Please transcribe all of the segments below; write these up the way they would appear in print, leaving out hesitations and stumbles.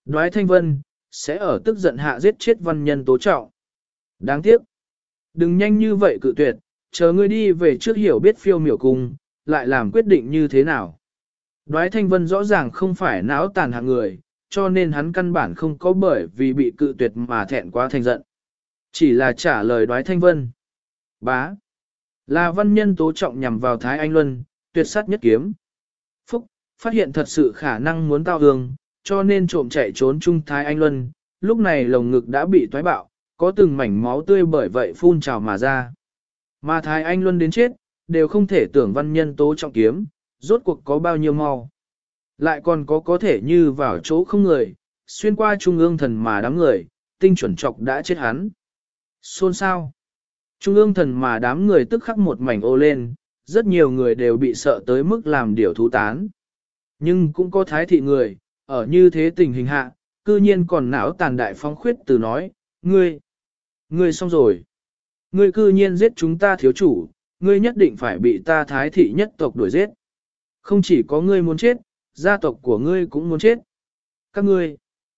Đoái Thanh Vân, sẽ ở tức giận hạ giết chết văn nhân Tố Trọng. Đáng tiếc. Đừng nhanh như vậy cự tuyệt, chờ ngươi đi về trước hiểu biết phiêu miểu cùng, lại làm quyết định như thế nào. Đoái Thanh Vân rõ ràng không phải não tàn hạng người, cho nên hắn căn bản không có bởi vì bị cự tuyệt mà thẹn quá thành giận. Chỉ là trả lời Đoái Thanh Vân. Bá. Là văn nhân Tố Trọng nhằm vào Thái Anh Luân, tuyệt sát nhất kiếm. Phúc, phát hiện thật sự khả năng muốn tao hương, cho nên trộm chạy trốn chung Thái Anh Luân, lúc này lồng ngực đã bị toái bạo, có từng mảnh máu tươi bởi vậy phun trào mà ra. Mà Thái Anh Luân đến chết, đều không thể tưởng văn nhân Tố Trọng kiếm, rốt cuộc có bao nhiêu mau. Lại còn có thể như vào chỗ không người, xuyên qua trung ương thần mà đám người, tinh chuẩn chọc đã chết hắn. Xôn sao? Trung ương thần mà đám người tức khắc một mảnh ô lên, rất nhiều người đều bị sợ tới mức làm điều thú tán. Nhưng cũng có thái thị người, ở như thế tình hình hạ, cư nhiên còn não tàn đại phóng khuyết từ nói, ngươi xong rồi. Ngươi cư nhiên giết chúng ta thiếu chủ, ngươi nhất định phải bị ta thái thị nhất tộc đuổi giết. Không chỉ có ngươi muốn chết, gia tộc của ngươi cũng muốn chết. Các ngươi,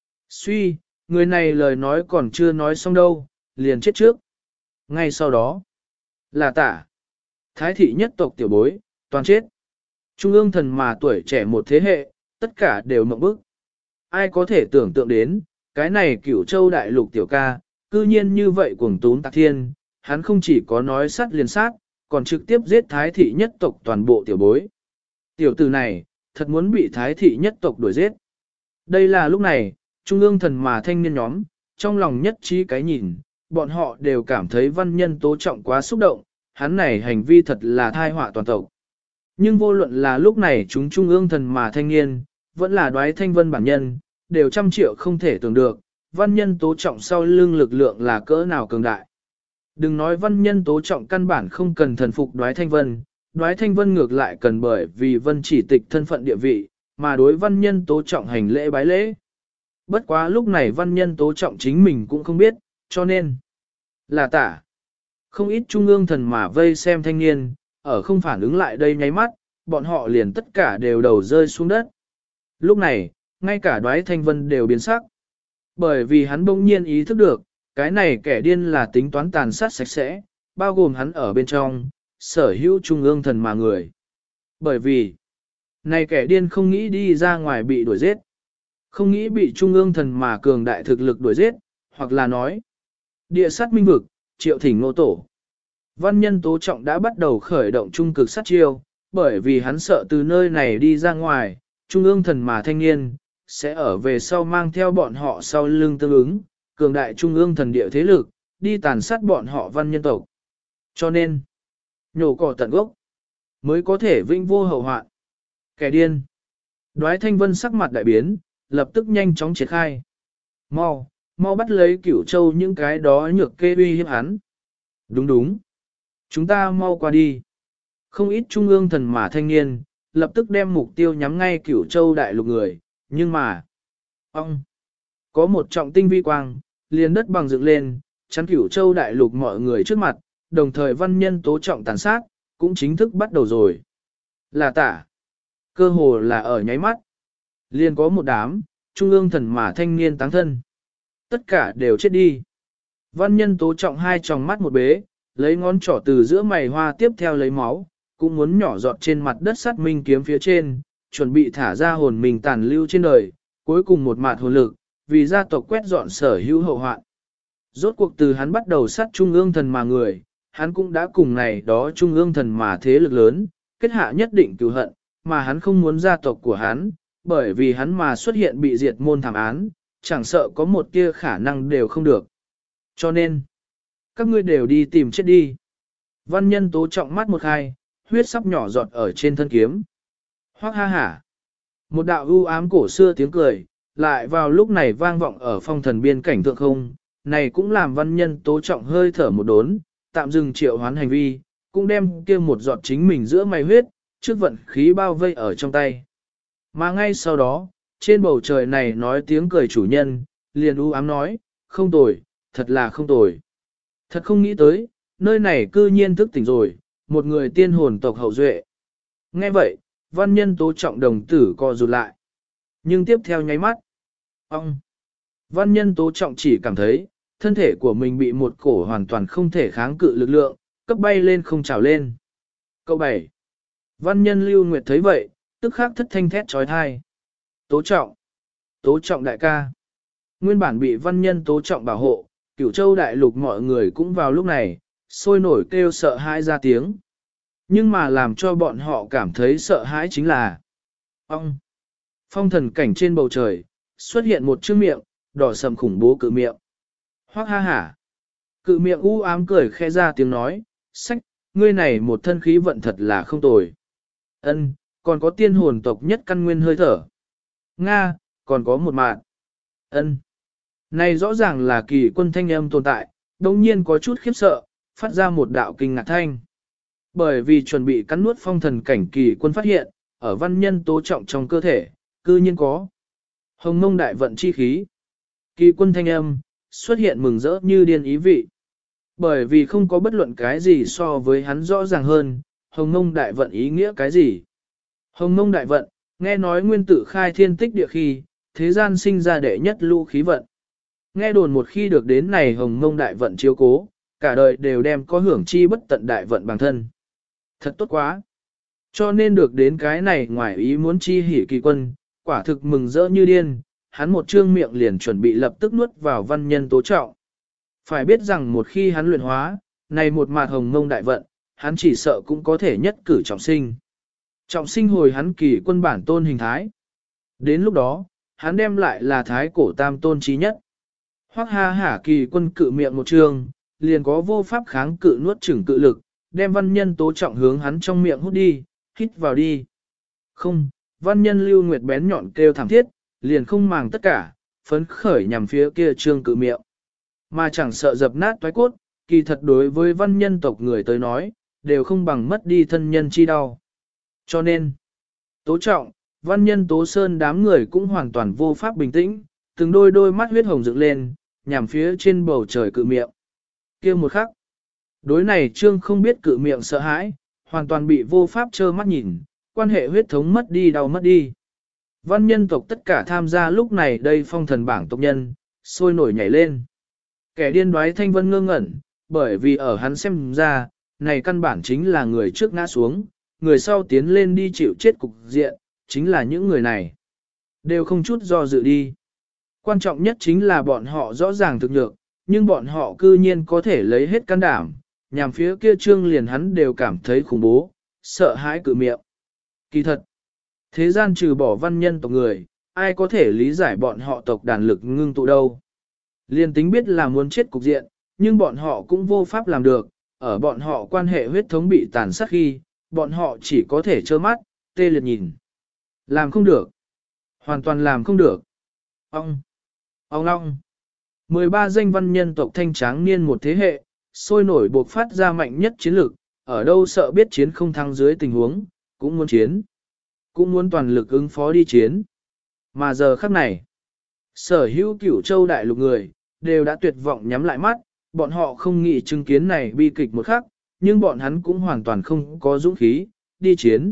suy, người này lời nói còn chưa nói xong đâu, liền chết trước. Ngay sau đó, là Tả, thái thị nhất tộc tiểu bối, toàn chết. Trung ương thần mà tuổi trẻ một thế hệ, tất cả đều mộng bức. Ai có thể tưởng tượng đến, cái này Cửu Châu đại lục tiểu ca, cư nhiên như vậy cuồng tún tạc thiên, hắn không chỉ có nói sát liền sát, còn trực tiếp giết thái thị nhất tộc toàn bộ tiểu bối. Tiểu tử này, thật muốn bị thái thị nhất tộc đuổi giết. Đây là lúc này, trung ương thần mà thanh niên nhóm, trong lòng nhất trí cái nhìn, bọn họ đều cảm thấy văn nhân Tố Trọng quá xúc động, hắn này hành vi thật là thai họa toàn tộc. Nhưng vô luận là lúc này chúng trung ương thần mà thanh niên, vẫn là Đoái Thanh Vân bản nhân, đều trăm triệu không thể tưởng được, văn nhân Tố Trọng sau lưng lực lượng là cỡ nào cường đại. Đừng nói văn nhân Tố Trọng căn bản không cần thần phục Đoái Thanh Vân ngược lại cần bởi vì Vân Chỉ Tịch thân phận địa vị, mà đối văn nhân Tố Trọng hành lễ bái lễ. Bất quá lúc này văn nhân Tố Trọng chính mình cũng không biết, cho nên là Tả. Không ít trung ương thần mà vây xem thanh niên, ở không phản ứng lại đây nháy mắt, bọn họ liền tất cả đều đầu rơi xuống đất. Lúc này, ngay cả Đoái Thanh Vân đều biến sắc. Bởi vì hắn bỗng nhiên ý thức được, cái này kẻ điên là tính toán tàn sát sạch sẽ, bao gồm hắn ở bên trong, sở hữu trung ương thần mà người. Bởi vì, này kẻ điên không nghĩ đi ra ngoài bị đuổi giết, không nghĩ bị trung ương thần mà cường đại thực lực đuổi giết, hoặc là nói, địa sát minh vực, triệu thỉnh nô tổ. Văn nhân Tố Trọng đã bắt đầu khởi động trung cực sát chiêu, bởi vì hắn sợ từ nơi này đi ra ngoài, trung ương thần mà thanh niên, sẽ ở về sau mang theo bọn họ sau lưng tương ứng, cường đại trung ương thần địa thế lực, đi tàn sát bọn họ văn nhân tộc. Cho nên, nhổ cỏ tận gốc, mới có thể vinh vô hậu hoạn. Kẻ điên. Đoái Thanh Vân sắc mặt đại biến, lập tức nhanh chóng triển khai. Mau bắt lấy Cửu Châu những cái đó nhược kê uy hiếp hắn. Đúng. Chúng ta mau qua đi. Không ít trung ương thần mà thanh niên, lập tức đem mục tiêu nhắm ngay Cửu Châu đại lục người, nhưng mà, có một trọng tinh vi quang, liền đất bằng dựng lên, chắn Cửu Châu đại lục mọi người trước mặt, đồng thời văn nhân Tố Trọng tàn sát, cũng chính thức bắt đầu rồi. Là Tả. Cơ hồ là ở nháy mắt. Liền có một đám, trung ương thần mà thanh niên táng thân. Tất cả đều chết đi. Văn nhân Tố Trọng hai tròng mắt một bế, lấy ngón trỏ từ giữa mày hoa tiếp theo lấy máu, cũng muốn nhỏ giọt trên mặt đất sát minh kiếm phía trên, chuẩn bị thả ra hồn mình tàn lưu trên đời, cuối cùng một mạt hồn lực, vì gia tộc quét dọn sở hữu hậu hoạn. Rốt cuộc từ hắn bắt đầu sát trung ương thần mà người, hắn cũng đã cùng này đó trung ương thần mà thế lực lớn, kết hạ nhất định cứu hận, mà hắn không muốn gia tộc của hắn, bởi vì hắn mà xuất hiện bị diệt môn thảm án, chẳng sợ có một tia khả năng đều không được. Cho nên, các ngươi đều đi tìm chết đi. Văn nhân Tố Trọng mắt một khai, huyết sắp nhỏ giọt ở trên thân kiếm. Hoác ha hả. Một đạo ưu ám cổ xưa tiếng cười, lại vào lúc này vang vọng ở phong thần biên cảnh thượng không, này cũng làm văn nhân Tố Trọng hơi thở một đốn, tạm dừng triệu hoán hành vi, cũng đem kia một giọt chính mình giữa mày huyết, trước vận khí bao vây ở trong tay. Mà ngay sau đó, trên bầu trời này nói tiếng cười chủ nhân, liền ưu ám nói, không tồi, thật là không tồi. Thật không nghĩ tới, nơi này cư nhiên thức tỉnh rồi, một người tiên hồn tộc hậu duệ. Nghe vậy, văn nhân Tố Trọng đồng tử co rụt lại. Nhưng tiếp theo nháy mắt, Ông! Văn nhân tố trọng chỉ cảm thấy, thân thể của mình bị một cổ hoàn toàn không thể kháng cự lực lượng, cấp bay lên không trào lên. Cậu 7. Văn nhân Lưu Nguyệt thấy vậy, tức khắc thất thanh thét trói thai. Tố trọng! Tố trọng đại ca! Nguyên bản bị văn nhân tố trọng bảo hộ, Cửu Châu đại lục mọi người cũng vào lúc này, sôi nổi kêu sợ hãi ra tiếng. Nhưng mà làm cho bọn họ cảm thấy sợ hãi chính là ông. Phong thần cảnh trên bầu trời, xuất hiện một chiếc miệng, đỏ sầm khủng bố cự miệng. Hoác ha hả. Cự miệng u ám cười khẽ ra tiếng nói, sách, ngươi này một thân khí vận thật là không tồi. Ân, còn có tiên hồn tộc nhất căn nguyên hơi thở. Nga, còn có một mạng. Ân. Này rõ ràng là kỳ quân thanh âm tồn tại, đồng nhiên có chút khiếp sợ, phát ra một đạo kinh ngạc thanh. Bởi vì chuẩn bị cắn nuốt phong thần cảnh kỳ quân phát hiện, ở văn nhân tố trọng trong cơ thể, cư nhiên có hồng mông đại vận chi khí. Kỳ quân thanh âm, xuất hiện mừng rỡ như điên ý vị. Bởi vì không có bất luận cái gì so với hắn rõ ràng hơn, hồng mông đại vận ý nghĩa cái gì. Hồng mông đại vận, nghe nói nguyên tử khai thiên tích địa khi, thế gian sinh ra đệ nhất lũ khí vận. Nghe đồn một khi được đến này hồng mông đại vận chiếu cố, cả đời đều đem có hưởng chi bất tận đại vận bằng thân. Thật tốt quá. Cho nên được đến cái này ngoài ý muốn chi hỉ kỳ quân, quả thực mừng rỡ như điên, hắn một trương miệng liền chuẩn bị lập tức nuốt vào văn nhân tố trọng. Phải biết rằng một khi hắn luyện hóa, này một mạt hồng mông đại vận, hắn chỉ sợ cũng có thể nhất cử trọng sinh. Trọng sinh hồi hắn kỳ quân bản tôn hình thái. Đến lúc đó, hắn đem lại là thái cổ tam tôn trí nhất. Hoắc ha hả kỳ quân cự miệng một trường, liền có vô pháp kháng cự nuốt chửng cự lực, đem văn nhân tố trọng hướng hắn trong miệng hút đi, hít vào đi. Không, văn nhân Lưu Nguyệt bén nhọn kêu thảm thiết, liền không màng tất cả, phấn khởi nhằm phía kia trương cự miệng. Mà chẳng sợ dập nát toái cốt, kỳ thật đối với văn nhân tộc người tới nói, đều không bằng mất đi thân nhân chi đau. Cho nên, tố trọng, văn nhân tố sơn đám người cũng hoàn toàn vô pháp bình tĩnh, từng đôi đôi mắt huyết hồng dựng lên, nhằm phía trên bầu trời cự miệng. Kia một khắc, đối này trương không biết cự miệng sợ hãi, hoàn toàn bị vô pháp trơ mắt nhìn, quan hệ huyết thống mất đi đau mất đi. Văn nhân tộc tất cả tham gia lúc này đây phong thần bảng tộc nhân, sôi nổi nhảy lên. Kẻ điên đoái thanh vân ngơ ngẩn, bởi vì ở hắn xem ra, này căn bản chính là người trước ngã xuống, người sau tiến lên đi chịu chết cục diện, chính là những người này. Đều không chút do dự đi. Quan trọng nhất chính là bọn họ rõ ràng thực nhược, nhưng bọn họ cư nhiên có thể lấy hết can đảm, nhằm phía kia trương liền hắn đều cảm thấy khủng bố, sợ hãi cự miệng. Kỳ thật, thế gian trừ bỏ văn nhân tộc người, ai có thể lý giải bọn họ tộc đàn lực ngưng tụ đâu. Liên tính biết là muốn chết cục diện, nhưng bọn họ cũng vô pháp làm được, ở bọn họ quan hệ huyết thống bị tàn sát khi, bọn họ chỉ có thể trơ mắt, tê liệt nhìn. Làm không được. Hoàn toàn làm không được. Ông long. 13 danh văn nhân tộc thanh tráng niên một thế hệ, sôi nổi buộc phát ra mạnh nhất chiến lược, ở đâu sợ biết chiến không thắng dưới tình huống, cũng muốn chiến. Cũng muốn toàn lực ứng phó đi chiến. Mà giờ khắc này, sở hữu Cửu Châu đại lục người, đều đã tuyệt vọng nhắm lại mắt, bọn họ không nghĩ chứng kiến này bi kịch một khắc, nhưng bọn hắn cũng hoàn toàn không có dũng khí, đi chiến,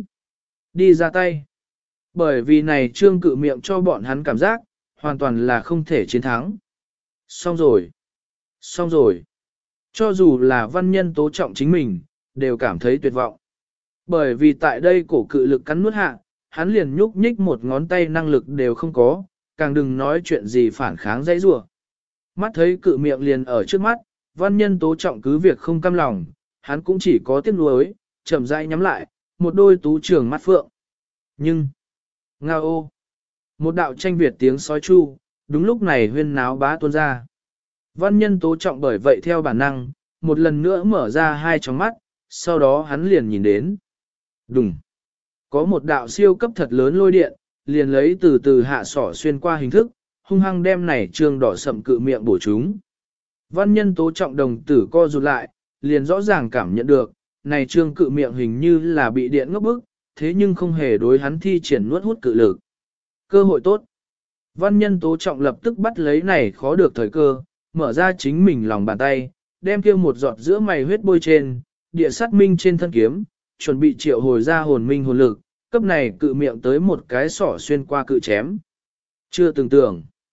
đi ra tay. Bởi vì này trương cự miệng cho bọn hắn cảm giác, hoàn toàn là không thể chiến thắng. Xong rồi. Xong rồi. Cho dù là văn nhân tố trọng chính mình, đều cảm thấy tuyệt vọng. Bởi vì tại đây cổ cự lực cắn nuốt hạ, hắn liền nhúc nhích một ngón tay năng lực đều không có, càng đừng nói chuyện gì phản kháng dãy rủa. Mắt thấy cự miệng liền ở trước mắt, văn nhân tố trọng cứ việc không cam lòng, hắn cũng chỉ có tiếc nuối, chậm rãi nhắm lại, một đôi tú trường mắt phượng. Nhưng, nga ô, một đạo tranh Việt tiếng sói chu, đúng lúc này huyên náo bá tuôn ra. Văn nhân tố trọng bởi vậy theo bản năng, một lần nữa mở ra hai tròng mắt, sau đó hắn liền nhìn đến. Đùng. Có một đạo siêu cấp thật lớn lôi điện, liền lấy từ từ hạ sỏ xuyên qua hình thức, hung hăng đem này trương đỏ sậm cự miệng bổ chúng. Văn nhân tố trọng đồng tử co rụt lại, liền rõ ràng cảm nhận được, này trương cự miệng hình như là bị điện ngốc bức, thế nhưng không hề đối hắn thi triển nuốt hút cự lực. Cơ hội tốt. Văn nhân tố trọng lập tức bắt lấy này khó được thời cơ, mở ra chính mình lòng bàn tay, đem kia một giọt giữa mày huyết bôi trên, địa sát minh trên thân kiếm, chuẩn bị triệu hồi ra hồn minh hồn lực, cấp này cự miệng tới một cái sỏ xuyên qua cự chém. Chưa từng tưởng.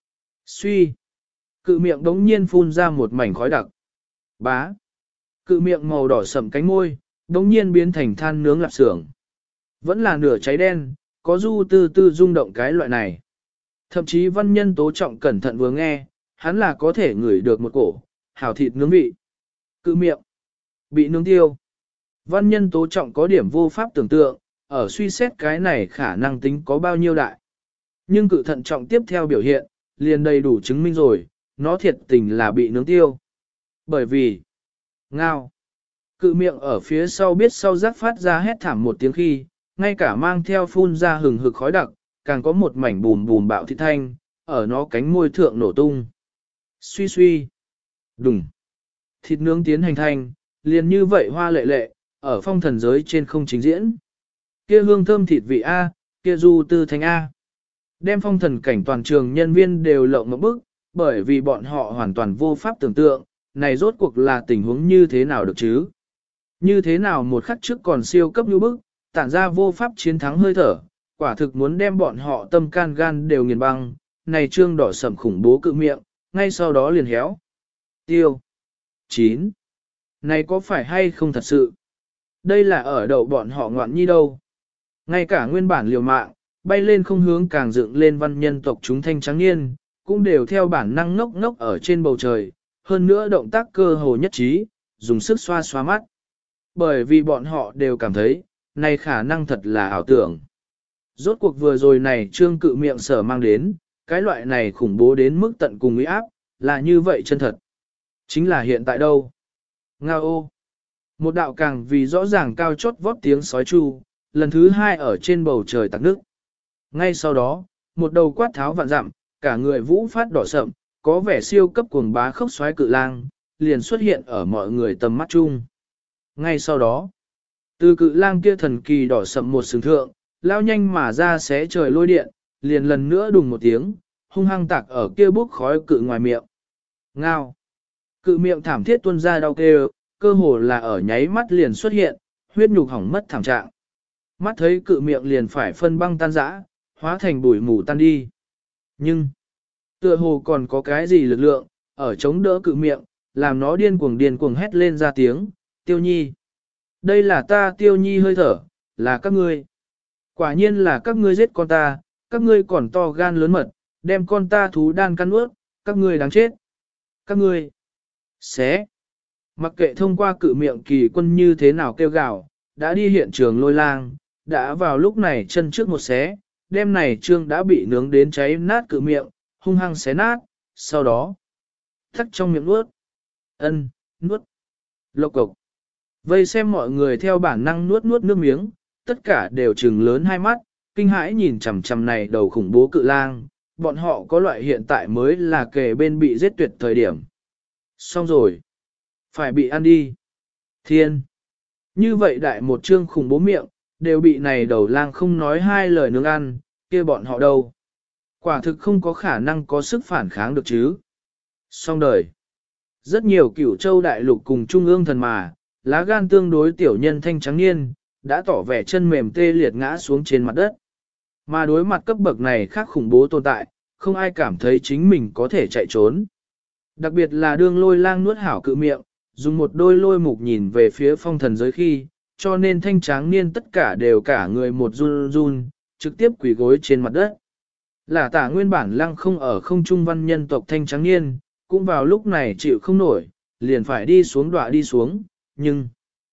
Suy. Cự miệng đống nhiên phun ra một mảnh khói đặc. Bá. Cự miệng màu đỏ sậm cánh môi, đống nhiên biến thành than nướng lạp xưởng. Vẫn là nửa cháy đen, có du tư tư rung động cái loại này. Thậm chí văn nhân tố trọng cẩn thận vừa nghe, hắn là có thể ngửi được một cổ, hảo thịt nướng vị. Cự miệng. Bị nướng tiêu. Văn nhân tố trọng có điểm vô pháp tưởng tượng, ở suy xét cái này khả năng tính có bao nhiêu đại. Nhưng cự thận trọng tiếp theo biểu hiện, liền đầy đủ chứng minh rồi, nó thiệt tình là bị nướng tiêu. Bởi vì, ngao, cự miệng ở phía sau biết sau rắc phát ra hét thảm một tiếng khi, ngay cả mang theo phun ra hừng hực khói đặc, càng có một mảnh bùm bùm bạo thịt thanh, ở nó cánh môi thượng nổ tung. Suy suy, đùng, thịt nướng tiến hành thanh, liền như vậy hoa lệ lệ, ở phong thần giới trên không chính diễn. Kia hương thơm thịt vị A, kia du tư thanh A. Đem phong thần cảnh toàn trường nhân viên đều lộng một bức, bởi vì bọn họ hoàn toàn vô pháp tưởng tượng, này rốt cuộc là tình huống như thế nào được chứ? Như thế nào một khắc trước còn siêu cấp như bức, tản ra vô pháp chiến thắng hơi thở, quả thực muốn đem bọn họ tâm can gan đều nghiền băng, này trương đỏ sầm khủng bố cự miệng, ngay sau đó liền héo. Tiêu. 9. Này có phải hay không thật sự? Đây là ở đầu bọn họ ngoạn nhi đâu. Ngay cả nguyên bản liều mạng, bay lên không hướng càng dựng lên văn nhân tộc chúng thanh trắng niên, cũng đều theo bản năng ngốc ngốc ở trên bầu trời, hơn nữa động tác cơ hồ nhất trí, dùng sức xoa xoa mắt. Bởi vì bọn họ đều cảm thấy, này khả năng thật là ảo tưởng. Rốt cuộc vừa rồi này trương cự miệng sở mang đến, cái loại này khủng bố đến mức tận cùng uy áp, là như vậy chân thật. Chính là hiện tại đâu? Nga ô! Một đạo càng vì rõ ràng cao chót vót tiếng sói chu, lần thứ hai ở trên bầu trời tạc nước. Ngay sau đó, một đầu quát tháo vạn dặm, cả người vũ phát đỏ sậm, có vẻ siêu cấp cuồng bá khốc xoáy cự lang, liền xuất hiện ở mọi người tầm mắt chung. Ngay sau đó, từ cự lang kia thần kỳ đỏ sậm một sừng thượng, lao nhanh mà ra xé trời lôi điện, liền lần nữa đùng một tiếng, hung hăng tạc ở kia bốc khói cự ngoài miệng. Ngao. Cự miệng thảm thiết tuôn ra đau kêu, cơ hồ là ở nháy mắt liền xuất hiện, huyết nhục hỏng mất thảm trạng. Mắt thấy cự miệng liền phải phân băng tan rã, hóa thành bụi mù tan đi. Nhưng, tựa hồ còn có cái gì lực lượng, ở chống đỡ cự miệng, làm nó điên cuồng hét lên ra tiếng, Tiêu Nhi. Đây là ta Tiêu Nhi hơi thở, là các ngươi. Quả nhiên là các ngươi giết con ta, các ngươi còn to gan lớn mật, đem con ta thú đan căn ướt, các ngươi đáng chết. Các ngươi xé. Mặc kệ thông qua cự miệng kỳ quân như thế nào kêu gào, đã đi hiện trường lôi lang, đã vào lúc này chân trước một xé, đêm này trương đã bị nướng đến cháy nát cự miệng, hung hăng xé nát, sau đó thắt trong miệng nuốt. Nuốt. Lộc cộc. Vây xem mọi người theo bản năng nuốt nước miếng, tất cả đều trừng lớn hai mắt, kinh hãi nhìn chằm chằm này đầu khủng bố cự lang, bọn họ có loại hiện tại mới là kề bên bị giết tuyệt thời điểm. Xong rồi. Phải bị ăn đi. Thiên. Như vậy đại một trương khủng bố miệng, đều bị này đầu lang không nói hai lời nướng ăn, kia bọn họ đâu. Quả thực không có khả năng có sức phản kháng được chứ. Xong đời. Rất nhiều cửu châu đại lục cùng trung ương thần mà, lá gan tương đối tiểu nhân thanh trắng niên, đã tỏ vẻ chân mềm tê liệt ngã xuống trên mặt đất. Mà đối mặt cấp bậc này khác khủng bố tồn tại, không ai cảm thấy chính mình có thể chạy trốn. Đặc biệt là đương lôi lang nuốt hảo cự miệng, dùng một đôi lôi mục nhìn về phía phong thần giới khi, cho nên thanh tráng niên tất cả đều cả người một run run, trực tiếp quỳ gối trên mặt đất. Là tả nguyên bản lăng không ở không trung văn nhân tộc thanh tráng niên, cũng vào lúc này chịu không nổi, liền phải đi xuống đọa đi xuống, nhưng...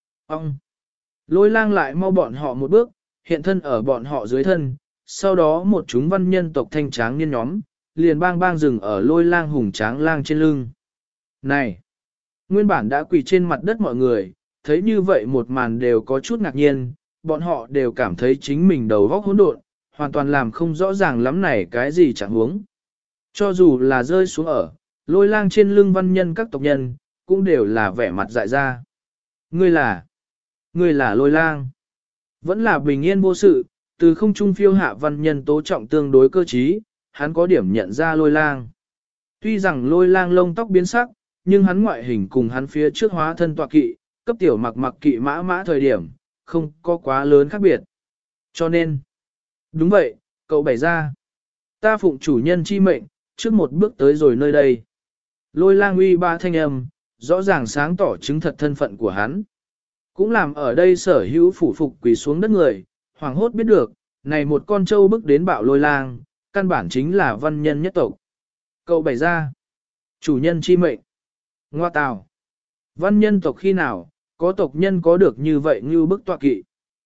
Lôi lang lại mau bọn họ một bước, hiện thân ở bọn họ dưới thân, sau đó một chúng văn nhân tộc thanh tráng niên nhóm, liền bang bang dừng ở lôi lang hùng tráng lang trên lưng. Này! Nguyên bản đã quỳ trên mặt đất mọi người, thấy như vậy một màn đều có chút ngạc nhiên, bọn họ đều cảm thấy chính mình đầu vóc hỗn độn, hoàn toàn làm không rõ ràng lắm này cái gì chẳng huống. Cho dù là rơi xuống ở, lôi lang trên lưng văn nhân các tộc nhân, cũng đều là vẻ mặt dại ra. Ngươi là lôi lang. Vẫn là bình yên vô sự, từ không trung phiêu hạ văn nhân tố trọng tương đối cơ trí, hắn có điểm nhận ra lôi lang. Tuy rằng lôi lang lông tóc biến sắc, nhưng hắn ngoại hình cùng hắn phía trước hóa thân tọa kỵ, cấp tiểu mặc kỵ mã thời điểm, không có quá lớn khác biệt. Cho nên, đúng vậy, cậu bày ra, ta phụng chủ nhân chi mệnh, trước một bước tới rồi nơi đây. Lôi lang uy ba thanh âm, rõ ràng sáng tỏ chứng thật thân phận của hắn. Cũng làm ở đây sở hữu phủ phục quỳ xuống đất người, hoàng hốt biết được, này một con trâu bước đến bạo lôi lang, căn bản chính là văn nhân nhất tộc. Cậu bày ra, chủ nhân chi mệnh, ngoa tào. Văn nhân tộc khi nào, có tộc nhân có được như vậy như bức tọa kỵ.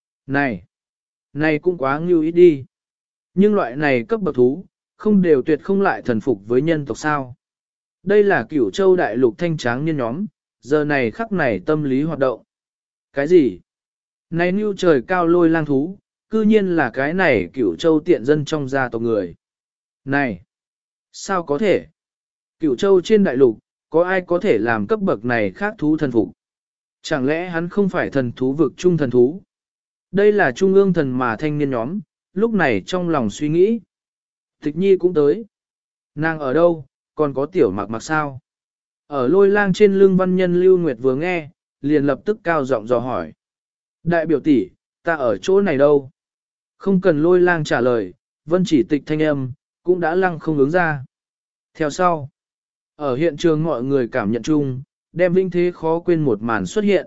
Này cũng quá ngưu ít đi. Nhưng loại này cấp bậc thú, không đều tuyệt không lại thần phục với nhân tộc sao. Đây là cửu châu đại lục thanh tráng niên nhóm, giờ này khắc này tâm lý hoạt động. Cái gì? Này nưu trời cao lôi lang thú, cư nhiên là cái này cửu châu tiện dân trong gia tộc người. Này! Sao có thể? Cửu châu trên đại lục, có ai có thể làm cấp bậc này khác thú thần phục? Chẳng lẽ hắn không phải thần thú vực trung thần thú? Đây là trung ương thần mà thanh niên nhóm, lúc này trong lòng suy nghĩ. Tịch nhi cũng tới. Nàng ở đâu, còn có tiểu mặc mặc sao? Ở lôi lang trên lưng văn nhân Lưu Nguyệt vừa nghe, liền lập tức cao giọng dò hỏi. Đại biểu tỷ, ta ở chỗ này đâu? Không cần lôi lang trả lời, vân chỉ tịch thanh âm, cũng đã lăng không ứng ra. Theo sau, ở hiện trường mọi người cảm nhận chung, đem vinh thế khó quên một màn xuất hiện.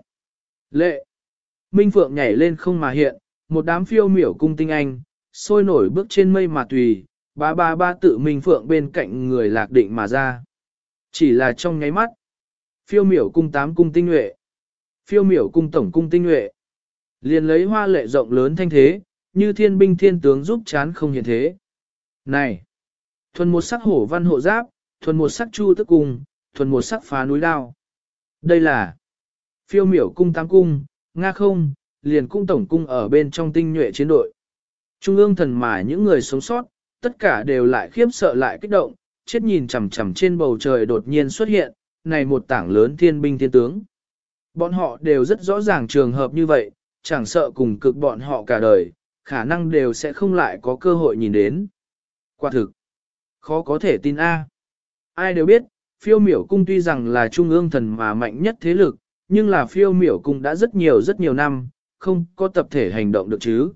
Lệ! Minh Phượng nhảy lên không mà hiện, một đám phiêu miểu cung tinh anh, sôi nổi bước trên mây mà tùy, ba tự Minh Phượng bên cạnh người lạc định mà ra. Chỉ là trong nháy mắt, phiêu miểu cung 8 cung tinh nhuệ, phiêu miểu cung tổng cung tinh nhuệ, liền lấy hoa lệ rộng lớn thanh thế, như thiên binh thiên tướng giúp chán không hiện thế. Này! Thuần một sắc hổ văn hộ giáp, thuần một sắc chu tức cung, thuần một sắc phá núi đao. Đây là phiêu miểu cung 8 cung, Nga không, liền cung tổng cung ở bên trong tinh nhuệ chiến đội. Trung ương thần mà những người sống sót, tất cả đều lại khiếp sợ lại kích động, chết nhìn chằm chằm trên bầu trời đột nhiên xuất hiện, này một tảng lớn thiên binh thiên tướng. Bọn họ đều rất rõ ràng trường hợp như vậy, chẳng sợ cùng cực bọn họ cả đời, khả năng đều sẽ không lại có cơ hội nhìn đến. Quả thực, khó có thể tin a. Ai đều biết, phiêu miểu cung tuy rằng là trung ương thần mà mạnh nhất thế lực, nhưng là phiêu miểu cung đã rất nhiều năm, không có tập thể hành động được chứ.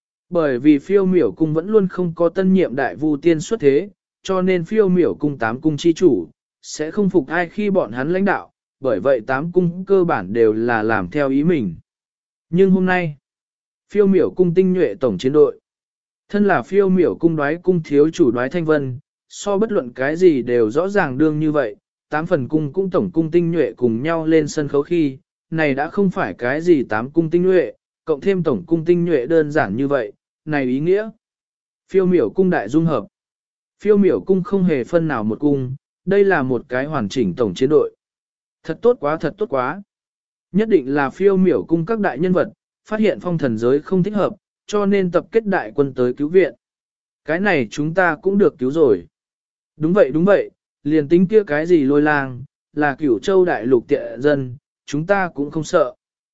Bởi vì phiêu miểu cung vẫn luôn không có tân nhiệm đại vu tiên xuất thế, cho nên phiêu miểu cung 8 cung chi chủ, sẽ không phục ai khi bọn hắn lãnh đạo, bởi vậy 8 cung cơ bản đều là làm theo ý mình. Nhưng hôm nay, phiêu miểu cung tinh nhuệ tổng chiến đội, thân là phiêu miểu cung đoái cung thiếu chủ đoái thanh vân, so bất luận cái gì đều rõ ràng đương như vậy, 8 phần cung cũng tổng cung tinh nhuệ cùng nhau lên sân khấu khi, này đã không phải cái gì 8 cung tinh nhuệ, cộng thêm tổng cung tinh nhuệ đơn giản như vậy, này ý nghĩa. Phiêu miểu cung đại dung hợp. Phiêu miểu cung không hề phân nào một cung, đây là một cái hoàn chỉnh tổng chiến đội. Thật tốt quá. Nhất định là phiêu miểu cung các đại nhân vật, phát hiện phong thần giới không thích hợp, cho nên tập kết đại quân tới cứu viện. Cái này chúng ta cũng được cứu rồi. Đúng vậy, liền tính kia cái gì lôi lang, là cửu châu đại lục tiện dân, chúng ta cũng không sợ.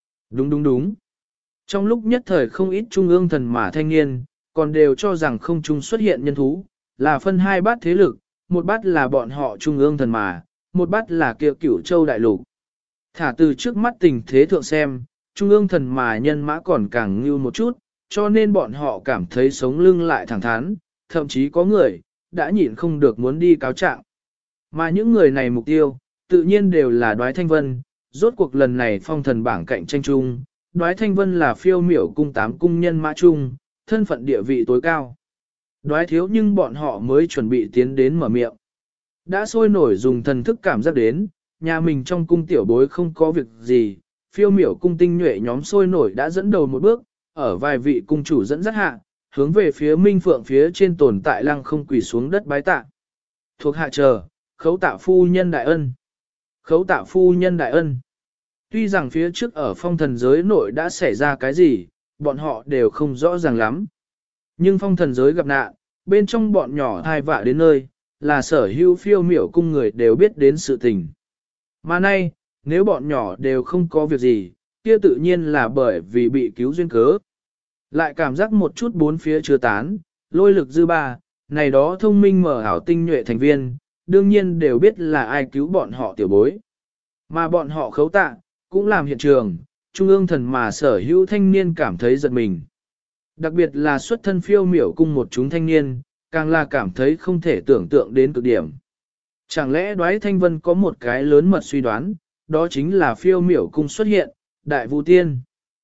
Đúng. Trong lúc nhất thời không ít trung ương thần mà thanh niên, còn đều cho rằng không trung xuất hiện nhân thú, là phân hai bát thế lực, một bát là bọn họ trung ương thần mà, một bát là kia cửu châu đại lục. Thả từ trước mắt tình thế thượng xem, trung ương thần mà nhân mã còn càng như một chút, cho nên bọn họ cảm thấy sống lưng lại thẳng thắn, thậm chí có người, đã nhịn không được muốn đi cáo trạng. Mà những người này mục tiêu, tự nhiên đều là Đoái Thanh Vân, rốt cuộc lần này phong thần bảng cạnh tranh chung, Đoái Thanh Vân là phiêu miểu cung 8 cung nhân mã chung, thân phận địa vị tối cao. Đoái thiếu nhưng bọn họ mới chuẩn bị tiến đến mở miệng. Đã sôi nổi dùng thần thức cảm giác đến, nhà mình trong cung tiểu bối không có việc gì, phiêu miểu cung tinh nhuệ nhóm sôi nổi đã dẫn đầu một bước, ở vài vị cung chủ dẫn dắt hạ, hướng về phía Minh Phượng phía trên tồn tại lăng không quỳ xuống đất bái tạ. Thuộc hạ chờ, khấu tạ phu nhân đại ân. Khấu tạ phu nhân đại ân. Tuy rằng phía trước ở phong thần giới nội đã xảy ra cái gì, bọn họ đều không rõ ràng lắm. Nhưng phong thần giới gặp nạn, bên trong bọn nhỏ thai vạ đến nơi, là sở hữu phiêu miểu cung người đều biết đến sự tình. Mà nay, nếu bọn nhỏ đều không có việc gì, kia tự nhiên là bởi vì bị cứu duyên cớ. Lại cảm giác một chút bốn phía chưa tán, lôi lực dư ba, này đó thông minh mở ảo tinh nhuệ thành viên, đương nhiên đều biết là ai cứu bọn họ tiểu bối. Mà bọn họ khấu tạ, cũng làm hiện trường, trung ương thần mà sở hữu thanh niên cảm thấy giật mình. Đặc biệt là xuất thân phiêu miểu cung một chúng thanh niên, càng là cảm thấy không thể tưởng tượng đến cực điểm. Chẳng lẽ Đoái Thanh Vân có một cái lớn mật suy đoán, đó chính là phiêu miểu cung xuất hiện, đại vu tiên.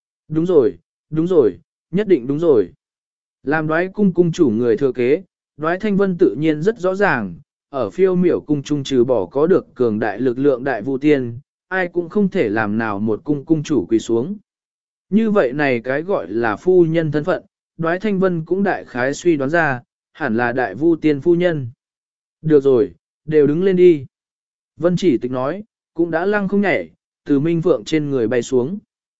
Đúng rồi, nhất định đúng rồi. Làm Đoái cung cung chủ người thừa kế, Đoái Thanh Vân tự nhiên rất rõ ràng, ở phiêu miểu cung trung trừ bỏ có được cường đại lực lượng đại vu tiên, ai cũng không thể làm nào một cung cung chủ quỳ xuống. Như vậy này cái gọi là phu nhân thân phận, Đoái Thanh Vân cũng đại khái suy đoán ra, hẳn là đại vu tiên phu nhân. Được rồi, đều đứng lên đi. Vân Chỉ Tịch nói, cũng đã lăng không nhảy, từ Minh Phượng trên người bay xuống.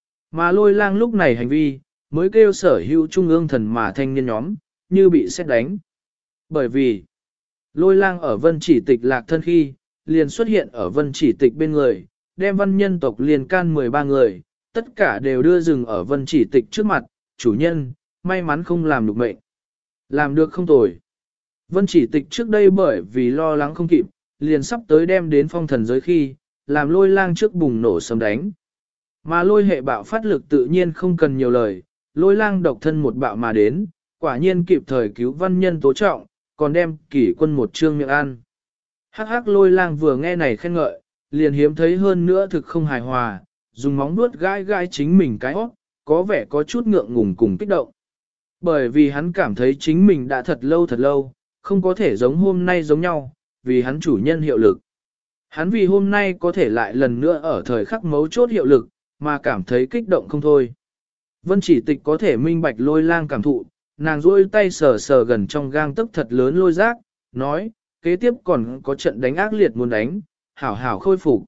Mà Lôi Lang lúc này hành vi, mới kêu sở hữu trung ương thần mà thanh niên nhóm, như bị sét đánh. Bởi vì, Lôi Lang ở Vân Chỉ Tịch lạc thân khi, liền xuất hiện ở Vân Chỉ Tịch bên người, đem văn nhân tộc liền can 13 người, tất cả đều đưa rừng ở Vân Chỉ Tịch trước mặt, chủ nhân, may mắn không làm được mệnh. Làm được không tồi. Vân Chỉ Tịch trước đây bởi vì lo lắng không kịp, liền sắp tới đem đến phong thần giới khi, làm Lôi Lang trước bùng nổ sấm đánh. Mà lôi hệ bạo phát lực tự nhiên không cần nhiều lời, Lôi Lang độc thân một bạo mà đến, quả nhiên kịp thời cứu văn nhân Tố Trọng, còn đem kỷ quân một trương miệng ăn. Hắc hắc Lôi Lang vừa nghe này khen ngợi, liền hiếm thấy hơn nữa thực không hài hòa, dùng móng vuốt gãi gãi chính mình cái hót, có vẻ có chút ngượng ngùng cùng kích động. Bởi vì hắn cảm thấy chính mình đã thật lâu, không có thể giống hôm nay giống nhau, vì hắn chủ nhân hiệu lực. Hắn vì hôm nay có thể lại lần nữa ở thời khắc mấu chốt hiệu lực, mà cảm thấy kích động không thôi. Vân Chỉ Tịch có thể minh bạch Lôi Lang cảm thụ, nàng duỗi tay sờ sờ gần trong gang tấc thật lớn lôi rác, nói, kế tiếp còn có trận đánh ác liệt muốn đánh, hảo hảo khôi phục.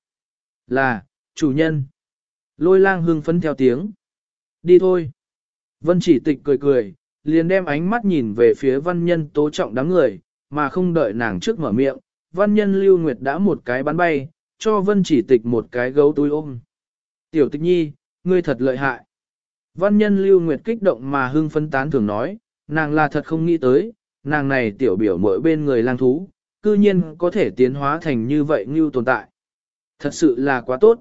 Là, chủ nhân. Lôi Lang hưng phấn theo tiếng. Đi thôi. Vân Chỉ Tịch cười cười, liền đem ánh mắt nhìn về phía văn nhân Tố Trọng đám người, mà không đợi nàng trước mở miệng, văn nhân Lưu Nguyệt đã một cái bắn bay, cho Vân Chỉ Tịch một cái gấu túi ôm. Tiểu Tịch Nhi, ngươi thật lợi hại. Văn nhân Lưu Nguyệt kích động mà hưng phấn tán thường nói, nàng là thật không nghĩ tới, nàng này tiểu biểu mỗi bên người lang thú, cư nhiên có thể tiến hóa thành như vậy như tồn tại. Thật sự là quá tốt.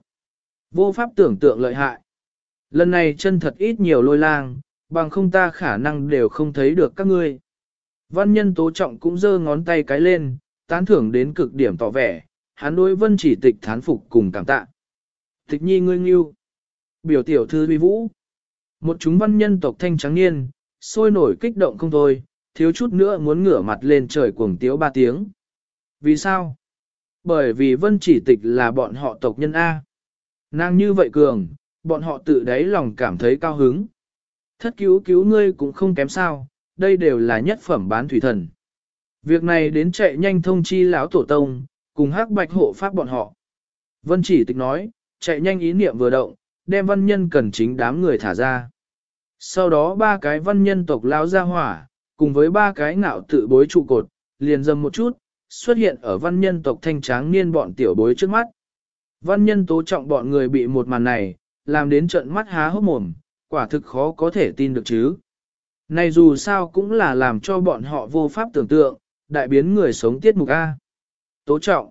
Vô pháp tưởng tượng lợi hại. Lần này chân thật ít nhiều Lôi Lang, bằng không ta khả năng đều không thấy được các ngươi. Văn nhân Tố Trọng cũng giơ ngón tay cái lên, tán thưởng đến cực điểm tỏ vẻ, hắn đối Vân Chỉ Tịch thán phục cùng cảm tạ. Tịch Nhi ngươi nghiêu. Biểu tiểu thư uy vũ. Một chúng văn nhân tộc thanh trắng niên, sôi nổi kích động không thôi, thiếu chút nữa muốn ngửa mặt lên trời cuồng tiếu 3 tiếng. Vì sao? Bởi vì Vân Chỉ Tịch là bọn họ tộc nhân A. Nàng như vậy cường, bọn họ tự đáy lòng cảm thấy cao hứng. Thất cứu cứu ngươi cũng không kém sao, đây đều là nhất phẩm bán thủy thần. Việc này đến chạy nhanh thông chi lão tổ tông, cùng hắc bạch hộ pháp bọn họ. Vân Chỉ Tịch nói, chạy nhanh ý niệm vừa động, đem văn nhân cần chính đám người thả ra. Sau đó 3 cái văn nhân tộc lão ra hỏa, cùng với 3 cái ngạo tự bối trụ cột, liền dầm một chút, xuất hiện ở văn nhân tộc thanh tráng niên bọn tiểu bối trước mắt. Văn nhân Tố Trọng bọn người bị một màn này, làm đến trận mắt há hốc mồm, quả thực khó có thể tin được chứ. Này dù sao cũng là làm cho bọn họ vô pháp tưởng tượng, đại biến người sống tiết mục A. Tố Trọng,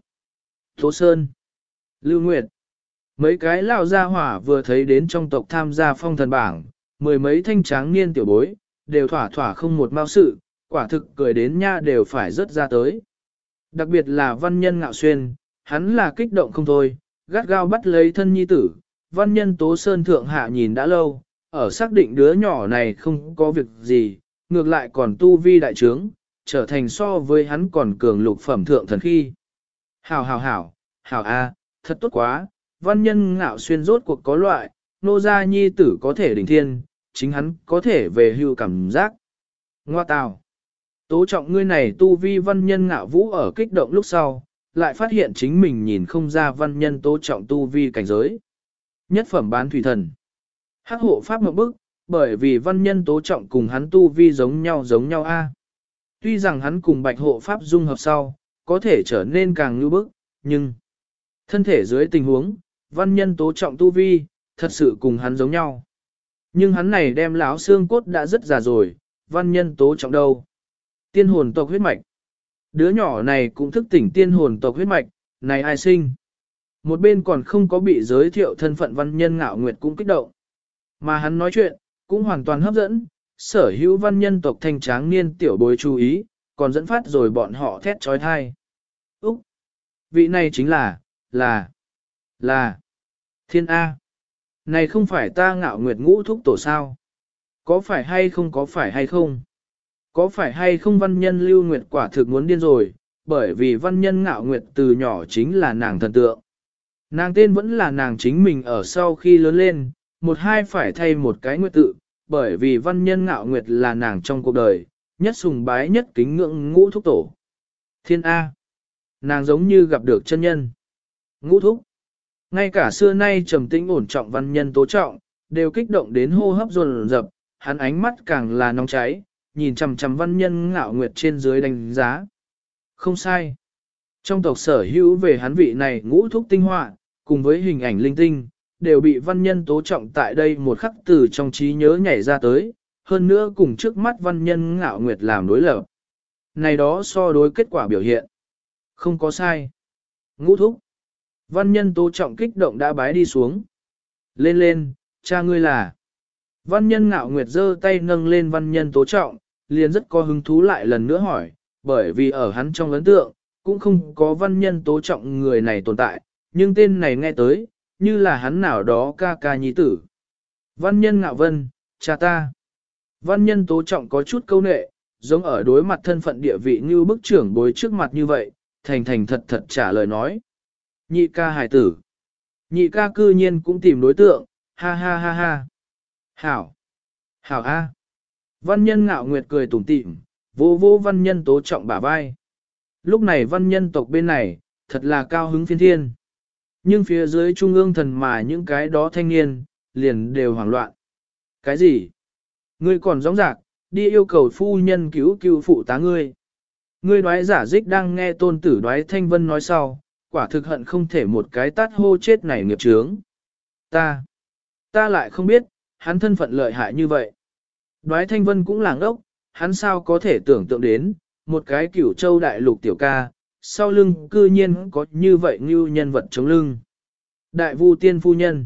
Tố Sơn, Lưu Nguyệt. Mấy cái lão gia hỏa vừa thấy đến trong tộc tham gia phong thần bảng, 10 mấy thanh tráng niên tiểu bối, đều thỏa thỏa không một mao sự, quả thực cười đến nha đều phải rớt ra tới. Đặc biệt là văn nhân Ngạo Xuyên, hắn là kích động không thôi, gắt gao bắt lấy thân nhi tử, văn nhân Tố Sơn thượng hạ nhìn đã lâu, ở xác định đứa nhỏ này không có việc gì, ngược lại còn tu vi đại trướng, trở thành so với hắn còn cường lục phẩm thượng thần khi. Hảo a, thật tốt quá, văn nhân Ngạo Xuyên rốt cuộc có loại, nô gia nhi tử có thể đỉnh thiên, chính hắn có thể về hưu cảm giác. Ngoa tào, Tố Trọng ngươi này tu vi văn nhân Ngạo Vũ ở kích động lúc sau, lại phát hiện chính mình nhìn không ra văn nhân Tố Trọng tu vi cảnh giới. Nhất phẩm bán thủy thần. Hắc hộ pháp một bức, bởi vì văn nhân Tố Trọng cùng hắn tu vi giống nhau a. Tuy rằng hắn cùng bạch hộ pháp dung hợp sau, có thể trở nên càng như bức, nhưng thân thể dưới tình huống, văn nhân Tố Trọng tu vi, thật sự cùng hắn giống nhau. Nhưng hắn này đem lão xương cốt đã rất già rồi, văn nhân Tố Trọng đâu? Tiên hồn tộc huyết mạch. Đứa nhỏ này cũng thức tỉnh tiên hồn tộc huyết mạch, này ai sinh? Một bên còn không có bị giới thiệu thân phận văn nhân Ngạo Nguyệt cũng kích động. Mà hắn nói chuyện, cũng hoàn toàn hấp dẫn, sở hữu văn nhân tộc thanh tráng niên tiểu bối chú ý, còn dẫn phát rồi bọn họ thét trói thai. Úc! Vị này chính là Thiên A. Này không phải ta Ngạo Nguyệt Ngũ Thúc Tổ sao? Có phải hay không có phải hay không? Có phải hay không văn nhân Lưu Nguyệt quả thực muốn điên rồi, bởi vì văn nhân Ngạo Nguyệt từ nhỏ chính là nàng thần tượng. Nàng tên vẫn là nàng chính mình ở sau khi lớn lên, một hai phải thay một cái nguyệt tự, bởi vì văn nhân Ngạo Nguyệt là nàng trong cuộc đời, nhất sùng bái nhất kính ngưỡng Ngũ Thúc Tổ. Thiên A. Nàng giống như gặp được chân nhân. Ngũ Thúc. Ngay cả xưa nay trầm tĩnh ổn trọng văn nhân Tố Trọng, đều kích động đến hô hấp dồn dập, hắn ánh mắt càng là nóng cháy, nhìn chằm chằm văn nhân Ngạo Nguyệt trên dưới đánh giá. Không sai. Trong tộc sở hữu về hắn vị này Ngũ Thúc tinh họa, cùng với hình ảnh linh tinh, đều bị văn nhân Tố Trọng tại đây một khắc từ trong trí nhớ nhảy ra tới, hơn nữa cùng trước mắt văn nhân Ngạo Nguyệt làm đối lập. Này đó so đối kết quả biểu hiện. Không có sai. Ngũ Thúc. Văn nhân Tố Trọng kích động đã bái đi xuống. Lên lên, cha ngươi là. Văn nhân Ngạo Nguyệt giơ tay nâng lên văn nhân Tố Trọng, liền rất có hứng thú lại lần nữa hỏi, bởi vì ở hắn trong ấn tượng, cũng không có văn nhân Tố Trọng người này tồn tại, nhưng tên này nghe tới, như là hắn nào đó ca ca nhi tử. Văn nhân Ngạo Vân, cha ta. Văn nhân Tố Trọng có chút câu nệ, giống ở đối mặt thân phận địa vị như bức trưởng bối trước mặt như vậy, thành thành thật thật trả lời nói. Nhị ca hài tử. Nhị ca cư nhiên cũng tìm đối tượng, ha ha ha ha. Hảo. Hảo a. Văn nhân Ngạo Nguyệt cười tủm tỉm, vô vô văn nhân Tố Trọng bả vai. Lúc này văn nhân tộc bên này, thật là cao hứng phiên thiên. Nhưng phía dưới trung ương thần mà những cái đó thanh niên, liền đều hoảng loạn. Cái gì? Ngươi còn rõng rạc, đi yêu cầu phu nhân cứu cứu phụ tá ngươi. Ngươi đoái giả dích đang nghe tôn tử đoái thanh vân nói sau, quả thực hận không thể một cái tát hô chết này nghiệp chướng. Ta lại không biết, hắn thân phận lợi hại như vậy. Đoái thanh vân cũng làng ốc, hắn sao có thể tưởng tượng đến, một cái cửu châu đại lục tiểu ca, sau lưng cư nhiên có như vậy như nhân vật chống lưng. Đại vu tiên phu nhân.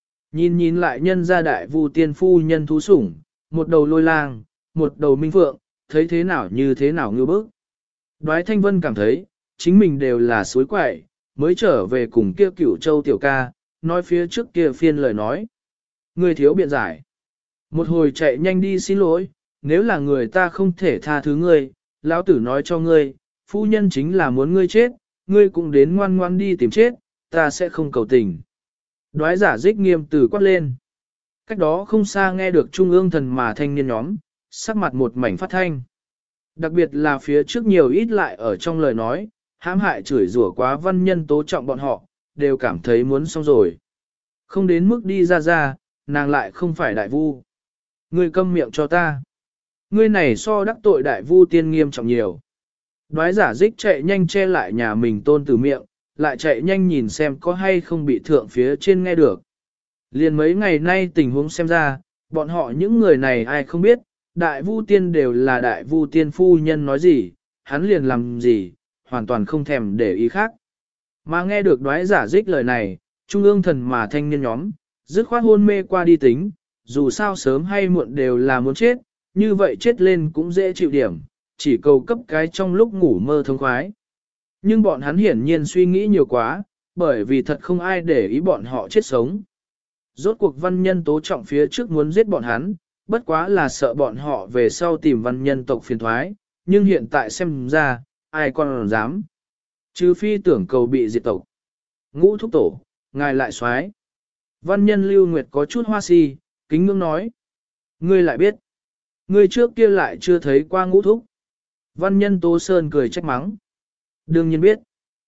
Nhìn lại nhân ra đại vu tiên phu nhân thú sủng, một đầu lôi lang, một đầu minh phượng, thấy thế nào như thế nào ngư bức. Đoái thanh vân cảm thấy, chính mình đều là suối quậy, mới trở về cùng kia cửu châu tiểu ca, nói phía trước kia phiên lời nói. Người thiếu biện giải. Một hồi chạy nhanh đi xin lỗi, nếu là người ta không thể tha thứ ngươi, lão tử nói cho ngươi, phu nhân chính là muốn ngươi chết, ngươi cũng đến ngoan ngoan đi tìm chết, ta sẽ không cầu tình. Đoái giả dích nghiêm từ quát lên. Cách đó không xa nghe được trung ương thần mà thanh niên nhóm, sắc mặt một mảnh phát thanh. Đặc biệt là phía trước nhiều ít lại ở trong lời nói, hãm hại chửi rủa quá văn nhân Tố Trọng bọn họ, đều cảm thấy muốn xong rồi. Không đến mức đi ra, nàng lại không phải đại vu. Ngươi câm miệng cho ta. Ngươi này so đắc tội đại vu tiên nghiêm trọng nhiều. Đoái giả dích chạy nhanh che lại nhà mình tôn tử miệng, lại chạy nhanh nhìn xem có hay không bị thượng phía trên nghe được. Liền mấy ngày nay tình huống xem ra, bọn họ những người này ai không biết, đại vu tiên đều là đại vu tiên phu nhân nói gì, hắn liền làm gì, hoàn toàn không thèm để ý khác. Mà nghe được đoái giả dích lời này, trung ương thần mà thanh niên nhóm, dứt khoát hôn mê qua đi tính, dù sao sớm hay muộn đều là muốn chết, như vậy chết lên cũng dễ chịu điểm, chỉ cầu cấp cái trong lúc ngủ mơ thông khoái. Nhưng bọn hắn hiển nhiên suy nghĩ nhiều quá, bởi vì thật không ai để ý bọn họ chết sống. Rốt cuộc văn nhân Tố Trọng phía trước muốn giết bọn hắn, bất quá là sợ bọn họ về sau tìm văn nhân tộc phiền thoái, nhưng hiện tại xem ra, ai còn dám. Trừ phi tưởng cầu bị diệt tộc. Ngũ Thúc Tổ, ngài lại xoái. Văn nhân Lưu Nguyệt có chút hoa si, kính ngưỡng nói. Ngươi lại biết. Ngươi trước kia lại chưa thấy qua Ngũ Thúc. Văn nhân Tố Sơn cười trách mắng. Đương nhiên biết.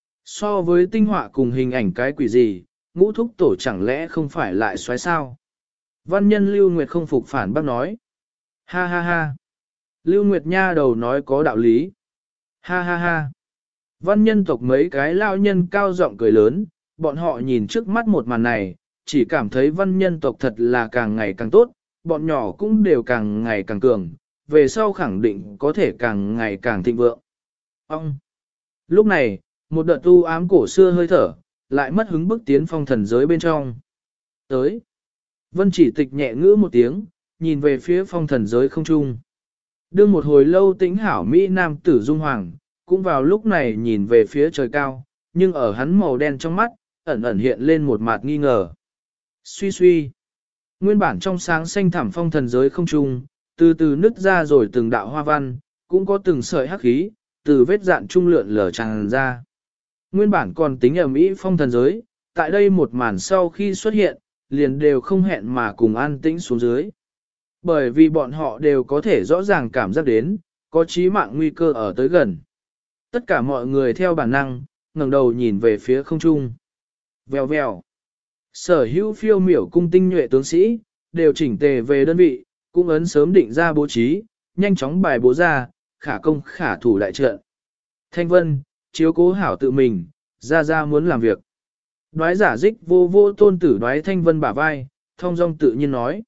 So với tinh họa cùng hình ảnh cái quỷ gì, Ngũ Thúc Tổ chẳng lẽ không phải lại xoái sao? Văn nhân Lưu Nguyệt không phục phản bác nói. Ha ha ha. Lưu Nguyệt nha đầu nói có đạo lý. Ha ha ha. Văn nhân tộc mấy cái lao nhân cao giọng cười lớn, bọn họ nhìn trước mắt một màn này, chỉ cảm thấy văn nhân tộc thật là càng ngày càng tốt, bọn nhỏ cũng đều càng ngày càng cường, về sau khẳng định có thể càng ngày càng thịnh vượng. Ông! Lúc này, một đợt u ám cổ xưa hơi thở, lại mất hứng bước tiến phong thần giới bên trong. Tới! Vân chỉ tịch nhẹ ngữ một tiếng, nhìn về phía phong thần giới không trung. Đương một hồi lâu tĩnh hảo Mỹ Nam tử Dung Hoàng, cũng vào lúc này nhìn về phía trời cao, nhưng ở hắn màu đen trong mắt, ẩn ẩn hiện lên một mặt nghi ngờ. Suy suy. Nguyên bản trong sáng xanh thẳm phong thần giới không trung, từ từ nứt ra rồi từng đạo hoa văn, cũng có từng sợi hắc khí, từ vết dạn trung lượn lờ tràn ra. Nguyên bản còn tính ở Mỹ phong thần giới, tại đây một màn sau khi xuất hiện, liền đều không hẹn mà cùng an tĩnh xuống dưới. Bởi vì bọn họ đều có thể rõ ràng cảm giác đến, có chí mạng nguy cơ ở tới gần. Tất cả mọi người theo bản năng, ngẩng đầu nhìn về phía không trung. Vèo vèo. Sở hữu phiêu miểu cung tinh nhuệ tướng sĩ, đều chỉnh tề về đơn vị, cũng ấn sớm định ra bố trí, nhanh chóng bài bố ra, khả công khả thủ đại trận. Thanh Vân, chiếu cố hảo tự mình, ra muốn làm việc. Đoái giả dích vô vô tôn tử đoái Thanh Vân bả vai, thông dong tự nhiên nói.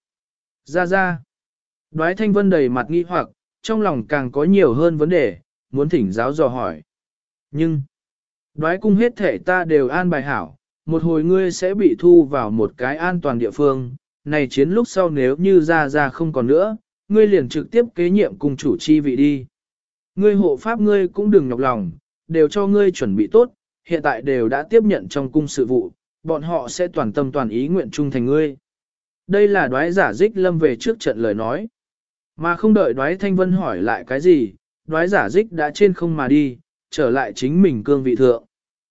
Ra. Đoái Thanh Vân đầy mặt nghi hoặc, trong lòng càng có nhiều hơn vấn đề, muốn thỉnh giáo dò hỏi. Nhưng, đoái cung hết thể ta đều an bài hảo, một hồi ngươi sẽ bị thu vào một cái an toàn địa phương, này chiến lúc sau nếu như ra không còn nữa, ngươi liền trực tiếp kế nhiệm cung chủ chi vị đi. Ngươi hộ pháp ngươi cũng đừng nhọc lòng, đều cho ngươi chuẩn bị tốt, hiện tại đều đã tiếp nhận trong cung sự vụ, bọn họ sẽ toàn tâm toàn ý nguyện trung thành ngươi. Đây là đoái giả dích lâm về trước trận lời nói. Mà không đợi đoái Thanh Vân hỏi lại cái gì, đoái giả dích đã trên không mà đi, trở lại chính mình cương vị thượng.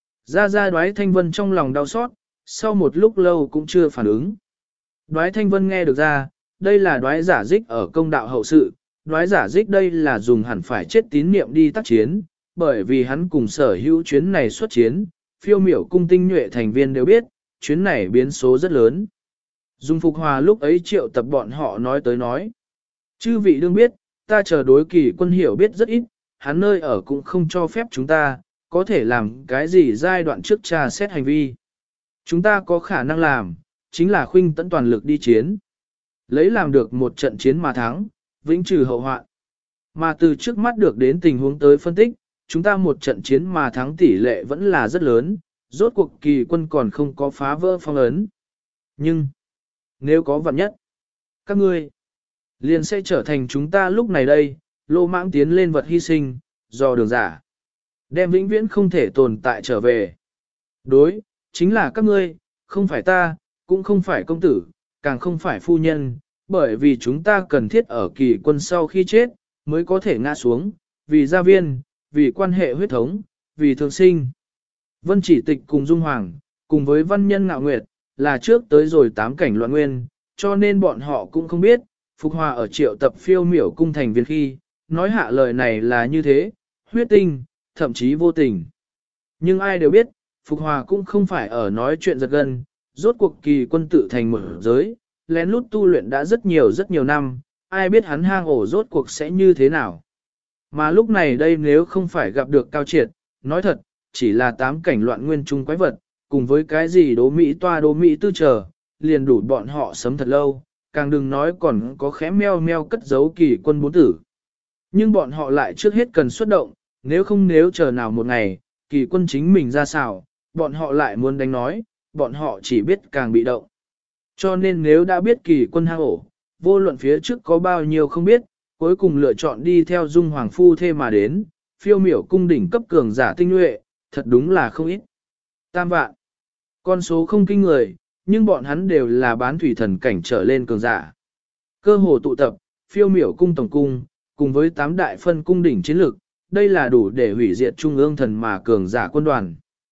Ra đoái Thanh Vân trong lòng đau xót, sau một lúc lâu cũng chưa phản ứng. Đoái Thanh Vân nghe được ra, đây là đoái giả dích ở công đạo hậu sự, đoái giả dích đây là dùng hẳn phải chết tín niệm đi tác chiến, bởi vì hắn cùng sở hữu chuyến này xuất chiến, phiêu miểu cung tinh nhuệ thành viên đều biết, chuyến này biến số rất lớn. Dung Phục Hòa lúc ấy triệu tập bọn họ nói tới nói. Chư vị đương biết, ta chờ đối kỳ quân hiểu biết rất ít, hắn nơi ở cũng không cho phép chúng ta, có thể làm cái gì giai đoạn trước tra xét hành vi. Chúng ta có khả năng làm, chính là khuynh tận toàn lực đi chiến. Lấy làm được một trận chiến mà thắng, vĩnh trừ hậu hoạn. Mà từ trước mắt được đến tình huống tới phân tích, chúng ta một trận chiến mà thắng tỷ lệ vẫn là rất lớn, rốt cuộc kỳ quân còn không có phá vỡ phong ấn. Nhưng, nếu có vận nhất, các ngươi liền sẽ trở thành chúng ta lúc này đây, lô mãng tiến lên vật hy sinh, do đường giả. Đem vĩnh viễn không thể tồn tại trở về. Đối, chính là các ngươi, không phải ta, cũng không phải công tử, càng không phải phu nhân, bởi vì chúng ta cần thiết ở kỳ quân sau khi chết, mới có thể ngã xuống, vì gia viên, vì quan hệ huyết thống, vì thường sinh. Vân Chỉ Tịch cùng Dung Hoàng, cùng với văn nhân Ngạo Nguyệt, là trước tới rồi 8 cảnh loạn nguyên, cho nên bọn họ cũng không biết, Phục Hòa ở triệu tập phiêu miểu cung thành viên khi, nói hạ lời này là như thế, huyết tinh, thậm chí vô tình. Nhưng ai đều biết, Phục Hòa cũng không phải ở nói chuyện giật gân, rốt cuộc kỳ quân tự thành mở giới, lén lút tu luyện đã rất nhiều năm, ai biết hắn hang ổ rốt cuộc sẽ như thế nào. Mà lúc này đây nếu không phải gặp được Cao Triệt, nói thật, chỉ là 8 cảnh loạn nguyên trung quái vật, cùng với cái gì đố Mỹ toa đố Mỹ tư chờ, liền đủ bọn họ sớm thật lâu, càng đừng nói còn có khẽ meo meo cất giấu kỳ quân 4 tử. Nhưng bọn họ lại trước hết cần xuất động, nếu chờ nào một ngày, kỳ quân chính mình ra xảo, bọn họ lại muốn đánh nói, bọn họ chỉ biết càng bị động. Cho nên nếu đã biết kỳ quân hang ổ, vô luận phía trước có bao nhiêu không biết, cuối cùng lựa chọn đi theo Dung Hoàng phu thê mà đến, phiêu miểu cung đỉnh cấp cường giả tinh nhuệ, thật đúng là không ít. Tam vạn. Con số không kinh người, nhưng bọn hắn đều là bán thủy thần cảnh trở lên cường giả. Cơ hồ tụ tập, phiêu miểu cung tổng cung, cùng với 8 đại phân cung đỉnh chiến lực, đây là đủ để hủy diệt trung ương thần mà cường giả quân đoàn.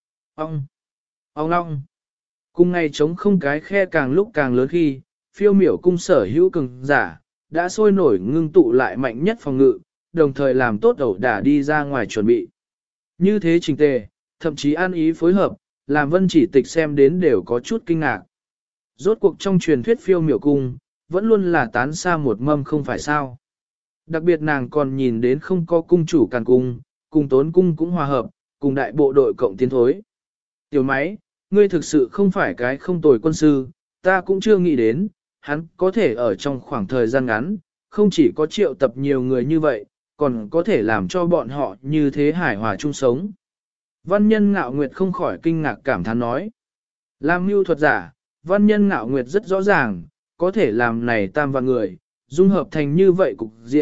Ông long. Cung ngay chống không cái khe càng lúc càng lớn khi, phiêu miểu cung sở hữu cường giả, đã sôi nổi ngưng tụ lại mạnh nhất phòng ngự, đồng thời làm tốt ẩu đả đi ra ngoài chuẩn bị. Như thế trình tề, thậm chí an ý phối hợp, làm Vân Chỉ Tịch xem đến đều có chút kinh ngạc. Rốt cuộc trong truyền thuyết phiêu miểu cung, vẫn luôn là tán xa một mâm không phải sao. Đặc biệt nàng còn nhìn đến không có cung chủ càn cung, cùng tốn cung cũng hòa hợp, cùng đại bộ đội cộng tiến thối. Tiểu máy, ngươi thực sự không phải cái không tồi quân sư, ta cũng chưa nghĩ đến, hắn có thể ở trong khoảng thời gian ngắn, không chỉ có triệu tập nhiều người như vậy, còn có thể làm cho bọn họ như thế hài hòa chung sống. Văn nhân Ngạo Nguyệt không khỏi kinh ngạc cảm thán nói. Làm mưu thuật giả, văn nhân Ngạo Nguyệt rất rõ ràng, có thể làm này tam vạn người, dung hợp thành như vậy cục diện,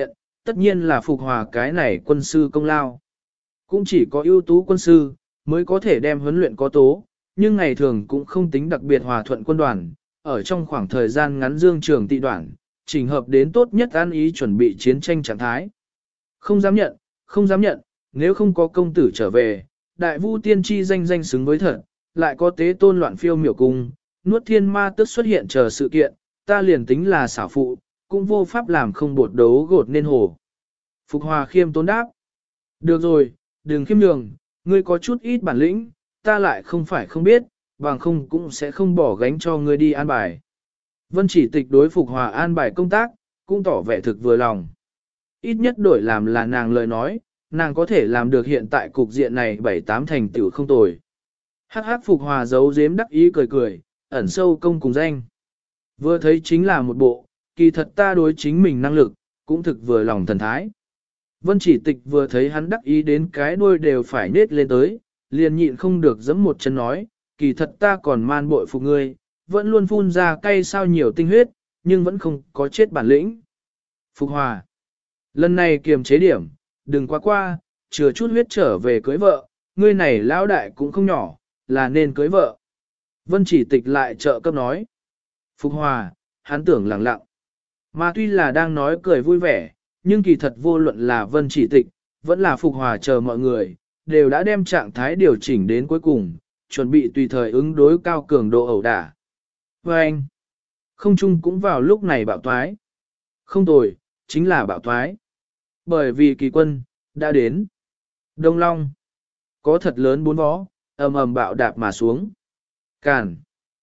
tất nhiên là Phục Hòa cái này quân sư công lao. Cũng chỉ có ưu tú quân sư, mới có thể đem huấn luyện có tố, nhưng ngày thường cũng không tính đặc biệt hòa thuận quân đoàn, ở trong khoảng thời gian ngắn dương trường tị đoạn, chỉnh hợp đến tốt nhất an ý chuẩn bị chiến tranh trạng thái. Không dám nhận, không dám nhận, nếu không có công tử trở về, đại vu tiên tri danh danh xứng với thật, lại có tế tôn loạn phiêu miểu cung, nuốt thiên ma tức xuất hiện chờ sự kiện, ta liền tính là xảo phụ, cũng vô pháp làm không bột đấu gột nên hồ. Phục Hòa khiêm tốn đáp. Được rồi, đừng khiêm nhường, ngươi có chút ít bản lĩnh, ta lại không phải không biết, bằng không cũng sẽ không bỏ gánh cho ngươi đi an bài. Vân Chỉ Tịch đối Phục Hòa an bài công tác, cũng tỏ vẻ thực vừa lòng. Ít nhất đổi làm là nàng lời nói, nàng có thể làm được hiện tại cục diện này 7-8 thành tựu không tồi. Hắc hắc Phục Hòa giấu giếm đắc ý cười cười, ẩn sâu công cùng danh. Vừa thấy chính là một bộ, kỳ thật ta đối chính mình năng lực, cũng thực vừa lòng thần thái. Vân Chỉ Tịch vừa thấy hắn đắc ý đến cái đuôi đều phải nết lên tới, liền nhịn không được giẫm một chân nói, kỳ thật ta còn man bội phục ngươi, vẫn luôn phun ra cay sao nhiều tinh huyết, nhưng vẫn không có chết bản lĩnh. Phục Hòa, lần này kiềm chế điểm, đừng quá qua, chừa chút huyết trở về cưới vợ, ngươi này lão đại cũng không nhỏ, là nên cưới vợ. Vân Chỉ Tịch lại trợ cấp nói. Phục Hòa, hắn tưởng lặng lặng. Mà tuy là đang nói cười vui vẻ, nhưng kỳ thật vô luận là Vân Chỉ Tịch, vẫn là Phục Hòa chờ mọi người, đều đã đem trạng thái điều chỉnh đến cuối cùng, chuẩn bị tùy thời ứng đối cao cường độ ẩu đả. Và anh, không chung cũng vào lúc này bạo toái. Không tồi, chính là bạo toái. Bởi vì kỳ quân, đã đến. Đông Long, có thật lớn bốn vó, ầm ầm bạo đạp mà xuống. Càn,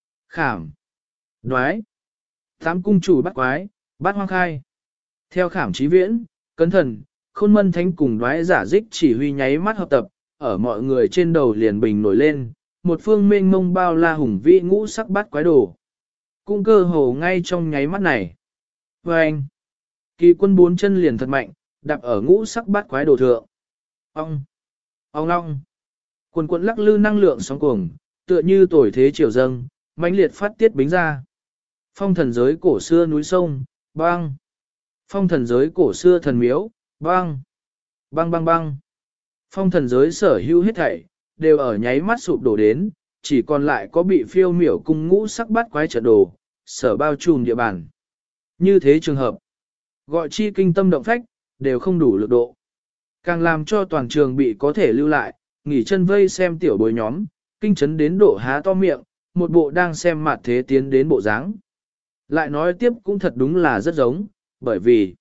khảm, đoái, tám cung chủ bắt quái, bắt hoang khai. Theo khảm chí viễn, cấn thần, khôn mân thánh cùng đoái giả dích chỉ huy nháy mắt hợp tập, ở mọi người trên đầu liền bình nổi lên, một phương mênh mông bao la hùng vĩ ngũ sắc bắt quái đồ. Cung cơ hồ ngay trong nháy mắt này. Và anh, kỳ quân bốn chân liền thật mạnh, đạp ở ngũ sắc bắt quái đồ thượng. Ông long, quần quận lắc lư năng lượng sóng cuồng, tựa như tuổi thế triều dâng, mãnh liệt phát tiết bính ra. Phong thần giới cổ xưa núi sông, băng. Phong thần giới cổ xưa thần miếu, băng. Băng băng băng. Phong thần giới sở hữu hết thảy, đều ở nháy mắt sụp đổ đến, chỉ còn lại có bị phiêu miểu cung ngũ sắc bắt quái trận đồ, sở bao trùm địa bàn. Như thế trường hợp, gọi chi kinh tâm động phách, đều không đủ lực độ. Càng làm cho toàn trường bị có thể lưu lại, nghỉ chân vây xem tiểu bối nhóm, kinh chấn đến độ há to miệng, một bộ đang xem mặt thế tiến đến bộ dáng. Lại nói tiếp cũng thật đúng là rất giống, bởi vì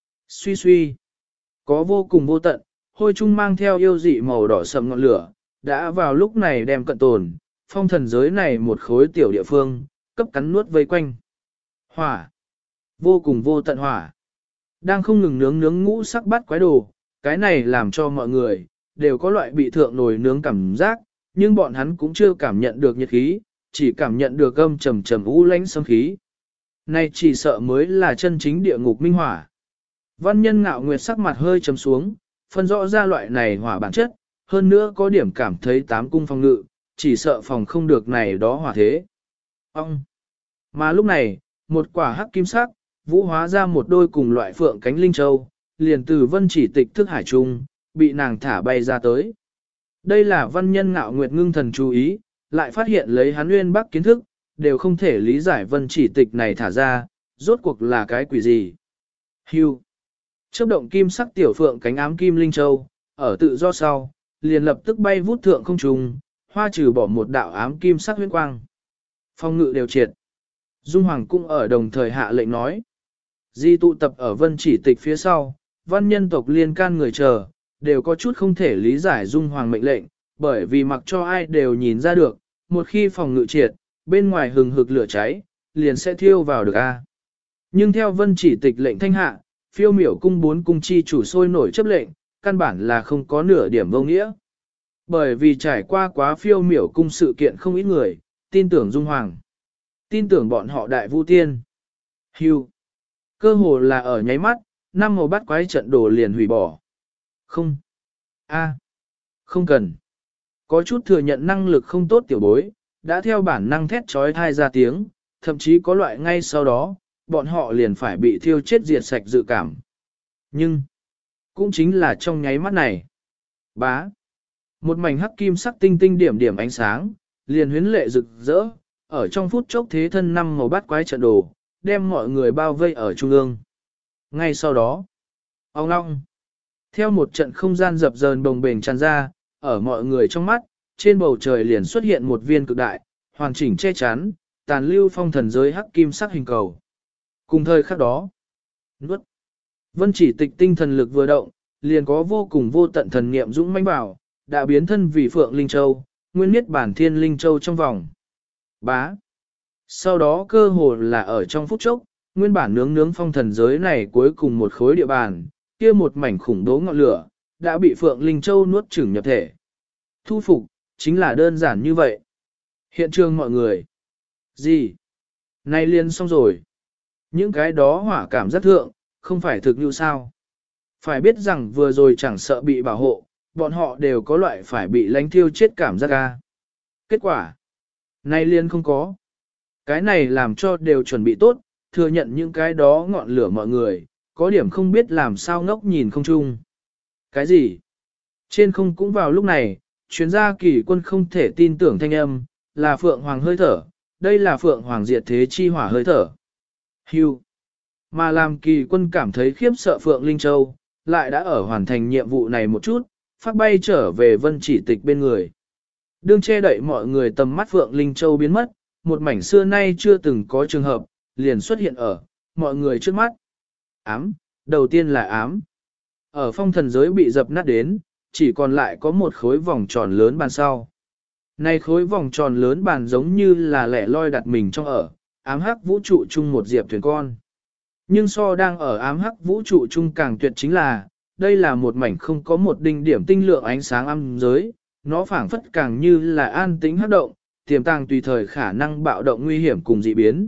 suy, có vô cùng vô tận, hôi trung mang theo yêu dị màu đỏ sầm ngọn lửa, đã vào lúc này đem cận tồn, phong thần giới này một khối tiểu địa phương, cấp cắn nuốt vây quanh. Hỏa, vô cùng vô tận hỏa, đang không ngừng nướng ngũ sắc bát quái đồ, cái này làm cho mọi người, đều có loại bị thượng nồi nướng cảm giác, nhưng bọn hắn cũng chưa cảm nhận được nhiệt khí, chỉ cảm nhận được âm trầm trầm u lãnh xâm khí. Này chỉ sợ mới là chân chính địa ngục minh hỏa. Văn nhân ngạo nguyệt sắc mặt hơi trầm xuống, phân rõ ra loại này hỏa bản chất, hơn nữa có điểm cảm thấy tám cung phòng ngự, chỉ sợ phòng không được này đó hỏa thế. Ông! Mà lúc này, một quả hắc kim sắc, vũ hóa ra một đôi cùng loại phượng cánh linh châu, liền từ Vân Chỉ Tịch thức hải trung, bị nàng thả bay ra tới. Đây là văn nhân ngạo nguyệt ngưng thần chú ý, lại phát hiện lấy hắn nguyên bắc kiến thức, đều không thể lý giải Vân Chỉ Tịch này thả ra, rốt cuộc là cái quỷ gì. Hưu! Chớp động kim sắc tiểu phượng cánh ám kim linh châu, ở tự do sau, liền lập tức bay vút thượng không trung, hoa trừ bỏ một đạo ám kim sắc huyết quang. Phong ngự đều triệt. Dung Hoàng cũng ở đồng thời hạ lệnh nói. Di tụ tập ở Vân Chỉ Tịch phía sau, văn nhân tộc liên can người chờ, đều có chút không thể lý giải Dung Hoàng mệnh lệnh, bởi vì mặc cho ai đều nhìn ra được, một khi phòng ngự triệt, bên ngoài hừng hực lửa cháy, liền sẽ thiêu vào được a. Nhưng theo Vân Chỉ Tịch lệnh thanh hạ, phiêu miểu cung bốn cung chi chủ sôi nổi chấp lệnh, căn bản là không có nửa điểm vô nghĩa. Bởi vì trải qua quá phiêu miểu cung sự kiện không ít người, tin tưởng Dung Hoàng, tin tưởng bọn họ đại vu tiên. Hưu. Cơ hồ là ở nháy mắt, năm màu bắt quái trận đồ liền hủy bỏ. Không. Không cần. Có chút thừa nhận năng lực không tốt tiểu bối, đã theo bản năng thét trói thai ra tiếng, thậm chí có loại ngay sau đó, bọn họ liền phải bị thiêu chết diệt sạch dự cảm. Nhưng, Cũng chính là trong nháy mắt này. Bá. Một mảnh hắc kim sắc tinh tinh điểm điểm ánh sáng, liền huyến lệ rực rỡ, ở trong phút chốc thế thân năm màu bát quái trận đồ, đem mọi người bao vây ở trung ương. Ngay sau đó, ong long, theo một trận không gian dập dờn bồng bềnh tràn ra, ở mọi người trong mắt, trên bầu trời liền xuất hiện một viên cực đại, hoàn chỉnh che chắn, tàn lưu phong thần giới hắc kim sắc hình cầu. Cùng thời khắc đó, nuốt. Vân Chỉ Tịch tinh thần lực vừa động, liền có vô cùng vô tận thần niệm dũng mãnh bảo, đã biến thân vì Phượng Linh Châu, nguyên niết bản Thiên Linh Châu trong vòng. Bá. Sau đó cơ hồ là ở trong phút chốc, nguyên bản nướng phong thần giới này cuối cùng một khối địa bàn, kia một mảnh khủng bố ngọn lửa, đã bị Phượng Linh Châu nuốt chửng nhập thể. Thu phục, chính là đơn giản như vậy. Hiện trường mọi người. Gì? Nay liền xong rồi. Những cái đó hỏa cảm giác thượng, không phải thực như sao. Phải biết rằng vừa rồi chẳng sợ bị bảo hộ, bọn họ đều có loại phải bị lánh thiêu chết cảm giác ga. Kết quả, nay liên không có. Cái này làm cho đều chuẩn bị tốt, thừa nhận những cái đó ngọn lửa mọi người, có điểm không biết làm sao ngốc nhìn không chung. Cái gì? Trên không cũng vào lúc này, chuyên gia kỳ quân không thể tin tưởng thanh âm, là Phượng Hoàng hơi thở, đây là Phượng Hoàng diệt thế chi hỏa hơi thở. Hưu. Mà làm kỳ quân cảm thấy khiếp sợ Phượng Linh Châu, lại đã ở hoàn thành nhiệm vụ này một chút, phát bay trở về Vân Chỉ Tịch bên người. Đương che đậy mọi người tầm mắt Phượng Linh Châu biến mất, một mảnh xưa nay chưa từng có trường hợp, liền xuất hiện ở mọi người trước mắt. Ám, đầu tiên là ám. Ở phong thần giới bị dập nát đến, chỉ còn lại có một khối vòng tròn lớn bàn sau. Này khối vòng tròn lớn bàn giống như là lẻ loi đặt mình trong ở, ám hắc vũ trụ chung một diệp thuyền con. Nhưng so đang ở ám hắc vũ trụ chung càng tuyệt chính là, đây là một mảnh không có một đinh điểm tinh lượng ánh sáng âm giới, nó phảng phất càng như là an tĩnh hắc động, tiềm tàng tùy thời khả năng bạo động nguy hiểm cùng dị biến.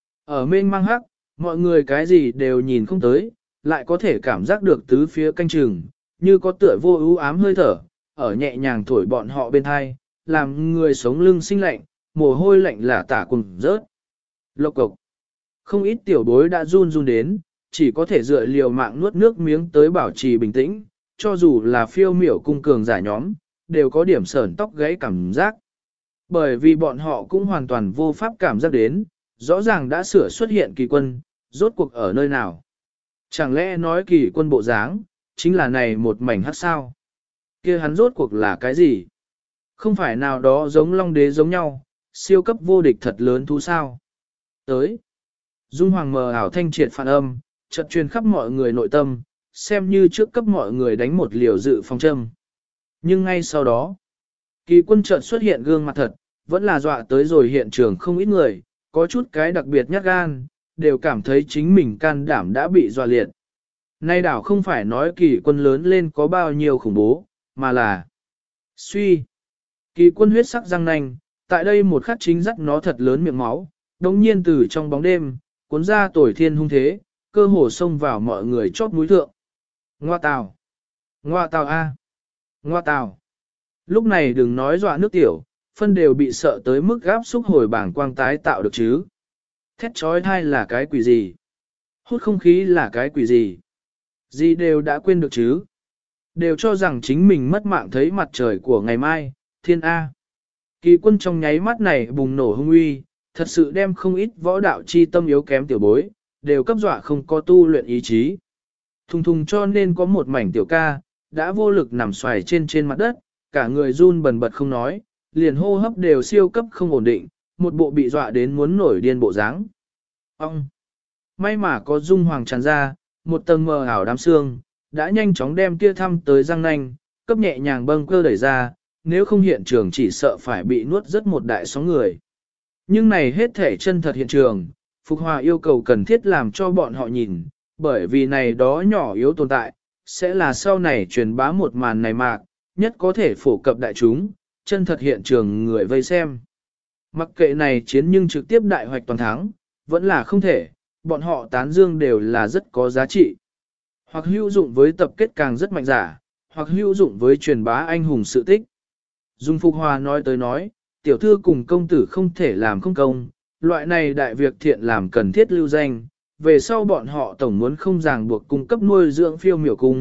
Ở mênh mang hắc, mọi người cái gì đều nhìn không tới, lại có thể cảm giác được tứ phía canh chừng, như có tựa vô ưu ám hơi thở, ở nhẹ nhàng thổi bọn họ bên hai, làm người sống lưng sinh lạnh, mồ hôi lạnh là tả cùng rớt. Lộc cộc. Không ít tiểu bối đã run run đến, chỉ có thể dựa liều mạng nuốt nước miếng tới bảo trì bình tĩnh, cho dù là phiêu miểu cung cường giả nhóm, đều có điểm sởn tóc gáy cảm giác. Bởi vì bọn họ cũng hoàn toàn vô pháp cảm giác đến, rõ ràng đã sửa xuất hiện kỳ quân, rốt cuộc ở nơi nào. Chẳng lẽ nói kỳ quân bộ dáng, chính là này một mảnh hắc sao? Kia hắn rốt cuộc là cái gì? Không phải nào đó giống long đế giống nhau, siêu cấp vô địch thật lớn thú sao? Tới. Dung hoàng mờ ảo thanh triệt phản âm, chợt truyền khắp mọi người nội tâm, xem như trước cấp mọi người đánh một liều dự phòng châm. Nhưng ngay sau đó, kỳ quân chợt xuất hiện gương mặt thật, vẫn là dọa tới rồi hiện trường không ít người, có chút cái đặc biệt nhát gan, đều cảm thấy chính mình can đảm đã bị dọa liệt. Nay đảo không phải nói kỳ quân lớn lên có bao nhiêu khủng bố, mà là suy. Kỳ quân huyết sắc răng nanh, tại đây một khắc chính dắt nó thật lớn miệng máu, đống nhiên từ trong bóng đêm, cuốn ra tổi thiên hung thế, cơ hồ xông vào mọi người chót núi thượng. Ngoa tào! Ngoa tào a! Ngoa tào! Lúc này đừng nói dọa nước tiểu, phân đều bị sợ tới mức gáp xúc hồi bảng quang tái tạo được chứ. Thét trói thai là cái quỷ gì? Hút không khí là cái quỷ gì? Gì đều đã quên được chứ? Đều cho rằng chính mình mất mạng thấy mặt trời của ngày mai, thiên A. Kỳ quân trong nháy mắt này bùng nổ hung uy, thật sự đem không ít võ đạo chi tâm yếu kém tiểu bối, đều cấp dọa không có tu luyện ý chí. Thùng thùng cho nên có một mảnh tiểu ca, đã vô lực nằm xoài trên mặt đất, cả người run bần bật không nói, liền hô hấp đều siêu cấp không ổn định, một bộ bị dọa đến muốn nổi điên bộ dáng. Ông! May mà có dung hoàng tràn ra, một tầng mờ ảo đám xương, đã nhanh chóng đem kia thăm tới răng nanh, cấp nhẹ nhàng bâng cơ đẩy ra, nếu không hiện trường chỉ sợ phải bị nuốt rất một đại sóng người. Nhưng này hết thể chân thật hiện trường, Phục Hòa yêu cầu cần thiết làm cho bọn họ nhìn, bởi vì này đó nhỏ yếu tồn tại, sẽ là sau này truyền bá một màn này mạc, nhất có thể phổ cập đại chúng, chân thật hiện trường người vây xem. Mặc kệ này chiến nhưng trực tiếp đại hoạch toàn thắng, vẫn là không thể, bọn họ tán dương đều là rất có giá trị. Hoặc hữu dụng với tập kết càng rất mạnh giả, hoặc hữu dụng với truyền bá anh hùng sự tích. Dung Phục Hòa nói tới nói, tiểu thư cùng công tử không thể làm không công, loại này đại việc thiện làm cần thiết lưu danh, về sau bọn họ tổng muốn không ràng buộc cung cấp nuôi dưỡng phiêu miểu cung,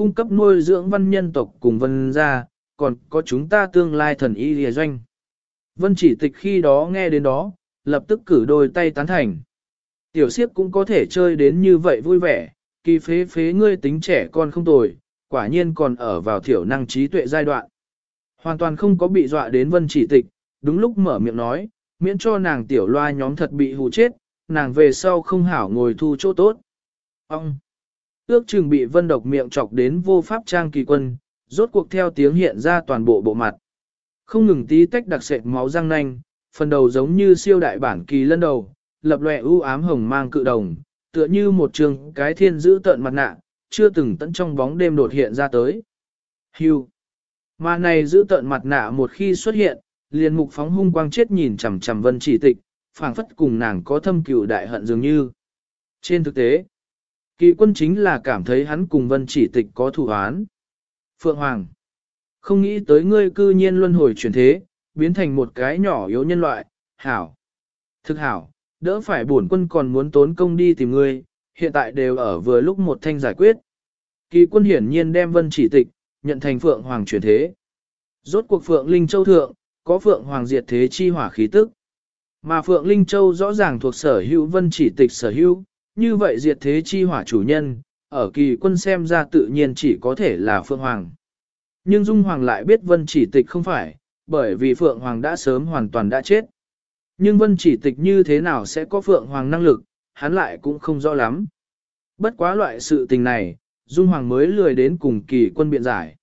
cung cấp nuôi dưỡng văn nhân tộc cùng vân gia, còn có chúng ta tương lai thần y lìa doanh. Vân chỉ tịch khi đó nghe đến đó, lập tức cử đôi tay tán thành. Tiểu siếp cũng có thể chơi đến như vậy vui vẻ, kỳ phế phế ngươi tính trẻ con không tồi, quả nhiên còn ở vào thiểu năng trí tuệ giai đoạn. Hoàn toàn không có bị dọa đến vân chỉ tịch, đúng lúc mở miệng nói, miễn cho nàng tiểu loa nhóm thật bị hù chết, nàng về sau không hảo ngồi thu chỗ tốt. Ông! Ước chừng bị vân độc miệng chọc đến vô pháp trang kỳ quân, rốt cuộc theo tiếng hiện ra toàn bộ bộ mặt. Không ngừng tí tách đặc sệt máu răng nanh, phần đầu giống như siêu đại bản kỳ lân đầu, lập lòe ưu ám hồng mang cự đồng, tựa như một trường cái thiên giữ tận mặt nạ, chưa từng tận trong bóng đêm đột hiện ra tới. Hưu! Mà này giữ tận mặt nạ một khi xuất hiện, liền mục phóng hung quang chết nhìn chằm chằm vân chỉ tịch, phảng phất cùng nàng có thâm cừu đại hận dường như. Trên thực tế, kỳ quân chính là cảm thấy hắn cùng vân chỉ tịch có thù oán. Phượng Hoàng, không nghĩ tới ngươi cư nhiên luân hồi chuyển thế, biến thành một cái nhỏ yếu nhân loại, hảo. Thực hảo, đỡ phải bổn quân còn muốn tốn công đi tìm ngươi, hiện tại đều ở vừa lúc một thanh giải quyết. Kỳ quân hiển nhiên đem vân chỉ tịch, nhận thành Phượng Hoàng chuyển thế. Rốt cuộc Phượng Linh Châu thượng, có Phượng Hoàng diệt thế chi hỏa khí tức. Mà Phượng Linh Châu rõ ràng thuộc sở hữu vân chỉ tịch sở hữu, như vậy diệt thế chi hỏa chủ nhân, ở kỳ quân xem ra tự nhiên chỉ có thể là Phượng Hoàng. Nhưng Dung Hoàng lại biết vân chỉ tịch không phải, bởi vì Phượng Hoàng đã sớm hoàn toàn đã chết. Nhưng vân chỉ tịch như thế nào sẽ có Phượng Hoàng năng lực, hắn lại cũng không rõ lắm. Bất quá loại sự tình này, Dung Hoàng mới lười đến cùng kỳ quân biện giải.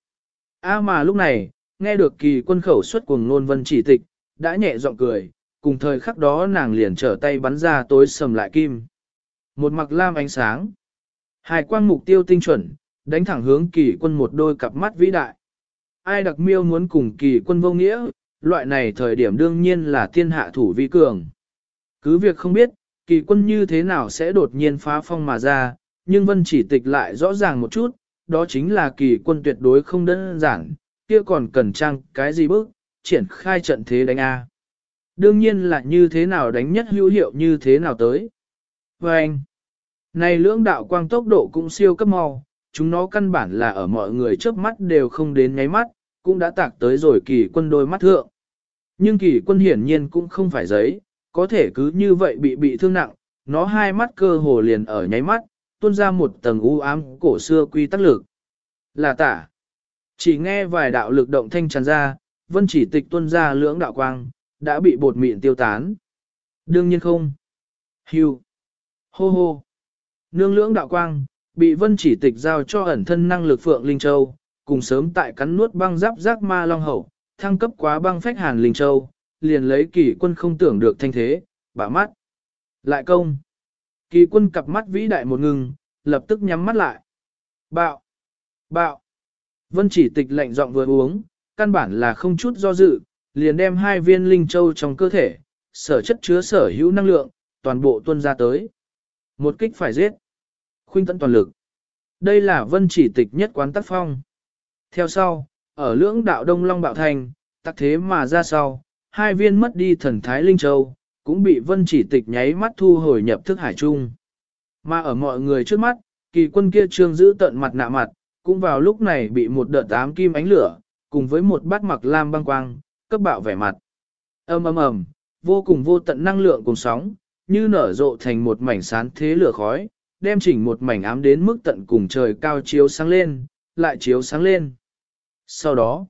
Mà lúc này, nghe được kỳ quân khẩu xuất cuồng ngôn vân chỉ tịch, đã nhẹ giọng cười, cùng thời khắc đó nàng liền trở tay bắn ra tối sầm lại kim. Một mặc lam ánh sáng. Hai quang mục tiêu tinh chuẩn, đánh thẳng hướng kỳ quân một đôi cặp mắt vĩ đại. Ai đặc miêu muốn cùng kỳ quân vô nghĩa, loại này thời điểm đương nhiên là thiên hạ thủ vi cường. Cứ việc không biết, kỳ quân như thế nào sẽ đột nhiên phá phong mà ra, nhưng vân chỉ tịch lại rõ ràng một chút, đó chính là kỳ quân tuyệt đối không đơn giản, kia còn cần trang cái gì bước, triển khai trận thế đánh A. Đương nhiên là như thế nào đánh nhất hữu hiệu như thế nào tới. Và anh, này lưỡng đạo quang tốc độ cũng siêu cấp mau, chúng nó căn bản là ở mọi người trước mắt đều không đến nháy mắt, cũng đã tạc tới rồi kỳ quân đôi mắt thượng. Nhưng kỳ quân hiển nhiên cũng không phải giấy, có thể cứ như vậy bị thương nặng, nó hai mắt cơ hồ liền ở nháy mắt, tuôn ra một tầng u ám cổ xưa quy tắc lực. Là tả. Chỉ nghe vài đạo lực động thanh tràn ra, vân chỉ tịch tuôn ra lưỡng đạo quang, đã bị bột mịn tiêu tán. Đương nhiên không. Hưu. Hô hô. Nương lưỡng đạo quang, bị vân chỉ tịch giao cho ẩn thân năng lực Phượng Linh Châu, cùng sớm tại cắn nuốt băng giáp giác ma long hậu, thăng cấp quá băng phách hàn Linh Châu, liền lấy kỳ quân không tưởng được thanh thế, bả mắt. Lại công. Kỳ quân cặp mắt vĩ đại một ngừng, lập tức nhắm mắt lại. Bạo. Bạo. Vân chỉ tịch lạnh giọng vừa uống, căn bản là không chút do dự, liền đem hai viên Linh Châu trong cơ thể, sở chất chứa sở hữu năng lượng, toàn bộ tuôn ra tới. Một kích phải giết. Khuynh tận toàn lực. Đây là vân chỉ tịch nhất quán tác phong. Theo sau, ở lưỡng đạo đông long bạo thành, tắc thế mà ra sau, hai viên mất đi thần thái Linh Châu, cũng bị vân chỉ tịch nháy mắt thu hồi nhập thức hải trung. Mà ở mọi người trước mắt, kỳ quân kia trương giữ tận mặt nạ mặt, cũng vào lúc này bị một đợt ám kim ánh lửa, cùng với một bát mặc lam băng quang, cấp bạo vẻ mặt. Ầm, vô cùng vô tận năng lượng cùng sóng, như nở rộ thành một mảnh sán thế lửa khói, đem chỉnh một mảnh ám đến mức tận cùng trời cao chiếu sáng lên, lại chiếu sáng lên. Sau đó,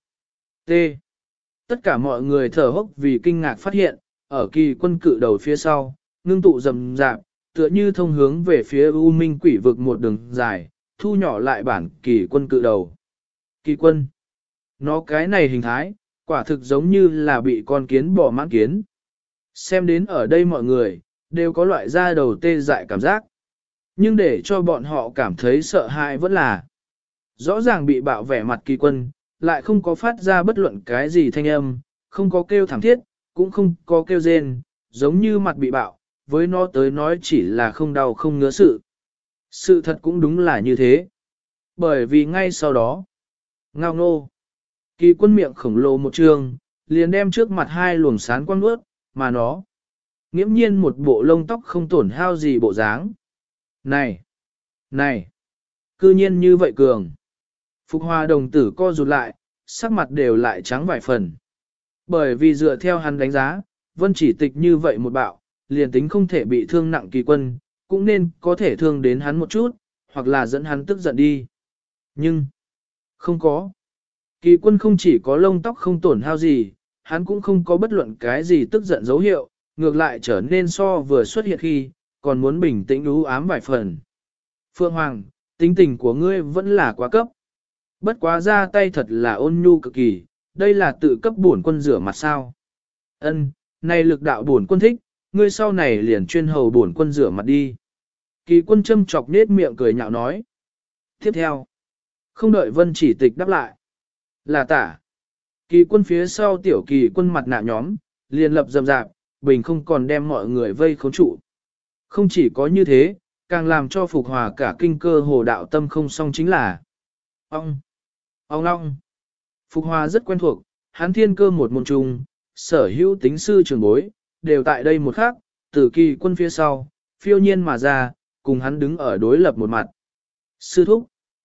tất cả mọi người thở hốc vì kinh ngạc phát hiện, ở kỳ quân cự đầu phía sau, ngưng tụ rầm rạp, tựa như thông hướng về phía U Minh quỷ vực một đường dài, thu nhỏ lại bản kỳ quân cự đầu. Kỳ quân, nó cái này hình thái, quả thực giống như là bị con kiến bỏ mãn kiến. Xem đến ở đây mọi người, đều có loại da đầu tê dại cảm giác. Nhưng để cho bọn họ cảm thấy sợ hãi vẫn là rõ ràng bị bạo vẻ mặt kỳ quân, lại không có phát ra bất luận cái gì thanh âm, không có kêu thảm thiết, cũng không có kêu rên, giống như mặt bị bạo, với nó tới nói chỉ là không đau không ngứa sự. Sự thật cũng đúng là như thế. Bởi vì ngay sau đó, ngao nô, kỳ quân miệng khổng lồ một trường, liền đem trước mặt hai luồng sáng quang nuốt, mà nó, nghiễm nhiên một bộ lông tóc không tổn hao gì bộ dáng. Này, cư nhiên như vậy cường. Phục Hòa đồng tử co rụt lại, sắc mặt đều lại trắng vài phần. Bởi vì dựa theo hắn đánh giá, Vân Chỉ Tịch như vậy một bạo, liền tính không thể bị thương nặng Kỳ Quân, cũng nên có thể thương đến hắn một chút, hoặc là dẫn hắn tức giận đi. Nhưng, không có. Kỳ Quân không chỉ có lông tóc không tổn hao gì, hắn cũng không có bất luận cái gì tức giận dấu hiệu, ngược lại trở nên so vừa xuất hiện khi, còn muốn bình tĩnh ú ám vài phần. Phượng Hoàng, tính tình của ngươi vẫn là quá cấp. Bất quá ra tay thật là ôn nhu cực kỳ, đây là tự cấp bổn quân rửa mặt sao. Ân, này lực đạo bổn quân thích, ngươi sau này liền chuyên hầu bổn quân rửa mặt đi. Kỳ Quân châm chọc nết miệng cười nhạo nói. Tiếp theo, không đợi Vân Chỉ Tịch đáp lại. Là tả. Kỳ Quân phía sau tiểu Kỳ Quân mặt nạ nhóm, liền lập dầm dạp, bình không còn đem mọi người vây khốn trụ. Không chỉ có như thế, càng làm cho Phục Hòa cả kinh cơ hồ đạo tâm không xong chính là ông long. Phục Hòa rất quen thuộc, hắn thiên cơ một môn trùng, sở hữu tính sư trường bối, đều tại đây một khắc, từ Kỳ Quân phía sau, phiêu nhiên mà ra, cùng hắn đứng ở đối lập một mặt. Sư thúc,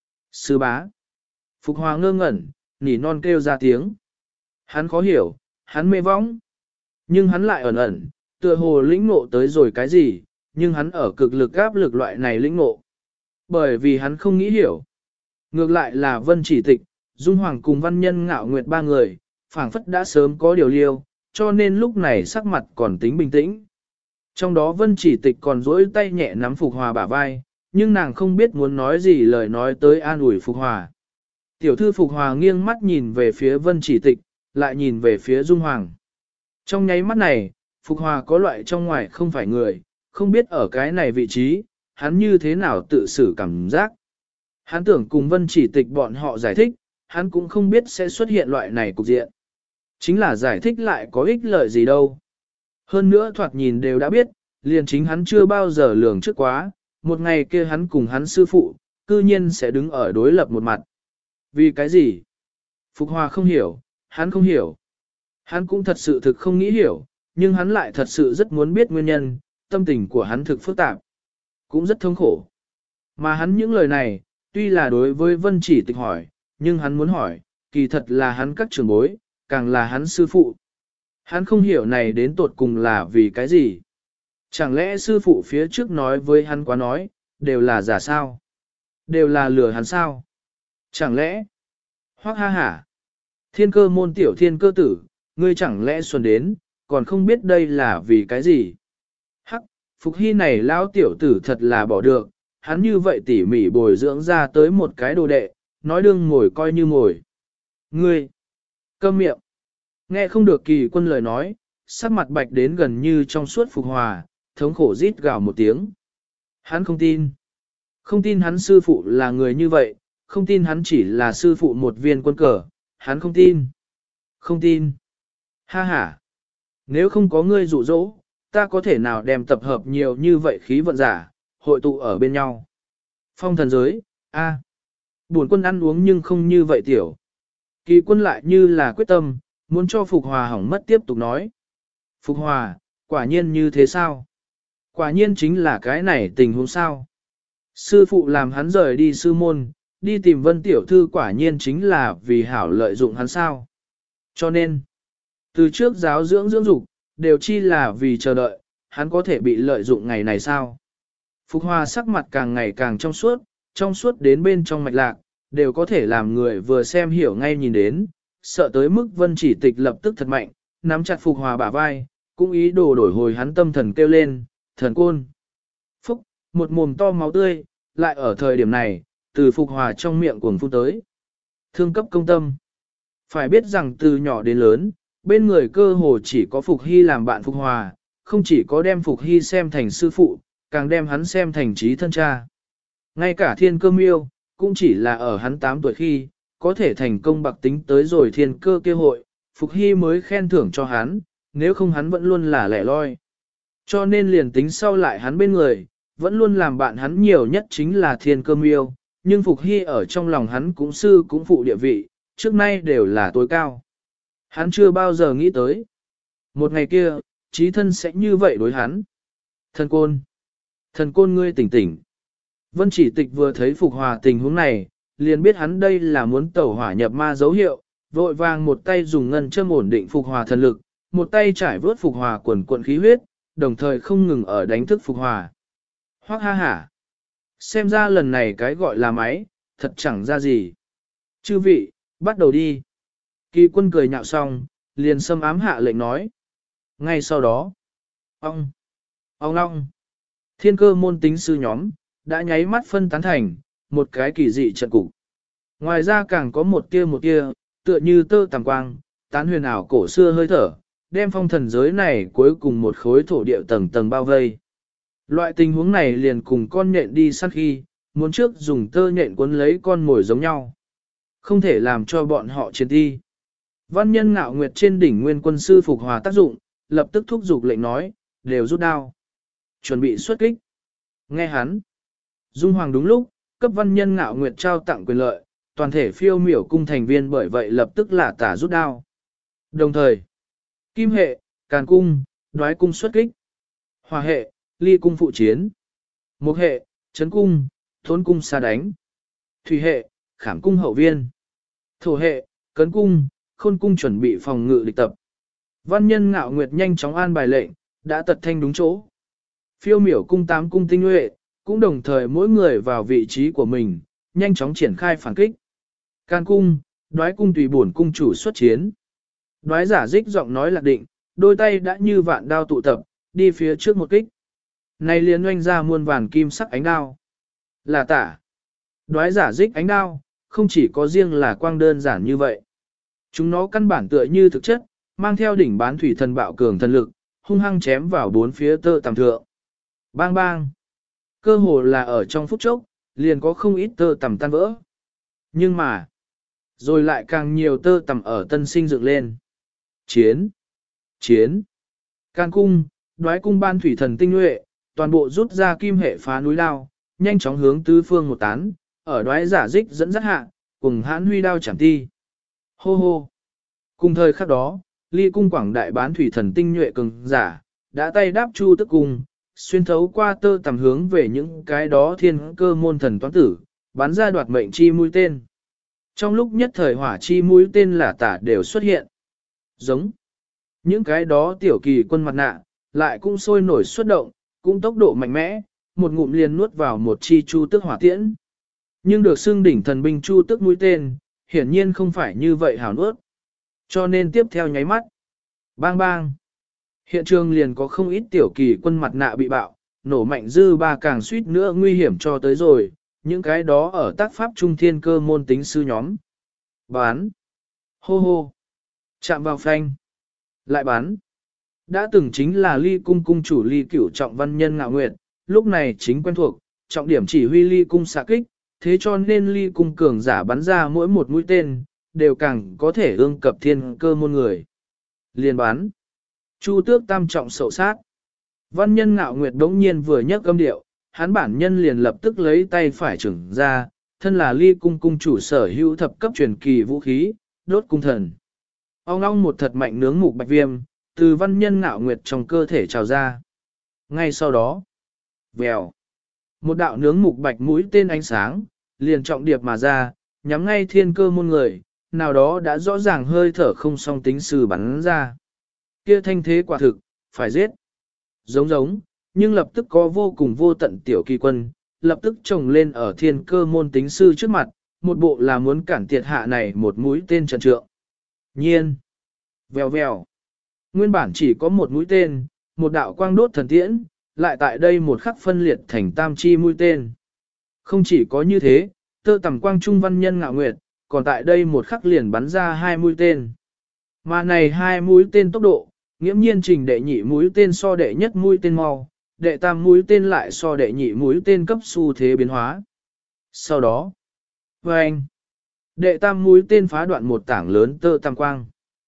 sư bá. Phục Hòa ngơ ngẩn, nỉ non kêu ra tiếng. Hắn khó hiểu, hắn mê võng. Nhưng hắn lại ẩn ẩn, tựa hồ lĩnh ngộ tới rồi cái gì, nhưng hắn ở cực lực áp lực loại này lĩnh ngộ. Bởi vì hắn không nghĩ hiểu. Ngược lại là Vân Chỉ Tịch, Dung Hoàng cùng Văn Nhân Ngạo Nguyệt ba người, phảng phất đã sớm có điều liêu, cho nên lúc này sắc mặt còn tính bình tĩnh. Trong đó Vân Chỉ Tịch còn duỗi tay nhẹ nắm Phục Hòa bả vai, nhưng nàng không biết muốn nói gì lời nói tới an ủi Phục Hòa. Tiểu thư Phục Hòa nghiêng mắt nhìn về phía Vân Chỉ Tịch, lại nhìn về phía Dung Hoàng. Trong nháy mắt này, Phục Hòa có loại trong ngoài không phải người, không biết ở cái này vị trí, hắn như thế nào tự xử cảm giác. Hắn tưởng cùng Vân Chỉ Tịch bọn họ giải thích, hắn cũng không biết sẽ xuất hiện loại này cục diện. Chính là giải thích lại có ích lợi gì đâu. Hơn nữa thoạt nhìn đều đã biết, liền chính hắn chưa bao giờ lường trước quá, một ngày kia hắn cùng hắn sư phụ, cư nhiên sẽ đứng ở đối lập một mặt. Vì cái gì? Phục Hòa không hiểu, hắn không hiểu. Hắn cũng thật sự thực không nghĩ hiểu, nhưng hắn lại thật sự rất muốn biết nguyên nhân, tâm tình của hắn thực phức tạp, cũng rất thống khổ. Mà hắn những lời này, tuy là đối với Vân Chỉ Tịch hỏi, nhưng hắn muốn hỏi, kỳ thật là hắn các trưởng bối, càng là hắn sư phụ. Hắn không hiểu này đến tột cùng là vì cái gì. Chẳng lẽ sư phụ phía trước nói với hắn quá nói, đều là giả sao? Đều là lừa hắn sao? Chẳng lẽ? Hoác ha hả. Thiên cơ môn tiểu thiên cơ tử, ngươi chẳng lẽ xuân đến, còn không biết đây là vì cái gì? Hắc, Phục Hy này lão tiểu tử thật là bỏ được, hắn như vậy tỉ mỉ bồi dưỡng ra tới một cái đồ đệ, nói đương ngồi coi như ngồi. Ngươi, câm miệng. Nghe không được Kỳ Quân lời nói, sắc mặt bạch đến gần như trong suốt Phục Hòa, thống khổ rít gào một tiếng. Hắn không tin. Không tin hắn sư phụ là người như vậy, không tin hắn chỉ là sư phụ một viên quân cờ, hắn không tin. Không tin. Ha ha. Nếu không có ngươi dụ dỗ, ta có thể nào đem tập hợp nhiều như vậy khí vận giả, hội tụ ở bên nhau. Phong thần giới, a, buồn quân ăn uống nhưng không như vậy tiểu. Kỳ Quân lại như là quyết tâm, muốn cho Phục Hòa hỏng mất tiếp tục nói. Phục Hòa, quả nhiên như thế sao? Quả nhiên chính là cái này tình huống sao? Sư phụ làm hắn rời đi sư môn, đi tìm Vân tiểu thư quả nhiên chính là vì hảo lợi dụng hắn sao? Cho nên, từ trước giáo dưỡng dưỡng dục, đều chi là vì chờ đợi, hắn có thể bị lợi dụng ngày này sao? Phục Hòa sắc mặt càng ngày càng trong suốt đến bên trong mạch lạc, đều có thể làm người vừa xem hiểu ngay nhìn đến, sợ tới mức Vân Chỉ Tịch lập tức thật mạnh, nắm chặt Phục Hòa bả vai, cũng ý đồ đổi hồi hắn tâm thần kêu lên, thần côn. Phúc, một mồm to máu tươi, lại ở thời điểm này, từ Phục Hòa trong miệng cuồng phun tới. Thương cấp công tâm. Phải biết rằng từ nhỏ đến lớn, bên người cơ hồ chỉ có Phục Hy làm bạn Phục Hòa, không chỉ có đem Phục Hy xem thành sư phụ, càng đem hắn xem thành trí thân cha. Ngay cả Thiên Cơ Miêu, cũng chỉ là ở hắn 8 tuổi khi, có thể thành công bạc tính tới rồi Thiên Cơ kia hội, Phục Hy mới khen thưởng cho hắn, nếu không hắn vẫn luôn là lẻ loi. Cho nên liền tính sau lại hắn bên người, vẫn luôn làm bạn hắn nhiều nhất chính là Thiên Cơ Miêu, nhưng Phục Hy ở trong lòng hắn cũng sư cũng phụ địa vị, trước nay đều là tối cao. Hắn chưa bao giờ nghĩ tới. Một ngày kia, trí thân sẽ như vậy đối hắn. Thần côn ngươi tỉnh tỉnh. Vân Chỉ Tịch vừa thấy Phục Hòa tình huống này, liền biết hắn đây là muốn tẩu hỏa nhập ma dấu hiệu, vội vàng một tay dùng ngân châm ổn định phục hòa thần lực, một tay trải vớt phục hòa quần cuộn khí huyết, đồng thời không ngừng ở đánh thức phục hòa. Hoác ha hả. Xem ra lần này cái gọi là máy, thật chẳng ra gì. Chư vị, bắt đầu đi. Kỳ quân cười nhạo xong, liền xâm ám hạ lệnh nói. Ngay sau đó, ông long, thiên cơ môn tính sư nhóm, đã nháy mắt phân tán thành, một cái kỳ dị trận cục. Ngoài ra càng có một tia, tựa như tơ tàng quang, tán huyền ảo cổ xưa hơi thở, đem phong thần giới này cuối cùng một khối thổ địa tầng tầng bao vây. Loại tình huống này liền cùng con nhện đi săn khi, muốn trước dùng tơ nhện cuốn lấy con mồi giống nhau. Không thể làm cho bọn họ chiến đi. Văn nhân ngạo nguyệt trên đỉnh nguyên quân sư phục hòa tác dụng, lập tức thúc giục lệnh nói, đều rút đao. Chuẩn bị xuất kích. Nghe hắn. Dung Hoàng đúng lúc, cấp văn nhân ngạo nguyệt trao tặng quyền lợi, toàn thể phiêu miểu cung thành viên bởi vậy lập tức là tả rút đao. Đồng thời, kim hệ, càn cung, đoái cung xuất kích. Hỏa hệ, ly cung phụ chiến. Mục hệ, chấn cung, thốn cung xa đánh. Thủy hệ, khảm cung hậu viên. Thổ hệ, cấn cung, khôn cung chuẩn bị phòng ngự địch tập. Văn nhân ngạo nguyệt nhanh chóng an bài lệnh, đã tật thanh đúng chỗ. Phiêu miểu cung 8 cung tinh nhuệ, cũng đồng thời mỗi người vào vị trí của mình, nhanh chóng triển khai phản kích. Can cung, đoái cung tùy bổn cung chủ xuất chiến. Đoái giả dích giọng nói lạc định, đôi tay đã như vạn đao tụ tập, đi phía trước một kích. Này liền oanh ra muôn vàn kim sắc ánh đao. Là tả. Đoái giả dích ánh đao, không chỉ có riêng là quang đơn giản như vậy. Chúng nó căn bản tựa như thực chất, mang theo đỉnh bán thủy thần bạo cường thần lực, hung hăng chém vào bốn phía tơ tằm thượng. Bang bang. Cơ hồ là ở trong phút chốc, liền có không ít tơ tằm tan vỡ. Nhưng mà, rồi lại càng nhiều tơ tằm ở tân sinh dựng lên. Chiến. Can cung, đoái cung ban thủy thần tinh nhuệ, toàn bộ rút ra kim hệ phá núi lao, nhanh chóng hướng tứ phương một tán, ở đoái giả dích dẫn dắt hạ, cùng hãn huy đao chảm ti. Hô hô. Cùng thời khắc đó, ly cung quảng đại bán thủy thần tinh nhuệ cường giả, đã tay đáp chu tức cung, xuyên thấu qua tơ tầm hướng về những cái đó thiên cơ môn thần toán tử, bắn ra đoạt mệnh chi mũi tên. Trong lúc nhất thời hỏa chi mũi tên là tả đều xuất hiện. Giống. Những cái đó tiểu kỳ quân mặt nạ, lại cũng sôi nổi xuất động, cũng tốc độ mạnh mẽ, một ngụm liền nuốt vào một chi chu tức hỏa tiễn. Nhưng được xưng đỉnh thần binh chu tức mũi tên, hiển nhiên không phải như vậy hảo nuốt. Cho nên tiếp theo nháy mắt. Bang bang. Hiện trường liền có không ít tiểu kỳ quân mặt nạ bị bạo, nổ mạnh dư ba càng suýt nữa nguy hiểm cho tới rồi, những cái đó ở tác pháp trung thiên cơ môn tính sư nhóm. Bán. Hô hô. Chạm vào phanh. Lại bán. Đã từng chính là ly cung cung chủ ly cửu trọng văn nhân ngạo nguyệt, lúc này chính quen thuộc, trọng điểm chỉ huy ly cung xạ kích, thế cho nên ly cung cường giả bắn ra mỗi một mũi tên, đều càng có thể ương cập thiên cơ môn người. Liên bán. Chu tước tam trọng sậu sát. Văn nhân ngạo nguyệt đống nhiên vừa nhấc âm điệu, hắn bản nhân liền lập tức lấy tay phải trưởng ra, thân là ly cung cung chủ sở hữu thập cấp truyền kỳ vũ khí, đốt cung thần. Ông long một thật mạnh nướng mục bạch viêm, từ văn nhân ngạo nguyệt trong cơ thể trào ra. Ngay sau đó, vèo, một đạo nướng mục bạch mũi tên ánh sáng, liền trọng điệp mà ra, nhắm ngay thiên cơ môn người, nào đó đã rõ ràng hơi thở không song tính sư bắn ra. Kia thanh thế quả thực, phải giết. Giống, nhưng lập tức có vô cùng vô tận tiểu kỳ quân, lập tức trồng lên ở thiên cơ môn tính sư trước mặt, một bộ là muốn cản tiệt hạ này một mũi tên trận trượng. Nhiên, vèo, nguyên bản chỉ có một mũi tên, một đạo quang đốt thần tiễn, lại tại đây một khắc phân liệt thành tam chi mũi tên. Không chỉ có như thế, tơ tầm quang trung văn nhân ngạo nguyệt, còn tại đây một khắc liền bắn ra 2 mũi tên. Mà này 2 mũi tên tốc độ, nghiễm nhiên trình đệ nhị mũi tên so đệ nhất mũi tên mau, đệ tam mũi tên lại so đệ nhị mũi tên cấp xu thế biến hóa. Sau đó, vâng, đệ tam mũi tên phá đoạn một tảng lớn tơ tam quang.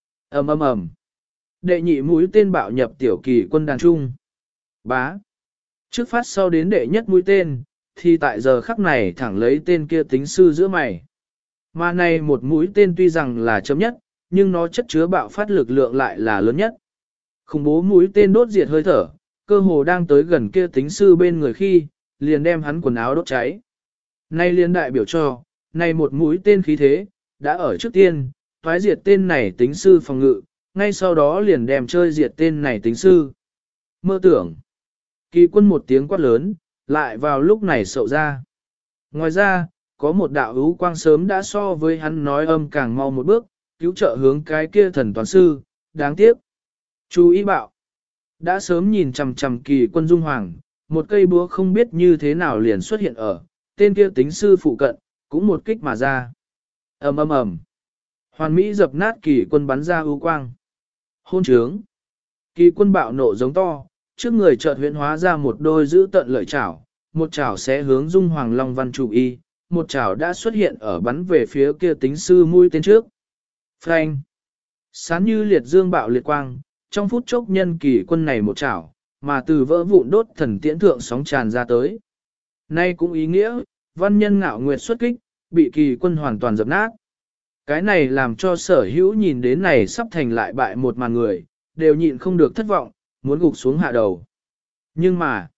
ầm. Đệ nhị mũi tên bạo nhập tiểu kỳ quân đàn trung. Bá. Trước phát sau đến đệ nhất mũi tên, thì tại giờ khắc này thẳng lấy tên kia tính sư giữa mày. Mà này một mũi tên tuy rằng là chấm nhất, nhưng nó chất chứa bạo phát lực lượng lại là lớn nhất. Khủng bố mũi tên đốt diệt hơi thở, cơ hồ đang tới gần kia tính sư bên người khi, liền đem hắn quần áo đốt cháy. Nay liên đại biểu cho, này một mũi tên khí thế, đã ở trước tiên, toái diệt tên này tính sư phòng ngự, ngay sau đó liền đem chơi diệt tên này tính sư. Mơ tưởng, kỳ quân một tiếng quát lớn, lại vào lúc này sậu ra. Ngoài ra, có một đạo ưu quang sớm đã so với hắn nói âm càng mau một bước, cứu trợ hướng cái kia thần toán sư, đáng tiếc. Chú ý bạo, đã sớm nhìn chằm chằm kỳ quân dung hoàng, một cây búa không biết như thế nào liền xuất hiện ở, tên kia tính sư phụ cận, cũng một kích mà ra. ầm ầm ầm, hoàn mỹ dập nát kỳ quân bắn ra ưu quang. Hôn trướng, kỳ quân bạo nộ giống to, trước người chợt huyễn hóa ra một đôi giữ tận lợi chảo, một chảo sẽ hướng dung hoàng long văn chủ y, một chảo đã xuất hiện ở bắn về phía kia tính sư mũi tên trước. Phanh, sáng như liệt dương bạo liệt quang, trong phút chốc nhân kỳ quân này một chảo, mà từ vỡ vụn đốt thần tiễn thượng sóng tràn ra tới. Nay cũng ý nghĩa, văn nhân ngạo nguyệt xuất kích, bị kỳ quân hoàn toàn dập nát. Cái này làm cho sở hữu nhìn đến này sắp thành lại bại một màn người, đều nhịn không được thất vọng, muốn gục xuống hạ đầu. Nhưng mà,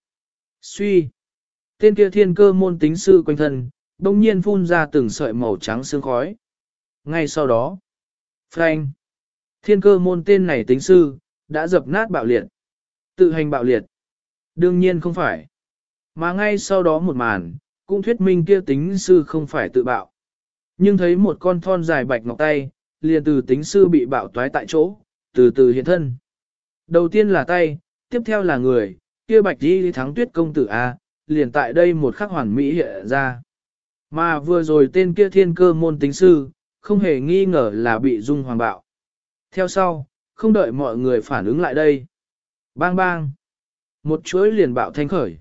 suy, tên kia thiên cơ môn tính sư quanh thân, đông nhiên phun ra từng sợi màu trắng sương khói. Ngay sau đó, phanh, thiên cơ môn tên này tính sư, đã dập nát bạo liệt. Tự hành bạo liệt. Đương nhiên không phải. Mà ngay sau đó một màn, cũng thuyết minh kia tính sư không phải tự bạo. Nhưng thấy một con thon dài bạch ngọc tay, liền từ tính sư bị bạo toái tại chỗ, từ từ hiện thân. Đầu tiên là tay, tiếp theo là người, kia bạch đi thắng tuyết công tử A, liền tại đây một khắc hoàn mỹ hiện ra. Mà vừa rồi tên kia thiên cơ môn tính sư, không hề nghi ngờ là bị dung hoàng bạo. Theo sau, không đợi mọi người phản ứng lại đây. Bang bang. Một chuỗi liền bạo thanh khởi.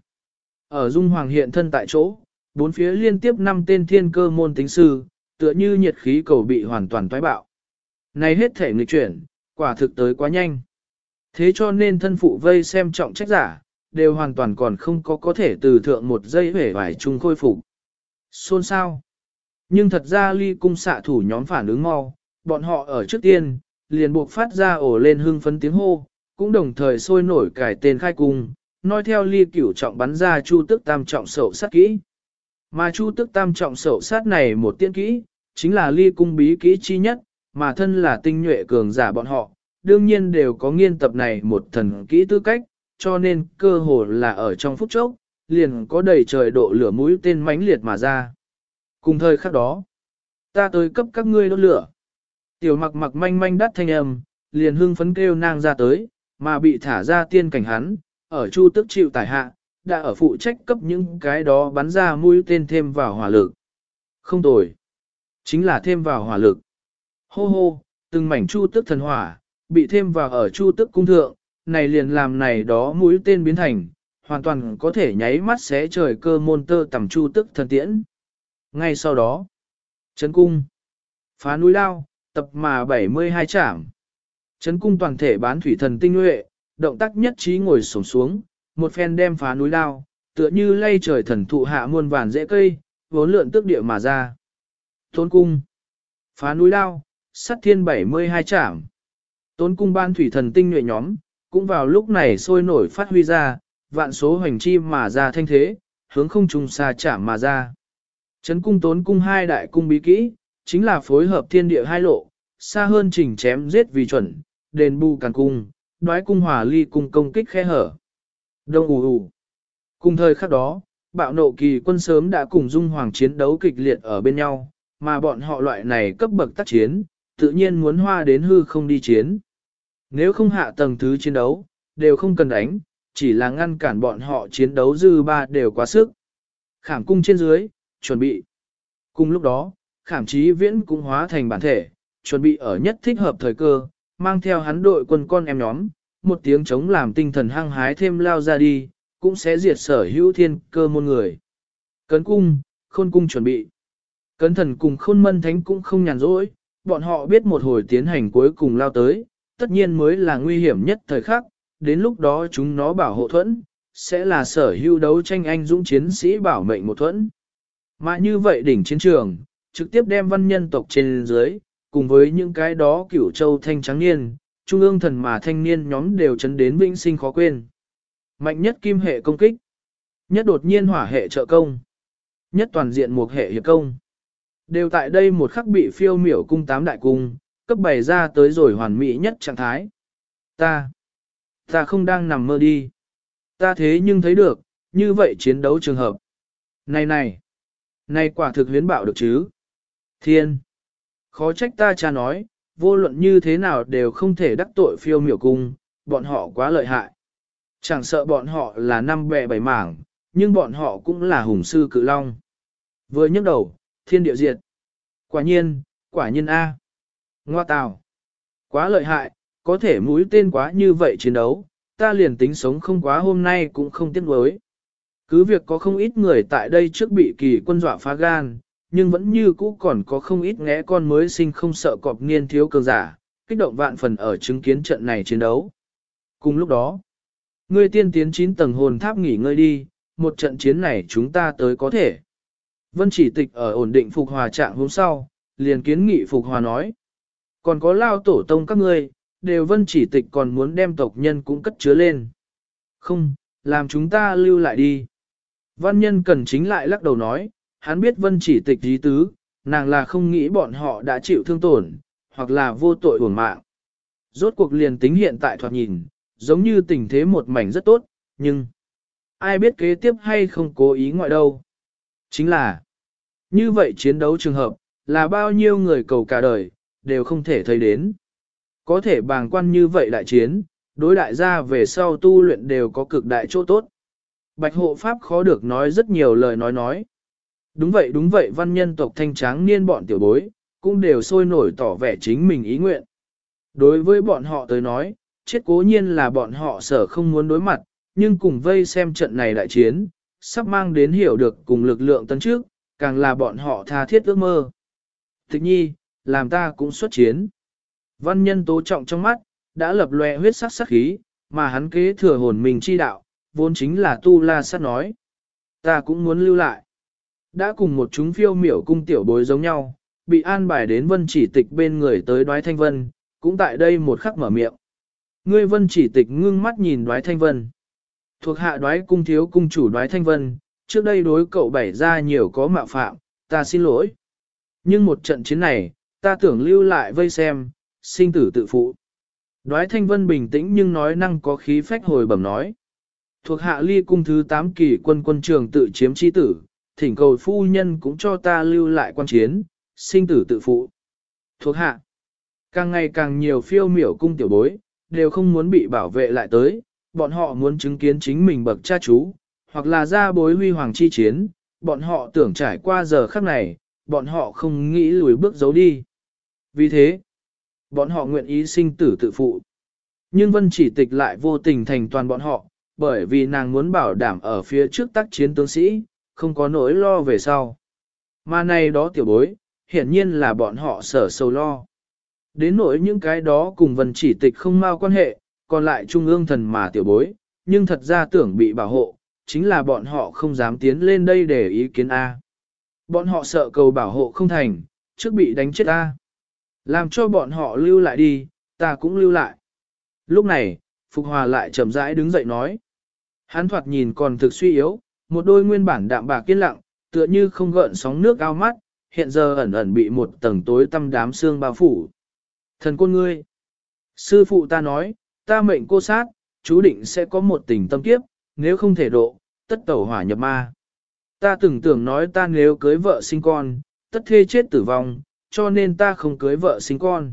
Ở dung hoàng hiện thân tại chỗ, bốn phía liên tiếp 5 tên thiên cơ môn tính sư, tựa như nhiệt khí cầu bị hoàn toàn toái bạo. Này hết thể nghịch chuyển, quả thực tới quá nhanh. Thế cho nên thân phụ vây xem trọng trách giả, đều hoàn toàn còn không có thể từ thượng một giây hể vải chung khôi phục. Xôn sao? Nhưng thật ra ly cung xạ thủ nhóm phản ứng mau, bọn họ ở trước tiên, liền buộc phát ra ổ lên hưng phấn tiếng hô, cũng đồng thời sôi nổi cải tên khai cung, nói theo ly cửu trọng bắn ra chu tức tam trọng sậu sát kỹ. Mà chu tức tam trọng sậu sát này một tiên kỹ, chính là ly cung bí kỹ chi nhất, mà thân là tinh nhuệ cường giả bọn họ, đương nhiên đều có nghiên tập này một thần kỹ tư cách, cho nên cơ hồ là ở trong phút chốc, liền có đầy trời độ lửa mũi tên mãnh liệt mà ra. Cùng thời khắc đó, ta tới cấp các ngươi đốt lửa. Tiểu mặc mặc manh manh đắt thanh âm, liền hưng phấn kêu nang ra tới, mà bị thả ra tiên cảnh hắn, ở chu tức chịu tải hạ, đã ở phụ trách cấp những cái đó bắn ra mũi tên thêm vào hỏa lực. Không tồi, chính là thêm vào hỏa lực. Hô hô, từng mảnh chu tức thần hỏa, bị thêm vào ở chu tức cung thượng, này liền làm này đó mũi tên biến thành, hoàn toàn có thể nháy mắt xé trời cơ môn tơ tầm chu tức thần tiễn. Ngay sau đó, chấn cung, phá núi lao, tập mà 72 trảm. Chấn cung toàn thể bán thủy thần tinh nhuệ, động tác nhất trí ngồi xổm xuống, một phen đem phá núi lao, tựa như lay trời thần thụ hạ muôn vàn rễ cây, vốn lượn tước địa mà ra. Tôn cung, phá núi lao, sắt thiên 72 trảm. Tôn cung ban thủy thần tinh nhuệ nhóm, cũng vào lúc này sôi nổi phát huy ra, vạn số hoành chi mà ra thanh thế, hướng không trùng xa chạm mà ra. Chấn cung tốn cung hai đại cung bí kỹ, chính là phối hợp thiên địa hai lộ, xa hơn chỉnh chém giết vì chuẩn, đền bù càn cung, đoái cung hòa ly cung công kích khe hở. Đông ù ù. Cùng thời khắc đó, bạo nộ kỳ quân sớm đã cùng dung hoàng chiến đấu kịch liệt ở bên nhau, mà bọn họ loại này cấp bậc tác chiến, tự nhiên muốn hoa đến hư không đi chiến. Nếu không hạ tầng thứ chiến đấu, đều không cần đánh, chỉ là ngăn cản bọn họ chiến đấu dư ba đều quá sức. Khảm cung trên dưới, chuẩn bị. Cùng lúc đó, khảm chí viễn cũng hóa thành bản thể, chuẩn bị ở nhất thích hợp thời cơ, mang theo hắn đội quân con em nhóm, một tiếng chống làm tinh thần hăng hái thêm lao ra đi, cũng sẽ diệt sở hữu thiên cơ môn người. Cấn cung, khôn cung chuẩn bị. Cấn thần cùng khôn mân thánh cũng không nhàn rỗi, bọn họ biết một hồi tiến hành cuối cùng lao tới, tất nhiên mới là nguy hiểm nhất thời khắc, đến lúc đó chúng nó bảo hộ thuẫn, sẽ là sở hữu đấu tranh anh dũng chiến sĩ bảo mệnh một thuẫn. Mà như vậy đỉnh chiến trường, trực tiếp đem văn nhân tộc trên dưới, cùng với những cái đó cửu châu thanh trắng niên, trung ương thần mà thanh niên nhóm đều chấn đến vĩnh sinh khó quên. Mạnh nhất kim hệ công kích, nhất đột nhiên hỏa hệ trợ công, nhất toàn diện mục hệ hiệp công. Đều tại đây một khắc bị phiêu miểu cung tám đại cung, cấp bày ra tới rồi hoàn mỹ nhất trạng thái. Ta không đang nằm mơ đi. Ta thế nhưng thấy được, như vậy chiến đấu trường hợp. Này quả thực huyến bạo được chứ. Thiên! Khó trách ta cha nói, vô luận như thế nào đều không thể đắc tội phiêu miểu cung, bọn họ quá lợi hại. Chẳng sợ bọn họ là năm bè bảy mảng, nhưng bọn họ cũng là hùng sư cự long. Vừa nhấc đầu, thiên địa diệt. Quả nhiên A. Ngoa tào. Quá lợi hại, có thể mũi tên quá như vậy chiến đấu, ta liền tính sống không quá hôm nay cũng không tiếc nuối. Cứ việc có không ít người tại đây trước bị kỳ quân dọa phá gan, nhưng vẫn như cũ còn có không ít ngẽ con mới sinh không sợ cọp niên thiếu cường giả, kích động vạn phần ở chứng kiến trận này chiến đấu. Cùng lúc đó, ngươi tiên tiến 9 tầng hồn tháp nghỉ ngơi đi, một trận chiến này chúng ta tới có thể. Vân Chỉ Tịch ở ổn định phục hòa trạng hôm sau, liền kiến nghị phục hòa nói. Còn có lao tổ tông các ngươi, đều Vân Chỉ Tịch còn muốn đem tộc nhân cũng cất chứa lên. Không, làm chúng ta lưu lại đi. Văn nhân cần chính lại lắc đầu nói, hắn biết Vân Chỉ Tịch ý tứ, nàng là không nghĩ bọn họ đã chịu thương tổn, hoặc là vô tội uổng mạng. Rốt cuộc liền tính hiện tại thoạt nhìn, giống như tình thế một mảnh rất tốt, nhưng ai biết kế tiếp hay không cố ý ngoại đâu. Chính là, như vậy chiến đấu trường hợp, là bao nhiêu người cầu cả đời, đều không thể thấy đến. Có thể bàng quan như vậy đại chiến, đối đại gia về sau tu luyện đều có cực đại chỗ tốt. Bạch hộ pháp khó được nói rất nhiều lời nói. Đúng vậy văn nhân tộc thanh tráng niên bọn tiểu bối, cũng đều sôi nổi tỏ vẻ chính mình ý nguyện. Đối với bọn họ tới nói, chết cố nhiên là bọn họ sở không muốn đối mặt, nhưng cùng vây xem trận này đại chiến, sắp mang đến hiểu được cùng lực lượng tấn trước, càng là bọn họ tha thiết ước mơ. Thích nhi, làm ta cũng xuất chiến. Văn nhân tố trọng trong mắt, đã lập lòe huyết sắc sắc khí, mà hắn kế thừa hồn mình chi đạo, vốn chính là tu la sát nói. Ta cũng muốn lưu lại. Đã cùng một chúng phiêu miểu cung tiểu bối giống nhau, bị an bài đến Vân Chỉ Tịch bên người tới Đoái Thanh Vân, cũng tại đây một khắc mở miệng. Ngươi Vân Chỉ Tịch ngưng mắt nhìn Đoái Thanh Vân. Thuộc hạ Đoái cung thiếu cung chủ Đoái Thanh Vân, trước đây đối cậu bảy ra nhiều có mạo phạm, ta xin lỗi. Nhưng một trận chiến này, ta tưởng lưu lại vây xem, sinh tử tự phụ. Đoái Thanh Vân bình tĩnh nhưng nói năng có khí phách hồi bẩm nói. Thuộc hạ ly cung thứ 8 kỳ quân quân trường tự chiếm chi tử, thỉnh cầu phu nhân cũng cho ta lưu lại quan chiến, sinh tử tự phụ. Thuộc hạ, càng ngày càng nhiều phiêu miểu cung tiểu bối, đều không muốn bị bảo vệ lại tới, bọn họ muốn chứng kiến chính mình bậc cha chú, hoặc là ra bối huy hoàng chi chiến, bọn họ tưởng trải qua giờ khắc này, bọn họ không nghĩ lùi bước giấu đi. Vì thế, bọn họ nguyện ý sinh tử tự phụ. Nhưng Vân Chỉ Tịch lại vô tình thành toàn bọn họ, bởi vì nàng muốn bảo đảm ở phía trước tác chiến tướng sĩ, không có nỗi lo về sau. Mà này đó tiểu bối, hiển nhiên là bọn họ sở sầu lo. Đến nỗi những cái đó cùng Vân Chỉ Tịch không mau quan hệ, còn lại trung ương thần mà tiểu bối, nhưng thật ra tưởng bị bảo hộ, chính là bọn họ không dám tiến lên đây để ý kiến A. Bọn họ sợ cầu bảo hộ không thành, trước bị đánh chết A. Làm cho bọn họ lưu lại đi, ta cũng lưu lại. Lúc này, Phục Hòa lại chậm rãi đứng dậy nói. Hắn thoạt nhìn còn thực suy yếu, một đôi nguyên bản đạm bạc kiên lặng, tựa như không gợn sóng nước ao mắt, hiện giờ ẩn ẩn bị một tầng tối tăm đám xương bao phủ. Thần côn ngươi. Sư phụ ta nói, ta mệnh cô sát, chú định sẽ có một tình tâm kiếp, nếu không thể độ, tất tẩu hỏa nhập ma. Ta từng tưởng nói ta nếu cưới vợ sinh con, tất thê chết tử vong, cho nên ta không cưới vợ sinh con.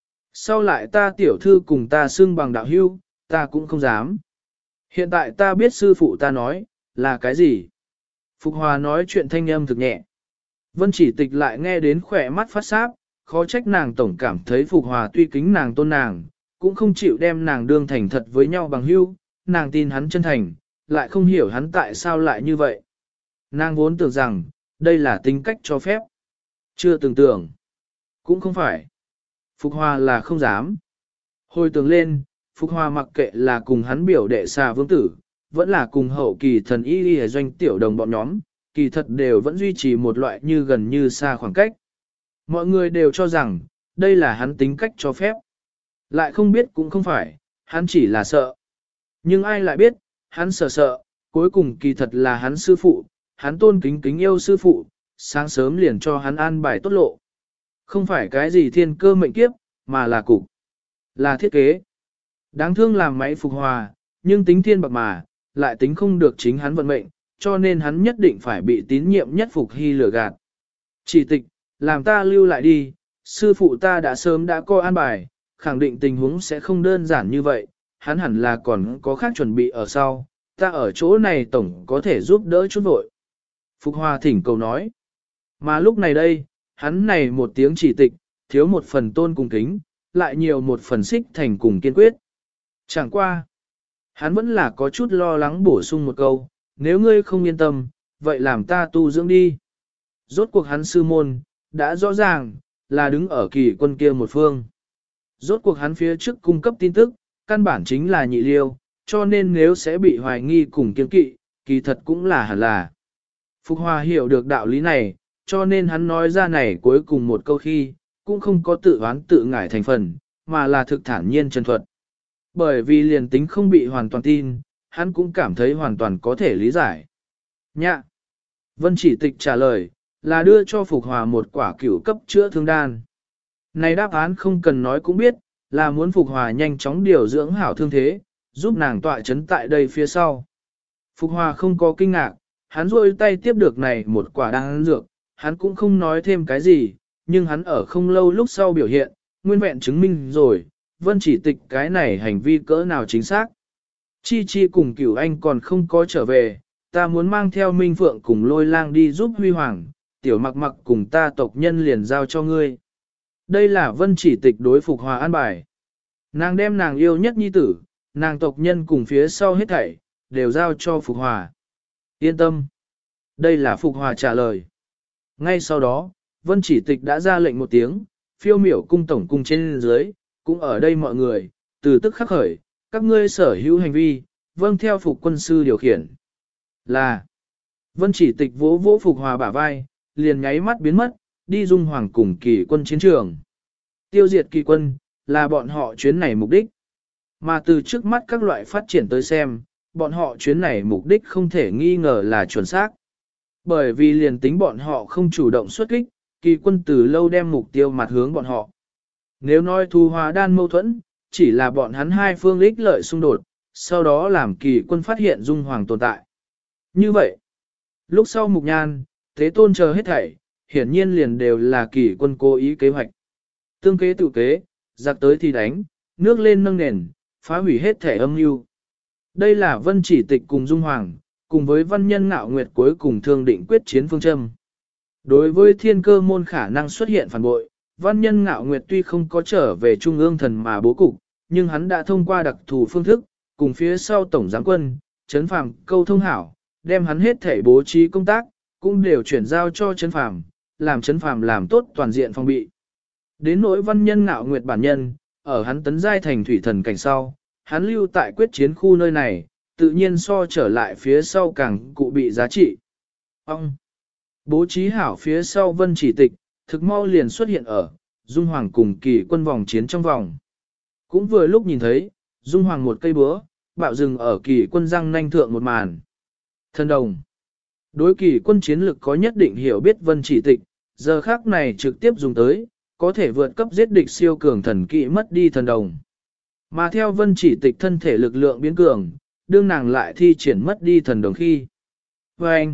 Sau lại ta tiểu thư cùng ta xưng bằng đạo hưu, ta cũng không dám. Hiện tại ta biết sư phụ ta nói, là cái gì? Phục Hòa nói chuyện thanh âm thực nhẹ. Vân Chỉ Tịch lại nghe đến khỏe mắt phát sáp, khó trách nàng tổng cảm thấy Phục Hòa tuy kính nàng tôn nàng, cũng không chịu đem nàng đương thành thật với nhau bằng hưu, nàng tin hắn chân thành, lại không hiểu hắn tại sao lại như vậy. Nàng vốn tưởng rằng, đây là tính cách cho phép. Chưa từng tưởng. Cũng không phải. Phục Hòa là không dám. Hồi tưởng lên, Phục Hòa mặc kệ là cùng hắn biểu đệ xà vương tử, vẫn là cùng hậu kỳ thần y đi doanh tiểu đồng bọn nhóm, kỳ thật đều vẫn duy trì một loại như gần như xa khoảng cách. Mọi người đều cho rằng, đây là hắn tính cách cho phép. Lại không biết cũng không phải, hắn chỉ là sợ. Nhưng ai lại biết, hắn sợ, cuối cùng kỳ thật là hắn sư phụ, hắn tôn kính kính yêu sư phụ, sáng sớm liền cho hắn an bài tốt lộ. Không phải cái gì thiên cơ mệnh kiếp, mà là cục, là thiết kế. Đáng thương làm máy phục hòa, nhưng tính thiên bạc mà, lại tính không được chính hắn vận mệnh, cho nên hắn nhất định phải bị tín nhiệm nhất Phục Hy lừa gạt. Chỉ tịch, làm ta lưu lại đi, sư phụ ta đã sớm đã coi an bài, khẳng định tình huống sẽ không đơn giản như vậy, hắn hẳn là còn có khác chuẩn bị ở sau, ta ở chỗ này tổng có thể giúp đỡ chút vội. Phục Hòa thỉnh cầu nói. Mà lúc này đây, hắn này một tiếng chỉ tịch, thiếu một phần tôn cùng kính, lại nhiều một phần xích thành cùng kiên quyết. Chẳng qua. Hắn vẫn là có chút lo lắng bổ sung một câu, nếu ngươi không yên tâm, vậy làm ta tu dưỡng đi. Rốt cuộc hắn sư môn, đã rõ ràng, là đứng ở kỳ quân kia một phương. Rốt cuộc hắn phía trước cung cấp tin tức, căn bản chính là nhị liêu, cho nên nếu sẽ bị hoài nghi cùng kiên kỵ, kỳ thật cũng là hẳn là. Phục Hòa hiểu được đạo lý này, cho nên hắn nói ra này cuối cùng một câu khi, cũng không có tự oán tự ngải thành phần, mà là thực thản nhiên chân thuật. Bởi vì liền tính không bị hoàn toàn tin, hắn cũng cảm thấy hoàn toàn có thể lý giải. Nhạ! Vân Chỉ Tịch trả lời, là đưa cho Phục Hòa một quả cửu cấp chữa thương đan. Này đáp án không cần nói cũng biết, là muốn Phục Hòa nhanh chóng điều dưỡng hảo thương thế, giúp nàng tọa chấn tại đây phía sau. Phục Hòa không có kinh ngạc, hắn rôi tay tiếp được này một quả đan dược, hắn cũng không nói thêm cái gì, nhưng hắn ở không lâu lúc sau biểu hiện, nguyên vẹn chứng minh rồi, Vân Chỉ Tịch cái này hành vi cỡ nào chính xác. Chi Chi cùng Cửu Anh còn không có trở về, ta muốn mang theo Minh Phượng cùng Lôi Lang đi giúp Huy Hoàng, Tiểu Mặc Mặc cùng ta tộc nhân liền giao cho ngươi. Đây là Vân Chỉ Tịch đối Phục Hòa an bài. Nàng đem nàng yêu nhất nhi tử, nàng tộc nhân cùng phía sau hết thảy, đều giao cho Phục Hòa. Yên tâm. Đây là Phục Hòa trả lời. Ngay sau đó, Vân Chỉ Tịch đã ra lệnh một tiếng, phiêu miểu cung tổng cung trên dưới, cũng ở đây mọi người, từ tức khắc khởi, các ngươi sở hữu hành vi, vâng theo Phục quân sư điều khiển. Là, Vân Chỉ Tịch vỗ vỗ Phục Hòa bả vai, liền nháy mắt biến mất, đi dung hoàng cùng kỳ quân chiến trường. Tiêu diệt kỳ quân, là bọn họ chuyến này mục đích. Mà từ trước mắt các loại phát triển tới xem, bọn họ chuyến này mục đích không thể nghi ngờ là chuẩn xác. Bởi vì liền tính bọn họ không chủ động xuất kích, kỳ quân từ lâu đem mục tiêu mặt hướng bọn họ. Nếu nói thu hòa đan mâu thuẫn, chỉ là bọn hắn hai phương ích lợi xung đột, sau đó làm kỳ quân phát hiện dung hoàng tồn tại. Như vậy, lúc sau mục nhan, thế tôn chờ hết thảy, hiển nhiên liền đều là kỳ quân cố ý kế hoạch. Tương kế tự kế, giặc tới thì đánh, nước lên nâng nền, phá hủy hết thể âm mưu. Đây là Vân Chỉ Tịch cùng Dung Hoàng, cùng với văn nhân ngạo nguyệt cuối cùng thương định quyết chiến phương châm. Đối với thiên cơ môn khả năng xuất hiện phản bội, văn nhân ngạo nguyệt tuy không có trở về trung ương thần mà bố cục, nhưng hắn đã thông qua đặc thù phương thức, cùng phía sau tổng giám quân, Trấn Phàm câu thông hảo, đem hắn hết thể bố trí công tác, cũng đều chuyển giao cho Trấn Phàm, làm Trấn Phàm làm tốt toàn diện phòng bị. Đến nỗi văn nhân ngạo nguyệt bản nhân, ở hắn tấn giai thành thủy thần cảnh sau, hắn lưu tại quyết chiến khu nơi này, tự nhiên so trở lại phía sau càng cụ bị giá trị. Ông bố trí hảo phía sau Vân Chỉ Tịch, thực mau liền xuất hiện ở Dung Hoàng cùng kỳ quân vòng chiến trong vòng. Cũng vừa lúc nhìn thấy, Dung Hoàng một cây búa, bạo rừng ở kỳ quân răng nanh thượng một màn. Thần đồng. Đối kỳ quân chiến lực có nhất định hiểu biết Vân Chỉ Tịch, giờ khác này trực tiếp dùng tới, có thể vượt cấp giết địch siêu cường thần kỵ mất đi thần đồng. Mà theo Vân Chỉ Tịch thân thể lực lượng biến cường, đương nàng lại thi triển mất đi thần đồng khi. Vâng!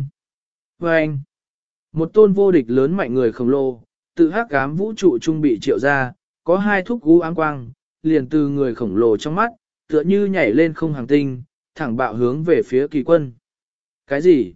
Vâng! Một tôn vô địch lớn mạnh người khổng lồ, tự hắc ám vũ trụ trung bị triệu ra, có hai thúc gú áng quang, liền từ người khổng lồ trong mắt, tựa như nhảy lên không hàng tinh, thẳng bạo hướng về phía kỳ quân. Cái gì?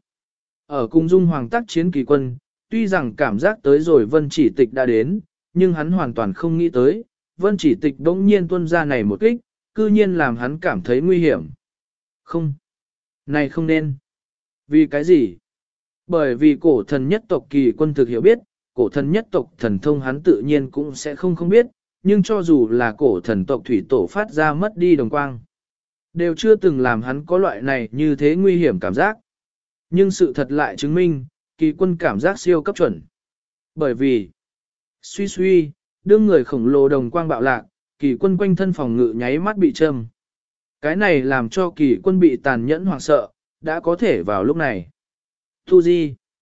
Ở cung Dung Hoàng tác chiến kỳ quân, tuy rằng cảm giác tới rồi Vân Chỉ Tịch đã đến, nhưng hắn hoàn toàn không nghĩ tới, Vân Chỉ Tịch đống nhiên tuôn ra này một kích, cư nhiên làm hắn cảm thấy nguy hiểm. Không, này không nên. Vì cái gì? Bởi vì cổ thần nhất tộc kỳ quân thực hiểu biết, cổ thần nhất tộc thần thông hắn tự nhiên cũng sẽ không biết, nhưng cho dù là cổ thần tộc thủy tổ phát ra mất đi đồng quang, đều chưa từng làm hắn có loại này như thế nguy hiểm cảm giác. Nhưng sự thật lại chứng minh, kỳ quân cảm giác siêu cấp chuẩn. Bởi vì, suy suy, đương người khổng lồ đồng quang bạo lạc, kỳ quân quanh thân phòng ngự nháy mắt bị châm. Cái này làm cho kỳ quân bị tàn nhẫn hoảng sợ, đã có thể vào lúc này. Tu Di.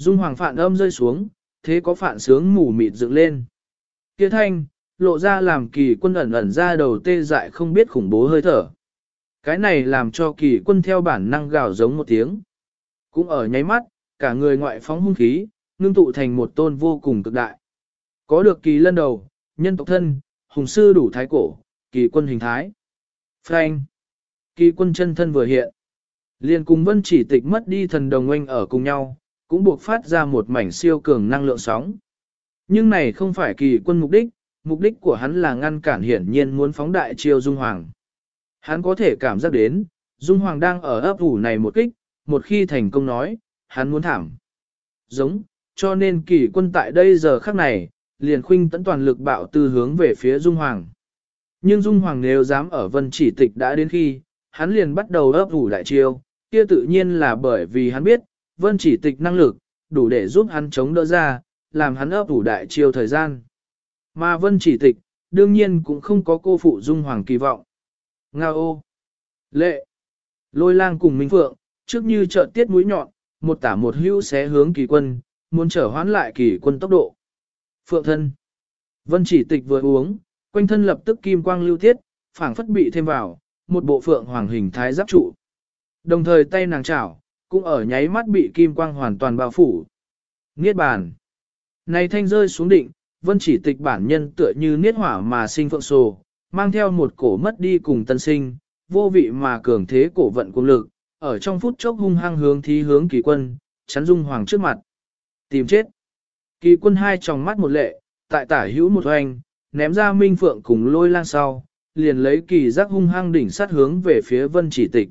Dung Hoàng phạn âm rơi xuống, thế có phạn sướng mù mịt dựng lên. Kia thanh, lộ ra làm Kỳ Quân ẩn ẩn ra đầu tê dại không biết khủng bố hơi thở. Cái này làm cho Kỳ Quân theo bản năng gào giống một tiếng. Cũng ở nháy mắt, cả người ngoại phóng hung khí, ngưng tụ thành một tôn vô cùng cực đại. Có được Kỳ Lân đầu, nhân tộc thân, hùng sư đủ thái cổ, Kỳ Quân hình thái. Phanh. Kỳ Quân chân thân vừa hiện. Liền cùng Vân Chỉ Tịch mất đi thần đồng oanh ở cùng nhau, cũng buộc phát ra một mảnh siêu cường năng lượng sóng. Nhưng này không phải Kỳ Quân mục đích của hắn là ngăn cản hiển nhiên muốn phóng đại chiêu Dung Hoàng. Hắn có thể cảm giác đến, Dung Hoàng đang ở ấp ủ này một kích, một khi thành công nói, hắn muốn thảm. Giống, cho nên Kỳ Quân tại đây giờ khắc này, liền khuynh tấn toàn lực bạo tư hướng về phía Dung Hoàng. Nhưng Dung Hoàng nếu dám ở Vân Chỉ Tịch đã đến khi, hắn liền bắt đầu ấp ủ đại chiêu, kia tự nhiên là bởi vì hắn biết, Vân Chỉ Tịch năng lực, đủ để giúp hắn chống đỡ ra, làm hắn ấp ủ đại chiêu thời gian. Mà Vân Chỉ Tịch, đương nhiên cũng không có cô phụ Dung Hoàng kỳ vọng. Nga ô! Lệ! Lôi Lang cùng Minh Phượng, trước như chợt tiết mũi nhọn, một tả một hữu xé hướng Kỳ Quân, muốn trở hoãn lại Kỳ Quân tốc độ. Phượng thân! Vân Chỉ Tịch vừa uống, quanh thân lập tức kim quang lưu thiết, phảng phất bị thêm vào, một bộ phượng hoàng hình thái giáp trụ. Đồng thời tay nàng chảo, cũng ở nháy mắt bị kim quang hoàn toàn bao phủ. Niết bàn. Này thanh rơi xuống định, Vân Chỉ Tịch bản nhân tựa như niết hỏa mà sinh phượng sồ, mang theo một cổ mất đi cùng tân sinh, vô vị mà cường thế cổ vận công lực, ở trong phút chốc hung hăng hướng thí hướng Kỳ Quân, chắn Dung Hoàng trước mặt. Tìm chết. Kỳ Quân hai tròng mắt một lệ, tại tả hữu một hoành, ném ra Minh Phượng cùng Lôi Lang sau, liền lấy kỳ giác hung hăng đỉnh sát hướng về phía Vân Chỉ Tịch.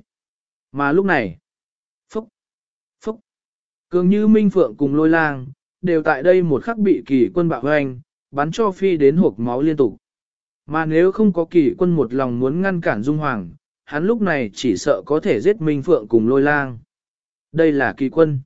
Mà lúc này, phúc, phúc, cường như Minh Phượng cùng Lôi Lang, đều tại đây một khắc bị Kỳ Quân bạo hoành, bắn cho phi đến hộc máu liên tục. Mà nếu không có Kỳ Quân một lòng muốn ngăn cản Dung Hoàng, hắn lúc này chỉ sợ có thể giết Minh Phượng cùng Lôi Lang. Đây là Kỳ Quân.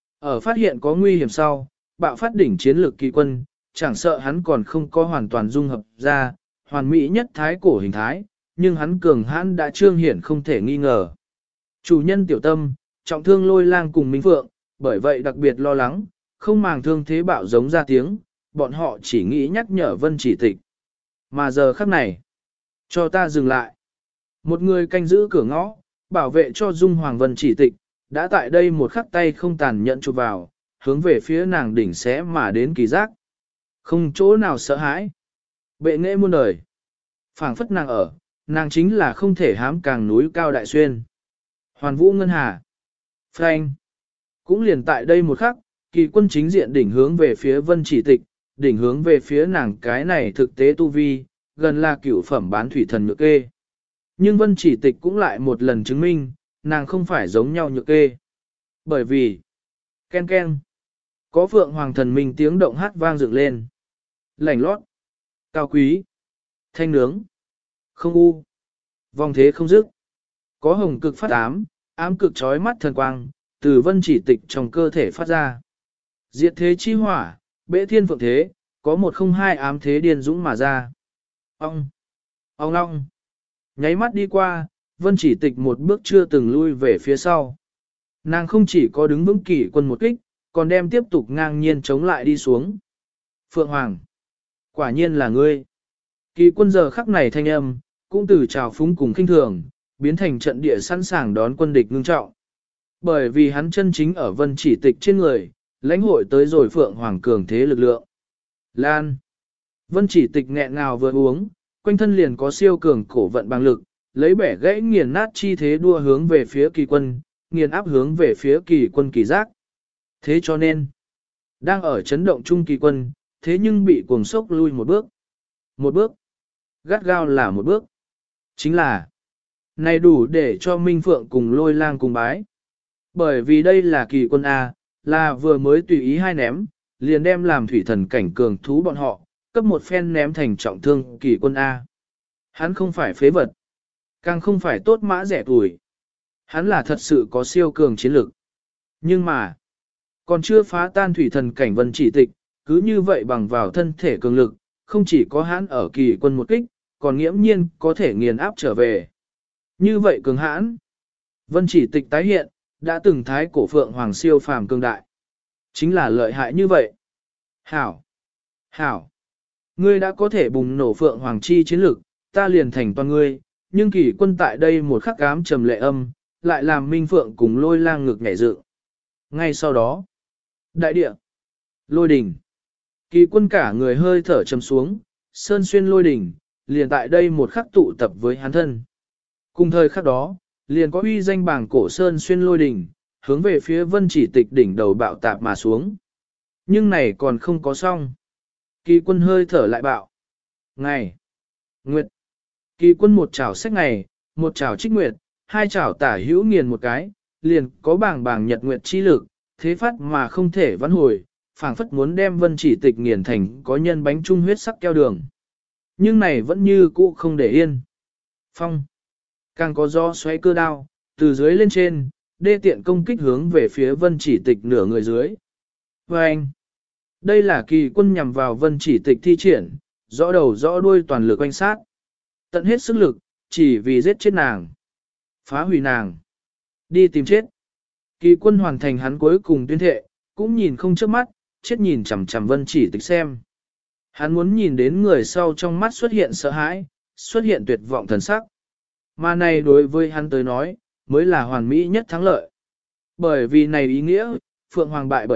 Ở phát hiện có nguy hiểm sau, bạo phát đỉnh chiến lược Kỳ Quân, chẳng sợ hắn còn không có hoàn toàn dung hợp ra, hoàn mỹ nhất thái cổ hình thái, nhưng hắn cường hãn đã trương hiển không thể nghi ngờ. Chủ nhân tiểu tâm, trọng thương Lôi Lang cùng Minh Phượng, bởi vậy đặc biệt lo lắng, không màng thương thế bạo giống ra tiếng, bọn họ chỉ nghĩ nhắc nhở Vân Chỉ Tịch. Mà giờ khắc này, cho ta dừng lại. Một người canh giữ cửa ngõ, bảo vệ cho Dung Hoàng Vân Chỉ Tịch, đã tại đây một khắc tay không tàn nhẫn chụp vào, hướng về phía nàng đỉnh xé mà đến kỳ giác. Không chỗ nào sợ hãi. Bệ nghệ muôn đời. Phảng phất nàng ở, nàng chính là không thể hám càng núi cao đại xuyên. Hoàn vũ ngân hà. Frank. Cũng liền tại đây một khắc, Kỳ Quân chính diện đỉnh hướng về phía Vân Chỉ Tịch, đỉnh hướng về phía nàng cái này thực tế tu vi, gần là cửu phẩm bán thủy thần nhược kê. Nhưng Vân Chỉ Tịch cũng lại một lần chứng minh, nàng không phải giống nhau nhược kê. Bởi vì, ken ken, có Phượng Hoàng thần minh tiếng động hát vang dựng lên. Lảnh lót, cao quý, thanh nướng, không u, vòng thế không dứt. Có hồng cực phát ám cực chói mắt thần quang, từ Vân Chỉ Tịch trong cơ thể phát ra. Diệt thế chi hỏa, bệ thiên phượng thế, có 102 ám thế điên dũng mà ra. Ông long. Nháy mắt đi qua, Vân Chỉ Tịch một bước chưa từng lui về phía sau. Nàng không chỉ có đứng vững Kỳ Quân một kích, còn đem tiếp tục ngang nhiên chống lại đi xuống. Phượng Hoàng. Quả nhiên là ngươi. Kỳ Quân giờ khắc này thanh âm, cũng từ trào phúng cùng khinh thường, biến thành trận địa sẵn sàng đón quân địch ngưng trọng. Bởi vì hắn chân chính ở Vân Chỉ Tịch trên người, lãnh hội tới rồi Phượng Hoàng cường thế lực lượng. Lan. Vân Chỉ Tịch nghẹn ngào vừa uống, quanh thân liền có siêu cường cổ vận bằng lực, lấy bẻ gãy nghiền nát chi thế đua hướng về phía Kỳ Quân, nghiền áp hướng về phía Kỳ Quân kỳ giác. Thế cho nên, đang ở chấn động chung Kỳ Quân, thế nhưng bị cuồng sốc lui một bước. Một bước. Gắt gao là một bước. Chính là, này đủ để cho Minh Phượng cùng Lôi Lang cùng bái. Bởi vì đây là Kỳ Quân A, là vừa mới tùy ý hai ném, liền đem làm thủy thần cảnh cường thú bọn họ, cấp một phen ném thành trọng thương Kỳ Quân A. Hắn không phải phế vật, càng không phải tốt mã rẻ tuổi. Hắn là thật sự có siêu cường chiến lực. Nhưng mà, còn chưa phá tan thủy thần cảnh Vân Chỉ Tịch, cứ như vậy bằng vào thân thể cường lực, không chỉ có hắn ở Kỳ Quân một kích, còn nghiễm nhiên có thể nghiền áp trở về. Như vậy cường hãn, Vân Chỉ Tịch tái hiện, đã từng thái cổ Phượng Hoàng siêu phàm cường đại. Chính là lợi hại như vậy. Hảo! Hảo! Ngươi đã có thể bùng nổ Phượng Hoàng Chi chiến lực, ta liền thành toàn ngươi, nhưng Kỳ Quân tại đây một khắc ám trầm lệ âm, lại làm Minh Phượng cùng Lôi Lang ngực nhảy dựng. Ngay sau đó, đại địa, Lôi đỉnh, Kỳ Quân cả người hơi thở trầm xuống, sơn xuyên lôi đỉnh, liền tại đây một khắc tụ tập với hắn thân. Cùng thời khắc đó, liền có uy danh bảng cổ sơn xuyên lôi đỉnh, hướng về phía Vân Chỉ Tịch đỉnh đầu bạo tạp mà xuống. Nhưng này còn không có xong. Kỳ Quân hơi thở lại bạo. Ngày, Nguyệt, Kỳ Quân một chảo xách ngày, một chảo trích nguyệt, hai chảo tả hữu nghiền một cái, liền có bảng bảng nhật nguyệt chi lực, thế phát mà không thể vãn hồi, phảng phất muốn đem Vân Chỉ Tịch nghiền thành có nhân bánh trung huyết sắc keo đường. Nhưng này vẫn như cũ không để yên. Phong, càng có gió xoáy cơ đao, từ dưới lên trên, đê tiện công kích hướng về phía Vân Chỉ Tịch nửa người dưới. Và anh, đây là Kỳ Quân nhằm vào Vân Chỉ Tịch thi triển, rõ đầu rõ đuôi toàn lực quanh sát. Tận hết sức lực, chỉ vì giết chết nàng. Phá hủy nàng. Đi tìm chết. Kỳ Quân hoàn thành hắn cuối cùng tuyên thệ, cũng nhìn không chớp mắt, chết nhìn chằm chằm Vân Chỉ Tịch xem. Hắn muốn nhìn đến người sau trong mắt xuất hiện sợ hãi, xuất hiện tuyệt vọng thần sắc. Mà này đối với hắn tới nói, mới là hoàn mỹ nhất thắng lợi. Bởi vì này ý nghĩa, Phượng Hoàng bại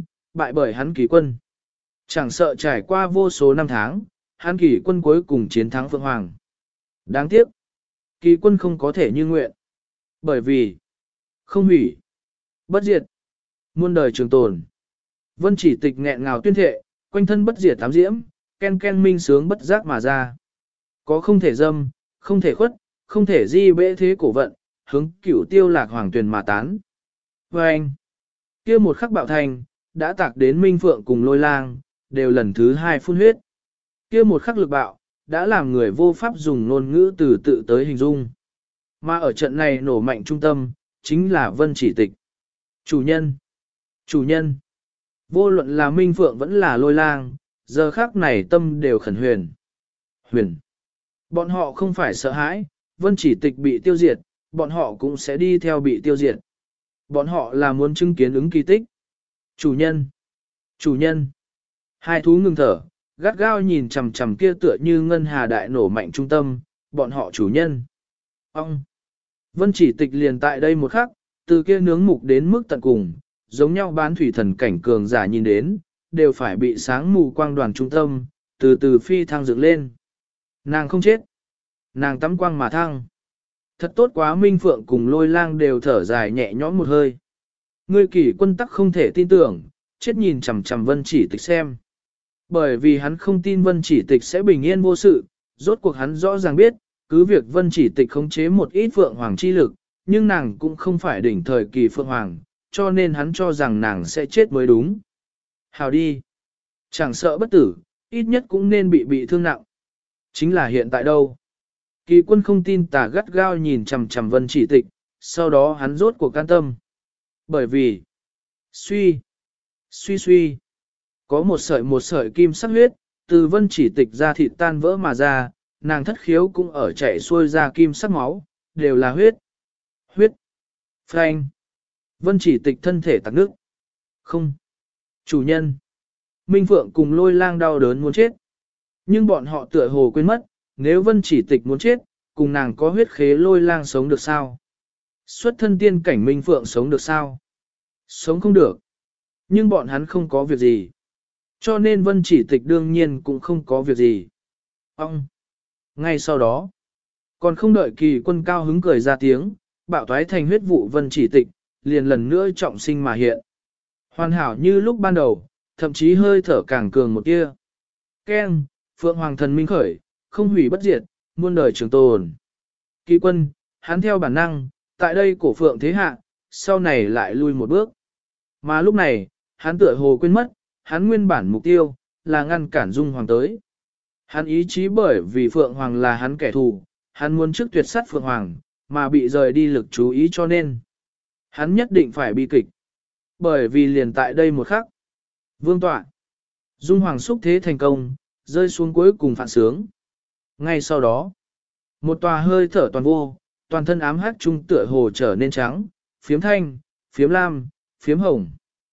bởi hắn Kỳ Quân. Chẳng sợ trải qua vô số năm tháng, hắn Kỳ Quân cuối cùng chiến thắng Phượng Hoàng. Đáng tiếc, Kỳ Quân không có thể như nguyện. Bởi vì, không hủy, bất diệt, muôn đời trường tồn. Vân Chỉ Tịch nghẹn ngào tuyên thệ, quanh thân bất diệt tám diễm, ken ken minh sướng bất giác mà ra. Có không thể dâm, không thể khuất, không thể di bệ thế cổ vận, hướng cửu tiêu lạc hoàng tuyền mà tán. Và anh, kia một khắc bạo thành, đã tạc đến Minh Phượng cùng Lôi Lang, đều lần thứ hai phun huyết. Kia một khắc lực bạo, đã làm người vô pháp dùng ngôn ngữ từ tự tới hình dung. Mà ở trận này nổ mạnh trung tâm, chính là Vân Chỉ Tịch. Chủ nhân! Chủ nhân! Vô luận là Minh Phượng vẫn là Lôi Lang, giờ khắc này tâm đều khẩn huyền. Huyền! Bọn họ không phải sợ hãi, Vân Chỉ Tịch bị tiêu diệt, bọn họ cũng sẽ đi theo bị tiêu diệt. Bọn họ là muốn chứng kiến ứng kỳ tích. Chủ nhân! Chủ nhân! Hai thú ngừng thở, gắt gao nhìn chằm chằm kia tựa như ngân hà đại nổ mạnh trung tâm, bọn họ chủ nhân. Ông! Vân Chỉ Tịch liền tại đây một khắc, từ kia nướng mục đến mức tận cùng, giống nhau bán thủy thần cảnh cường giả nhìn đến, đều phải bị sáng mù quang đoàn trung tâm, từ từ phi thăng dựng lên. Nàng không chết. Nàng tắm quang mà thăng. Thật tốt quá, Minh Phượng cùng Lôi Lang đều thở dài nhẹ nhõm một hơi. Ngươi Kỳ Quân tắc không thể tin tưởng, chết nhìn chằm chằm Vân Chỉ Tịch xem. Bởi vì hắn không tin Vân Chỉ Tịch sẽ bình yên vô sự, rốt cuộc hắn rõ ràng biết, cứ việc Vân Chỉ Tịch khống chế một ít Phượng Hoàng chi lực, nhưng nàng cũng không phải đỉnh thời kỳ Phượng Hoàng, cho nên hắn cho rằng nàng sẽ chết mới đúng. Hào đi! Chẳng sợ bất tử, ít nhất cũng nên bị thương nặng. Chính là hiện tại đâu? Kỳ Quân không tin tà gắt gao nhìn chằm chằm Vân Chỉ Tịch, sau đó hắn rốt cuộc can tâm. Bởi vì, suy, có một sợi kim sắc huyết, từ Vân Chỉ Tịch ra thịt tan vỡ mà ra, nàng thất khiếu cũng ở chảy xuôi ra kim sắc máu, đều là huyết. Huyết. Phanh. Vân Chỉ Tịch thân thể tắc nước. Không. Chủ nhân. Minh Phượng cùng Lôi Lang đau đớn muốn chết. Nhưng bọn họ tựa hồ quên mất, nếu Vân Chỉ Tịch muốn chết, cùng nàng có huyết khế Lôi Lang sống được sao? Xuất thân tiên cảnh Minh Phượng sống được sao? Sống không được. Nhưng bọn hắn không có việc gì. Cho nên Vân Chỉ Tịch đương nhiên cũng không có việc gì. Ông. Ngay sau đó, còn không đợi Kỳ Quân cao hứng cười ra tiếng, bạo toái thành huyết vụ Vân Chỉ Tịch, liền lần nữa trọng sinh mà hiện. Hoàn hảo như lúc ban đầu, thậm chí hơi thở càng cường một tia. Keng, Phượng Hoàng thần minh khởi, không hủy bất diệt, muôn đời trường tồn. Kỳ Quân, hắn theo bản năng, tại đây cổ Phượng thế hạ, sau này lại lui một bước. Mà lúc này, hắn tựa hồ quên mất, hắn nguyên bản mục tiêu, là ngăn cản Dung Hoàng tới. Hắn ý chí bởi vì Phượng Hoàng là hắn kẻ thù, hắn muốn trước tuyệt sát Phượng Hoàng, mà bị rời đi lực chú ý cho nên. Hắn nhất định phải bi kịch. Bởi vì liền tại đây một khắc. Vương tọa. Dung Hoàng xúc thế thành công, rơi xuống cuối cùng phản sướng. Ngay sau đó, một tòa hơi thở toàn vô, toàn thân ám hắc trung tựa hồ trở nên trắng, phiếm thanh, phiếm lam, phiếm hồng.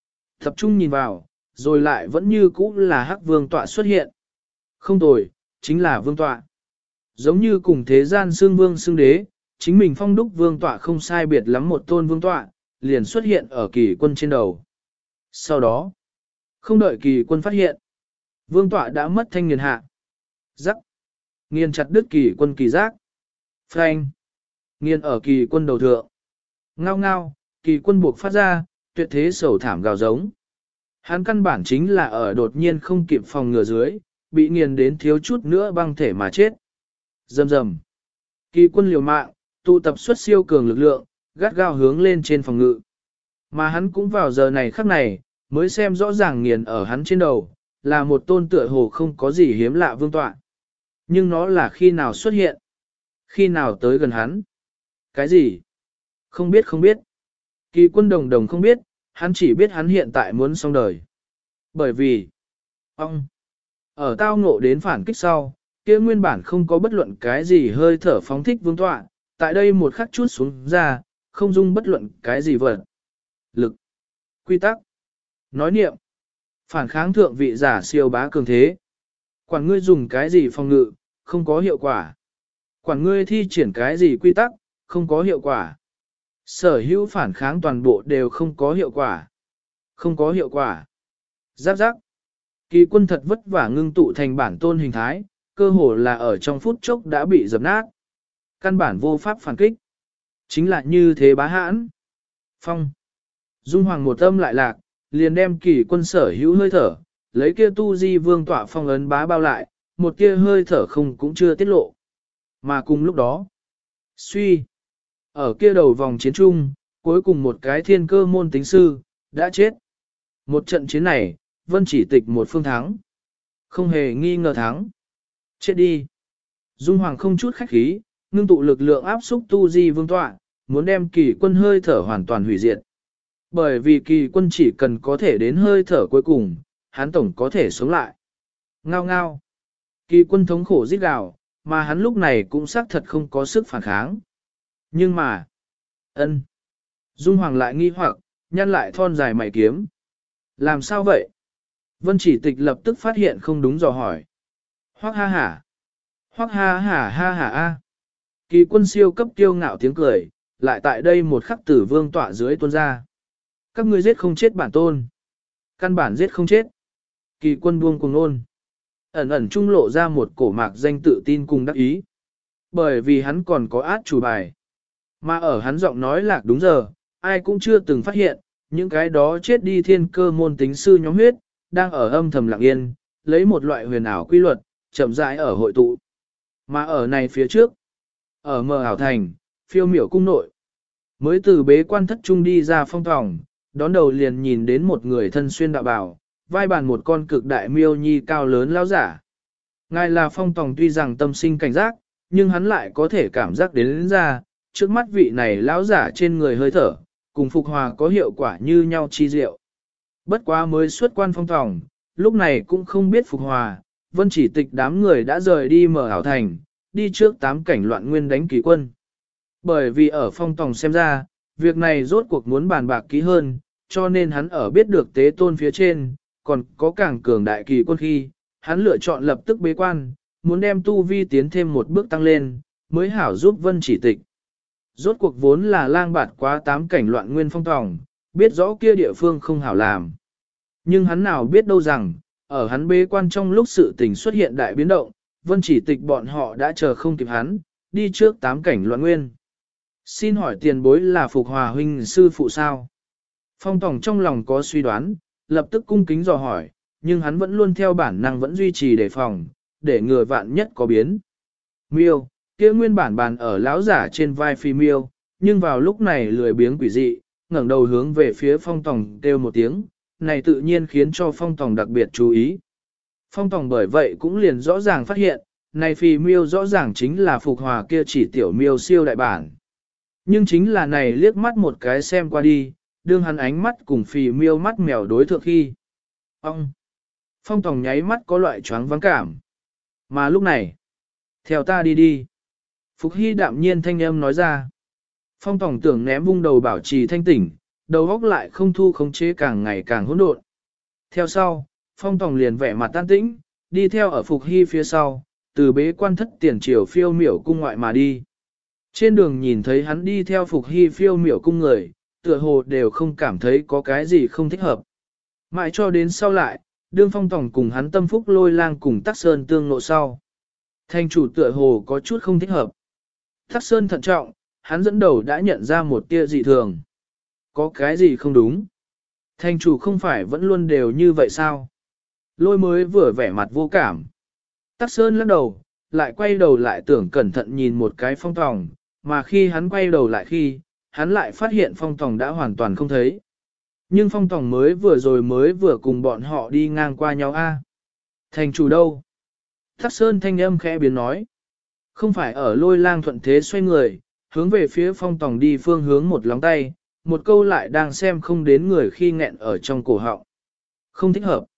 Tập trung nhìn vào, rồi lại vẫn như cũ là hắc vương tọa xuất hiện. Không tồi, chính là vương tọa. Giống như cùng thế gian xương vương xương đế, chính mình phong đúc vương tọa không sai biệt lắm một tôn vương tọa, liền xuất hiện ở kỳ quân trên đầu. Sau đó, không đợi kỳ quân phát hiện, vương tọa đã mất thanh nghiền hạ. Rắc, nghiền chặt đứt kỳ quân kỳ giác. Phanh, nghiền ở kỳ quân đầu thượng. Ngao ngao, kỳ quân buộc phát ra, tuyệt thế sầu thảm gào giống. Hắn căn bản chính là ở đột nhiên không kịp phòng ngừa dưới, bị nghiền đến thiếu chút nữa băng thể mà chết. Rầm rầm. Kỳ quân liều mạng, tụ tập xuất siêu cường lực lượng, gắt gao hướng lên trên phòng ngự. Mà hắn cũng vào giờ này khắc này, mới xem rõ ràng nghiền ở hắn trên đầu, là một tôn tựa hồ không có gì hiếm lạ vương tọa. Nhưng nó là khi nào xuất hiện? Khi nào tới gần hắn? Cái gì? Không biết không biết. Kỳ quân đồng đồng không biết, hắn chỉ biết hắn hiện tại muốn xong đời. Bởi vì, ông, ở tao ngộ đến phản kích sau, kia nguyên bản không có bất luận cái gì hơi thở phóng thích vương tọa, tại đây một khắc chút xuống ra, không dung bất luận cái gì vật. Lực, quy tắc, nói niệm, phản kháng thượng vị giả siêu bá cường thế. Quản ngươi dùng cái gì phòng ngự, không có hiệu quả. Quản ngươi thi triển cái gì quy tắc, không có hiệu quả. Sở hữu phản kháng toàn bộ đều không có hiệu quả. Không có hiệu quả. Giáp giáp. Kỳ quân thật vất vả ngưng tụ thành bản tôn hình thái, cơ hồ là ở trong phút chốc đã bị dập nát. Căn bản vô pháp phản kích. Chính là như thế bá hãn. Phong. Dung hoàng một âm lại lạc, liền đem kỳ quân sở hữu hơi thở, lấy kia tu di vương tỏa phong ấn bá bao lại, một kia hơi thở không cũng chưa tiết lộ. Mà cùng lúc đó, suy, ở kia đầu vòng chiến trung, cuối cùng một cái thiên cơ môn tính sư, đã chết. Một trận chiến này, Vân Chỉ Tịch một phương thắng. Không hề nghi ngờ thắng. Chết đi. Dung Hoàng không chút khách khí, ngưng tụ lực lượng áp xúc tu di vương tọa, muốn đem kỳ quân hơi thở hoàn toàn hủy diệt. Bởi vì kỳ quân chỉ cần có thể đến hơi thở cuối cùng, hắn tổng có thể sống lại. Ngao ngao. Kỳ quân thống khổ rít gào, mà hắn lúc này cũng xác thật không có sức phản kháng. Nhưng mà, ân, Dung Hoàng lại nghi hoặc, nhăn lại thon dài mày kiếm. Làm sao vậy? Vân Chỉ Tịch lập tức phát hiện không đúng dò hỏi. Hoắc ha hả. Hoắc ha hả ha hả a. Kỳ quân siêu cấp kiêu ngạo tiếng cười, lại tại đây một khắc tử vương tọa dưới tuôn ra. Các ngươi giết không chết bản tôn. Căn bản giết không chết. Kỳ quân buông cùng nôn. Ẩn ẩn trung lộ ra một cổ mạc danh tự tin cùng đắc ý. Bởi vì hắn còn có át chủ bài. Mà ở hắn giọng nói lạc đúng giờ, ai cũng chưa từng phát hiện, những cái đó chết đi thiên cơ môn tính sư nhóm huyết, đang ở âm thầm lặng yên, lấy một loại huyền ảo quy luật, chậm rãi ở hội tụ. Mà ở này phía trước, ở mờ ảo thành, phiêu miểu cung nội, mới từ bế quan thất trung đi ra phong phòng, đón đầu liền nhìn đến một người thân xuyên đạo bào, vai bàn một con cực đại miêu nhi cao lớn lão giả. Ngài là phong tòng tuy rằng tâm sinh cảnh giác, nhưng hắn lại có thể cảm giác đến ra, trước mắt vị này lão giả trên người hơi thở, cùng phục hòa có hiệu quả như nhau chi diệu. Bất quá mới xuất quan phong tòng, lúc này cũng không biết phục hòa, Vân Chỉ Tịch đám người đã rời đi mở ảo thành, đi trước 8 cảnh loạn nguyên đánh kỳ quân. Bởi vì ở phong tòng xem ra, việc này rốt cuộc muốn bàn bạc kỹ hơn, cho nên hắn ở biết được tế tôn phía trên, còn có càng cường đại kỳ quân khi, hắn lựa chọn lập tức bế quan, muốn đem tu vi tiến thêm một bước tăng lên, mới hảo giúp Vân Chỉ Tịch. Rốt cuộc vốn là lang bạt quá 8 cảnh loạn nguyên phong tòng, biết rõ kia địa phương không hảo làm. Nhưng hắn nào biết đâu rằng, ở hắn bế quan trong lúc sự tình xuất hiện đại biến động, Vân Chỉ Tịch bọn họ đã chờ không kịp hắn, đi trước 8 cảnh loạn nguyên. Xin hỏi tiền bối là Phục Hòa huynh sư phụ sao? Phong tòng trong lòng có suy đoán, lập tức cung kính dò hỏi, nhưng hắn vẫn luôn theo bản năng vẫn duy trì đề phòng, để ngừa vạn nhất có biến. Miêu, kia nguyên bản bàn ở lão giả trên vai phi miêu, nhưng vào lúc này lười biếng quỷ dị, ngẩng đầu hướng về phía phong tòng kêu một tiếng, này tự nhiên khiến cho phong tòng đặc biệt chú ý. Phong tòng bởi vậy cũng liền rõ ràng phát hiện, này phi miêu rõ ràng chính là Phục Hòa kia chỉ tiểu miêu siêu đại bản. Nhưng chính là này liếc mắt một cái xem qua đi, đương hắn ánh mắt cùng phi miêu mắt mèo đối thượng khi. Phong tòng nháy mắt có loại choáng vắng cảm. Mà lúc này, theo ta đi đi. Phục Hy đạm nhiên thanh âm nói ra. Phong tòng tưởng ném vung đầu bảo trì thanh tỉnh, đầu óc lại không thu khống chế càng ngày càng hỗn độn. Theo sau, Phong Tòng liền vẻ mặt tan tĩnh, đi theo ở Phục Hy phía sau, từ bế quan thất tiền triều phiêu miểu cung ngoại mà đi. Trên đường nhìn thấy hắn đi theo Phục Hy phiêu miểu cung người, tựa hồ đều không cảm thấy có cái gì không thích hợp. Mãi cho đến sau lại, đương Phong Tòng cùng hắn tâm phúc lôi lang cùng Tắc Sơn tương ngộ sau. Thành chủ tựa hồ có chút không thích hợp. Tắc Sơn thận trọng, hắn dẫn đầu đã nhận ra một tia dị thường. Có cái gì không đúng? Thành chủ không phải vẫn luôn đều như vậy sao? Lôi mới vừa vẻ mặt vô cảm. Tắc Sơn lắc đầu, lại quay đầu lại tưởng cẩn thận nhìn một cái Phong Tòng, mà khi hắn quay đầu lại khi, hắn lại phát hiện Phong Tòng đã hoàn toàn không thấy. Nhưng Phong Tòng mới vừa cùng bọn họ đi ngang qua nhau a. Thành chủ đâu? Tắc Sơn thanh âm khẽ biến nói. Không phải ở lôi lang thuận thế xoay người, hướng về phía Phong Tòng đi phương hướng một lóng tay, một câu lại đang xem không đến người khi nghẹn ở trong cổ họng. Không thích hợp.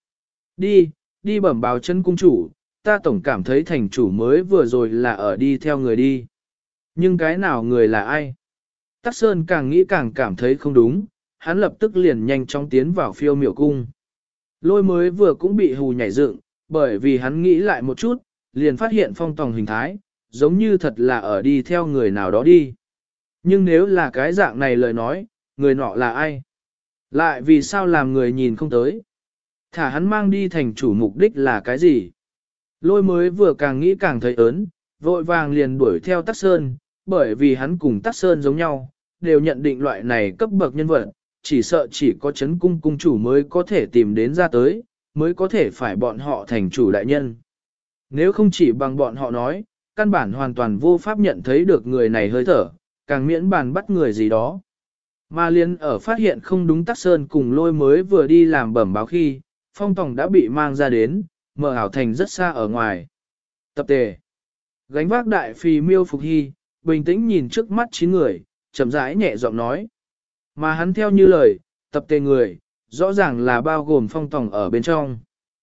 Đi bẩm báo chân cung chủ, ta tổng cảm thấy thành chủ mới vừa rồi là ở đi theo người đi. Nhưng cái nào người là ai? Tắc Sơn càng nghĩ càng cảm thấy không đúng, hắn lập tức liền nhanh chóng tiến vào phiêu miểu cung. Lôi mới vừa cũng bị hù nhảy dựng, bởi vì hắn nghĩ lại một chút, liền phát hiện Phong Tòng hình thái, giống như thật là ở đi theo người nào đó đi. Nhưng nếu là cái dạng này lời nói, người nọ là ai? Lại vì sao làm người nhìn không tới? Thả hắn mang đi thành chủ mục đích là cái gì? Lôi mới vừa càng nghĩ càng thấy ớn, vội vàng liền đuổi theo Tắc Sơn, bởi vì hắn cùng Tắc Sơn giống nhau, đều nhận định loại này cấp bậc nhân vật, chỉ sợ chỉ có chấn cung cung chủ mới có thể tìm đến ra tới, mới có thể phải bọn họ thành chủ đại nhân. Nếu không chỉ bằng bọn họ nói, căn bản hoàn toàn vô pháp nhận thấy được người này hơi thở, càng miễn bàn bắt người gì đó. Mà liên ở phát hiện không đúng Tắc Sơn cùng lôi mới vừa đi làm bẩm báo khi, Phong Tòng đã bị mang ra đến, mở ảo thành rất xa ở ngoài. Tập tề. Gánh vác đại phi miêu Phục Hy, bình tĩnh nhìn trước mắt 9 người, chậm rãi nhẹ giọng nói. Mà hắn theo như lời, tập tề người, rõ ràng là bao gồm Phong Tòng ở bên trong.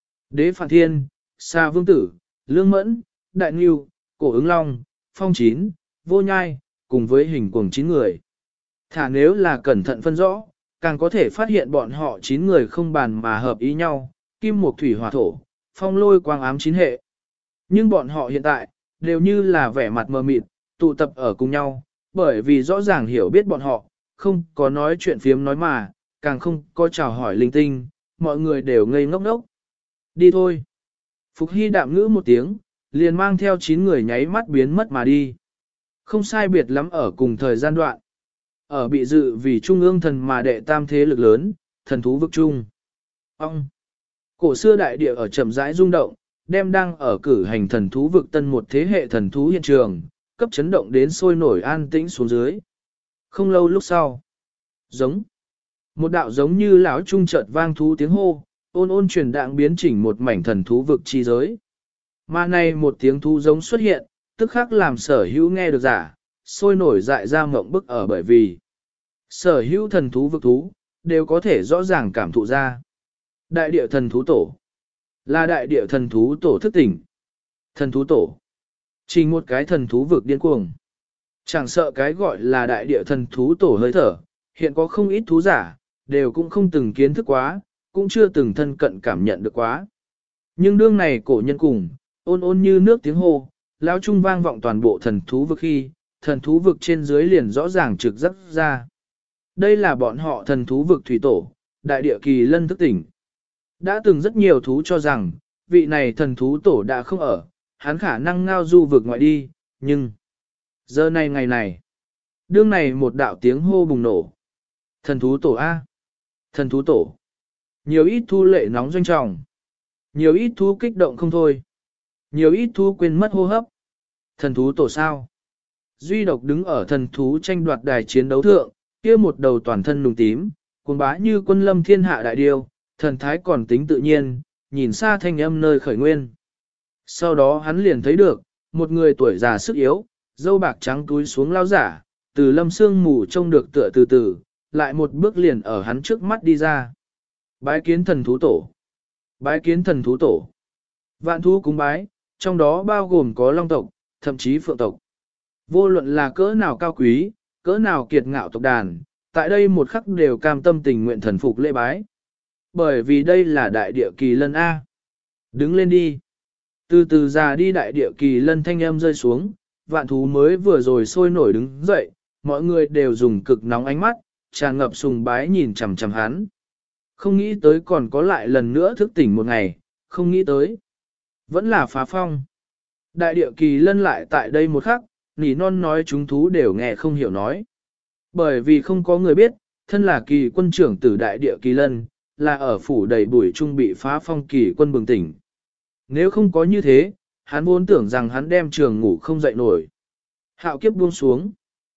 Đế Phạn Thiên, Sa Vương Tử, Lương Mẫn, Đại Ngưu, Cổ Ứng Long, Phong Chín, Vô Nhai, cùng với hình cuồng 9 người. Thả nếu là cẩn thận phân rõ, càng có thể phát hiện bọn họ 9 người không bàn mà hợp ý nhau, kim mộc thủy hỏa thổ, phong lôi quang ám 9 hệ. Nhưng bọn họ hiện tại, đều như là vẻ mặt mờ mịt, tụ tập ở cùng nhau, bởi vì rõ ràng hiểu biết bọn họ, không có nói chuyện phiếm nói mà, càng không có chào hỏi linh tinh, mọi người đều ngây ngốc ngốc. Đi thôi. Phục Hy đạm ngữ một tiếng, liền mang theo 9 người nháy mắt biến mất mà đi. Không sai biệt lắm ở cùng thời gian đoạn. Ở bị dự vì trung ương thần mà đệ tam thế lực lớn, thần thú vực chung. Ông! Cổ xưa đại địa ở chậm rãi rung động, đem đang ở cử hành thần thú vực tân một thế hệ thần thú hiện trường, cấp chấn động đến sôi nổi an tĩnh xuống dưới. Không lâu lúc sau. Giống! Một đạo giống như lão trung chợt vang thú tiếng hô, ôn ôn truyền đạng biến chỉnh một mảnh thần thú vực chi giới. Mà này một tiếng thú giống xuất hiện, tức khắc làm sở hữu nghe được giả, sôi nổi dại ra mộng bức ở bởi vì sở hữu thần thú vực thú, đều có thể rõ ràng cảm thụ ra. Đại địa thần thú tổ là đại địa thần thú tổ thức tỉnh. Thần thú tổ chỉ một cái thần thú vực điên cuồng. Chẳng sợ cái gọi là đại địa thần thú tổ hơi thở, hiện có không ít thú giả, đều cũng không từng kiến thức quá, cũng chưa từng thân cận cảm nhận được quá. Nhưng đương này cổ nhân cùng, ôn ôn như nước tiếng hô, lão trung vang vọng toàn bộ thần thú vực khi, thần thú vực trên dưới liền rõ ràng trực giác ra. Đây là bọn họ thần thú vực thủy tổ, đại địa kỳ lân thức tỉnh. Đã từng rất nhiều thú cho rằng, vị này thần thú tổ đã không ở, hắn khả năng ngao du vực ngoại đi, nhưng giờ này ngày này, đương này một đạo tiếng hô bùng nổ. Thần thú tổ A. Thần thú tổ. Nhiều ít thu lệ nóng doanh trọng. Nhiều ít thú kích động không thôi. Nhiều ít thú quên mất hô hấp. Thần thú tổ sao? Duy độc đứng ở thần thú tranh đoạt đài chiến đấu thượng, kia một đầu toàn thân nùng tím, cuồng bá như quân lâm thiên hạ đại điêu, thần thái còn tính tự nhiên, nhìn xa thanh âm nơi khởi nguyên. Sau đó hắn liền thấy được, một người tuổi già sức yếu, dâu bạc trắng túi xuống lao giả, từ lâm sương mù trông được tựa từ từ, lại một bước liền ở hắn trước mắt đi ra. Bái kiến thần thú tổ. Bái kiến thần thú tổ. Vạn thú cúng bái, trong đó bao gồm có long tộc, thậm chí phượng tộc. Vô luận là cỡ nào cao quý, cỡ nào kiệt ngạo tộc đàn, tại đây một khắc đều cam tâm tình nguyện thần phục lễ bái. Bởi vì đây là đại địa kỳ lân A. Đứng lên đi. Từ từ già đi đại địa kỳ lân thanh âm rơi xuống, vạn thú mới vừa rồi sôi nổi đứng dậy, mọi người đều dùng cực nóng ánh mắt, tràn ngập sùng bái nhìn chằm chằm hắn. Không nghĩ tới còn có lại lần nữa thức tỉnh một ngày, không nghĩ tới. Vẫn là phá phong. Đại địa kỳ lân lại tại đây một khắc, nỉ non nói chúng thú đều nghe không hiểu nói. Bởi vì không có người biết, thân là kỳ quân trưởng tử đại địa kỳ lân, là ở phủ đầy bụi trung bị phá phong kỳ quân bừng tỉnh. Nếu không có như thế, hắn vốn tưởng rằng hắn đem trường ngủ không dậy nổi. Hạo kiếp buông xuống.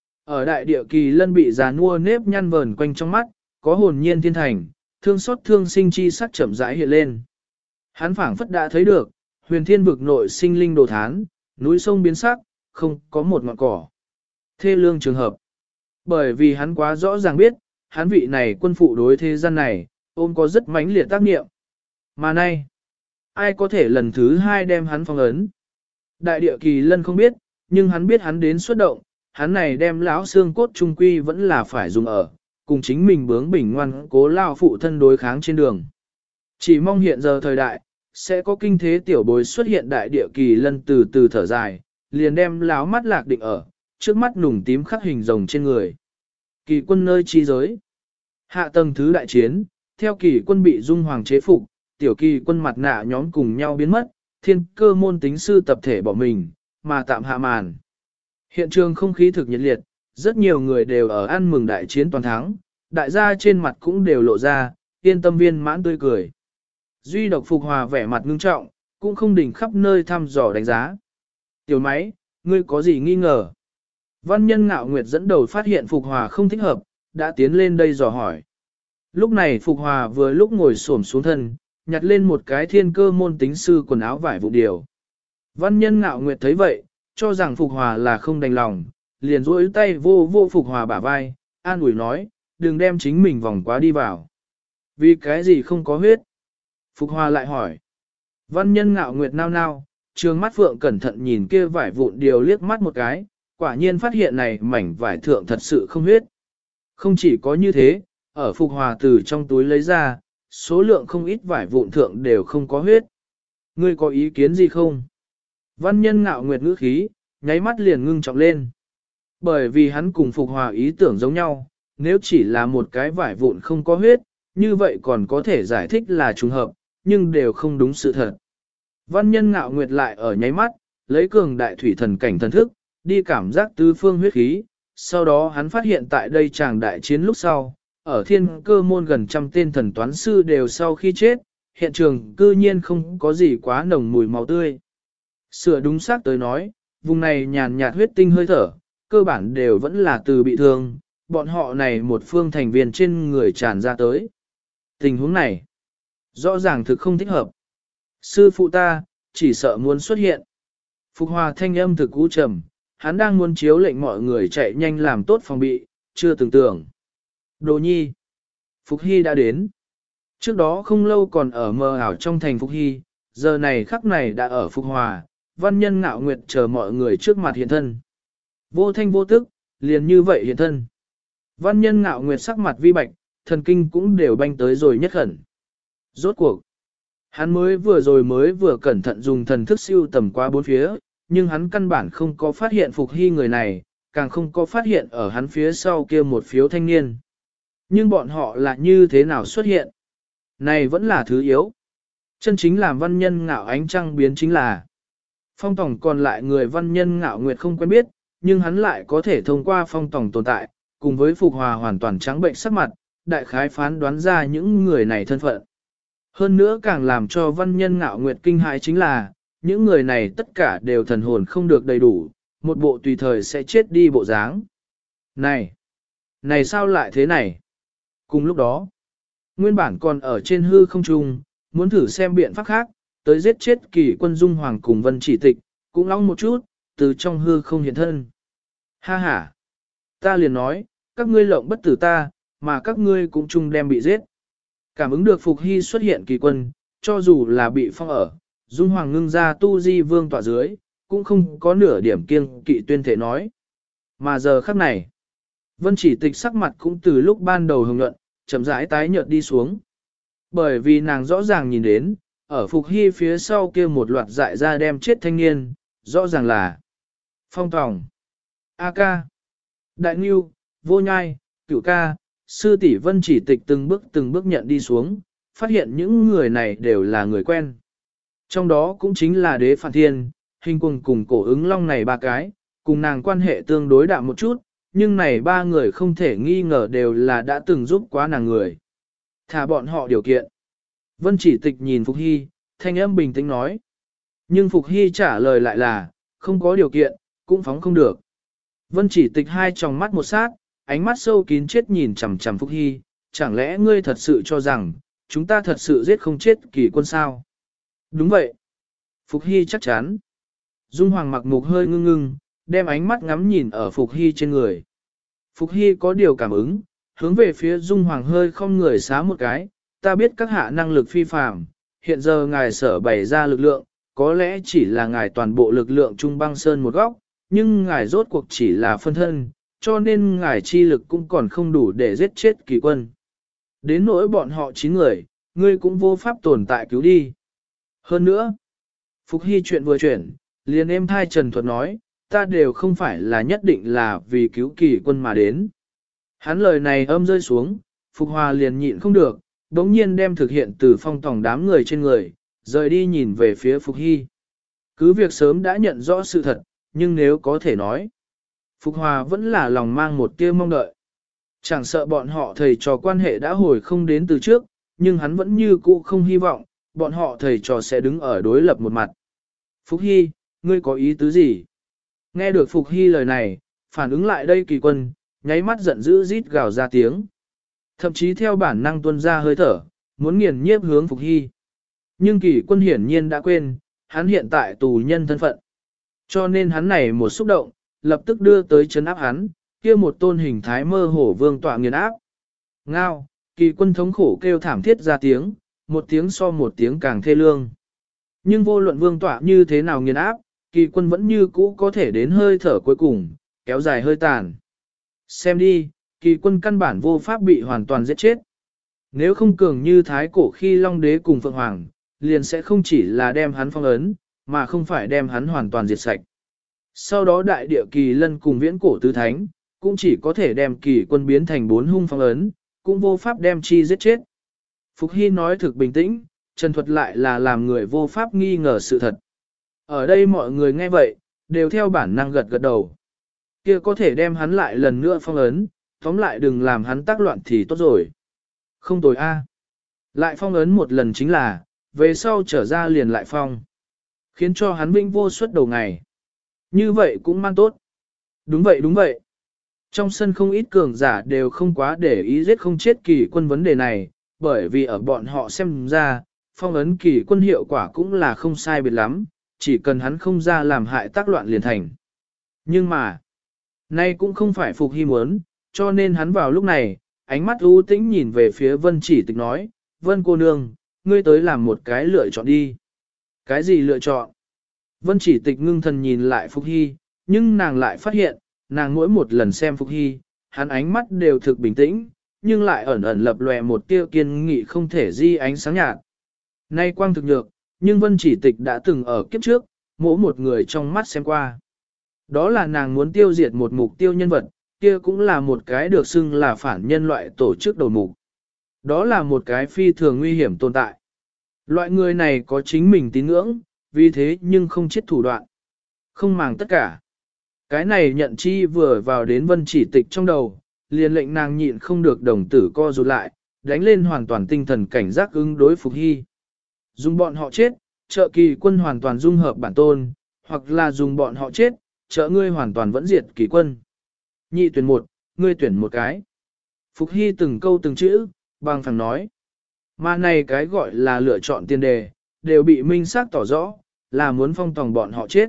Ở đại địa kỳ lân bị già nua nếp nhăn vờn quanh trong mắt, có hồn nhiên thiên thành, thương xót thương sinh chi sắc chậm rãi hiện lên. Hắn phảng phất đã thấy được, huyền thiên vực nội sinh linh đồ thán, núi sông biến sắc, không có một ngọn cỏ. Thê lương trường hợp. Bởi vì hắn quá rõ ràng biết, hắn vị này quân phụ đối thế gian này, ôm có rất mãnh liệt tác nghiệm. Mà nay, ai có thể lần thứ hai đem hắn phong ấn? Đại địa kỳ lân không biết, nhưng hắn biết hắn đến xuất động, hắn này đem lão xương cốt trung quy vẫn là phải dùng ở, cùng chính mình bướng bỉnh ngoan cố lao phụ thân đối kháng trên đường. Chỉ mong hiện giờ thời đại, sẽ có kinh thế tiểu bối xuất hiện đại địa kỳ lân từ từ thở dài, liền đem láo mắt lạc định ở, trước mắt nùng tím khắc hình rồng trên người. Kỳ quân nơi chi giới. Hạ tầng thứ đại chiến, theo kỳ quân bị dung hoàng chế phục, tiểu kỳ quân mặt nạ nhóm cùng nhau biến mất, thiên cơ môn tính sư tập thể bỏ mình, mà tạm hạ màn. Hiện trường không khí thực nhiệt liệt, rất nhiều người đều ở ăn mừng đại chiến toàn thắng, đại gia trên mặt cũng đều lộ ra, yên tâm viên mãn tươi cười. Duy độc Phục Hòa vẻ mặt ngưng trọng, cũng không đỉnh khắp nơi thăm dò đánh giá. Tiểu máy, ngươi có gì nghi ngờ? Văn nhân Ngạo Nguyệt dẫn đầu phát hiện Phục Hòa không thích hợp, đã tiến lên đây dò hỏi. Lúc này Phục Hòa vừa lúc ngồi xổm xuống thân, nhặt lên một cái thiên cơ môn tính sư quần áo vải vụ điều. Văn nhân Ngạo Nguyệt thấy vậy, cho rằng Phục Hòa là không đành lòng, liền duỗi tay vô vô Phục Hòa bả vai, an ủi nói, đừng đem chính mình vòng quá đi vào. Vì cái gì không có huyết? Phục Hòa lại hỏi. Văn nhân Ngạo Nguyệt nao nao, trường mắt phượng cẩn thận nhìn kia vải vụn điều liếc mắt một cái, quả nhiên phát hiện này mảnh vải thượng thật sự không huyết. Không chỉ có như thế, ở Phục Hòa từ trong túi lấy ra, số lượng không ít vải vụn thượng đều không có huyết. Ngươi có ý kiến gì không? Văn nhân Ngạo Nguyệt ngữ khí, nháy mắt liền ngưng trọng lên. Bởi vì hắn cùng Phục Hòa ý tưởng giống nhau, nếu chỉ là một cái vải vụn không có huyết, như vậy còn có thể giải thích là trùng hợp, nhưng đều không đúng sự thật. Văn nhân Ngạo Nguyệt lại ở nháy mắt, lấy cường đại thủy thần cảnh thần thức, đi cảm giác tứ phương huyết khí, sau đó hắn phát hiện tại đây chàng đại chiến lúc sau, ở thiên cơ môn gần trăm tên thần toán sư đều sau khi chết, hiện trường cư nhiên không có gì quá nồng mùi máu tươi. Sửa đúng xác tới nói, vùng này nhàn nhạt huyết tinh hơi thở, cơ bản đều vẫn là từ bị thương, bọn họ này một phương thành viên trên người tràn ra tới. Tình huống này, rõ ràng thực không thích hợp. Sư phụ ta, chỉ sợ muốn xuất hiện. Phục Hòa thanh âm thực cú trầm, hắn đang muốn chiếu lệnh mọi người chạy nhanh làm tốt phòng bị, chưa từng tưởng. Đồ nhi. Phục Hy đã đến. Trước đó không lâu còn ở mờ ảo trong thành Phục Hy, giờ này khắc này đã ở Phục Hòa, Văn nhân Ngạo Nguyệt chờ mọi người trước mặt hiện thân. Vô thanh vô tức, liền như vậy hiện thân. Văn nhân Ngạo Nguyệt sắc mặt vi bạch, thần kinh cũng đều banh tới rồi nhất khẩn. Rốt cuộc, hắn mới vừa cẩn thận dùng thần thức siêu tầm qua bốn phía, nhưng hắn căn bản không có phát hiện Phục Hy người này, càng không có phát hiện ở hắn phía sau kia một phiếu thanh niên. Nhưng bọn họ là như thế nào xuất hiện? Này vẫn là thứ yếu. Chân chính làm văn nhân Ngạo ánh trăng biến chính là phong tổng còn lại người văn nhân Ngạo Nguyệt không quen biết, nhưng hắn lại có thể thông qua phong tổng tồn tại, cùng với Phục Hòa hoàn toàn trắng bệnh sắc mặt, đại khái phán đoán ra những người này thân phận. Hơn nữa càng làm cho văn nhân Ngạo Nguyệt kinh hãi chính là, những người này tất cả đều thần hồn không được đầy đủ, một bộ tùy thời sẽ chết đi bộ dáng. Này sao lại thế này? Cùng lúc đó, nguyên bản còn ở trên hư không trung, muốn thử xem biện pháp khác, tới giết chết kỳ quân Dung Hoàng cùng Vân Chỉ Tịch, cũng long một chút, từ trong hư không hiện thân. Ha ha! Ta liền nói, các ngươi lộng bất tử ta, mà các ngươi cũng chung đem bị giết. Cảm ứng được Phục Hy xuất hiện kỳ quân, cho dù là bị phong ở, Dung Hoàng ngưng ra tu di vương tọa dưới, cũng không có nửa điểm kiêng kỵ tuyên thể nói. Mà giờ khắc này, Vân Chỉ Tịch sắc mặt cũng từ lúc ban đầu hồng nhuận, chậm rãi tái nhợt đi xuống. Bởi vì nàng rõ ràng nhìn đến, ở Phục Hy phía sau kia một loạt dại ra đem chết thanh niên, rõ ràng là Phong Tòng, A Ca, Đại Ngưu, Vô Nhai, Cửu Ca, sư tỷ Vân Chỉ Tịch từng bước nhận đi xuống, phát hiện những người này đều là người quen. Trong đó cũng chính là Đế Phạn Thiên, Hình Quân cùng Cổ Ứng Long này ba cái, cùng nàng quan hệ tương đối đạm một chút, nhưng này ba người không thể nghi ngờ đều là đã từng giúp quá nàng người. Thả bọn họ điều kiện. Vân Chỉ Tịch nhìn Phục Hy, thanh âm bình tĩnh nói. Nhưng Phục Hy trả lời lại là, không có điều kiện, cũng phóng không được. Vân Chỉ Tịch hai tròng mắt một sát, ánh mắt sâu kín chết nhìn chằm chằm Phục Hy, chẳng lẽ ngươi thật sự cho rằng, chúng ta thật sự giết không chết Kỳ Quân sao? Đúng vậy. Phục Hy chắc chắn. Dung Hoàng mặc mục hơi ngưng ngưng, đem ánh mắt ngắm nhìn ở Phục Hy trên người. Phục Hy có điều cảm ứng, hướng về phía Dung Hoàng hơi không người xá một cái, ta biết các hạ năng lực phi phàm, hiện giờ ngài sở bày ra lực lượng, có lẽ chỉ là ngài toàn bộ lực lượng Trung Băng Sơn một góc, nhưng ngài rốt cuộc chỉ là phân thân, cho nên ngài chi lực cũng còn không đủ để giết chết Kỳ Quân. Đến nỗi bọn họ 9 người, ngươi cũng vô pháp tồn tại cứu đi. Hơn nữa, Phục Hy chuyện vừa chuyển, liền êm thai Trần Thuật nói, ta đều không phải là nhất định là vì cứu Kỳ Quân mà đến. Hắn lời này âm rơi xuống, Phục Hòa liền nhịn không được, đống nhiên đem thực hiện từ Phong Tòng đám người trên người, rời đi nhìn về phía Phục Hy. Cứ việc sớm đã nhận rõ sự thật, nhưng nếu có thể nói, Phục Hòa vẫn là lòng mang một tia mong đợi. Chẳng sợ bọn họ thầy trò quan hệ đã hồi không đến từ trước, nhưng hắn vẫn như cũ không hy vọng, bọn họ thầy trò sẽ đứng ở đối lập một mặt. Phục Hy, ngươi có ý tứ gì? Nghe được Phục Hy lời này, phản ứng lại đây Kỳ Quân, nháy mắt giận dữ rít gào ra tiếng. Thậm chí theo bản năng tuôn ra hơi thở, muốn nghiền nhiếp hướng Phục Hy. Nhưng Kỳ Quân hiển nhiên đã quên, hắn hiện tại tù nhân thân phận. Cho nên hắn này một xúc động, lập tức đưa tới chấn áp hắn, kia một tôn hình thái mơ hổ vương tọa nghiền áp. Ngao, Kỳ Quân thống khổ kêu thảm thiết ra tiếng, một tiếng so một tiếng càng thê lương. Nhưng vô luận vương tọa như thế nào nghiền áp, Kỳ Quân vẫn như cũ có thể đến hơi thở cuối cùng, kéo dài hơi tàn. Xem đi, Kỳ Quân căn bản vô pháp bị hoàn toàn giết chết. Nếu không cường như thái cổ khi Long Đế cùng Phượng Hoàng, liền sẽ không chỉ là đem hắn phong ấn, mà không phải đem hắn hoàn toàn diệt sạch. Sau đó đại địa Kỳ Lân cùng viễn cổ tứ thánh, cũng chỉ có thể đem Kỳ Quân biến thành 4 hung phong ấn, cũng vô pháp đem chi giết chết. Phục Hy nói thực bình tĩnh, Trần Thuật lại là làm người vô pháp nghi ngờ sự thật. Ở đây mọi người nghe vậy, đều theo bản năng gật gật đầu. Kia có thể đem hắn lại lần nữa phong ấn, tóm lại đừng làm hắn tác loạn thì tốt rồi. Không tồi a. Lại phong ấn một lần chính là, về sau trở ra liền lại phong. Khiến cho hắn vinh vô suốt đầu ngày. Như vậy cũng mang tốt. Đúng vậy đúng vậy. Trong sân không ít cường giả đều không quá để ý giết không chết Kỳ Quân vấn đề này, bởi vì ở bọn họ xem ra, phong ấn Kỳ Quân hiệu quả cũng là không sai biệt lắm, chỉ cần hắn không ra làm hại tác loạn liền thành. Nhưng mà, nay cũng không phải Phục Hy muốn, cho nên hắn vào lúc này, ánh mắt u tĩnh nhìn về phía Vân Chỉ Tịch nói, Vân cô nương, ngươi tới làm một cái lựa chọn đi. Cái gì lựa chọn? Vân Chỉ Tịch ngưng thần nhìn lại Phục Hy, nhưng nàng lại phát hiện, nàng mỗi một lần xem Phục Hy, hắn ánh mắt đều thực bình tĩnh, nhưng lại ẩn ẩn lập lòe một tia kiên nghị không thể di ánh sáng nhạt. Nay quang thực nhược, nhưng Vân Chỉ Tịch đã từng ở kiếp trước, mỗi một người trong mắt xem qua. Đó là nàng muốn tiêu diệt một mục tiêu nhân vật, kia cũng là một cái được xưng là phản nhân loại tổ chức đầu mục. Đó là một cái phi thường nguy hiểm tồn tại. Loại người này có chính mình tín ngưỡng, vì thế nhưng không chết thủ đoạn. Không màng tất cả. Cái này nhận chi vừa vào đến Vân Chỉ Tịch trong đầu, liền lệnh nàng nhịn không được đồng tử co rụt lại, đánh lên hoàn toàn tinh thần cảnh giác ứng đối Phục Hy. Dùng bọn họ chết, trợ Kỳ Quân hoàn toàn dung hợp bản tôn, hoặc là dùng bọn họ chết, trợ ngươi hoàn toàn vẫn diệt Kỳ Quân. Nhị tuyển một, ngươi tuyển một cái. Phục Hy từng câu từng chữ, bằng phẳng nói. Mà này cái gọi là lựa chọn tiền đề, đều bị minh xác tỏ rõ, là muốn phong tòng bọn họ chết.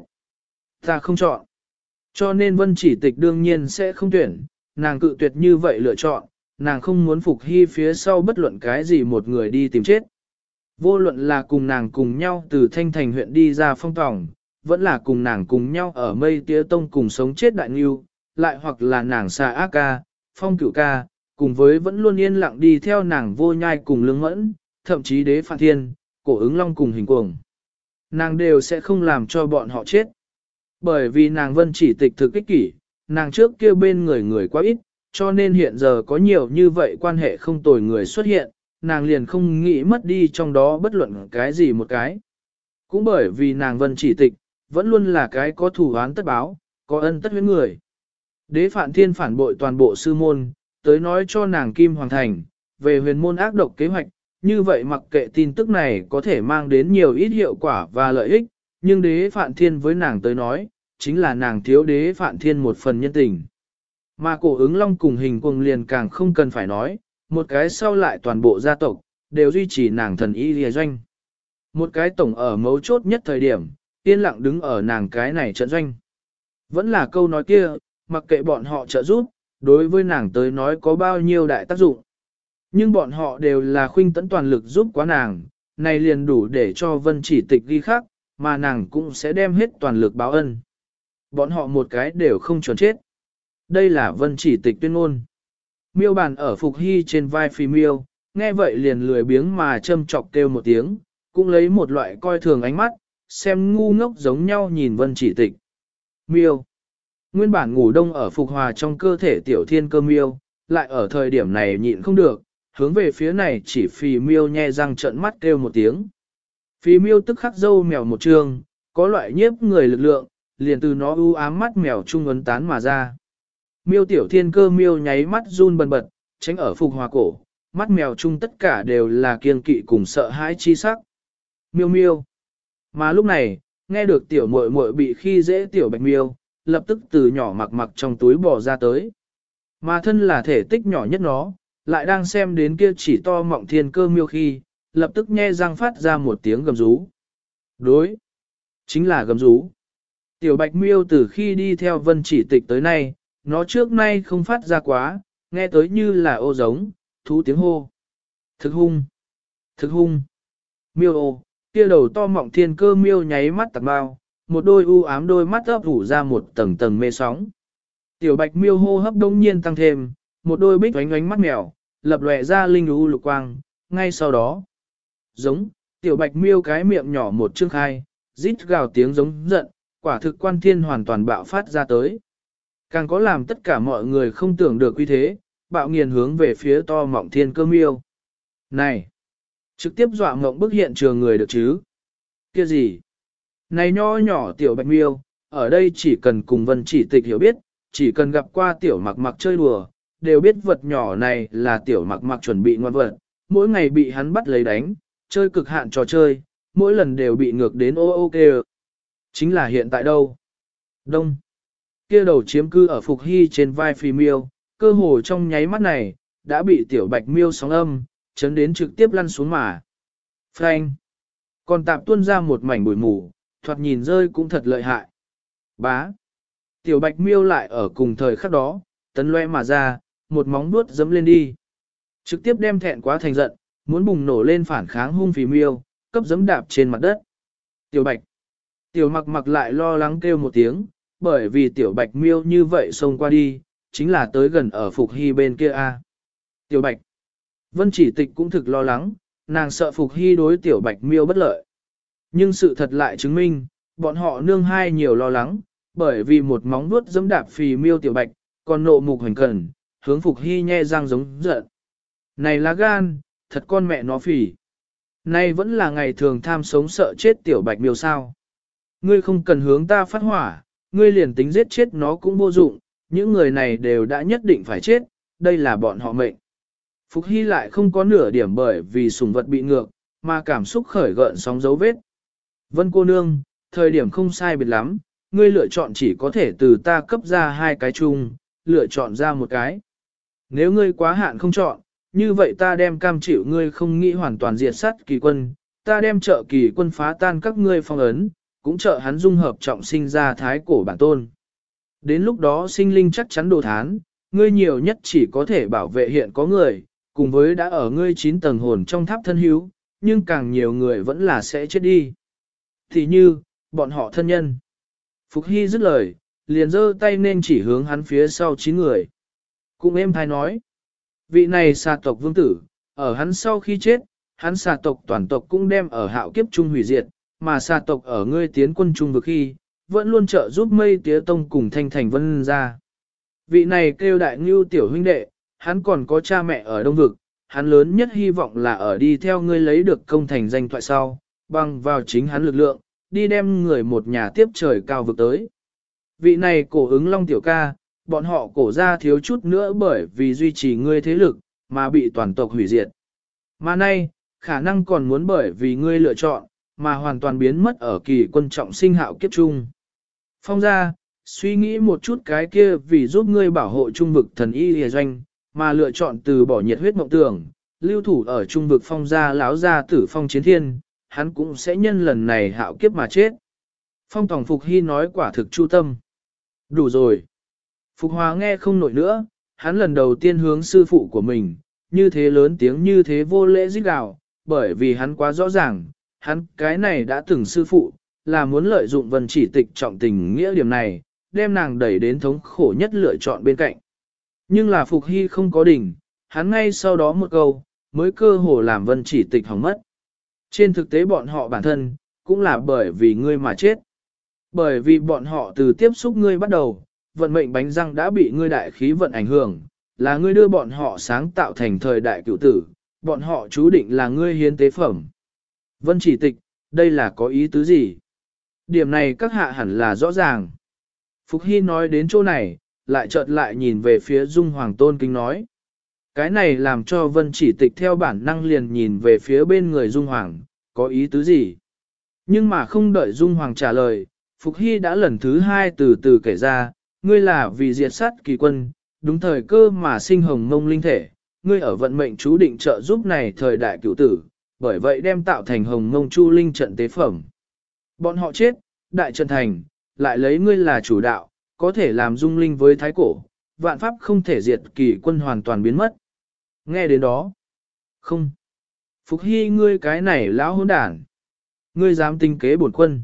Ta không chọn. Cho nên Vân Chỉ Tịch đương nhiên sẽ không tuyển, nàng cự tuyệt như vậy lựa chọn, nàng không muốn Phục Hy phía sau bất luận cái gì một người đi tìm chết. Vô luận là cùng nàng cùng nhau từ Thanh Thành huyện đi ra phong tòng, vẫn là cùng nàng cùng nhau ở Mây Tía Tông cùng sống chết đại nghiêu, lại hoặc là nàng xa ác ca, phong cửu ca, cùng với vẫn luôn yên lặng đi theo nàng vô nhai cùng lương mẫn, thậm chí đế phạn thiên, cổ ứng long cùng hình cuồng. Nàng đều sẽ không làm cho bọn họ chết. Bởi vì nàng Vân Chỉ Tịch thực ích kỷ, nàng trước kia bên người quá ít, cho nên hiện giờ có nhiều như vậy quan hệ không tồi người xuất hiện, nàng liền không nghĩ mất đi trong đó bất luận cái gì một cái. Cũng bởi vì nàng Vân Chỉ Tịch, vẫn luôn là cái có thủ án tất báo, có ân tất huyết người. Đế Phạn Thiên phản bội toàn bộ sư môn, tới nói cho nàng Kim Hoàng Thành, về huyền môn ác độc kế hoạch, như vậy mặc kệ tin tức này có thể mang đến nhiều ít hiệu quả và lợi ích, nhưng Đế Phạn Thiên với nàng tới nói, chính là nàng thiếu Đế Phạn Thiên một phần nhân tình. Mà cổ ứng long cùng hình cuồng liền càng không cần phải nói, một cái sau lại toàn bộ gia tộc, đều duy trì nàng thần y lìa doanh. Một cái tổng ở mấu chốt nhất thời điểm, yên lặng đứng ở nàng cái này trận doanh. Vẫn là câu nói kia, mặc kệ bọn họ trợ giúp, đối với nàng tới nói có bao nhiêu đại tác dụng. Nhưng bọn họ đều là khuynh tấn toàn lực giúp quá nàng, này liền đủ để cho Vân Chỉ Tịch ghi khắc, mà nàng cũng sẽ đem hết toàn lực báo ân. Bọn họ một cái đều không chuẩn chết. Đây là Vân Chỉ Tịch tuyên ngôn. Miêu bàn ở Phục Hy trên vai Phi Miêu, nghe vậy liền lười biếng mà châm chọc kêu một tiếng, cũng lấy một loại coi thường ánh mắt, xem ngu ngốc giống nhau nhìn Vân Chỉ Tịch. Miêu. Nguyên bản ngủ đông ở Phục Hòa trong cơ thể tiểu thiên cơ miêu, lại ở thời điểm này nhịn không được, hướng về phía này chỉ Phi Miêu nhe răng trợn mắt kêu một tiếng. Phi Miêu tức khắc dâu mèo một trường, có loại nhiếp người lực lượng, liền từ nó u ám mắt mèo trung ấn tán mà ra. Miêu tiểu thiên cơ miêu nháy mắt run bần bật, tránh ở Phục Hòa cổ, mắt mèo chung tất cả đều là kiên kỵ cùng sợ hãi chi sắc. Miêu miêu. Mà lúc này, nghe được tiểu muội muội bị khi dễ tiểu bạch miêu, lập tức từ nhỏ mặc mặc trong túi bò ra tới. Mà thân là thể tích nhỏ nhất nó, lại đang xem đến kia chỉ to mọng thiên cơ miêu khi, lập tức nhe răng phát ra một tiếng gầm rú. Đối. Chính là gầm rú. Tiểu bạch miêu từ khi đi theo Vân Chỉ Tịch tới nay, nó trước nay không phát ra quá, nghe tới như là ô giống, thú tiếng hô. Thực hung. Thực hung. Miêu ô, kia đầu to mọng thiên cơ miêu nháy mắt tạc bao, một đôi u ám đôi mắt ấp ủ ra một tầng tầng mê sóng. Tiểu bạch miêu hô hấp đông nhiên tăng thêm, một đôi bích oánh oánh mắt mèo, lập lòe ra linh u lục quang, ngay sau đó. Giống, tiểu bạch miêu cái miệng nhỏ một chương khai, rít gào tiếng giống giận, quả thực quan thiên hoàn toàn bạo phát ra tới. Càng có làm tất cả mọi người không tưởng được uy thế, bạo nghiền hướng về phía to mọng thiên cơ miêu. Này! Trực tiếp dọa ngộng bức hiện trường người được chứ? Kia gì? Này nho nhỏ tiểu bạch miêu, ở đây chỉ cần cùng Vân Chỉ Tịch hiểu biết, chỉ cần gặp qua tiểu mặc mặc chơi đùa, đều biết vật nhỏ này là tiểu mặc mặc chuẩn bị ngoan vật, mỗi ngày bị hắn bắt lấy đánh, chơi cực hạn trò chơi, mỗi lần đều bị ngược đến ô ô kê. Chính là hiện tại đâu? Đông. Kia đầu chiếm cư ở Phục Hy trên vai Phi Miêu, cơ hồ trong nháy mắt này, đã bị tiểu bạch miêu sóng âm, chấn đến trực tiếp lăn xuống mà. Phanh. Còn tạp tuôn ra một mảnh bụi mù, thoạt nhìn rơi cũng thật lợi hại. Bá. Tiểu bạch miêu lại ở cùng thời khắc đó, tấn loe mà ra, một móng vuốt giẫm lên đi. Trực tiếp đem thẹn quá thành giận, muốn bùng nổ lên phản kháng hung Phi Miêu, cấp giẫm đạp trên mặt đất. Tiểu bạch. Tiểu mặc mặc lại lo lắng kêu một tiếng, bởi vì tiểu bạch miêu như vậy xông qua đi, chính là tới gần ở Phục Hy bên kia a. Tiểu bạch. Vân Chỉ Tịch cũng thực lo lắng, nàng sợ Phục Hy đối tiểu bạch miêu bất lợi. Nhưng sự thật lại chứng minh, bọn họ nương hai nhiều lo lắng, bởi vì một móng vuốt giẫm đạp Phì Miêu tiểu bạch, còn nộ mục hành cần, hướng Phục Hy nhe răng giống giận. Này lá gan, thật con mẹ nó phỉ. Nay vẫn là ngày thường tham sống sợ chết tiểu bạch miêu sao. Ngươi không cần hướng ta phát hỏa, ngươi liền tính giết chết nó cũng vô dụng, những người này đều đã nhất định phải chết, đây là bọn họ mệnh. Phục Hy lại không có nửa điểm bởi vì sủng vật bị ngược, mà cảm xúc khởi gợn sóng dấu vết. Vân cô nương, thời điểm không sai biệt lắm, ngươi lựa chọn chỉ có thể từ ta cấp ra hai cái chung, lựa chọn ra một cái. Nếu ngươi quá hạn không chọn, như vậy ta đem cam chịu ngươi không nghĩ hoàn toàn diệt sát kỳ quân, ta đem trợ kỳ quân phá tan các ngươi phong ấn, cũng trợ hắn dung hợp trọng sinh ra thái cổ bản tôn. Đến lúc đó sinh linh chắc chắn đồ thán, ngươi nhiều nhất chỉ có thể bảo vệ hiện có người, cùng với đã ở ngươi 9 tầng hồn trong tháp thân hữu, nhưng càng nhiều người vẫn là sẽ chết đi. Thì như, bọn họ thân nhân. Phục Hy dứt lời, liền giơ tay nên chỉ hướng hắn phía sau 9 người. Cũng êm thai nói, vị này xà tộc vương tử, ở hắn sau khi chết, hắn xà tộc toàn tộc cũng đem ở hạo kiếp chung hủy diệt, mà xà tộc ở ngươi tiến quân chung vực khi, vẫn luôn trợ giúp mây tía tông cùng thanh thành vân ra. Vị này kêu đại ngưu tiểu huynh đệ, hắn còn có cha mẹ ở đông vực, hắn lớn nhất hy vọng là ở đi theo ngươi lấy được công thành danh thoại sau, bằng vào chính hắn lực lượng, đi đem người một nhà tiếp trời cao vực tới. Vị này cổ ứng long tiểu ca, bọn họ cổ ra thiếu chút nữa bởi vì duy trì ngươi thế lực, mà bị toàn tộc hủy diệt. Mà nay, khả năng còn muốn bởi vì ngươi lựa chọn, mà hoàn toàn biến mất ở kỳ quân trọng sinh hạo kiếp chung. Phong ra, suy nghĩ một chút cái kia vì giúp ngươi bảo hộ trung vực thần y hề doanh, mà lựa chọn từ bỏ nhiệt huyết mộng tưởng, lưu thủ ở trung vực phong gia láo gia tử phong chiến thiên, hắn cũng sẽ nhân lần này hạo kiếp mà chết. Phong Tòng Phục Hy nói quả thực chu tâm. Đủ rồi. Phục Hòa nghe không nổi nữa, hắn lần đầu tiên hướng sư phụ của mình, như thế lớn tiếng như thế vô lễ rít gào, bởi vì hắn quá rõ ràng, hắn cái này đã từng sư phụ, là muốn lợi dụng Vân Chỉ Tịch trọng tình nghĩa điểm này, đem nàng đẩy đến thống khổ nhất lựa chọn bên cạnh. Nhưng là Phục Hy không có đỉnh, hắn ngay sau đó một câu, mới cơ hồ làm Vân Chỉ Tịch hỏng mất. Trên thực tế bọn họ bản thân, cũng là bởi vì ngươi mà chết. Bởi vì bọn họ từ tiếp xúc ngươi bắt đầu, vận mệnh bánh răng đã bị ngươi đại khí vận ảnh hưởng, là ngươi đưa bọn họ sáng tạo thành thời đại cựu tử, bọn họ chú định là ngươi hiến tế phẩm. Vân Chỉ Tịch, đây là có ý tứ gì? Điểm này các hạ hẳn là rõ ràng. Phục Hy nói đến chỗ này, lại chợt lại nhìn về phía Dung Hoàng tôn kính nói. Cái này làm cho Vân Chỉ Tịch theo bản năng liền nhìn về phía bên người Dung Hoàng, có ý tứ gì? Nhưng mà không đợi Dung Hoàng trả lời, Phục Hy đã lần thứ hai từ từ kể ra, ngươi là vì diệt sát kỳ quân, đúng thời cơ mà sinh hồng mông linh thể, ngươi ở vận mệnh chú định trợ giúp này thời đại cựu tử, bởi vậy đem tạo thành hồng mông chu linh trận tế phẩm. Bọn họ chết, đại trận thành, lại lấy ngươi là chủ đạo, có thể làm dung linh với thái cổ, vạn pháp không thể diệt kỳ quân hoàn toàn biến mất. Nghe đến đó. Không. Phục Hy ngươi cái này lão hỗn đản. Ngươi dám tinh kế bổn quân.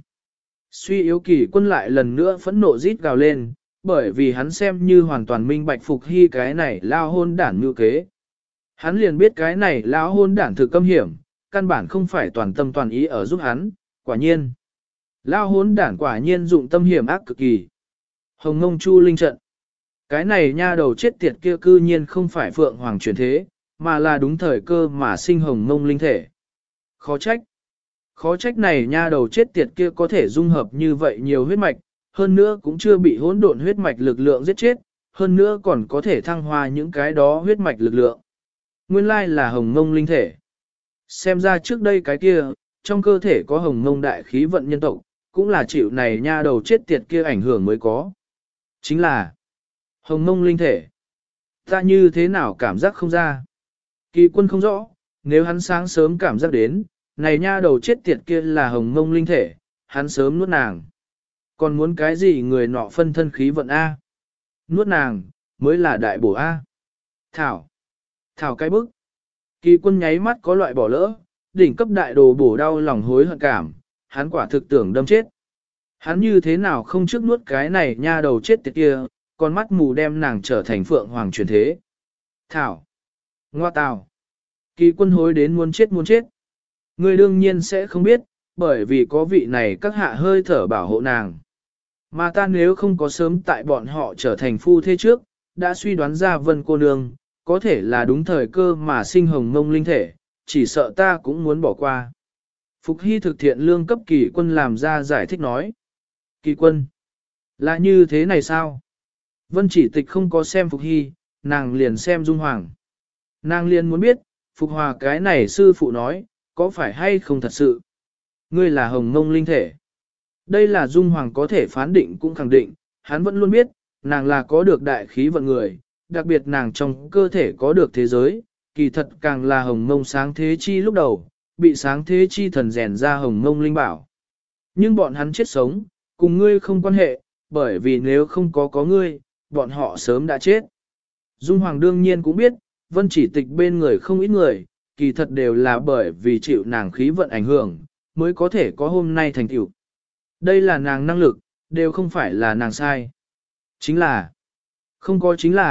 Suy yếu kỳ quân lại lần nữa phẫn nộ rít gào lên, bởi vì hắn xem như hoàn toàn minh bạch Phục Hy cái này lao hôn đản mưu kế. Hắn liền biết cái này lão hôn đản thực câm hiểm, căn bản không phải toàn tâm toàn ý ở giúp hắn, quả nhiên. Lao hôn đản quả nhiên dụng tâm hiểm ác cực kỳ. Hồng Ngông Chu Linh trận. Cái này nha đầu chết tiệt kia cư nhiên không phải Phượng Hoàng chuyển thế, mà là đúng thời cơ mà sinh Hồng Ngông linh thể. Khó trách. Khó trách này nha đầu chết tiệt kia có thể dung hợp như vậy nhiều huyết mạch, hơn nữa cũng chưa bị hỗn độn huyết mạch lực lượng giết chết, hơn nữa còn có thể thăng hoa những cái đó huyết mạch lực lượng. Nguyên lai là Hồng Ngông linh thể. Xem ra trước đây cái kia, trong cơ thể có Hồng Ngông đại khí vận nhân tộc, cũng là chịu này nha đầu chết tiệt kia ảnh hưởng mới có. Chính là Hồng Ngông linh thể. Ta như thế nào cảm giác không ra? Kỳ quân không rõ, nếu hắn sáng sớm cảm giác đến, này nha đầu chết tiệt kia là Hồng Ngông linh thể, hắn sớm nuốt nàng. Còn muốn cái gì người nọ phân thân khí vận A? Nuốt nàng, mới là đại bổ A. Thảo. Thảo cái bức. Kỳ quân nháy mắt có loại bỏ lỡ, đỉnh cấp đại đồ bổ đau lòng hối hận cảm, hắn quả thực tưởng đâm chết. Hắn như thế nào không trước nuốt cái này nha đầu chết tiệt kia, con mắt mù đem nàng trở thành Phượng Hoàng truyền thế. Thảo. Ngoa tào. Kỳ quân hối đến muốn chết muốn chết. Ngươi đương nhiên sẽ không biết, bởi vì có vị này các hạ hơi thở bảo hộ nàng. Mà ta nếu không có sớm tại bọn họ trở thành phu thế trước, đã suy đoán ra Vân cô nương, có thể là đúng thời cơ mà sinh Hồng Ngông linh thể, chỉ sợ ta cũng muốn bỏ qua. Phục Hy thực thiện lương cấp kỳ quân làm ra giải thích nói. Kỳ quân, là như thế này sao? Vân Chỉ Tịch không có xem Phục Hy, nàng liền xem Dung Hoàng. Nàng liền muốn biết, Phục Hòa cái này sư phụ nói, có phải hay không thật sự? Ngươi là Hồng Ngông linh thể. Đây là Dung Hoàng có thể phán định cũng khẳng định, hắn vẫn luôn biết, nàng là có được đại khí vận người, đặc biệt nàng trong cơ thể có được thế giới, kỳ thật càng là Hồng Ngông sáng thế chi lúc đầu, bị sáng thế chi thần rèn ra Hồng Ngông linh bảo. Nhưng bọn hắn chết sống, cùng ngươi không quan hệ, bởi vì nếu không có ngươi, bọn họ sớm đã chết. Dung Hoàng đương nhiên cũng biết, Vân Chỉ Tịch bên người không ít người, kỳ thật đều là bởi vì chịu nàng khí vận ảnh hưởng, mới có thể có hôm nay thành tựu. Đây là nàng năng lực, đều không phải là nàng sai. Chính là, không có chính là,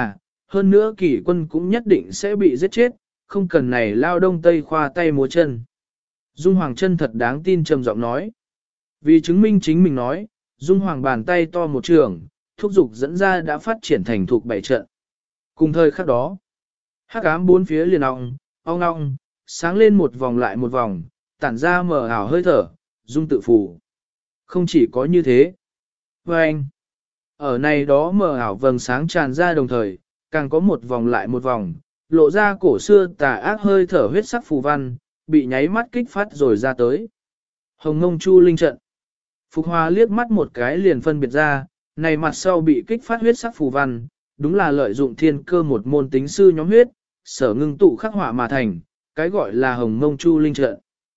hơn nữa kỷ quân cũng nhất định sẽ bị giết chết, không cần này lao đông tây khoa tay múa chân. Dung Hoàng chân thật đáng tin trầm giọng nói. Vì chứng minh chính mình nói, Dung Hoàng bàn tay to một trường, thúc dục dẫn ra đã phát triển thành thuộc bảy trận. Cùng thời khắc đó, hắc ám bốn phía liền ong, sáng lên một vòng lại một vòng, tản ra mờ ảo hơi thở, Dung tự phủ. Không chỉ có như thế. Và anh, ở này đó mờ ảo vầng sáng tràn ra đồng thời, càng có một vòng lại một vòng, lộ ra cổ xưa tà ác hơi thở huyết sắc phù văn, bị nháy mắt kích phát rồi ra tới. Hồng Ngông Chu Linh trận. Phục Hòa liếc mắt một cái liền phân biệt ra, này mặt sau bị kích phát huyết sắc phù văn, đúng là lợi dụng thiên cơ một môn tính sư nhóm huyết, sở ngưng tụ khắc họa mà thành, cái gọi là Hồng Ngông Chu Linh trận.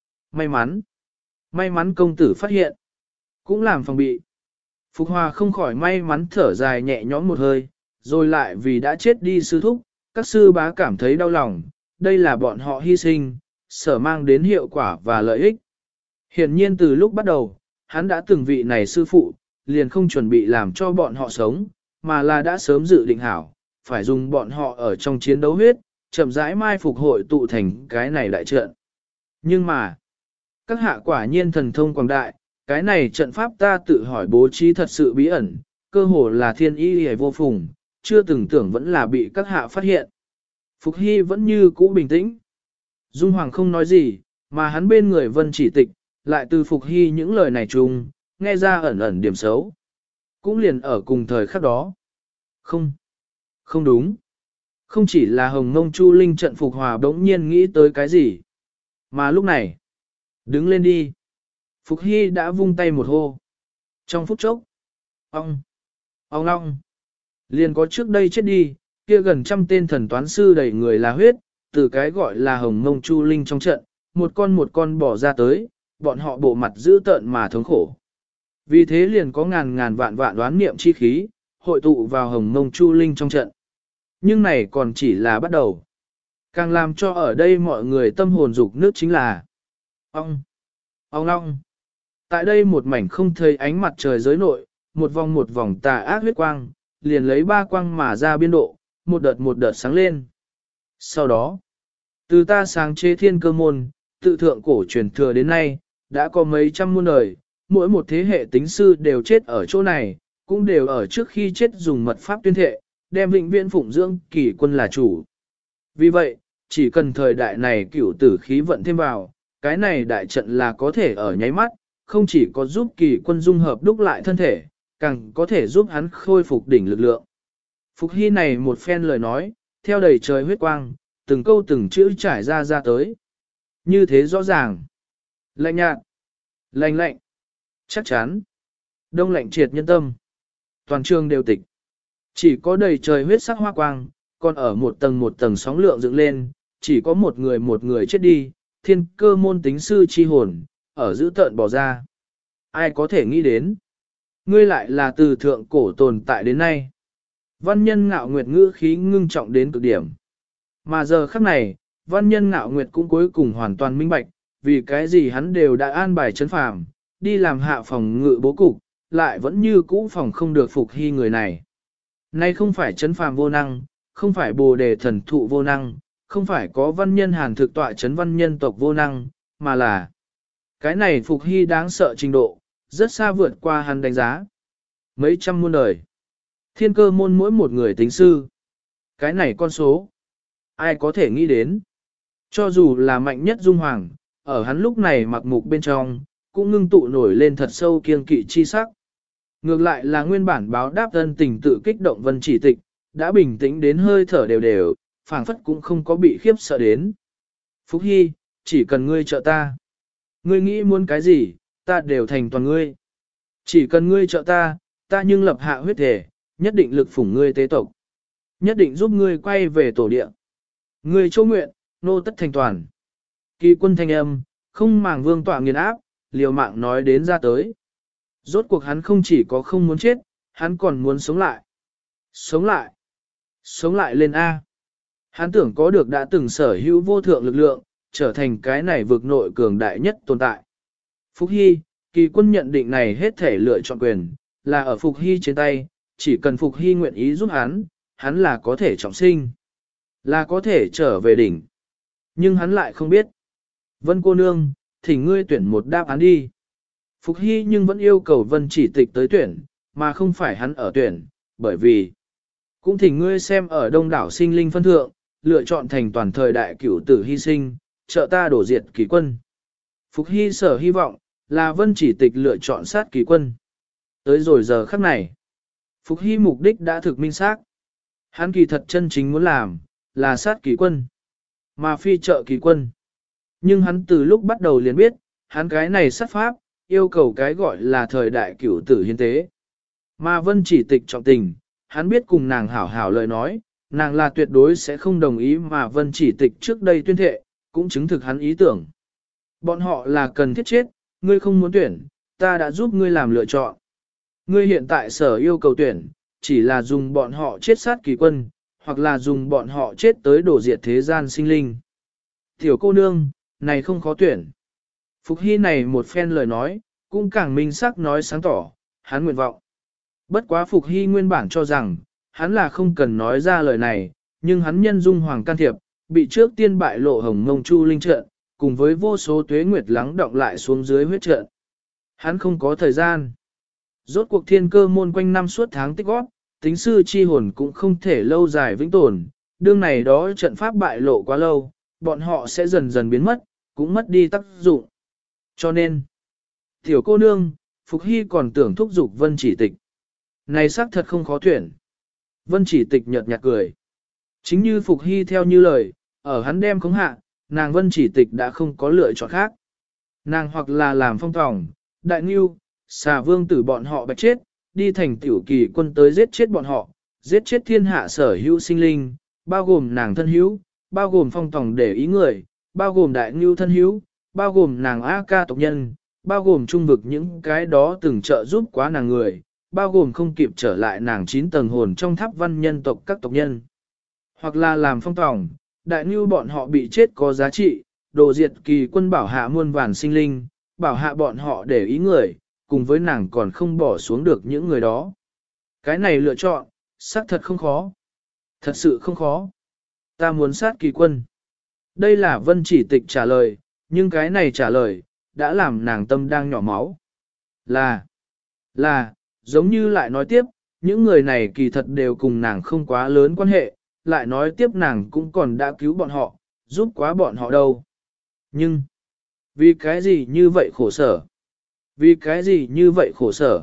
May mắn công tử phát hiện, cũng làm phòng bị. Phục Hòa không khỏi may mắn thở dài nhẹ nhõm một hơi, rồi lại vì đã chết đi sư thúc, các sư bá cảm thấy đau lòng, đây là bọn họ hy sinh, sở mang đến hiệu quả và lợi ích. Hiển nhiên từ lúc bắt đầu, hắn đã từng vị này sư phụ, liền không chuẩn bị làm cho bọn họ sống, mà là đã sớm dự định hảo, phải dùng bọn họ ở trong chiến đấu huyết, chậm rãi mai phục hội tụ thành cái này đại trận. Nhưng mà, các hạ quả nhiên thần thông quảng đại, cái này trận pháp ta tự hỏi bố trí thật sự bí ẩn, cơ hồ là thiên y hề vô phùng, chưa từng tưởng vẫn là bị các hạ phát hiện. Phục Hy vẫn như cũ bình tĩnh. Dung Hoàng không nói gì, mà hắn bên người Vân Chỉ Tịch, lại từ Phục Hy những lời này chung, nghe ra ẩn ẩn điểm xấu. Cũng liền ở cùng thời khắc đó. Không đúng. Không chỉ là Hồng Ngông Chu Linh trận Phục Hòa bỗng nhiên nghĩ tới cái gì. Mà lúc này, đứng lên đi. Phục Hy đã vung tay một hô. Trong phút chốc, ong, liền có trước đây chết đi, kia gần trăm tên thần toán sư đầy người là huyết, từ cái gọi là Hồng Ngông Chu Linh trong trận, một con bỏ ra tới, bọn họ bộ mặt dữ tợn mà thống khổ. Vì thế liền có ngàn vạn đoán niệm chi khí, hội tụ vào Hồng Ngông Chu Linh trong trận. Nhưng này còn chỉ là bắt đầu. Càng làm cho ở đây mọi người tâm hồn dục nước chính là ong. Tại đây một mảnh không thấy ánh mặt trời giới nội, một vòng tà ác huyết quang, liền lấy ba quang mà ra biên độ, một đợt sáng lên. Sau đó, từ ta sáng chế thiên cơ môn, tự thượng cổ truyền thừa đến nay, đã có mấy trăm muôn đời, mỗi một thế hệ tính sư đều chết ở chỗ này, cũng đều ở trước khi chết dùng mật pháp tuyên thệ, đem vĩnh viễn phụng dưỡng kỷ quân là chủ. Vì vậy, chỉ cần thời đại này cửu tử khí vận thêm vào, cái này đại trận là có thể ở nháy mắt, không chỉ có giúp kỳ quân dung hợp đúc lại thân thể, càng có thể giúp hắn khôi phục đỉnh lực lượng. Phục Hy này một phen lời nói, theo đầy trời huyết quang, từng câu từng chữ trải ra tới. Như thế rõ ràng. Lạnh nhạt, lạnh, chắc chắn. Đông lạnh triệt nhân tâm. Toàn trường đều tịch. Chỉ có đầy trời huyết sắc hoa quang, còn ở một tầng sóng lượng dựng lên, chỉ có một người chết đi, thiên cơ môn tính sư chi hồn, ở giữ tợn bỏ ra. Ai có thể nghĩ đến? Ngươi lại là từ thượng cổ tồn tại đến nay. Văn nhân ngạo nguyệt ngữ khí ngưng trọng đến cực điểm. Mà giờ khắc này, văn nhân ngạo nguyệt cũng cuối cùng hoàn toàn minh bạch, vì cái gì hắn đều đã an bài chấn phàm, đi làm hạ phòng ngự bố cục, lại vẫn như cũ phòng không được Phục Hy người này. Nay không phải chấn phàm vô năng, không phải bồ đề thần thụ vô năng, không phải có văn nhân hàn thực tọa chấn văn nhân tộc vô năng, mà là cái này Phục Hy đáng sợ trình độ, rất xa vượt qua hắn đánh giá. Mấy trăm muôn đời. Thiên cơ môn mỗi một người tính sư. Cái này con số. Ai có thể nghĩ đến. Cho dù là mạnh nhất Dung Hoàng, ở hắn lúc này mặc mục bên trong, cũng ngưng tụ nổi lên thật sâu kiêng kỵ chi sắc. Ngược lại là nguyên bản báo đáp ân tình tự kích động Vân Chỉ Tịch, đã bình tĩnh đến hơi thở đều, phảng phất cũng không có bị khiếp sợ đến. Phúc Hy, chỉ cần ngươi trợ ta. Ngươi nghĩ muốn cái gì, ta đều thành toàn ngươi. Chỉ cần ngươi trợ ta, ta nhưng lập hạ huyết thể, nhất định lực phủng ngươi tế tộc. Nhất định giúp ngươi quay về tổ địa. Ngươi chỗ nguyện, nô tất thành toàn. Kỳ quân thanh âm, không màng vương tọa nghiền áp, liều mạng nói đến ra tới. Rốt cuộc hắn không chỉ có không muốn chết, hắn còn muốn sống lại. Sống lại. Sống lại lên A. Hắn tưởng có được đã từng sở hữu vô thượng lực lượng, trở thành cái này vực nội cường đại nhất tồn tại. Phục Hy, kỳ quân nhận định này hết thể lựa chọn quyền, là ở Phục Hy trên tay, chỉ cần Phục Hy nguyện ý giúp hắn, hắn là có thể trọng sinh, là có thể trở về đỉnh. Nhưng hắn lại không biết. Vân cô nương, thỉnh ngươi tuyển một đáp án đi. Phục Hy nhưng vẫn yêu cầu Vân Chỉ Tịch tới tuyển, mà không phải hắn ở tuyển, bởi vì cũng thỉnh ngươi xem ở đông đảo sinh linh phân thượng, lựa chọn thành toàn thời đại cửu tử hy sinh, trợ ta đổ diệt kỳ quân. Phục Hy sở hy vọng, là Vân Chỉ Tịch lựa chọn sát kỳ quân. Tới rồi giờ khắc này, Phục Hy mục đích đã thực minh xác. Hắn kỳ thật chân chính muốn làm, là sát kỳ quân, mà phi trợ kỳ quân. Nhưng hắn từ lúc bắt đầu liền biết, hắn cái này sát pháp, yêu cầu cái gọi là thời đại cửu tử hiến tế. Mà Vân Chỉ Tịch trọng tình, hắn biết cùng nàng hảo hảo lời nói, nàng là tuyệt đối sẽ không đồng ý, mà Vân Chỉ Tịch trước đây tuyên thệ, cũng chứng thực hắn ý tưởng. Bọn họ là cần thiết chết, ngươi không muốn tuyển, ta đã giúp ngươi làm lựa chọn. Ngươi hiện tại sở yêu cầu tuyển, chỉ là dùng bọn họ chết sát kỳ quân, hoặc là dùng bọn họ chết tới đổ diệt thế gian sinh linh. Tiểu cô nương, này không khó tuyển. Phục Hy này một phen lời nói, cũng càng minh xác nói sáng tỏ, hắn nguyện vọng. Bất quá Phục Hy nguyên bản cho rằng, hắn là không cần nói ra lời này, nhưng hắn nhân dung hoàng can thiệp, bị trước tiên bại lộ hồng mông chu linh trận, cùng với vô số tuế nguyệt lắng động lại xuống dưới huyết trận. Hắn không có thời gian. Rốt cuộc thiên cơ môn quanh năm suốt tháng tích góp, tính sư chi hồn cũng không thể lâu dài vĩnh tồn, đương này đó trận pháp bại lộ quá lâu, bọn họ sẽ dần dần biến mất, cũng mất đi tác dụng. Cho nên, tiểu cô nương, Phục Hy còn tưởng thúc giục Vân Chỉ Tịch. Này xác thật không khó tuyển. Vân Chỉ Tịch nhợt nhạt cười. Chính như Phục Hy theo như lời, ở hắn đem khống hạ, nàng Vân Chỉ Tịch đã không có lựa chọn khác. Nàng hoặc là làm phong tòng, đại ngưu, xà vương tử bọn họ bạch chết, đi thành tiểu kỳ quân tới giết chết bọn họ, giết chết thiên hạ sở hữu sinh linh, bao gồm nàng thân hữu, bao gồm phong tòng để ý người, bao gồm đại ngưu thân hữu, bao gồm nàng A ca tộc nhân, bao gồm trung vực những cái đó từng trợ giúp quá nàng người, bao gồm không kịp trở lại nàng 9 tầng hồn trong tháp văn nhân tộc các tộc nhân. Hoặc là làm phong tòng, đại ngưu bọn họ bị chết có giá trị, đồ diệt kỳ quân bảo hạ muôn vàn sinh linh, bảo hạ bọn họ để ý người, cùng với nàng còn không bỏ xuống được những người đó. Cái này lựa chọn, xác thật không khó. Thật sự không khó. Ta muốn sát kỳ quân. Đây là Vân Chỉ Tịch trả lời, nhưng cái này trả lời, đã làm nàng tâm đang nhỏ máu. Là, giống như lại nói tiếp, những người này kỳ thật đều cùng nàng không quá lớn quan hệ, lại nói tiếp nàng cũng còn đã cứu bọn họ, giúp quá bọn họ đâu. Nhưng, vì cái gì như vậy khổ sở? Vì cái gì như vậy khổ sở?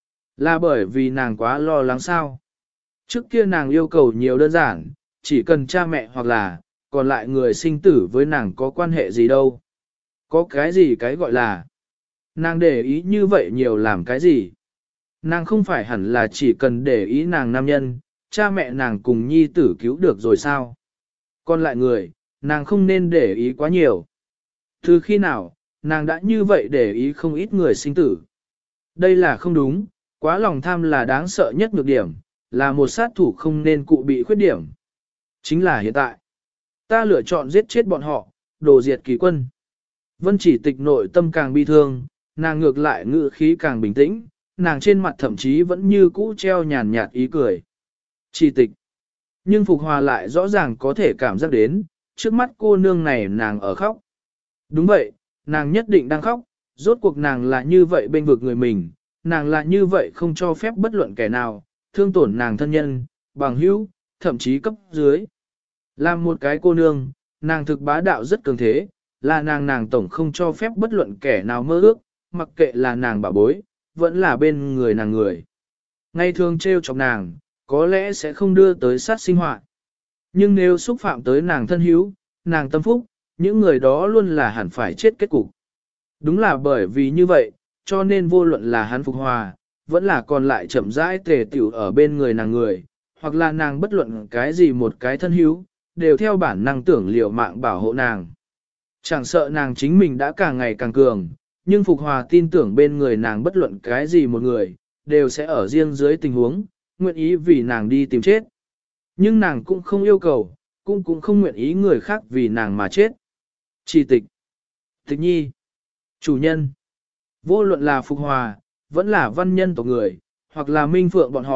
Là bởi vì nàng quá lo lắng sao? Trước kia nàng yêu cầu nhiều đơn giản, chỉ cần cha mẹ hoặc là, còn lại người sinh tử với nàng có quan hệ gì đâu. Có cái gì cái gọi là, nàng để ý như vậy nhiều làm cái gì? Nàng không phải hẳn là chỉ cần để ý nàng nam nhân, cha mẹ nàng cùng nhi tử cứu được rồi sao? Còn lại người, nàng không nên để ý quá nhiều. Từ khi nào, nàng đã như vậy để ý không ít người sinh tử. Đây là không đúng, quá lòng tham là đáng sợ nhất nhược điểm, là một sát thủ không nên cụ bị khuyết điểm. Chính là hiện tại. Ta lựa chọn giết chết bọn họ, đồ diệt kỳ quân. Vân Chỉ Tịch nội tâm càng bi thương, nàng ngược lại ngữ khí càng bình tĩnh, nàng trên mặt thậm chí vẫn như cũ treo nhàn nhạt ý cười. Chỉ Tịch. Nhưng Phục Hòa lại rõ ràng có thể cảm giác đến, trước mắt cô nương này nàng ở khóc. Đúng vậy, nàng nhất định đang khóc, rốt cuộc nàng là như vậy bên vực người mình, nàng là như vậy không cho phép bất luận kẻ nào, thương tổn nàng thân nhân, bằng hữu, thậm chí cấp dưới. Làm một cái cô nương, nàng thực bá đạo rất cường thế, là nàng tổng không cho phép bất luận kẻ nào mơ ước, mặc kệ là nàng bảo bối, vẫn là bên người nàng người. Ngày thường trêu chọc nàng, có lẽ sẽ không đưa tới sát sinh hoạt. Nhưng nếu xúc phạm tới nàng thân hữu, nàng tâm phúc, những người đó luôn là hẳn phải chết kết cục. Đúng là bởi vì như vậy, cho nên vô luận là hắn Phục Hòa, vẫn là còn lại chậm rãi tề tiểu ở bên người nàng người, hoặc là nàng bất luận cái gì một cái thân hữu, đều theo bản năng tưởng liều mạng bảo hộ nàng. Chẳng sợ nàng chính mình đã càng ngày càng cường, nhưng Phục Hòa tin tưởng bên người nàng bất luận cái gì một người, đều sẽ ở riêng dưới tình huống, nguyện ý vì nàng đi tìm chết. Nhưng nàng cũng không yêu cầu, cũng không nguyện ý người khác vì nàng mà chết. Chỉ Tịch, Tịch Nhi, chủ nhân, vô luận là Phục Hòa, vẫn là văn nhân tộc người, hoặc là Minh Phượng bọn họ,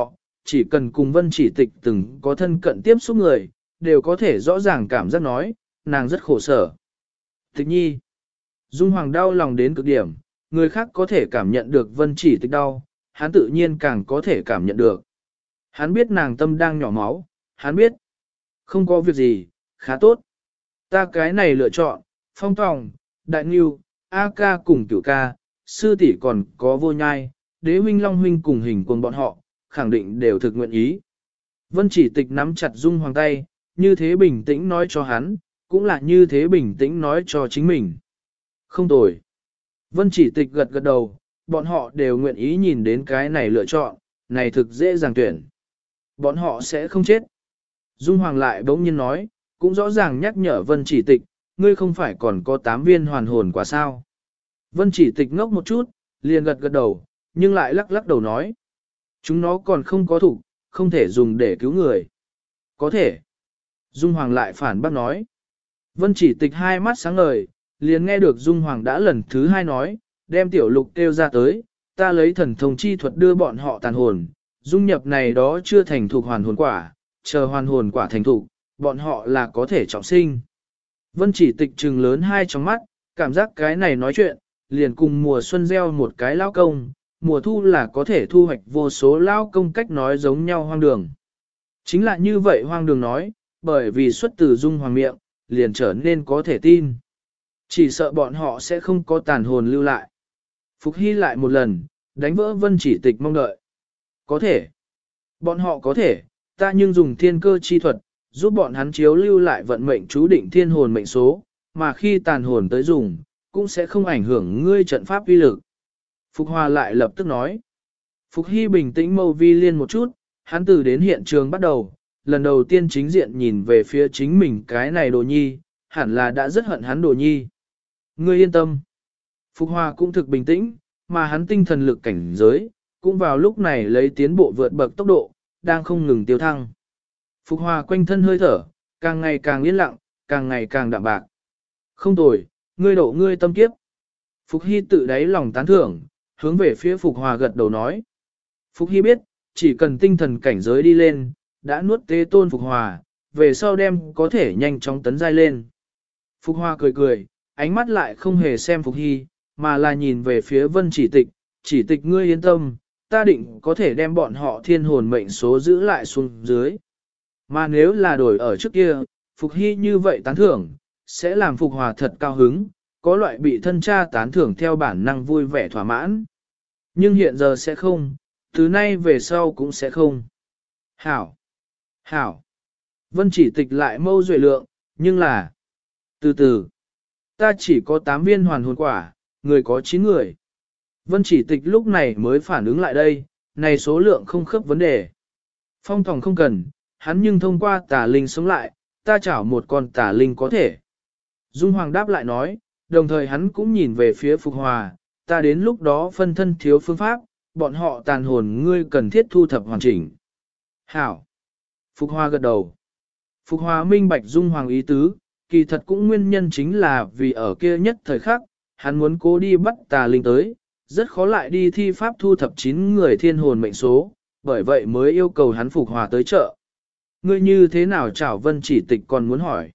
chỉ cần cùng Vân Chỉ Tịch từng có thân cận tiếp xúc người, đều có thể rõ ràng cảm giác nói, nàng rất khổ sở. Tịch nhi, Dung Hoàng đau lòng đến cực điểm, người khác có thể cảm nhận được Vân Chỉ Tịch đau, hắn tự nhiên càng có thể cảm nhận được. Hắn biết nàng tâm đang nhỏ máu, hắn biết, không có việc gì, khá tốt. Ta cái này lựa chọn, Phong Tòng, Đại Ngưu, A ca cùng Cửu ca, sư tỷ còn có Vô Nhai, Đế huynh Long huynh cùng Hình Quân bọn họ, khẳng định đều thực nguyện ý. Vân Chỉ Tịch nắm chặt Dung Hoàng tay, như thế bình tĩnh nói cho hắn, cũng là như thế bình tĩnh nói cho chính mình. Không tồi. Vân Chỉ Tịch gật gật đầu, bọn họ đều nguyện ý nhìn đến cái này lựa chọn, này thực dễ dàng tuyển. Bọn họ sẽ không chết. Dung Hoàng lại bỗng nhiên nói, cũng rõ ràng nhắc nhở Vân Chỉ Tịch, ngươi không phải còn có 8 viên hoàn hồn quả sao. Vân Chỉ Tịch ngốc một chút, liền gật gật đầu, nhưng lại lắc lắc đầu nói. Chúng nó còn không có thủ, không thể dùng để cứu người. Có thể. Dung Hoàng lại phản bác nói. Vân Chỉ Tịch hai mắt sáng ngời, liền nghe được Dung Hoàng đã lần thứ hai nói, đem tiểu lục kêu ra tới, ta lấy thần thông chi thuật đưa bọn họ tàn hồn, dung nhập này đó chưa thành thuộc hoàn hồn quả, chờ hoàn hồn quả thành thục, bọn họ là có thể trọng sinh. Vân Chỉ Tịch trừng lớn hai trong mắt, cảm giác cái này nói chuyện, liền cùng mùa xuân gieo một cái lao công, mùa thu là có thể thu hoạch vô số lao công cách nói giống nhau hoang đường. Chính là như vậy hoang đường nói, bởi vì xuất từ Dung Hoàng miệng, liền trở nên có thể tin. Chỉ sợ bọn họ sẽ không có tàn hồn lưu lại. Phục Hy lại một lần, đánh vỡ Vân Chỉ Tịch mong đợi. Có thể. Bọn họ có thể, ta nhưng dùng thiên cơ chi thuật, giúp bọn hắn chiếu lưu lại vận mệnh chú định thiên hồn mệnh số, mà khi tàn hồn tới dùng, cũng sẽ không ảnh hưởng ngươi trận pháp uy lực. Phục Hòa lại lập tức nói. Phục Hy bình tĩnh mâu vi liên một chút, hắn từ đến hiện trường bắt đầu, lần đầu tiên chính diện nhìn về phía chính mình cái này đồ nhi, hẳn là đã rất hận hắn đồ nhi. Ngươi yên tâm. Phục Hòa cũng thực bình tĩnh, mà hắn tinh thần lực cảnh giới, cũng vào lúc này lấy tiến bộ vượt bậc tốc độ, đang không ngừng tiêu thăng. Phục Hòa quanh thân hơi thở, càng ngày càng yên lặng, càng ngày càng đạm bạc. Không tồi, ngươi độ ngươi tâm kiếp. Phục Hy tự đáy lòng tán thưởng, hướng về phía Phục Hòa gật đầu nói. Phục Hy biết, chỉ cần tinh thần cảnh giới đi lên, đã nuốt tế tôn Phục Hòa, về sau đem có thể nhanh chóng tấn giai lên. Phục Hòa cười cười, ánh mắt lại không hề xem Phục Hy, mà là nhìn về phía Vân Chỉ Tịch ngươi yên tâm, ta định có thể đem bọn họ thiên hồn mệnh số giữ lại xuống dưới. Mà nếu là đổi ở trước kia, Phục Hy như vậy tán thưởng, sẽ làm Phục Hòa thật cao hứng, có loại bị thân cha tán thưởng theo bản năng vui vẻ thỏa mãn. Nhưng hiện giờ sẽ không, từ nay về sau cũng sẽ không. Hảo! Hảo! Vân Chỉ Tịch lại mâu duệ lượng, nhưng là... Từ từ, ta chỉ có 8 viên hoàn hồn quả, người có 9 người. Vân Chỉ Tịch lúc này mới phản ứng lại đây, này số lượng không khớp vấn đề. Phong Tòng không cần, hắn nhưng thông qua tà linh sống lại, ta chảo một con tà linh có thể. Dung Hoàng đáp lại nói, đồng thời hắn cũng nhìn về phía Phục Hòa, ta đến lúc đó phân thân thiếu phương pháp, bọn họ tàn hồn ngươi cần thiết thu thập hoàn chỉnh. Hảo! Phục Hòa gật đầu. Phục Hòa minh bạch Dung Hoàng ý tứ, kỳ thật cũng nguyên nhân chính là vì ở kia nhất thời khắc, hắn muốn cố đi bắt tà linh tới, rất khó lại đi thi pháp thu thập 9 người thiên hồn mệnh số, bởi vậy mới yêu cầu hắn Phục Hòa tới chợ. Ngươi như thế nào chảo Vân Chỉ Tịch còn muốn hỏi?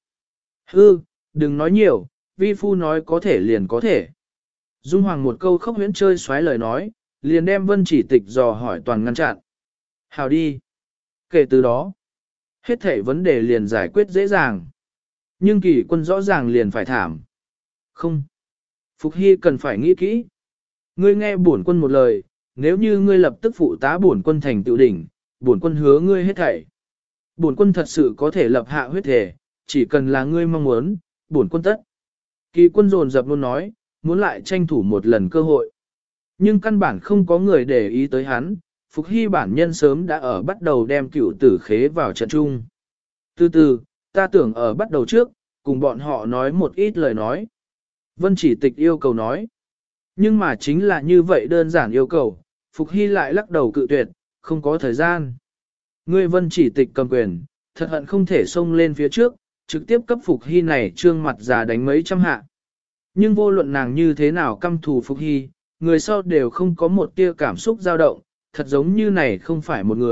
Đừng nói nhiều, vi phu nói có thể liền có thể. Dung Hoàng một câu khóc huyễn chơi xoáy lời nói, liền đem Vân Chỉ Tịch dò hỏi toàn ngăn chặn. Hào đi. Kể từ đó, hết thảy vấn đề liền giải quyết dễ dàng. Nhưng Kỳ Quân rõ ràng liền phải thảm. Không. Phục Hy cần phải nghĩ kỹ. Ngươi nghe bổn quân một lời, nếu như ngươi lập tức phụ tá bổn quân thành tựu đỉnh, bổn quân hứa ngươi hết thảy. Bổn quân thật sự có thể lập hạ huyết thể, chỉ cần là ngươi mong muốn, bổn quân tất. Kỳ Quân dồn dập luôn nói, muốn lại tranh thủ một lần cơ hội. Nhưng căn bản không có người để ý tới hắn, Phục Hy bản nhân sớm đã ở bắt đầu đem cựu tử khế vào trận chung. Từ từ, ta tưởng ở bắt đầu trước, cùng bọn họ nói một ít lời nói. Vân Chỉ Tịch yêu cầu nói. Nhưng mà chính là như vậy đơn giản yêu cầu, Phục Hy lại lắc đầu cự tuyệt, không có thời gian. Ngươi Vân Chỉ Tịch cầm quyền, thật hận không thể xông lên phía trước, trực tiếp cấp Phục Hy này trương mặt già đánh mấy trăm hạ. Nhưng vô luận nàng như thế nào căm thù Phục Hy, người sau đều không có một tia cảm xúc dao động, thật giống như này không phải một người,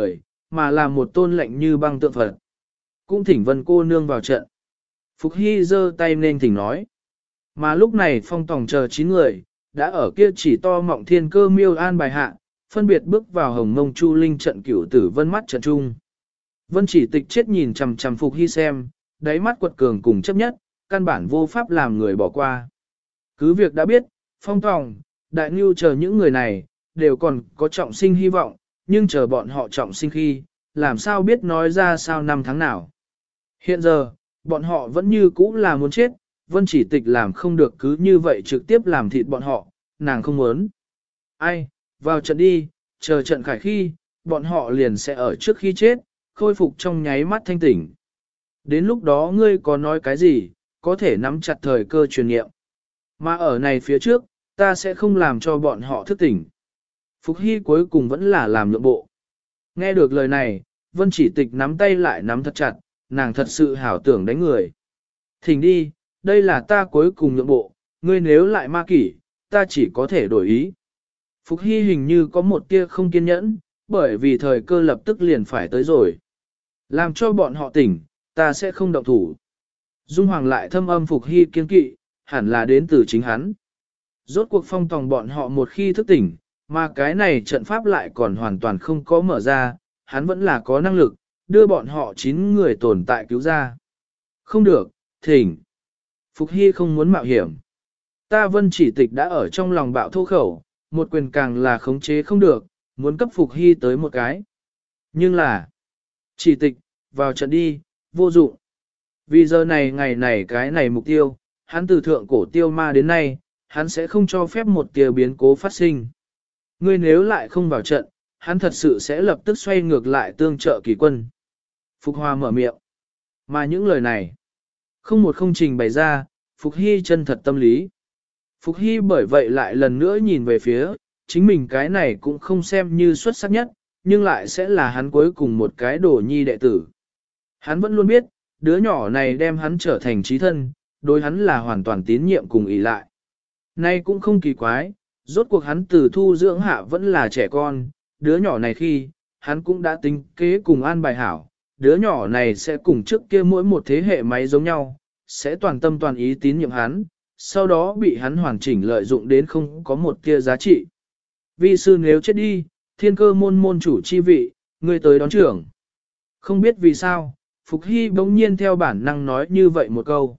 mà là một tôn lệnh như băng tượng Phật. Cũng thỉnh Vân cô nương vào trận. Phục Hy giơ tay nên thỉnh nói. Mà lúc này Phong Tòng chờ 9 người, đã ở kia chỉ to mọng thiên cơ miêu an bài hạ, phân biệt bước vào Hồng Mông Chu Linh trận cửu tử vân mắt trận trung. Vân Chỉ Tịch chết nhìn chằm chằm Phục Hy xem, đáy mắt quật cường cùng chấp nhất, căn bản vô pháp làm người bỏ qua. Cứ việc đã biết, Phong Tòng, Đại Nưu chờ những người này, đều còn có trọng sinh hy vọng, nhưng chờ bọn họ trọng sinh khi, làm sao biết nói ra sao năm tháng nào. Hiện giờ, bọn họ vẫn như cũ là muốn chết, Vân Chỉ Tịch làm không được cứ như vậy trực tiếp làm thịt bọn họ, nàng không muốn. Ai, vào trận đi, chờ trận khải khi, bọn họ liền sẽ ở trước khi chết, khôi phục trong nháy mắt thanh tỉnh. Đến lúc đó ngươi có nói cái gì, có thể nắm chặt thời cơ truyền nghiệm. Mà ở này phía trước, ta sẽ không làm cho bọn họ thức tỉnh. Phục Hy cuối cùng vẫn là làm nhượng bộ. Nghe được lời này, Vân Chỉ Tịch nắm tay lại nắm thật chặt, nàng thật sự hảo tưởng đánh người. Thỉnh đi, đây là ta cuối cùng nhượng bộ, ngươi nếu lại ma kỷ, ta chỉ có thể đổi ý. Phục Hy hình như có một tia không kiên nhẫn, bởi vì thời cơ lập tức liền phải tới rồi. Làm cho bọn họ tỉnh, ta sẽ không động thủ. Dung Hoàng lại thâm âm Phục Hy kiên kỵ, hẳn là đến từ chính hắn. Rốt cuộc Phong Tòng bọn họ một khi thức tỉnh, mà cái này trận pháp lại còn hoàn toàn không có mở ra, hắn vẫn là có năng lực, đưa bọn họ 9 người tồn tại cứu ra. Không được, thỉnh. Phục Hy không muốn mạo hiểm. Ta Vân Chỉ Tịch đã ở trong lòng bạo thô khẩu, một quyền càng là khống chế không được, muốn cấp Phục Hy tới một cái. Nhưng là, Chỉ Tịch, vào trận đi, vô dụng. Vì giờ này ngày này cái này mục tiêu, hắn từ thượng cổ tiêu ma đến nay, hắn sẽ không cho phép một tia biến cố phát sinh. Ngươi nếu lại không vào trận, hắn thật sự sẽ lập tức xoay ngược lại tương trợ kỳ quân. Phục Hòa mở miệng. Mà những lời này, không một không trình bày ra, Phục Hy chân thật tâm lý. Phục Hy bởi vậy lại lần nữa nhìn về phía, chính mình cái này cũng không xem như xuất sắc nhất, nhưng lại sẽ là hắn cuối cùng một cái đồ nhi đệ tử. Hắn vẫn luôn biết, đứa nhỏ này đem hắn trở thành trí thân, đối hắn là hoàn toàn tín nhiệm cùng ỷ lại. Nay cũng không kỳ quái, rốt cuộc hắn từ thu dưỡng hạ vẫn là trẻ con, đứa nhỏ này khi, hắn cũng đã tính kế cùng an bài hảo, đứa nhỏ này sẽ cùng trước kia mỗi một thế hệ máy giống nhau, sẽ toàn tâm toàn ý tín nhiệm hắn, sau đó bị hắn hoàn chỉnh lợi dụng đến không có một tia giá trị. Vi sư nếu chết đi, thiên cơ môn môn chủ chi vị, ngươi tới đón trưởng. Không biết vì sao, Phục Hy bỗng nhiên theo bản năng nói như vậy một câu.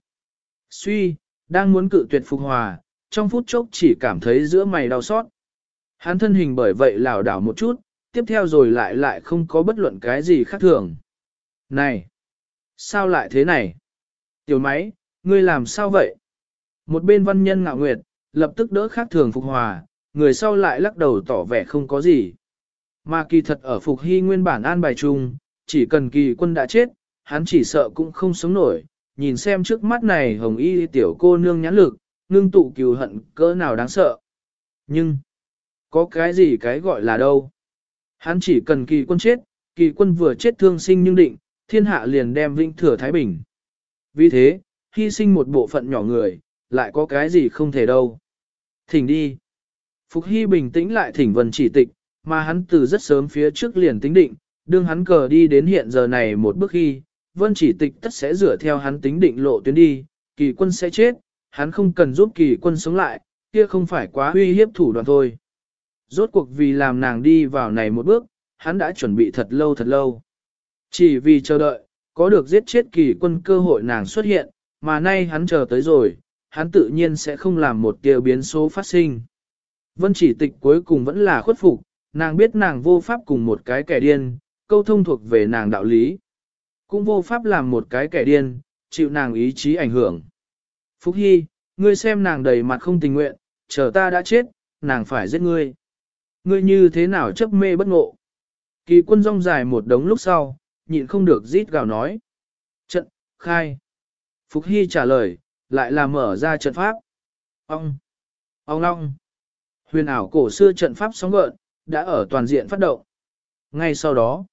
Suy, đang muốn cự tuyệt Phục Hòa, trong phút chốc chỉ cảm thấy giữa mày đau xót. Hắn thân hình bởi vậy lảo đảo một chút, tiếp theo rồi lại không có bất luận cái gì khác thường. Này! Sao lại thế này? Tiểu máy, ngươi làm sao vậy? Một bên văn nhân ngạo nguyệt, lập tức đỡ khác thường Phục Hòa, người sau lại lắc đầu tỏ vẻ không có gì. Mà kỳ thật ở Phục Hy nguyên bản an bài chung, chỉ cần kỳ quân đã chết, hắn chỉ sợ cũng không sống nổi, nhìn xem trước mắt này hồng y tiểu cô nương nhãn lực, ngưng tụ cừu hận cỡ nào đáng sợ. Nhưng, có cái gì cái gọi là đâu? Hắn chỉ cần kỳ quân chết, kỳ quân vừa chết thương sinh nhưng định, thiên hạ liền đem vinh thừa Thái Bình. Vì thế, hy sinh một bộ phận nhỏ người, lại có cái gì không thể đâu. Thỉnh đi. Phục Hy bình tĩnh lại thỉnh Vân Chỉ Tịch, mà hắn từ rất sớm phía trước liền tính định, đương hắn cờ đi đến hiện giờ này một bước khi, Vân Chỉ Tịch tất sẽ rửa theo hắn tính định lộ tuyến đi, kỳ quân sẽ chết, hắn không cần giúp kỳ quân sống lại, kia không phải quá uy hiếp thủ đoạn thôi. Rốt cuộc vì làm nàng đi vào này một bước, hắn đã chuẩn bị thật lâu thật lâu. Chỉ vì chờ đợi, có được giết chết kỳ quân cơ hội nàng xuất hiện, mà nay hắn chờ tới rồi, hắn tự nhiên sẽ không làm một tia biến số phát sinh. Vân Chỉ Tịch cuối cùng vẫn là khuất phục, nàng biết nàng vô pháp cùng một cái kẻ điên, câu thông thuộc về nàng đạo lý. Cũng vô pháp làm một cái kẻ điên, chịu nàng ý chí ảnh hưởng. Phúc Hy, ngươi xem nàng đầy mặt không tình nguyện, chờ ta đã chết, nàng phải giết ngươi. Ngươi như thế nào chấp mê bất ngộ? Kỳ quân rong dài một đống lúc sau, nhịn không được rít gào nói. Trận, khai. Phúc Hy trả lời, lại là mở ra trận pháp. Ông long. Huyền ảo cổ xưa trận pháp sóng gợn, đã ở toàn diện phát động. Ngay sau đó,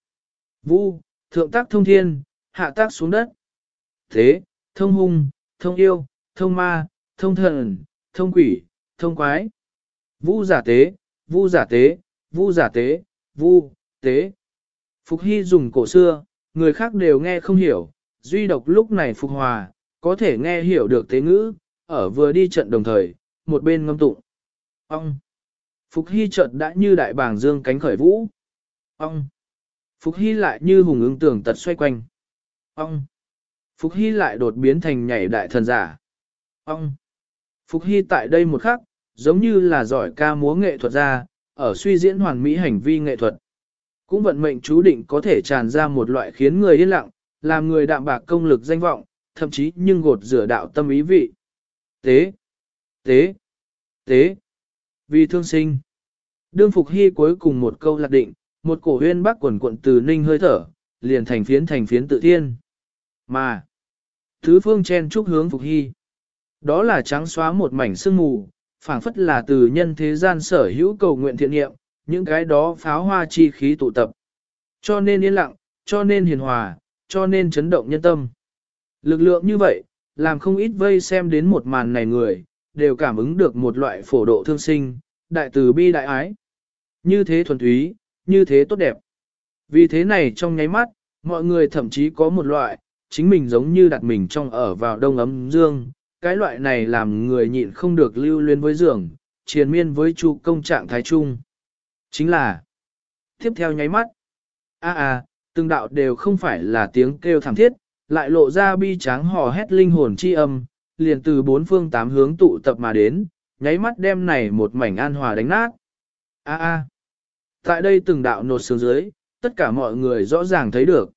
Vu, thượng tác thông thiên, hạ tác xuống đất. Thế, thông hung, thông yêu, thông ma, thông thần, thông quỷ, thông quái. Vu giả tế, vu giả tế, vu giả tế, vu, tế. Phục Hy dùng cổ xưa, người khác đều nghe không hiểu, duy độc lúc này Phục Hòa, có thể nghe hiểu được tế ngữ, ở vừa đi trận đồng thời, một bên ngâm tụng. Ông! Phục Hy chợt đã như đại bàng dương cánh khởi vũ. Ông! Phục Hy lại như hùng ứng tường tật xoay quanh. Ông! Phục Hy lại đột biến thành nhảy đại thần giả. Ông! Phục Hy tại đây một khắc, giống như là giỏi ca múa nghệ thuật ra, ở suy diễn hoàn mỹ hành vi nghệ thuật. Cũng vận mệnh chú định có thể tràn ra một loại khiến người yên lặng, làm người đạm bạc công lực danh vọng, thậm chí nhưng gột rửa đạo tâm ý vị. Tế! Tế! Tế! Vì thương sinh. Đương Phục Hy cuối cùng một câu lạc định, một cổ huyên bắc quần quận từ ninh hơi thở, liền thành phiến tự thiên. Mà! Thứ phương chen trúc hướng Phục Hy. Đó là trắng xóa một mảnh sương mù, phảng phất là từ nhân thế gian sở hữu cầu nguyện thiện nghiệm, những cái đó pháo hoa chi khí tụ tập. Cho nên yên lặng, cho nên hiền hòa, cho nên chấn động nhân tâm. Lực lượng như vậy, làm không ít vây xem đến một màn này người, đều cảm ứng được một loại phổ độ thương sinh, đại từ bi đại ái. Như thế thuần túy, như thế tốt đẹp. Vì thế này trong nháy mắt, mọi người thậm chí có một loại, chính mình giống như đặt mình trong ở vào đông ấm dương, cái loại này làm người nhịn không được lưu luyến với giường, triền miên với chu công trạng thái trung. Chính là, tiếp theo nháy mắt, từng đạo đều không phải là tiếng kêu thảm thiết, lại lộ ra bi tráng hò hét linh hồn chi âm, liền từ bốn phương tám hướng tụ tập mà đến, nháy mắt đem này một mảnh an hòa đánh nát. Tại đây từng đạo nột xuống dưới, tất cả mọi người rõ ràng thấy được.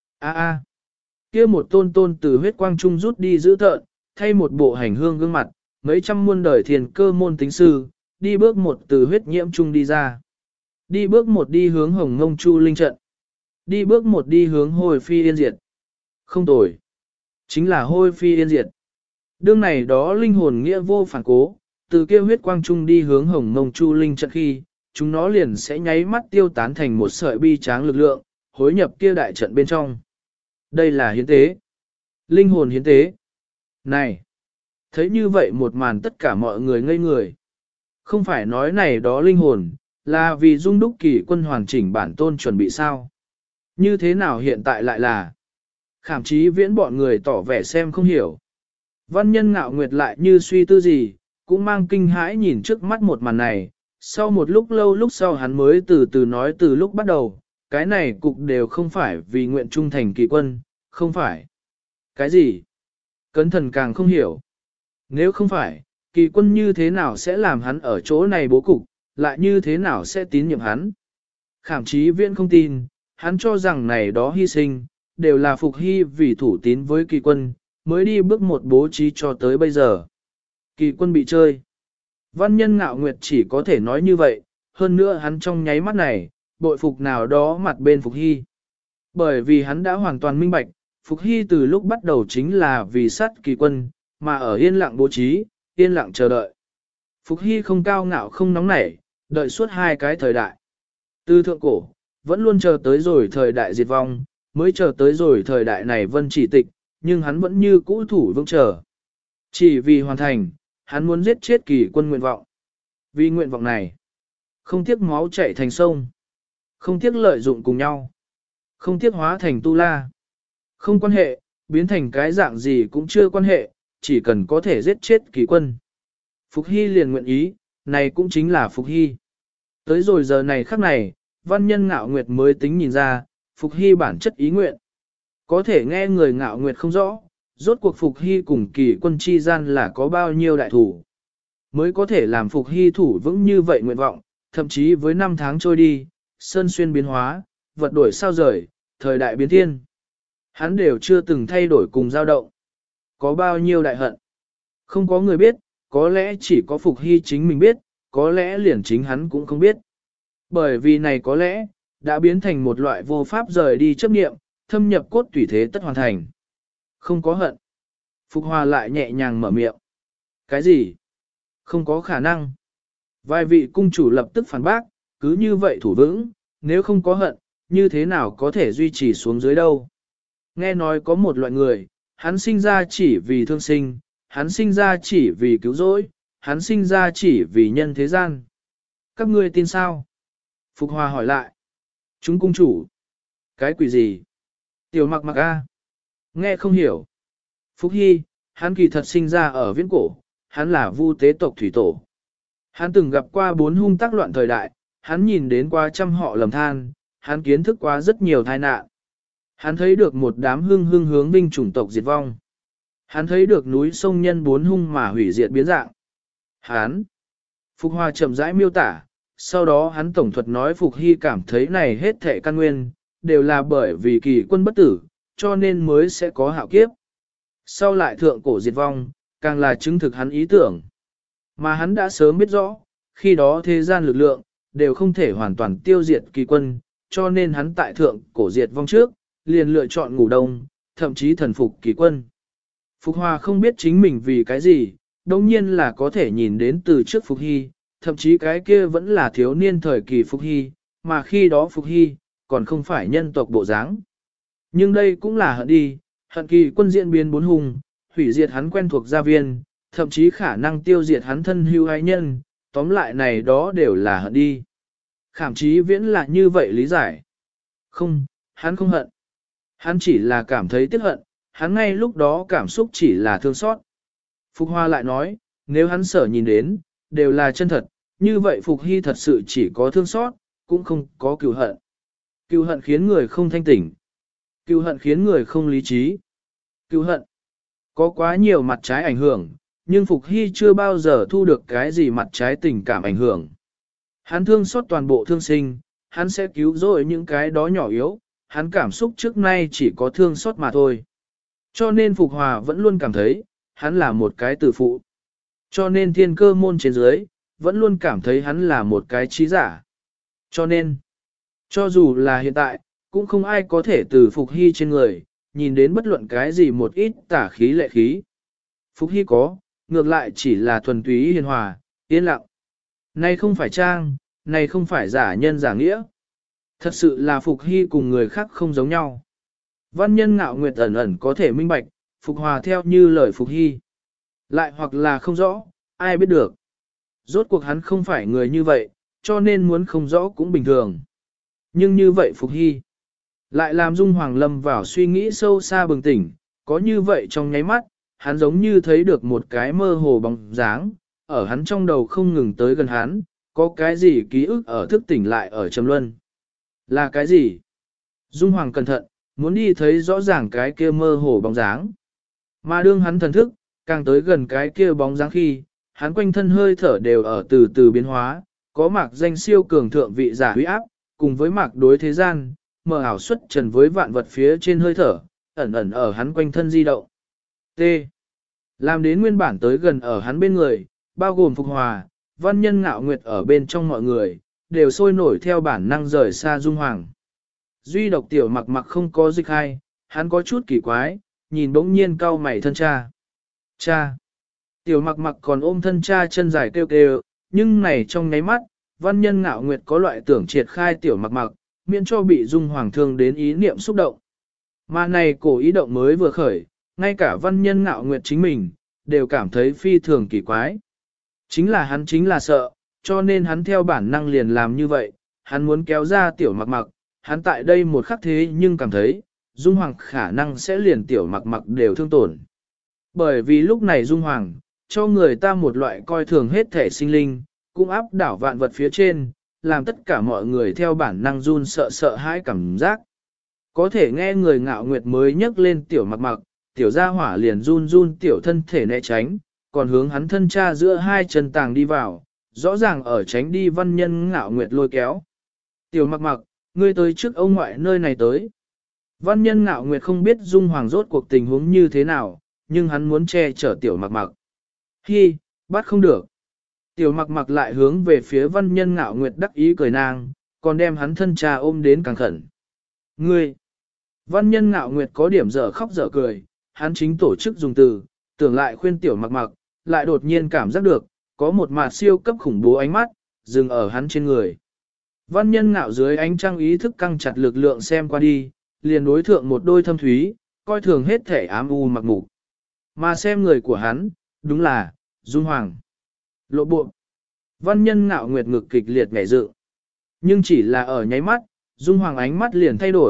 Kia một tôn tôn từ huyết quang trung rút đi giữ tợn, thay một bộ hành hương gương mặt, mấy trăm muôn đời thiền cơ môn tính sư, đi bước một từ huyết nhiễm trung đi ra. Đi bước một đi hướng hồng ngông chu linh trận. Đi bước một đi hướng hồi phi yên diệt. Không tồi. Chính là hôi phi yên diệt. Đương này đó linh hồn nghĩa vô phản cố, từ kia huyết quang trung đi hướng hồng ngông chu linh trận khi, chúng nó liền sẽ nháy mắt tiêu tán thành một sợi bi tráng lực lượng, hối nhập kia đại trận bên trong. Đây là hiến tế. Linh hồn hiến tế. Này! Thấy như vậy một màn tất cả mọi người ngây người. Không phải nói này đó linh hồn, là vì dung đúc kỳ quân hoàn chỉnh bản tôn chuẩn bị sao? Như thế nào hiện tại lại là? Khảm chí viễn bọn người tỏ vẻ xem không hiểu. Văn nhân ngạo nguyệt lại như suy tư gì, cũng mang kinh hãi nhìn trước mắt một màn này. Sau một lúc lâu lúc sau hắn mới từ từ nói từ lúc bắt đầu, cái này cục đều không phải vì nguyện trung thành kỳ quân, không phải. Cái gì? Cấn thần càng không hiểu. Nếu không phải, kỳ quân như thế nào sẽ làm hắn ở chỗ này bố cục, lại như thế nào sẽ tín nhiệm hắn? Khảm chí viễn không tin, hắn cho rằng này đó hy sinh, đều là Phục Hy vì thủ tín với kỳ quân, mới đi bước một bố trí cho tới bây giờ. Kỳ quân bị chơi. Văn nhân ngạo nguyệt chỉ có thể nói như vậy, hơn nữa hắn trong nháy mắt này, bội phục nào đó mặt bên Phục Hy. Bởi vì hắn đã hoàn toàn minh bạch, Phục Hy từ lúc bắt đầu chính là vì sát kỳ quân, mà ở yên lặng bố trí, yên lặng chờ đợi. Phục Hy không cao ngạo không nóng nảy, đợi suốt hai cái thời đại. Từ thượng cổ, vẫn luôn chờ tới rồi thời đại diệt vong, mới chờ tới rồi thời đại này vân chỉ tịch, nhưng hắn vẫn như cũ thủ vững chờ. Chỉ vì hoàn thành, hắn muốn giết chết kỳ quân nguyện vọng. Vì nguyện vọng này, không tiếc máu chảy thành sông, không tiếc lợi dụng cùng nhau, không tiếc hóa thành tu la. Không quan hệ, biến thành cái dạng gì cũng chưa quan hệ, chỉ cần có thể giết chết kỳ quân. Phục Hy liền nguyện ý, này cũng chính là Phục Hy. Tới rồi giờ này khắc này, văn nhân ngạo nguyệt mới tính nhìn ra, Phục Hy bản chất ý nguyện. Có thể nghe người ngạo nguyệt không rõ, rốt cuộc Phục Hy cùng kỳ quân chi gian là có bao nhiêu đại thủ. Mới có thể làm Phục Hy thủ vững như vậy nguyện vọng, thậm chí với năm tháng trôi đi, sơn xuyên biến hóa, vật đổi sao rời, thời đại biến thiên. Hắn đều chưa từng thay đổi cùng dao động. Có bao nhiêu đại hận? Không có người biết, có lẽ chỉ có Phục Hy chính mình biết, có lẽ liền chính hắn cũng không biết. Bởi vì này có lẽ, đã biến thành một loại vô pháp rời đi chấp niệm, thâm nhập cốt tủy thế tất hoàn thành. Không có hận. Phục Hòa lại nhẹ nhàng mở miệng. Cái gì? Không có khả năng. Vài vị cung chủ lập tức phản bác, cứ như vậy thủ vững, nếu không có hận, như thế nào có thể duy trì xuống dưới đâu. Nghe nói có một loại người, hắn sinh ra chỉ vì thương sinh, hắn sinh ra chỉ vì cứu rỗi, hắn sinh ra chỉ vì nhân thế gian. Các ngươi tin sao? Phục Hòa hỏi lại. Chúng cung chủ. Cái quỷ gì? Tiểu mặc mặc a. Nghe không hiểu. Phúc Hy, hắn kỳ thật sinh ra ở viễn cổ, hắn là vu tế tộc thủy tổ. Hắn từng gặp qua 4 hung tác loạn thời đại, hắn nhìn đến qua trăm họ lầm than, hắn kiến thức qua rất nhiều tai nạn. Hắn thấy được một đám hưng hướng vinh chủng tộc diệt vong. Hắn thấy được núi sông nhân 4 hung mà hủy diệt biến dạng. Hắn. Phục Hòa chậm rãi miêu tả, sau đó hắn tổng thuật nói Phục Hy cảm thấy này hết thệ căn nguyên, đều là bởi vì kỳ quân bất tử, cho nên mới sẽ có hạo kiếp. Sau lại thượng cổ diệt vong, càng là chứng thực hắn ý tưởng. Mà hắn đã sớm biết rõ, khi đó thế gian lực lượng, đều không thể hoàn toàn tiêu diệt kỳ quân, cho nên hắn tại thượng cổ diệt vong trước, liền lựa chọn ngủ đông, thậm chí thần phục kỳ quân. Phục Hòa không biết chính mình vì cái gì, đồng nhiên là có thể nhìn đến từ trước Phục Hy, thậm chí cái kia vẫn là thiếu niên thời kỳ Phục Hy, mà khi đó Phục Hy, còn không phải nhân tộc bộ dáng. Nhưng đây cũng là hận đi, hận kỳ quân diễn biến 4 hùng, hủy diệt hắn quen thuộc gia viên, thậm chí khả năng tiêu diệt hắn thân hữu ái nhân, tóm lại này đó đều là hận đi. Khảm chí viễn là như vậy lý giải. Không, hắn không hận. Hắn chỉ là cảm thấy tiếc hận, hắn ngay lúc đó cảm xúc chỉ là thương xót. Phục Hoa lại nói, nếu hắn sở nhìn đến, đều là chân thật, như vậy Phục Hy thật sự chỉ có thương xót, cũng không có cừu hận. Cừu hận khiến người không thanh tỉnh. Cừu hận khiến người không lý trí. Cừu hận có quá nhiều mặt trái ảnh hưởng, nhưng Phục Hy chưa bao giờ thu được cái gì mặt trái tình cảm ảnh hưởng. Hắn thương xót toàn bộ thương sinh, hắn sẽ cứu rỗi những cái đó nhỏ yếu, hắn cảm xúc trước nay chỉ có thương xót mà thôi. Cho nên Phục Hòa vẫn luôn cảm thấy, hắn là một cái tử phụ. Cho nên thiên cơ môn trên dưới, vẫn luôn cảm thấy hắn là một cái trí giả. Cho nên, cho dù là hiện tại, cũng không ai có thể từ Phục Hy trên người, nhìn đến bất luận cái gì một ít tả khí lệ khí. Phục Hy có, ngược lại chỉ là thuần túy hiền hòa, yên lặng. Này không phải trang, này không phải giả nhân giả nghĩa. Thật sự là Phục Hy cùng người khác không giống nhau. Văn nhân Ngạo Nguyệt ẩn ẩn có thể minh bạch, Phục Hòa theo như lời Phục Hy. Lại hoặc là không rõ, ai biết được. Rốt cuộc hắn không phải người như vậy, cho nên muốn không rõ cũng bình thường. Nhưng như vậy Phục Hy lại làm Dung Hoàng lâm vào suy nghĩ sâu xa bừng tỉnh, có như vậy trong nháy mắt, hắn giống như thấy được một cái mơ hồ bóng dáng, ở hắn trong đầu không ngừng tới gần hắn, có cái gì ký ức ở thức tỉnh lại ở trầm luân. Là cái gì? Dung Hoàng cẩn thận, muốn đi thấy rõ ràng cái kia mơ hồ bóng dáng. Mà đương hắn thần thức, càng tới gần cái kia bóng dáng khi, hắn quanh thân hơi thở đều ở từ từ biến hóa, có mạc danh siêu cường thượng vị giả huy áp, cùng với mạc đối thế gian, mở ảo xuất trần với vạn vật phía trên hơi thở, ẩn ẩn ở hắn quanh thân di động. T. Làm đến nguyên bản tới gần ở hắn bên người, bao gồm Phục Hòa, Văn Nhân Ngạo Nguyệt ở bên trong mọi người, đều sôi nổi theo bản năng rời xa Dung Hoàng. Duy độc tiểu mặc mặc không có dịch hay, hắn có chút kỳ quái, nhìn bỗng nhiên cau mày thân cha. Cha! Tiểu mặc mặc còn ôm thân cha chân dài kêu kêu, nhưng này trong nháy mắt, Văn Nhân Ngạo Nguyệt có loại tưởng triệt khai tiểu mặc mặc, miễn cho bị Dung Hoàng thương đến ý niệm xúc động. Mà này cổ ý động mới vừa khởi, ngay cả Văn Nhân Ngạo Nguyệt chính mình, đều cảm thấy phi thường kỳ quái. Chính là sợ, cho nên hắn theo bản năng liền làm như vậy, hắn muốn kéo ra tiểu mặc mặc, hắn tại đây một khắc thế nhưng cảm thấy, Dung Hoàng khả năng sẽ liền tiểu mặc mặc đều thương tổn. Bởi vì lúc này Dung Hoàng, cho người ta một loại coi thường hết thể sinh linh, cũng áp đảo vạn vật phía trên, làm tất cả mọi người theo bản năng run sợ hãi cảm giác. Có thể nghe người Ngạo Nguyệt mới nhấc lên tiểu mặc mặc, tiểu gia hỏa liền run tiểu thân thể né tránh, còn hướng hắn thân cha giữa hai chân tàng đi vào, rõ ràng ở tránh đi Văn Nhân Ngạo Nguyệt lôi kéo. Tiểu mặc mặc, ngươi tới trước ông ngoại nơi này tới. Văn Nhân Ngạo Nguyệt không biết Dung Hoàng rốt cuộc tình huống như thế nào, nhưng hắn muốn che chở tiểu mặc mặc. Hi, bắt không được. Tiểu mặc mặc lại hướng về phía Văn Nhân Ngạo Nguyệt đắc ý cười nàng, còn đem hắn thân cha ôm đến càng khẩn. Ngươi! Văn Nhân Ngạo Nguyệt có điểm dở khóc dở cười, hắn chính tổ chức dùng từ, tưởng lại khuyên tiểu mặc mặc, lại đột nhiên cảm giác được, có một mạt siêu cấp khủng bố ánh mắt, dừng ở hắn trên người. Văn Nhân Ngạo dưới ánh trăng ý thức căng chặt lực lượng xem qua đi, liền đối thượng một đôi thâm thúy, coi thường hết thể ám u mặc mục. Mà xem người của hắn, đúng là, Dung Hoàng. Lộ bộ. Văn Nhân Ngạo Nguyệt ngực kịch liệt nhảy dựng. Nhưng chỉ là ở nháy mắt, Dung Hoàng ánh mắt liền thay đổi,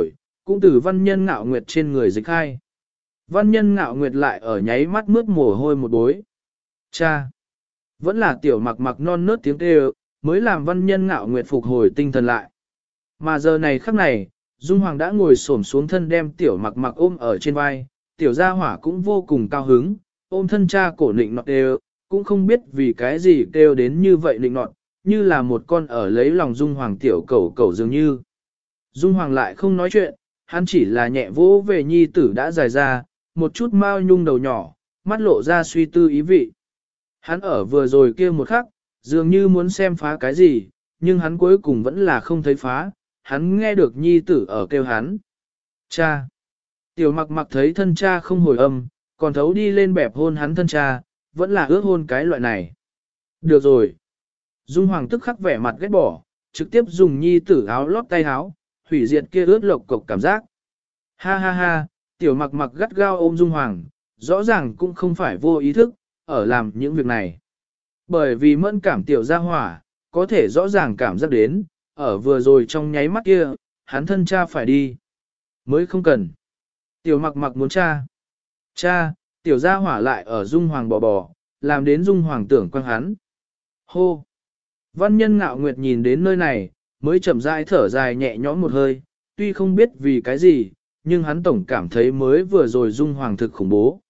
cũng từ văn nhân ngạo nguyệt trên người dịch khai. Văn nhân ngạo nguyệt lại ở nháy mắt mướt mồ hôi một bối. Cha! Vẫn là tiểu mặc mặc non nớt tiếng kêu, mới làm văn nhân ngạo nguyệt phục hồi tinh thần lại. Mà giờ này khắc này, Dung Hoàng đã ngồi xổm xuống thân đem tiểu mặc mặc ôm ở trên vai, tiểu gia hỏa cũng vô cùng cao hứng, ôm thân cha cổ nịnh nọt đều, cũng không biết vì cái gì kêu đến như vậy nịnh nọt, như là một con ở lấy lòng Dung Hoàng tiểu cẩu cẩu dường như. Dung Hoàng lại không nói chuyện, hắn chỉ là nhẹ vỗ về nhi tử đã dài ra, một chút mao nhung đầu nhỏ, mắt lộ ra suy tư ý vị. Hắn ở vừa rồi kia một khắc, dường như muốn xem phá cái gì, nhưng hắn cuối cùng vẫn là không thấy phá, hắn nghe được nhi tử ở kêu hắn. Cha! Tiểu mặc mặc thấy thân cha không hồi âm, còn thấu đi lên bẹp hôn hắn thân cha, vẫn là ước hôn cái loại này. Được rồi. Dung Hoàng tức khắc vẻ mặt ghét bỏ, trực tiếp dùng nhi tử áo lót tay áo, hủy diệt kia ướt lộc cục cảm giác. Ha ha ha, tiểu mặc mặc gắt gao ôm Dung Hoàng, rõ ràng cũng không phải vô ý thức, ở làm những việc này. Bởi vì mẫn cảm tiểu gia hỏa, có thể rõ ràng cảm giác đến, ở vừa rồi trong nháy mắt kia, hắn thân cha phải đi. Mới không cần. Tiểu mặc mặc muốn cha. Cha, tiểu gia hỏa lại ở Dung Hoàng bò bò, làm đến Dung Hoàng tưởng quăng hắn. Hô. Văn nhân ngạo nguyệt nhìn đến nơi này, mới chậm rãi thở dài nhẹ nhõm một hơi, tuy không biết vì cái gì, nhưng hắn tổng cảm thấy mới vừa rồi Dung Hoàng thực khủng bố.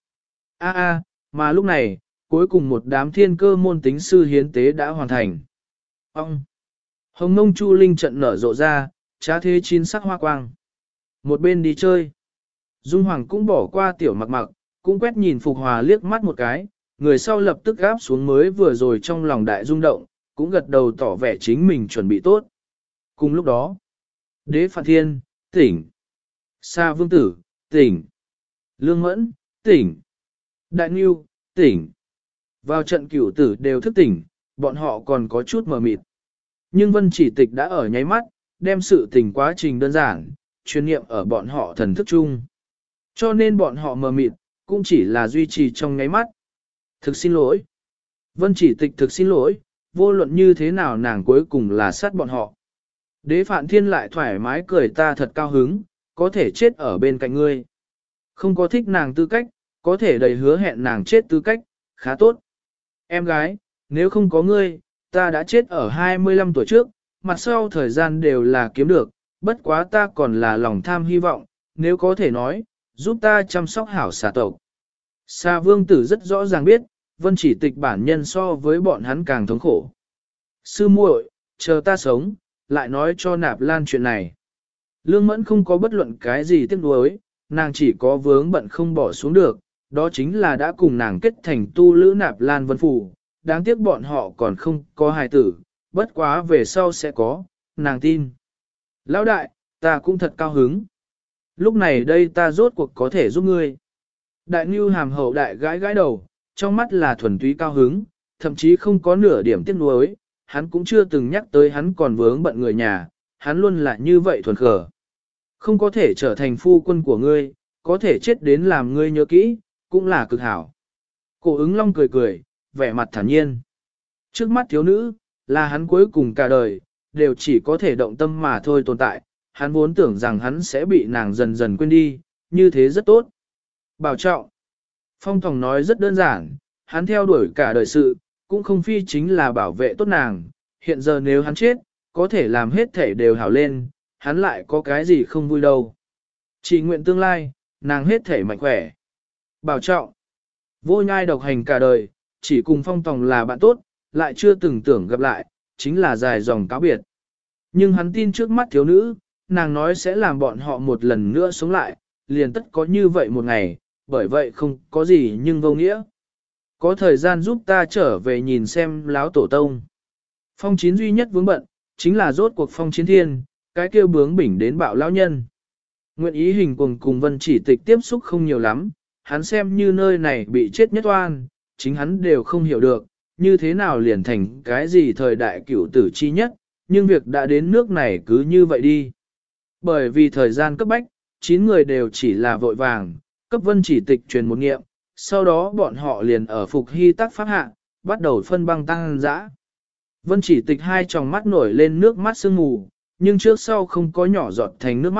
Mà lúc này, cuối cùng một đám thiên cơ môn tính sư hiến tế đã hoàn thành. Ông! Hồng Nông Chu Linh trận nở rộ ra, trá thế chín sắc hoa quang. Một bên đi chơi. Dung Hoàng cũng bỏ qua tiểu mặc mặc, cũng quét nhìn Phục Hòa liếc mắt một cái, người sau lập tức gáp xuống mới vừa rồi trong lòng đại rung động, cũng gật đầu tỏ vẻ chính mình chuẩn bị tốt. Cùng lúc đó, Đế Phạn Thiên, tỉnh. Sa Vương Tử, tỉnh. Lương Mẫn, tỉnh. Đại Nưu, tỉnh. Vào trận cửu tử đều thức tỉnh, bọn họ còn có chút mờ mịt. Nhưng Vân Chỉ Tịch đã ở nháy mắt, đem sự tình quá trình đơn giản, truyền niệm ở bọn họ thần thức chung. Cho nên bọn họ mờ mịt, cũng chỉ là duy trì trong nháy mắt. Thực xin lỗi. Vân Chỉ Tịch thực xin lỗi, vô luận như thế nào nàng cuối cùng là sát bọn họ. Đế Phạn Thiên lại thoải mái cười ta thật cao hứng, có thể chết ở bên cạnh ngươi. Không có thích nàng tư cách, có thể đầy hứa hẹn nàng chết tư cách, khá tốt. Em gái, nếu không có ngươi, ta đã chết ở 25 tuổi trước, mặt sau thời gian đều là kiếm được, bất quá ta còn là lòng tham hy vọng, nếu có thể nói, giúp ta chăm sóc hảo xà tộc. Sa Vương Tử rất rõ ràng biết, Vân Chỉ Tịch bản nhân so với bọn hắn càng thống khổ. Sư muội, chờ ta sống, lại nói cho Nạp Lan chuyện này. Lương Mẫn không có bất luận cái gì tiếc nuối, nàng chỉ có vướng bận không bỏ xuống được, đó chính là đã cùng nàng kết thành tu lữ Nạp Lan Vân Phủ, đáng tiếc bọn họ còn không có hài tử, bất quá về sau sẽ có, nàng tin. Lão đại, ta cũng thật cao hứng. Lúc này đây ta rốt cuộc có thể giúp ngươi. Đại Nưu hàm hậu đại gãi gãi đầu, trong mắt là thuần túy cao hứng, thậm chí không có nửa điểm tiếc nuối, hắn cũng chưa từng nhắc tới hắn còn vướng bận người nhà, hắn luôn là như vậy thuần khờ. Không có thể trở thành phu quân của ngươi, có thể chết đến làm ngươi nhớ kỹ, cũng là cực hảo. Cổ ứng long cười cười, vẻ mặt thản nhiên. Trước mắt thiếu nữ, là hắn cuối cùng cả đời, đều chỉ có thể động tâm mà thôi tồn tại, hắn vốn tưởng rằng hắn sẽ bị nàng dần dần quên đi, như thế rất tốt. Bảo trọng. Phong Tòng nói rất đơn giản, hắn theo đuổi cả đời sự, cũng không phi chính là bảo vệ tốt nàng, hiện giờ nếu hắn chết, có thể làm hết thể đều hảo lên, hắn lại có cái gì không vui đâu. Chỉ nguyện tương lai, nàng hết thể mạnh khỏe. Bảo trọng. Vô Nhai độc hành cả đời, chỉ cùng Phong Tòng là bạn tốt, lại chưa từng tưởng gặp lại, chính là dài dòng cáo biệt. Nhưng hắn tin trước mắt thiếu nữ, nàng nói sẽ làm bọn họ một lần nữa sống lại, liền tất có như vậy một ngày, bởi vậy không có gì nhưng vô nghĩa. Có thời gian giúp ta trở về nhìn xem láo tổ tông. Phong Chiến duy nhất vướng bận, chính là rốt cuộc Phong Chiến thiên, cái kêu bướng bỉnh đến bạo lão nhân. Nguyện ý hình cùng Vân Chỉ Tịch tiếp xúc không nhiều lắm, hắn xem như nơi này bị chết nhất oan, chính hắn đều không hiểu được, như thế nào liền thành cái gì thời đại cửu tử chi nhất, nhưng việc đã đến nước này cứ như vậy đi. Bởi vì thời gian cấp bách, 9 người đều chỉ là vội vàng, cấp Vân Chỉ Tịch truyền một nghiệm, sau đó bọn họ liền ở Phục Hy tác pháp hạ, bắt đầu phân băng tăng dã. Vân Chỉ Tịch hai tròng mắt nổi lên nước mắt sương mù, nhưng trước sau không có nhỏ giọt thành nước mắt,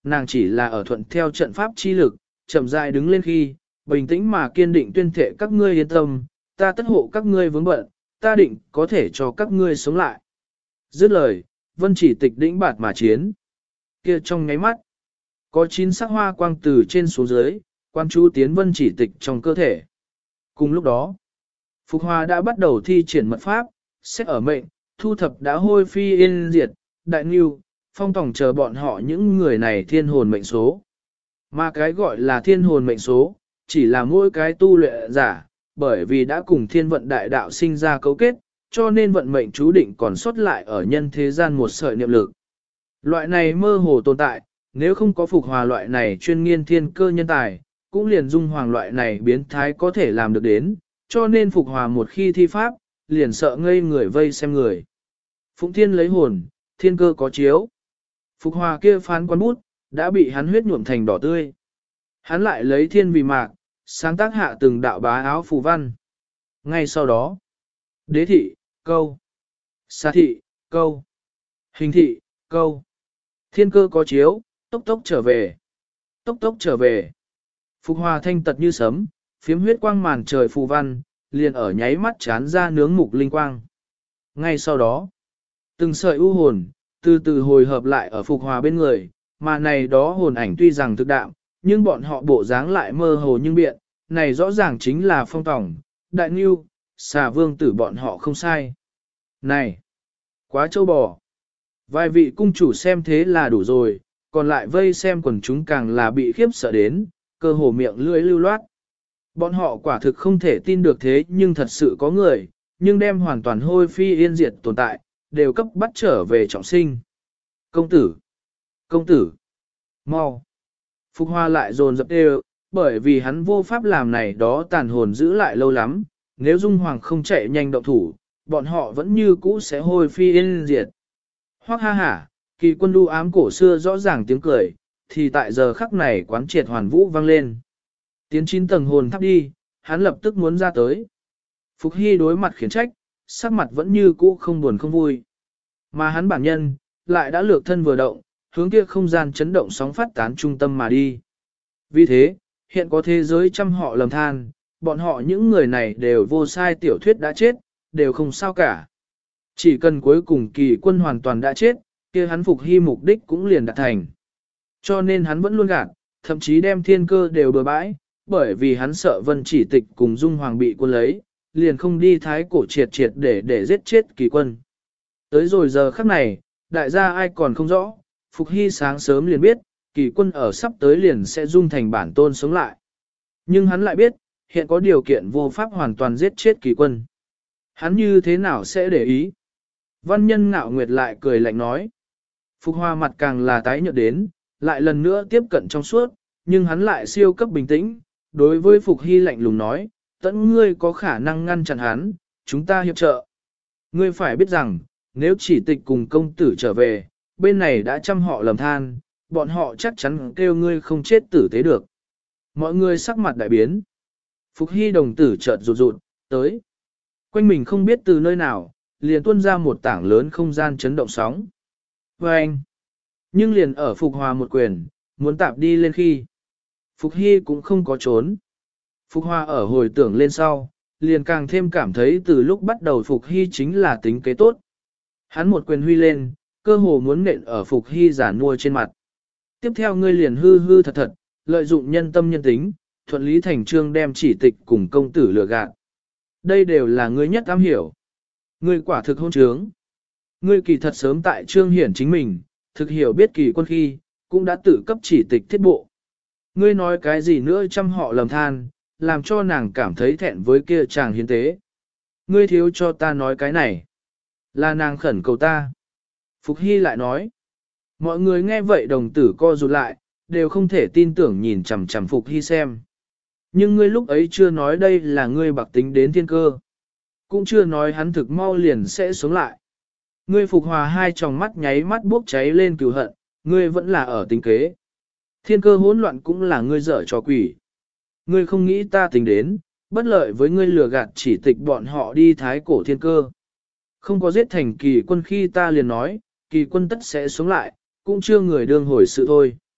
nàng chỉ là ở thuận theo trận pháp chi lực, chậm rãi đứng lên khi, bình tĩnh mà kiên định tuyên thệ các ngươi yên tâm, ta tất hộ các ngươi vướng bận, ta định có thể cho các ngươi sống lại. Dứt lời, Vân Chỉ Tịch đĩnh bạt mà chiến. Kia trong ngáy mắt, có 9 sắc hoa quang từ trên xuống dưới, quan chú tiến Vân Chỉ Tịch trong cơ thể. Cùng lúc đó, Phục Hòa đã bắt đầu thi triển mật pháp, xét ở mệnh, thu thập đã hôi phi yên diệt, đại ngưu, phong tổng chờ bọn họ những người này thiên hồn mệnh số. Mà cái gọi là thiên hồn mệnh số, chỉ là mỗi cái tu luyện giả, bởi vì đã cùng thiên vận đại đạo sinh ra cấu kết, cho nên vận mệnh chú định còn sót lại ở nhân thế gian một sợi niệm lực. Loại này mơ hồ tồn tại, nếu không có Phục Hòa loại này chuyên nghiên thiên cơ nhân tài, cũng liền Dung Hoàng loại này biến thái có thể làm được đến, cho nên Phục Hòa một khi thi pháp, liền sợ ngây người vây xem người. Phụng Thiên lấy hồn, thiên cơ có chiếu. Phục Hòa kia phán quán bút, đã bị hắn huyết nhuộm thành đỏ tươi. Hắn lại lấy thiên vì mạc, sáng tác hạ từng đạo bá áo phù văn. Ngay sau đó, đế thị, câu, xà thị, câu, hình thị, câu, thiên cơ có chiếu, tốc tốc trở về, tốc tốc trở về. Phục Hòa thanh tật như sấm, phiếm huyết quang màn trời phù văn, liền ở nháy mắt chán ra nướng mục linh quang. Ngay sau đó, từng sợi u hồn, từ từ hồi hợp lại ở Phục Hòa bên người, mà này đó hồn ảnh tuy rằng thực đạm, nhưng bọn họ bộ dáng lại mơ hồ nhưng biện, này rõ ràng chính là Phong Tổng, Đại Ngưu, Xà Vương tử bọn họ không sai. Này, quá trâu bò. Vài vị cung chủ xem thế là đủ rồi, còn lại vây xem quần chúng càng là bị khiếp sợ đến, cơ hồ miệng lưỡi lưu loát. Bọn họ quả thực không thể tin được thế nhưng thật sự có người, nhưng đem hoàn toàn hôi phi yên diệt tồn tại, đều cấp bắt trở về trọng sinh. Công tử! Công tử! Mau! Phục Hòa lại dồn dập đều, bởi vì hắn vô pháp làm này đó tàn hồn giữ lại lâu lắm, nếu Dung Hoàng không chạy nhanh động thủ, bọn họ vẫn như cũ sẽ hôi phi yên diệt. Hoác ha hả, kỳ quân đu ám cổ xưa rõ ràng tiếng cười, thì tại giờ khắc này quán triệt hoàn vũ vang lên. Tiến 9 tầng hồn tháp đi, hắn lập tức muốn ra tới. Phục Hy đối mặt khiển trách, sắc mặt vẫn như cũ không buồn không vui. Mà hắn bản nhân, lại đã lược thân vừa động, hướng kia không gian chấn động sóng phát tán trung tâm mà đi. Vì thế, hiện có thế giới trăm họ lầm than, bọn họ những người này đều vô sai tiểu thuyết đã chết, đều không sao cả. Chỉ cần cuối cùng kỳ quân hoàn toàn đã chết, kia hắn Phục Hy mục đích cũng liền đạt thành. Cho nên hắn vẫn luôn gạt, thậm chí đem thiên cơ đều bừa bãi, bởi vì hắn sợ Vân Chỉ Tịch cùng Dung Hoàng bị quân lấy, liền không đi thái cổ triệt triệt để giết chết kỳ quân. Tới rồi giờ khắc này, đại gia ai còn không rõ, Phục Hy sáng sớm liền biết, kỳ quân ở sắp tới liền sẽ dung thành bản tôn sống lại. Nhưng hắn lại biết, hiện có điều kiện vô pháp hoàn toàn giết chết kỳ quân. Hắn như thế nào sẽ để ý? Văn nhân ngạo nguyệt lại cười lạnh nói. Phục Hòa mặt càng là tái nhợt đến, lại lần nữa tiếp cận trong suốt, nhưng hắn lại siêu cấp bình tĩnh, đối với Phục Hy lạnh lùng nói, tẫn ngươi có khả năng ngăn chặn hắn, chúng ta hiệp trợ. Ngươi phải biết rằng, nếu Chỉ Tịch cùng công tử trở về, bên này đã trăm họ lầm than, bọn họ chắc chắn kêu ngươi không chết tử tế được. Mọi người sắc mặt đại biến. Phục Hy đồng tử chợt rụt rụt, tới. Quanh mình không biết từ nơi nào, liền tuôn ra một tảng lớn không gian chấn động sóng. Và anh, nhưng liền ở Phục Hòa một quyền, muốn tạp đi lên khi. Phục Hy cũng không có trốn. Phục Hòa ở hồi tưởng lên sau, liền càng thêm cảm thấy từ lúc bắt đầu Phục Hy chính là tính kế tốt. Hắn một quyền huy lên, cơ hồ muốn nện ở Phục Hy giả nua trên mặt. Tiếp theo ngươi liền hư hư thật thật, lợi dụng nhân tâm nhân tính, thuận lý thành trương đem Chỉ Tịch cùng công tử lừa gạt. Đây đều là ngươi nhất am hiểu. Ngươi quả thực hôn trướng. Ngươi kỳ thật sớm tại trương hiển chính mình, thực hiểu biết kỳ quân khi, cũng đã tự cấp Chỉ Tịch thiết bộ. Ngươi nói cái gì nữa trăm họ lầm than, làm cho nàng cảm thấy thẹn với kia chàng hiến tế. Ngươi thiếu cho ta nói cái này. Là nàng khẩn cầu ta. Phục Hy lại nói. Mọi người nghe vậy đồng tử co rụt lại, đều không thể tin tưởng nhìn chằm chằm Phục Hy xem. Nhưng ngươi lúc ấy chưa nói đây là ngươi bạc tính đến thiên cơ. Cũng chưa nói hắn thực mau liền sẽ sống lại. Ngươi Phục Hòa hai tròng mắt nháy mắt bốc cháy lên cừu hận, ngươi vẫn là ở tính kế. Thiên cơ hỗn loạn cũng là ngươi dở cho quỷ. Ngươi không nghĩ ta tính đến, bất lợi với ngươi lừa gạt Chỉ Tịch bọn họ đi thái cổ thiên cơ. Không có giết thành kỳ quân khi ta liền nói, kỳ quân tất sẽ sống lại, cũng chưa người đương hồi sự thôi.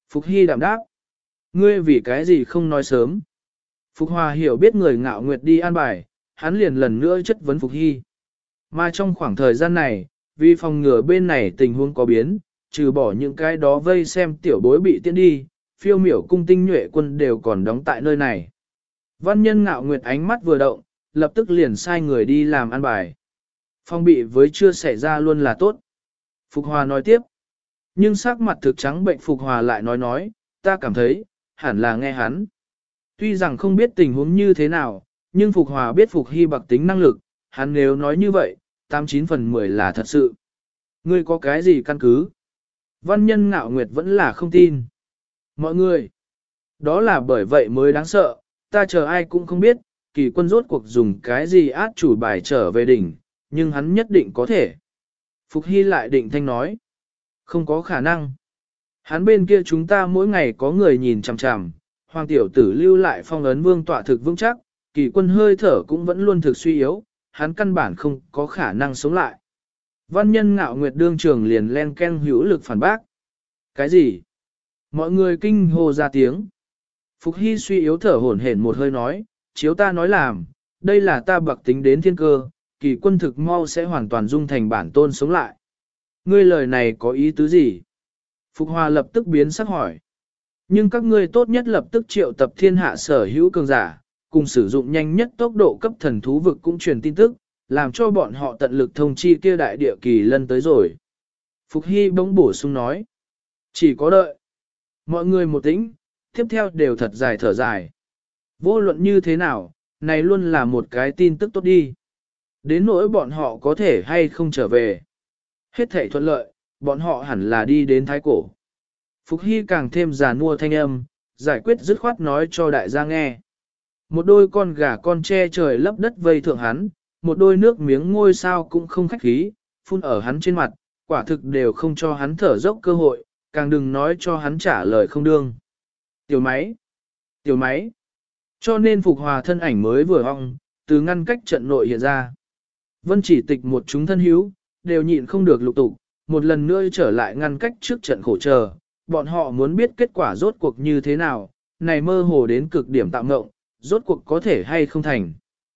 Phục Hy đạm đáp. Ngươi vì cái gì không nói sớm? Phục Hòa hiểu biết người Ngạo Nguyệt đi an bài, hắn liền lần nữa chất vấn Phục Hy. Mà trong khoảng thời gian này, vì phòng ngừa bên này tình huống có biến, trừ bỏ những cái đó vây xem tiểu bối bị tiễn đi, phiêu miểu cung tinh nhuệ quân đều còn đóng tại nơi này. Văn nhân Ngạo Nguyệt ánh mắt vừa động, lập tức liền sai người đi làm an bài. Phong bị với chưa xảy ra luôn là tốt. Phục Hòa nói tiếp. Nhưng sắc mặt thực trắng bệnh Phục Hòa lại nói, ta cảm thấy, hẳn là nghe hắn. Tuy rằng không biết tình huống như thế nào, nhưng Phục Hòa biết Phục Hy bạc tính năng lực, hắn nếu nói như vậy, 89 phần 10 là thật sự. Ngươi có cái gì căn cứ? Văn nhân Ngạo Nguyệt vẫn là không tin. Mọi người, đó là bởi vậy mới đáng sợ, ta chờ ai cũng không biết, kỳ quân rốt cuộc dùng cái gì át chủ bài trở về đỉnh, nhưng hắn nhất định có thể. Phục Hy lại định thanh nói, không có khả năng. Hắn bên kia chúng ta mỗi ngày có người nhìn chằm chằm, hoàng tiểu tử lưu lại phong ấn vương tọa thực vững chắc, kỳ quân hơi thở cũng vẫn luôn thực suy yếu, hắn căn bản không có khả năng sống lại. Văn nhân Ngạo Nguyệt đương trường liền len ken hữu lực phản bác. Cái gì? Mọi người kinh hô ra tiếng. Phục Hy suy yếu thở hổn hển một hơi nói, chiếu ta nói làm, đây là ta bạc tính đến thiên cơ, kỳ quân thực mau sẽ hoàn toàn dung thành bản tôn sống lại. Ngươi lời này có ý tứ gì? Phục Hòa lập tức biến sắc hỏi. Nhưng các ngươi tốt nhất lập tức triệu tập thiên hạ sở hữu cường giả, cùng sử dụng nhanh nhất tốc độ cấp thần thú vực cũng truyền tin tức, làm cho bọn họ tận lực thông chi kia đại địa kỳ lân tới rồi. Phục Hy bỗng bổ sung nói. Chỉ có đợi. Mọi người một tĩnh, tiếp theo đều thật dài thở dài. Vô luận như thế nào, này luôn là một cái tin tức tốt đi. Đến nỗi bọn họ có thể hay không trở về. Hết thảy thuận lợi, bọn họ hẳn là đi đến thái cổ. Phục Hy càng thêm già nua thanh âm, giải quyết dứt khoát nói cho đại gia nghe. Một đôi con gà con che trời lấp đất vây thượng hắn, một đôi nước miếng ngôi sao cũng không khách khí, phun ở hắn trên mặt, quả thực đều không cho hắn thở dốc cơ hội, càng đừng nói cho hắn trả lời không đương. Tiểu máy, tiểu máy. Cho nên Phục Hòa thân ảnh mới vừa hong, từ ngăn cách trận nội hiện ra. Vân Chỉ Tịch một chúng thân hữu, đều nhịn không được lục tục, một lần nữa trở lại ngăn cách trước trận khổ chờ, bọn họ muốn biết kết quả rốt cuộc như thế nào, này mơ hồ đến cực điểm tạm ngộng, rốt cuộc có thể hay không thành.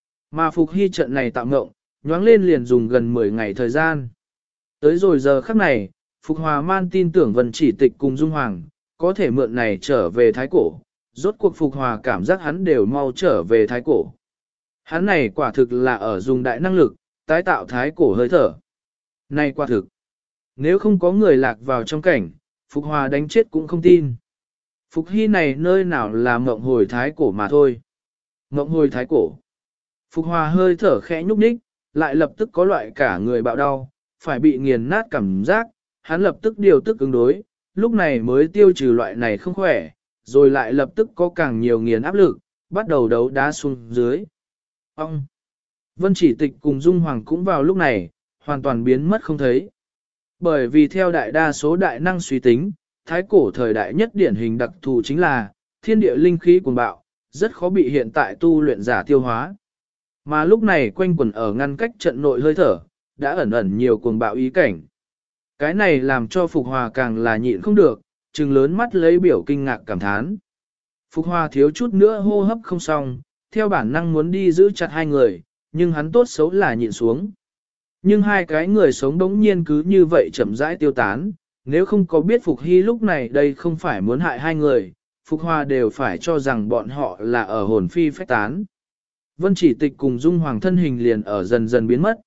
Mà Phục Hy trận này tạm ngộng, nhoáng lên liền dùng gần 10 ngày thời gian. Tới rồi giờ khắc này, Phục Hòa man tin tưởng Vân Chỉ Tịch cùng Dung Hoàng, có thể mượn này trở về thái cổ, rốt cuộc Phục Hòa cảm giác hắn đều mau trở về thái cổ. Hắn này quả thực là ở dùng đại năng lực, tái tạo thái cổ hơi thở. Này quả thực, nếu không có người lạc vào trong cảnh, Phục Hòa đánh chết cũng không tin. Phục Hy này nơi nào là mộng hồi thái cổ mà thôi. Mộng hồi thái cổ. Phục Hòa hơi thở khẽ nhúc nhích, lại lập tức có loại cả người bạo đau, phải bị nghiền nát cảm giác, hắn lập tức điều tức ứng đối, lúc này mới tiêu trừ loại này không khỏe, rồi lại lập tức có càng nhiều nghiền áp lực, bắt đầu đấu đá xuống dưới. Ông! Vân Chỉ Tịch cùng Dung Hoàng cũng vào lúc này, hoàn toàn biến mất không thấy. Bởi vì theo đại đa số đại năng suy tính, thái cổ thời đại nhất điển hình đặc thù chính là thiên địa linh khí cuồng bạo, rất khó bị hiện tại tu luyện giả tiêu hóa. Mà lúc này quanh quẩn ở ngăn cách trận nội hơi thở, đã ẩn ẩn nhiều cuồng bạo ý cảnh. Cái này làm cho Phục Hòa càng là nhịn không được, trừng lớn mắt lấy biểu kinh ngạc cảm thán. Phục Hòa thiếu chút nữa hô hấp không xong, theo bản năng muốn đi giữ chặt hai người, nhưng hắn tốt xấu là nhịn xuống. Nhưng hai cái người sống đống nhiên cứ như vậy chậm rãi tiêu tán, nếu không có biết Phục Hy lúc này đây không phải muốn hại hai người, Phục Hòa đều phải cho rằng bọn họ là ở hồn phi phách tán. Vân Chỉ Tịch cùng Dung Hoàng thân hình liền ở dần dần biến mất.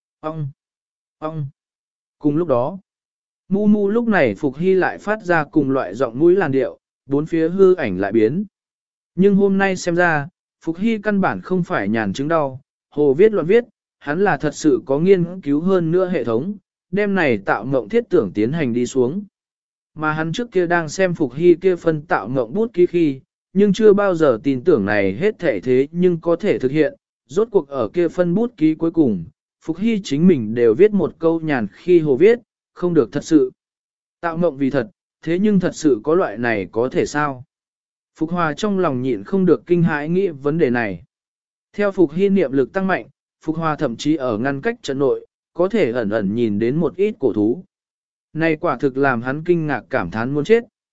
Ông! Cùng lúc đó, Mu Mu lúc này Phục Hy lại phát ra cùng loại giọng mũi làn điệu, bốn phía hư ảnh lại biến. Nhưng hôm nay xem ra, Phục Hy căn bản không phải nhàn chứng đau, hồ viết loạn viết, hắn là thật sự có nghiên cứu hơn nữa hệ thống, đem này tạo ngộng thiết tưởng tiến hành đi xuống. Mà hắn trước kia đang xem Phục Hy kia phân tạo ngộng bút ký khi, nhưng chưa bao giờ tin tưởng này hết thể thế nhưng có thể thực hiện, rốt cuộc ở kia phân bút ký cuối cùng, Phục Hy chính mình đều viết một câu nhàn khi hồ viết, không được thật sự. Tạo ngộng vì thật, thế nhưng thật sự có loại này có thể sao? Phục Hòa trong lòng nhịn không được kinh hãi nghĩ vấn đề này. Theo Phục Hy niệm lực tăng mạnh, Phục Hòa thậm chí ở ngăn cách trận nội, có thể ẩn ẩn nhìn đến một ít cổ thú. Này quả thực làm hắn kinh ngạc cảm thán muốn chết.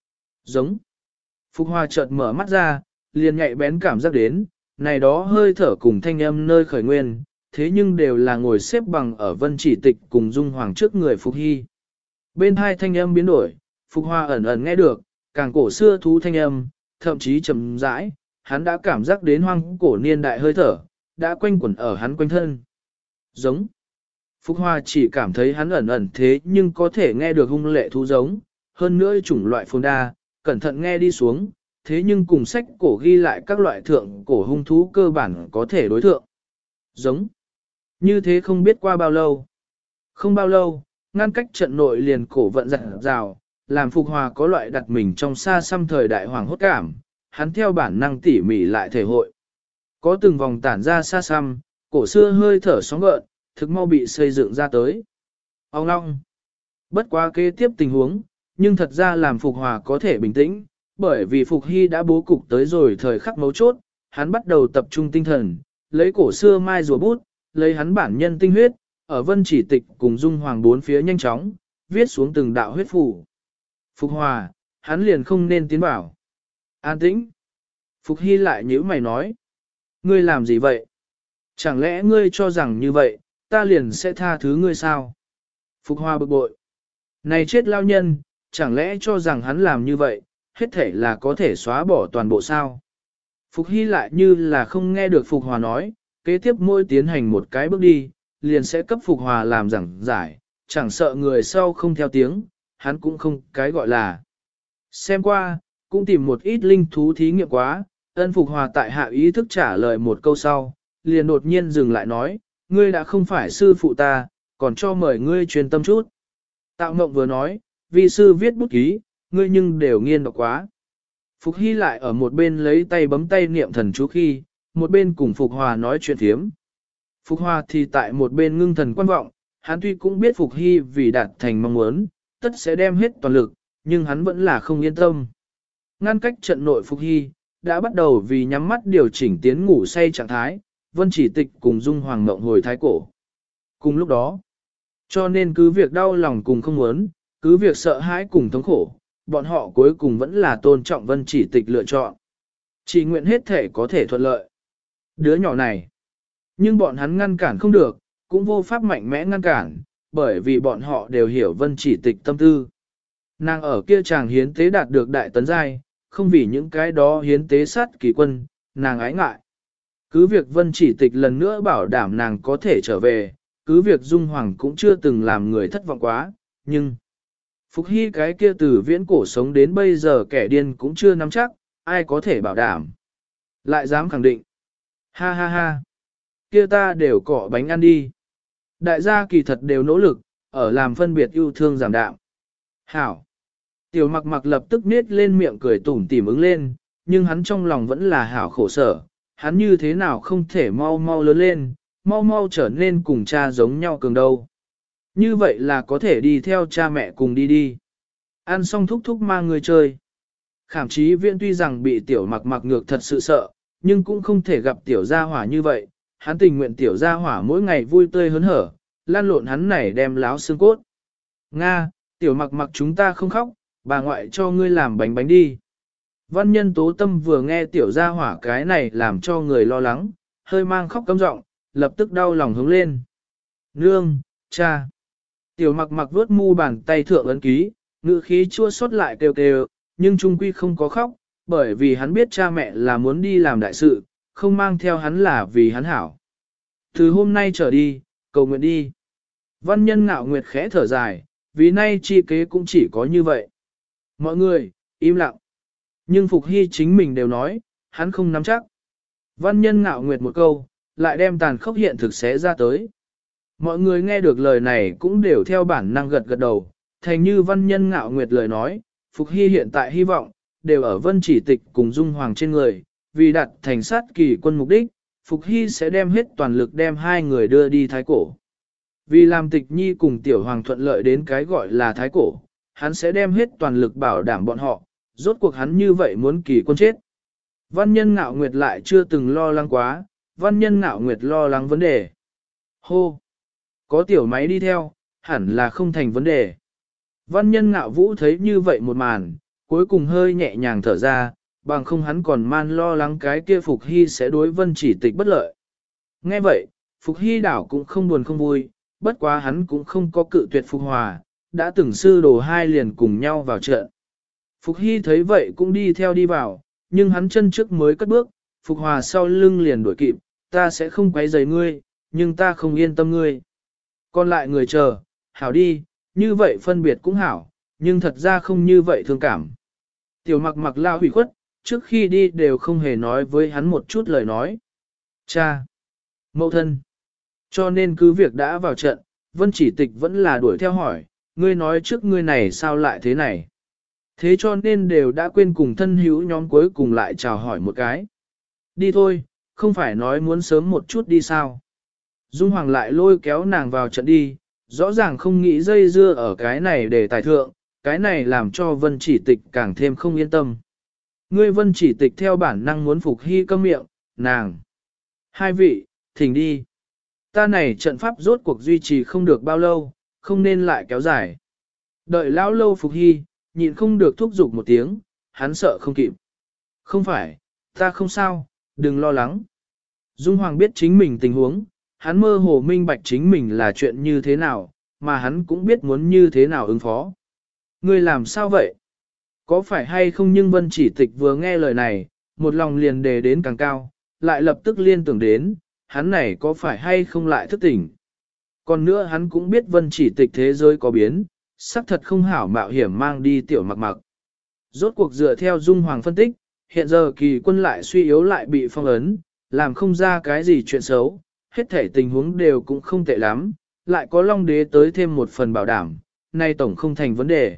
Giống. Phục Hòa chợt mở mắt ra, liền nhạy bén cảm giác đến, này đó hơi thở cùng thanh âm nơi khởi nguyên, thế nhưng đều là ngồi xếp bằng ở Vân Chỉ Tịch cùng Dung Hoàng trước người Phục Hy. Bên hai thanh âm biến đổi, Phục Hòa ẩn ẩn nghe được, càng cổ xưa thú thanh âm, thậm chí trầm rãi, hắn đã cảm giác đến hoang cổ niên đại hơi thở, đã quanh quẩn ở hắn quanh thân. Giống. Phục Hòa chỉ cảm thấy hắn ẩn ẩn thế nhưng có thể nghe được hung lệ thú giống, hơn nữa chủng loại phồn đa, cẩn thận nghe đi xuống, thế nhưng cùng sách cổ ghi lại các loại thượng cổ hung thú cơ bản có thể đối thượng. Giống. Như thế không biết qua bao lâu. Không bao lâu, ngăn cách trận nội liền cổ vận dặn rào, làm Phục Hòa có loại đặt mình trong xa xăm thời đại hoàng hốt cảm, hắn theo bản năng tỉ mỉ lại thể hội. Có từng vòng tản ra xa xăm, cổ xưa hơi thở sóng gợn, thực mau bị xây dựng ra tới. Ông long. Bất quá kế tiếp tình huống, nhưng thật ra làm Phục Hòa có thể bình tĩnh, bởi vì Phục Hy đã bố cục tới rồi thời khắc mấu chốt, hắn bắt đầu tập trung tinh thần, lấy cổ xưa mai rùa bút, lấy hắn bản nhân tinh huyết, ở Vân Chỉ Tịch cùng Dung Hoàng bốn phía nhanh chóng, viết xuống từng đạo huyết phù. Phục Hòa, hắn liền không nên tiến bảo. An tĩnh. Phục Hy lại nhíu mày nói. Ngươi làm gì vậy? Chẳng lẽ ngươi cho rằng như vậy, ta liền sẽ tha thứ ngươi sao? Phục Hòa bực bội. Này chết lao nhân, chẳng lẽ cho rằng hắn làm như vậy, hết thể là có thể xóa bỏ toàn bộ sao? Phục Hy lại như là không nghe được Phục Hòa nói, kế tiếp mỗi tiến hành một cái bước đi, liền sẽ cấp Phục Hòa làm giảng giải, chẳng sợ người sau không theo tiếng, hắn cũng không cái gọi là. Xem qua, cũng tìm một ít linh thú thí nghiệm quá, ân Phục Hòa tại hạ ý thức trả lời một câu sau, liền đột nhiên dừng lại nói, ngươi đã không phải sư phụ ta, còn cho mời ngươi truyền tâm chút. Tạo Ngộng vừa nói, vi sư viết bút ký, ngươi nhưng đều nghiên đọc quá. Phục Hy lại ở một bên lấy tay bấm tay niệm thần chú khi, một bên cùng Phục Hòa nói chuyện thiếm. Phục Hòa thì tại một bên ngưng thần quan vọng, hắn tuy cũng biết Phục Hy vì đạt thành mong muốn, tất sẽ đem hết toàn lực, nhưng hắn vẫn là không yên tâm. Ngăn cách trận nội Phục Hy, đã bắt đầu vì nhắm mắt điều chỉnh tiến ngủ say trạng thái, Vân Chỉ Tịch cùng Dung Hoàng Mộng hồi thái cổ. Cùng lúc đó, cho nên cứ việc đau lòng cùng không muốn, cứ việc sợ hãi cùng thống khổ, bọn họ cuối cùng vẫn là tôn trọng Vân Chỉ Tịch lựa chọn. Chỉ nguyện hết thể có thể thuận lợi. Đứa nhỏ này, nhưng bọn hắn ngăn cản không được, cũng vô pháp mạnh mẽ ngăn cản, bởi vì bọn họ đều hiểu Vân Chỉ Tịch tâm tư. Nàng ở kia chàng hiến tế đạt được đại tấn giai, không vì những cái đó hiến tế sát kỳ quân, nàng ái ngại. Cứ việc Vân Chỉ Tịch lần nữa bảo đảm nàng có thể trở về, cứ việc Dung Hoàng cũng chưa từng làm người thất vọng quá, nhưng Phục Hy cái kia từ viễn cổ sống đến bây giờ kẻ điên cũng chưa nắm chắc, ai có thể bảo đảm. Lại dám khẳng định. Ha ha ha. Kia ta đều cọ bánh ăn đi. Đại gia kỳ thật đều nỗ lực, ở làm phân biệt yêu thương giảm đạm. Hảo. Tiểu Mặc Mặc lập tức nết lên miệng cười tủm tỉm ứng lên, nhưng hắn trong lòng vẫn là hảo khổ sở. Hắn như thế nào không thể mau mau lớn lên, mau mau trở nên cùng cha giống nhau cường đâu. Như vậy là có thể đi theo cha mẹ cùng đi đi. Ăn xong thúc thúc mang người chơi. Khảm Chí Viễn tuy rằng bị Tiểu Mặc Mặc ngược thật sự sợ, nhưng cũng không thể gặp Tiểu Gia Hỏa như vậy. Hắn tình nguyện Tiểu Gia Hỏa mỗi ngày vui tươi hớn hở, lan lộn hắn này đem láo xương cốt. Nga, Tiểu Mặc Mặc chúng ta không khóc, bà ngoại cho ngươi làm bánh bánh đi. Văn Nhân Tố Tâm vừa nghe Tiểu Gia Hỏa cái này làm cho người lo lắng, hơi mang khóc căm giọng, lập tức đau lòng hướng lên. Nương, cha. Tiểu Mặc Mặc vuốt mu bàn tay thượng ấn ký, ngữ khí chua xót lại kêu kêu, nhưng trung quy không có khóc, bởi vì hắn biết cha mẹ là muốn đi làm đại sự, không mang theo hắn là vì hắn hảo. Từ hôm nay trở đi, cầu nguyện đi. Văn Nhân Ngạo Nguyệt khẽ thở dài, vì nay chi kế cũng chỉ có như vậy. Mọi người, im lặng. Nhưng Phục Hy chính mình đều nói, hắn không nắm chắc. Văn Nhân Ngạo Nguyệt một câu, lại đem tàn khốc hiện thực xé ra tới. Mọi người nghe được lời này cũng đều theo bản năng gật gật đầu, thành như Văn Nhân Ngạo Nguyệt lời nói, Phục Hy hiện tại hy vọng, đều ở Vân Chỉ Tịch cùng Dung Hoàng trên người, vì đạt thành sát kỳ quân mục đích, Phục Hy sẽ đem hết toàn lực đem hai người đưa đi thái cổ. Vì làm Tịch Nhi cùng Tiểu Hoàng thuận lợi đến cái gọi là thái cổ, hắn sẽ đem hết toàn lực bảo đảm bọn họ, rốt cuộc hắn như vậy muốn kỳ quân chết. Văn Nhân Ngạo Nguyệt lại chưa từng lo lắng quá, Văn Nhân Ngạo Nguyệt lo lắng vấn đề. Hô! Có tiểu máy đi theo, hẳn là không thành vấn đề. Văn Nhân Ngạo Vũ thấy như vậy một màn, cuối cùng hơi nhẹ nhàng thở ra, bằng không hắn còn man lo lắng cái kia Phục Hy sẽ đối Vân Chỉ Tịch bất lợi. Nghe vậy, Phục Hy đảo cũng không buồn không vui, bất quá hắn cũng không có cự tuyệt Phục Hòa, đã từng sư đồ hai liền cùng nhau vào trận. Phục Hy thấy vậy cũng đi theo đi vào, nhưng hắn chân trước mới cất bước, Phục Hòa sau lưng liền đuổi kịp, ta sẽ không quấy rầy ngươi, nhưng ta không yên tâm ngươi. Còn lại người chờ, hảo đi, như vậy phân biệt cũng hảo, nhưng thật ra không như vậy thương cảm. Tiểu Mặc Mặc lao hủy khuất, trước khi đi đều không hề nói với hắn một chút lời nói. Cha! Mẫu thân! Cho nên cứ việc đã vào trận, Vân Chỉ Tịch vẫn là đuổi theo hỏi, ngươi nói trước ngươi này sao lại thế này. Thế cho nên đều đã quên cùng thân hữu nhóm cuối cùng lại chào hỏi một cái. Đi thôi, không phải nói muốn sớm một chút đi sao. Dung Hoàng lại lôi kéo nàng vào trận đi, rõ ràng không nghĩ dây dưa ở cái này để tài thượng, cái này làm cho Vân Chỉ Tịch càng thêm không yên tâm. Ngươi Vân Chỉ Tịch theo bản năng muốn Phục Hy câm miệng, nàng. Hai vị, thỉnh đi. Ta này trận pháp rốt cuộc duy trì không được bao lâu, không nên lại kéo dài. Đợi lão lâu Phục Hy, nhịn không được thúc giục một tiếng, hắn sợ không kịp. Không phải, ta không sao, đừng lo lắng. Dung Hoàng biết chính mình tình huống, hắn mơ hồ minh bạch chính mình là chuyện như thế nào, mà hắn cũng biết muốn như thế nào ứng phó. Ngươi làm sao vậy? Có phải hay không? Nhưng Vân Chỉ Tịch vừa nghe lời này, một lòng liền đề đến càng cao, lại lập tức liên tưởng đến, hắn này có phải hay không lại thức tỉnh. Còn nữa hắn cũng biết Vân Chỉ Tịch thế giới có biến, xác thật không hảo mạo hiểm mang đi Tiểu Mặc Mặc. Rốt cuộc dựa theo Dung Hoàng phân tích, hiện giờ Kỳ Quân lại suy yếu lại bị phong ấn, làm không ra cái gì chuyện xấu, hết thể tình huống đều cũng không tệ lắm, lại có Long Đế tới thêm một phần bảo đảm, nay tổng không thành vấn đề.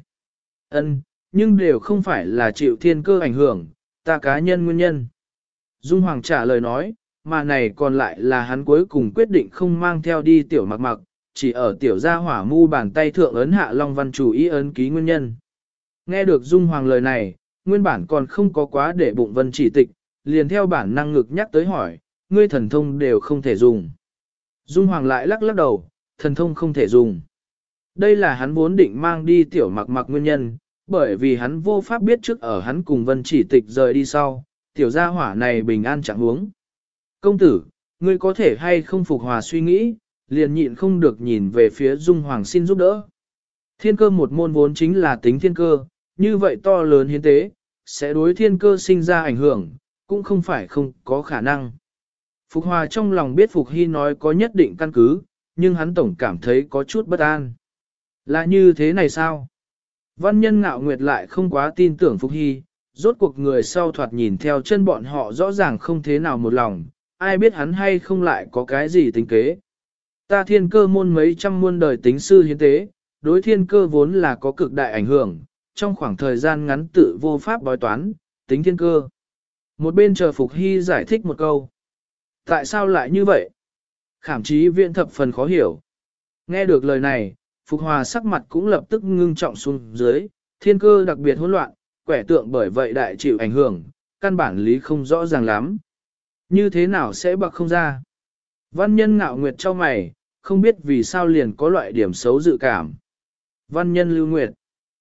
Nhưng đều không phải là chịu thiên cơ ảnh hưởng, ta cá nhân nguyên nhân. Dung Hoàng trả lời nói, mà này còn lại là hắn cuối cùng quyết định không mang theo đi Tiểu Mặc Mặc, chỉ ở Tiểu gia hỏa mu bàn tay thượng ấn hạ Long Văn chủ ý ấn ký nguyên nhân. Nghe được Dung Hoàng lời này, nguyên bản còn không có quá để bụng Vân Chỉ Tịch, liền theo bản năng ngực nhắc tới hỏi, ngươi thần thông đều không thể dùng. Dung Hoàng lại lắc lắc đầu, thần thông không thể dùng. Đây là hắn vốn định mang đi Tiểu Mặc Mặc nguyên nhân, bởi vì hắn vô pháp biết trước ở hắn cùng Vân Chỉ Tịch rời đi sau, Tiểu gia hỏa này bình an chẳng huống. Công tử, ngươi có thể hay không Phục Hòa suy nghĩ, liền nhịn không được nhìn về phía Dung Hoàng xin giúp đỡ. Thiên cơ một môn vốn chính là tính thiên cơ, như vậy to lớn hiến tế, sẽ đối thiên cơ sinh ra ảnh hưởng, cũng không phải không có khả năng. Phục Hòa trong lòng biết Phục Hy nói có nhất định căn cứ, nhưng hắn tổng cảm thấy có chút bất an. Là như thế này sao? Văn Nhân Ngạo Nguyệt lại không quá tin tưởng Phục Hy, rốt cuộc người sau thoạt nhìn theo chân bọn họ rõ ràng không thế nào một lòng, ai biết hắn hay không lại có cái gì tính kế. Ta thiên cơ môn mấy trăm muôn đời tính sư hiến tế, đối thiên cơ vốn là có cực đại ảnh hưởng, trong khoảng thời gian ngắn tự vô pháp bói toán, tính thiên cơ. Một bên chờ Phục Hy giải thích một câu. Tại sao lại như vậy? Khảm Chí Viễn thập phần khó hiểu. Nghe được lời này, Phục Hòa sắc mặt cũng lập tức ngưng trọng xuống dưới, thiên cơ đặc biệt hỗn loạn, quẻ tượng bởi vậy đại chịu ảnh hưởng, căn bản lý không rõ ràng lắm. Như thế nào sẽ bạc không ra? Văn Nhân Ngạo Nguyệt cho mày, không biết vì sao liền có loại điểm xấu dự cảm. Văn Nhân Lưu Nguyệt.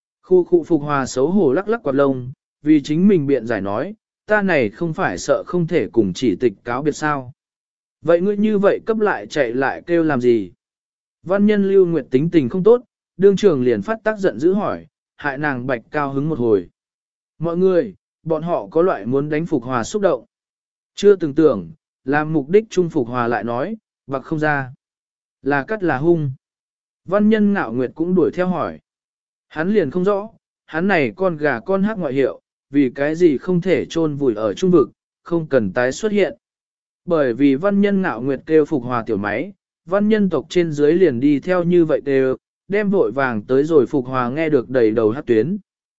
Khu Phục Hòa xấu hổ lắc lắc quạt lông, vì chính mình biện giải nói, ta này không phải sợ không thể cùng Chỉ Tịch cáo biệt sao. Vậy ngươi như vậy cấp lại chạy lại kêu làm gì? Văn Nhân Lưu Nguyệt tính tình không tốt, đương trường liền phát tác giận dữ hỏi, hại nàng bạch cao hứng một hồi. Mọi người, bọn họ có loại muốn đánh Phục Hòa xúc động. Chưa từng tưởng, làm mục đích chung Phục Hòa lại nói, bạc không ra. Là cắt là hung. Văn Nhân Ngạo Nguyệt cũng đuổi theo hỏi. Hắn liền không rõ, hắn này con gà con hát ngoại hiệu, vì cái gì không thể chôn vùi ở trung vực, không cần tái xuất hiện. Bởi vì Văn Nhân Ngạo Nguyệt kêu Phục Hòa tiểu máy, văn nhân tộc trên dưới liền đi theo như vậy đều, đem vội vàng tới rồi Phục Hòa nghe được đầy đầu hát tuyến.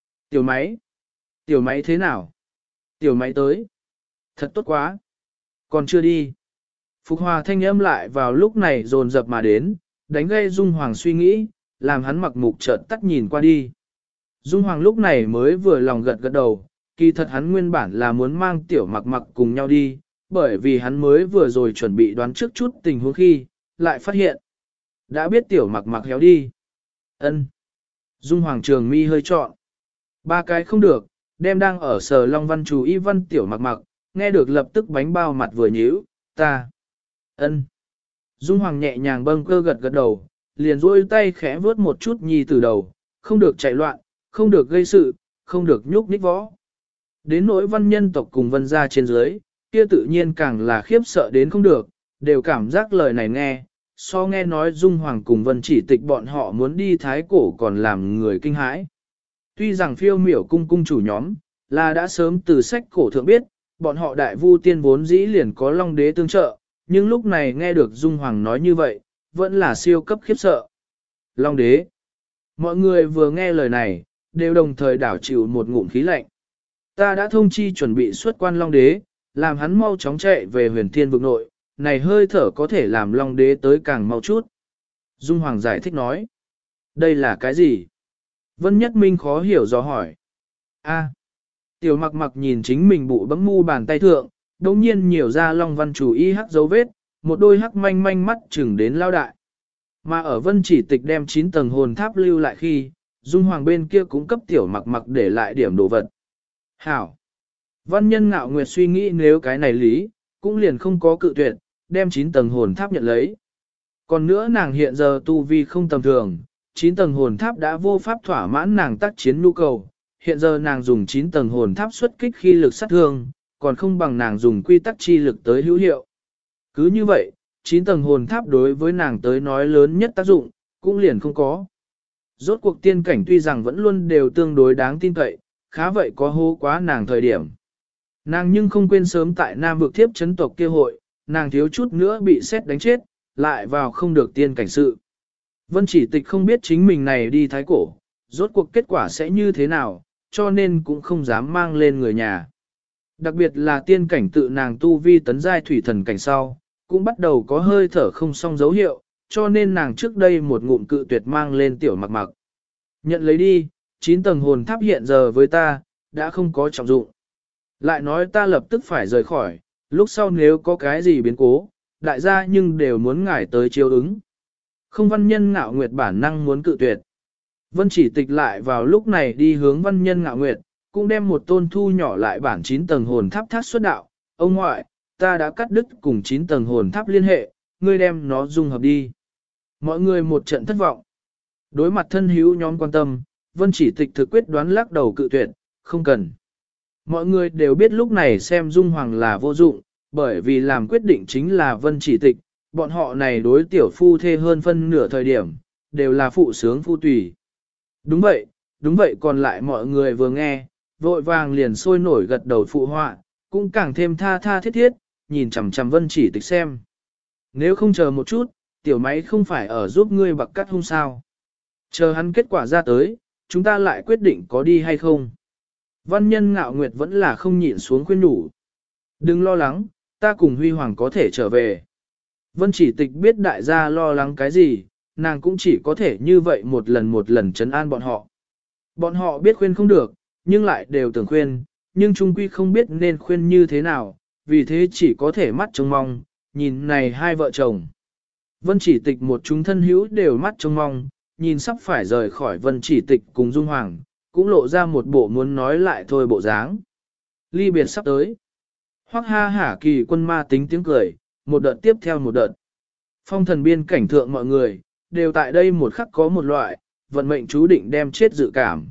Tiểu máy thế nào? Tiểu máy tới. Thật tốt quá. Còn chưa đi. Phục Hòa thanh âm lại vào lúc này dồn dập mà đến, đánh gây Dung Hoàng suy nghĩ, làm hắn mặc mục chợt tắt nhìn qua đi. Dung Hoàng lúc này mới vừa lòng gật gật đầu, kỳ thật hắn nguyên bản là muốn mang Tiểu Mặc Mặc cùng nhau đi, bởi vì hắn mới vừa rồi chuẩn bị đoán trước chút tình huống khi, lại phát hiện. Đã biết Tiểu Mặc Mặc héo đi. Ân. Dung Hoàng trường mi hơi trọn. Ba cái không được, đem đang ở Sở Long Văn chú y Văn Tiểu Mặc Mặc, nghe được lập tức bánh bao mặt vừa nhíu, ta. Ân. Dung Hoàng nhẹ nhàng bâng cơ gật gật đầu, liền duỗi tay khẽ vướt một chút nhi từ đầu, không được chạy loạn, không được gây sự, không được nhúc nhích võ. Đến nỗi văn nhân tộc cùng vân gia trên dưới, kia tự nhiên càng là khiếp sợ đến không được, đều cảm giác lời này nghe, so nghe nói Dung Hoàng cùng vân chỉ tịch bọn họ muốn đi thái cổ còn làm người kinh hãi. Tuy rằng phiêu miểu cung cung chủ nhóm, là đã sớm từ sách cổ thượng biết, bọn họ đại vu tiên vốn dĩ liền có long đế tương trợ, nhưng lúc này nghe được Dung Hoàng nói như vậy, vẫn là siêu cấp khiếp sợ. Long đế. Mọi người vừa nghe lời này, đều đồng thời đảo chịu một ngụm khí lạnh. Ta đã thông chi chuẩn bị xuất quan long đế, làm hắn mau chóng chạy về huyền thiên vực nội, này hơi thở có thể làm long đế tới càng mau chút. Dung Hoàng giải thích nói. Đây là cái gì? Vân Nhất Minh khó hiểu do hỏi. A. Tiểu Mặc Mặc nhìn chính mình bụ bấm mu bàn tay thượng, đống nhiên nhiều ra long văn chủ y hắc dấu vết, một đôi hắc manh manh mắt chừng đến lao đại. Mà ở Vân Chỉ Tịch đem 9 tầng hồn tháp lưu lại khi, Dung Hoàng bên kia cũng cấp Tiểu Mặc Mặc để lại điểm đồ vật. Hảo. Văn Nhân Ngạo Nguyệt suy nghĩ nếu cái này lý, cũng liền không có cự tuyệt, đem 9 tầng hồn tháp nhận lấy. Còn nữa nàng hiện giờ tu vi không tầm thường, 9 tầng hồn tháp đã vô pháp thỏa mãn nàng tác chiến nhu cầu, hiện giờ nàng dùng 9 tầng hồn tháp xuất kích khi lực sát thương, còn không bằng nàng dùng quy tắc chi lực tới hữu hiệu. Cứ như vậy, 9 tầng hồn tháp đối với nàng tới nói lớn nhất tác dụng, cũng liền không có. Rốt cuộc tiên cảnh tuy rằng vẫn luôn đều tương đối đáng tin cậy, khá vậy có hô quá nàng thời điểm. Nàng nhưng không quên sớm tại Nam vực thiếp chấn tộc kia hội, nàng thiếu chút nữa bị xét đánh chết, lại vào không được tiên cảnh sự. Vân Chỉ Tịch không biết chính mình này đi thái cổ, rốt cuộc kết quả sẽ như thế nào, cho nên cũng không dám mang lên người nhà. Đặc biệt là tiên cảnh tự nàng tu vi tấn giai thủy thần cảnh sau, cũng bắt đầu có hơi thở không song dấu hiệu, cho nên nàng trước đây một ngụm cự tuyệt mang lên Tiểu Mặc Mặc. Nhận lấy đi, 9 tầng hồn tháp hiện giờ với ta, đã không có trọng dụng. Lại nói ta lập tức phải rời khỏi, lúc sau nếu có cái gì biến cố, đại gia nhưng đều muốn ngài tới chiếu ứng. Không Văn Nhân Ngạo Nguyệt bản năng muốn cự tuyệt. Vân Chỉ Tịch lại vào lúc này đi hướng Văn Nhân Ngạo Nguyệt, cũng đem một tôn thu nhỏ lại bản 9 tầng hồn tháp thác xuất đạo. Ông ngoại, ta đã cắt đứt cùng 9 tầng hồn tháp liên hệ, ngươi đem nó dung hợp đi. Mọi người một trận thất vọng. Đối mặt thân hữu nhóm quan tâm, Vân Chỉ Tịch thực quyết đoán lắc đầu cự tuyệt, không cần. Mọi người đều biết lúc này xem Dung Hoàng là vô dụng, bởi vì làm quyết định chính là Vân Chỉ Tịch, bọn họ này đối tiểu phu thê hơn phân nửa thời điểm, đều là phụ sướng phu tùy. Đúng vậy còn lại mọi người vừa nghe, vội vàng liền sôi nổi gật đầu phụ họa, cũng càng thêm tha tha thiết thiết, nhìn chằm chằm Vân Chỉ Tịch xem. Nếu không chờ một chút, tiểu máy không phải ở giúp ngươi bạc cắt hung sao. Chờ hắn kết quả ra tới, chúng ta lại quyết định có đi hay không. Văn Nhân Ngạo Nguyệt vẫn là không nhịn xuống khuyên nhủ. Đừng lo lắng, ta cùng Huy Hoàng có thể trở về. Vân Chỉ Tịch biết đại gia lo lắng cái gì, nàng cũng chỉ có thể như vậy một lần trấn an bọn họ. Bọn họ biết khuyên không được, nhưng lại đều tưởng khuyên, nhưng chung quy không biết nên khuyên như thế nào, vì thế chỉ có thể mắt trông mong, nhìn này hai vợ chồng. Vân Chỉ Tịch một chúng thân hữu đều mắt trông mong, nhìn sắp phải rời khỏi Vân Chỉ Tịch cùng Dung Hoàng, cũng lộ ra một bộ muốn nói lại thôi bộ dáng. Ly biệt sắp tới. Hoắc ha hả Kỳ Quân ma tính tiếng cười, một đợt tiếp theo một đợt. Phong thần biên cảnh thượng mọi người, đều tại đây một khắc có một loại, vận mệnh chú định đem chết dự cảm.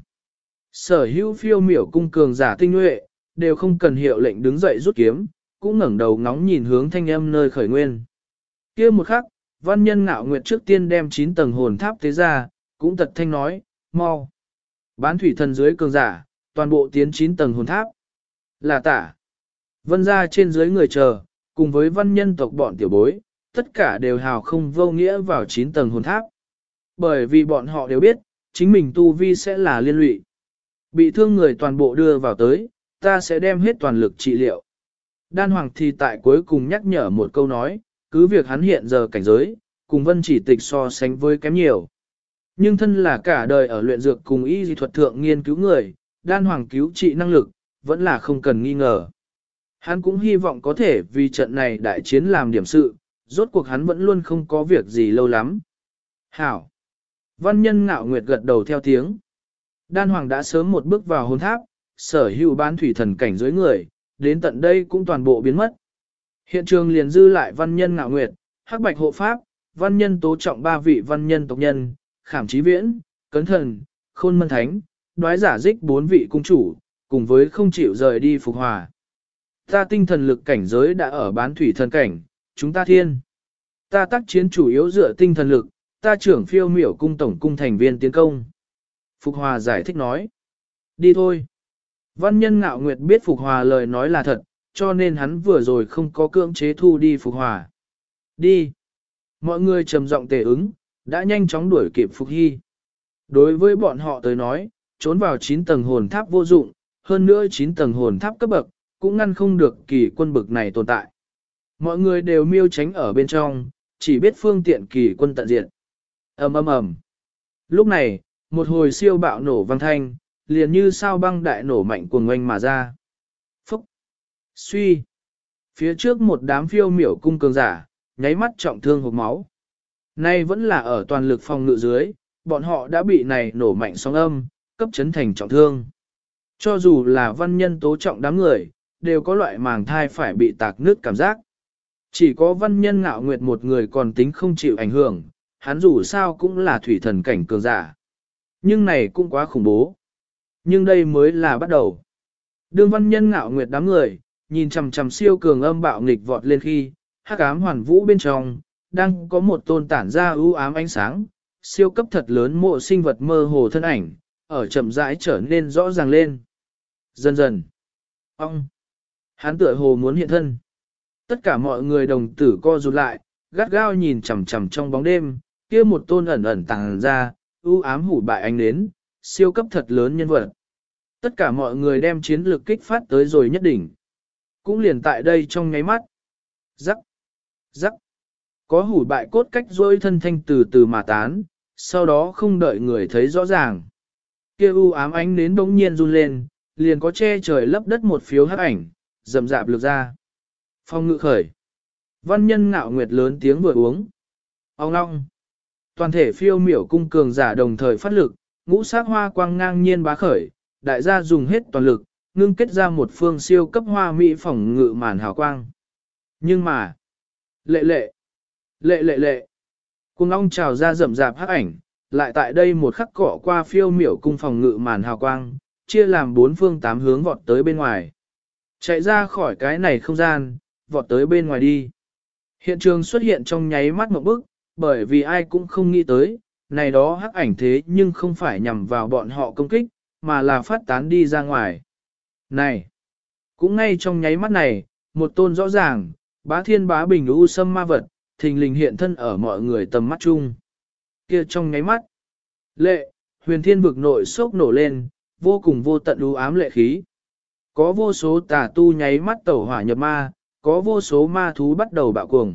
Sở hữu phiêu miểu cung cường giả tinh nhuệ, đều không cần hiệu lệnh đứng dậy rút kiếm, cũng ngẩng đầu ngóng nhìn hướng thanh âm nơi khởi nguyên. Kia một khắc, Văn Nhân Ngạo Nguyệt trước tiên đem 9 tầng hồn tháp tế ra, cũng tật thanh nói, mau. Bán thủy thần dưới cường giả, toàn bộ tiến 9 tầng hồn tháp. Là tả. Vân ra trên dưới người chờ, cùng với văn nhân tộc bọn tiểu bối, tất cả đều hào không vô nghĩa vào 9 tầng hồn tháp. Bởi vì bọn họ đều biết, chính mình tu vi sẽ là liên lụy. Bị thương người toàn bộ đưa vào tới, ta sẽ đem hết toàn lực trị liệu. Đan Hoàng thì tại cuối cùng nhắc nhở một câu nói, cứ việc hắn hiện giờ cảnh giới, cùng Vân Chỉ Tịch so sánh với kém nhiều. Nhưng thân là cả đời ở luyện dược cùng y dị thuật thượng nghiên cứu người, Đan Hoàng cứu trị năng lực, vẫn là không cần nghi ngờ. Hắn cũng hy vọng có thể vì trận này đại chiến làm điểm sự, rốt cuộc hắn vẫn luôn không có việc gì lâu lắm. Hảo! Văn Nhân Ngạo Nguyệt gật đầu theo tiếng. Đan Hoàng đã sớm một bước vào hồn tháp, sở hữu bán thủy thần cảnh dưới người, đến tận đây cũng toàn bộ biến mất. Hiện trường liền dư lại văn nhân ngạo nguyệt, hắc bạch hộ pháp, văn nhân tố trọng ba vị văn nhân tộc nhân, khảm trí viễn, cấn thần, khôn mân thánh, đoái giả dích bốn vị cung chủ, cùng với không chịu rời đi phục hòa. Ta tinh thần lực cảnh giới đã ở bán thủy thần cảnh, chúng ta thiên. Ta tác chiến chủ yếu dựa tinh thần lực, ta trưởng phiêu miểu cung tổng cung thành viên tiến công. Phục hòa giải thích nói. Đi thôi. Văn nhân ngạo nguyệt biết Phục hòa lời nói là thật, cho nên hắn vừa rồi không có cưỡng chế thu đi Phục hòa. Đi. Mọi người trầm giọng tề ứng, đã nhanh chóng đuổi kịp Phục Hy. Đối với bọn họ tới nói, trốn vào 9 tầng hồn tháp vô dụng, hơn nữa 9 tầng hồn tháp cấp bậc, cũng ngăn không được kỳ quân bực này tồn tại. Mọi người đều miêu tránh ở bên trong, chỉ biết phương tiện kỳ quân tận diệt. Ầm ầm ầm. Lúc này, một hồi siêu bạo nổ vang thanh, liền như sao băng đại nổ mạnh cuồng oanh mà ra. Phúc! Suy! Phía trước một đám phiêu miểu cung cường giả, nháy mắt trọng thương hộc máu. Nay vẫn là ở toàn lực phòng ngự dưới, bọn họ đã bị này nổ mạnh sóng âm, cấp chấn thành trọng thương. Cho dù là văn nhân tố trọng đám người, đều có loại màng thai phải bị tạc nứt cảm giác. Chỉ có văn nhân ngạo nguyệt một người còn tính không chịu ảnh hưởng, hắn dù sao cũng là thủy thần cảnh cường giả. Nhưng này cũng quá khủng bố. Nhưng đây mới là bắt đầu. Đương văn nhân ngạo nguyệt đám người, nhìn chằm chằm siêu cường âm bạo nghịch vọt lên khi, hắc ám hoàn vũ bên trong, đang có một tôn tản ra ưu ám ánh sáng, siêu cấp thật lớn mộ sinh vật mơ hồ thân ảnh, ở chậm rãi trở nên rõ ràng lên. Dần dần, ông, hắn tựa hồ muốn hiện thân. Tất cả mọi người đồng tử co rụt lại, gắt gao nhìn chằm chằm trong bóng đêm, kia một tôn ẩn ẩn tàng ra, ưu ám hủ bại ánh đến, siêu cấp thật lớn nhân vật. Tất cả mọi người đem chiến lược kích phát tới rồi nhất đỉnh. Cũng liền tại đây trong nháy mắt. Rắc, rắc. Có hủ bại cốt cách rôi thân thanh từ từ mà tán, sau đó không đợi người thấy rõ ràng. Kia u ám ánh đến bỗng nhiên run lên, liền có che trời lấp đất một phiếu hắc ảnh, rầm rạp lược ra. Phong ngự khởi. Văn nhân ngạo nguyệt lớn tiếng vừa uống. Ông long. Toàn thể phiêu miểu cung cường giả đồng thời phát lực, ngũ sắc hoa quang ngang nhiên bá khởi, đại gia dùng hết toàn lực, ngưng kết ra một phương siêu cấp hoa mỹ phòng ngự màn hào quang. Nhưng mà, lệ lệ, cung long trào ra rầm rạp hắc ảnh, lại tại đây một khắc cọ qua phiêu miểu cung phòng ngự màn hào quang, chia làm 4 phương 8 hướng vọt tới bên ngoài. Chạy ra khỏi cái này không gian, vọt tới bên ngoài đi. Hiện trường xuất hiện trong nháy mắt một bức, bởi vì ai cũng không nghĩ tới, này đó hắc ảnh thế nhưng không phải nhằm vào bọn họ công kích, mà là phát tán đi ra ngoài. Này! Cũng ngay trong nháy mắt này, một tôn rõ ràng, bá thiên bá bình u sâm ma vật, thình lình hiện thân ở mọi người tầm mắt chung. Kia trong nháy mắt, lệ, huyền thiên vực nội sốc nổ lên, vô cùng vô tận u ám lệ khí. Có vô số tà tu nháy mắt tẩu hỏa nhập ma, có vô số ma thú bắt đầu bạo cuồng.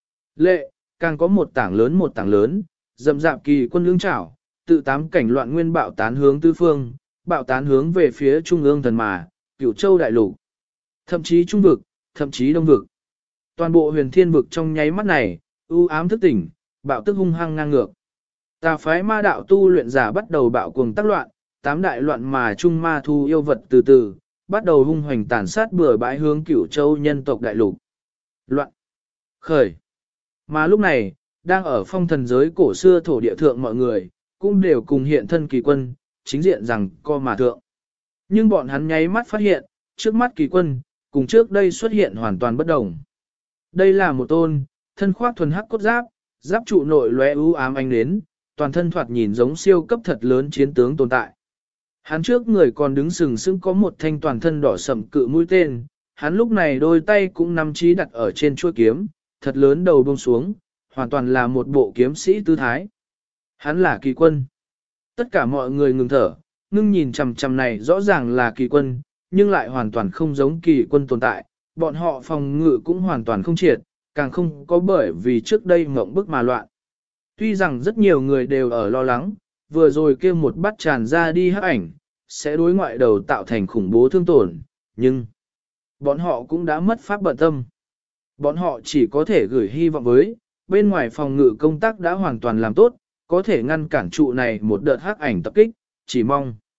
Lệ, càng có một tảng lớn, dầm dạp kỳ quân lưỡng trảo, tự 8 cảnh loạn nguyên bạo tán hướng tứ phương, bạo tán hướng về phía trung ương thần mà, Cửu Châu đại lục, thậm chí trung vực, thậm chí đông vực. Toàn bộ huyền thiên vực trong nháy mắt này, u ám thức tỉnh, bạo tức hung hăng ngang ngược. Tà phái ma đạo tu luyện giả bắt đầu bạo cuồng tác loạn, 8 đại loạn mà trung ma thu yêu vật từ từ, bắt đầu hung hoành tàn sát bừa bãi hướng Cửu Châu nhân tộc đại lục. Loạn, khởi. Mà lúc này, đang ở phong thần giới cổ xưa thổ địa thượng mọi người, cũng đều cùng hiện thân kỳ quân, chính diện rằng co mà thượng. Nhưng bọn hắn nháy mắt phát hiện, trước mắt kỳ quân, cùng trước đây xuất hiện hoàn toàn bất đồng. Đây là một tôn, thân khoác thuần hắc cốt giáp, giáp trụ nội lóe ưu ám ánh đến, toàn thân thoạt nhìn giống siêu cấp thật lớn chiến tướng tồn tại. Hắn trước người còn đứng sừng sững có một thanh toàn thân đỏ sậm cự mũi tên, hắn lúc này đôi tay cũng nắm chí đặt ở trên chuôi kiếm, thật lớn đầu buông xuống, hoàn toàn là một bộ kiếm sĩ tư thái. Hắn là kỳ quân. Tất cả mọi người ngừng thở, ngưng nhìn chằm chằm này rõ ràng là kỳ quân, nhưng lại hoàn toàn không giống kỳ quân tồn tại, bọn họ phòng ngự cũng hoàn toàn không triệt, càng không có bởi vì trước đây mộng bức mà loạn. Tuy rằng rất nhiều người đều ở lo lắng, vừa rồi kia một bắt tràn ra đi hắc ảnh, sẽ đối ngoại đầu tạo thành khủng bố thương tổn, nhưng bọn họ cũng đã mất pháp bận tâm. Bọn họ chỉ có thể gửi hy vọng với, bên ngoài phòng ngự công tác đã hoàn toàn làm tốt, có thể ngăn cản trụ này một đợt hắc ảnh tập kích, chỉ mong.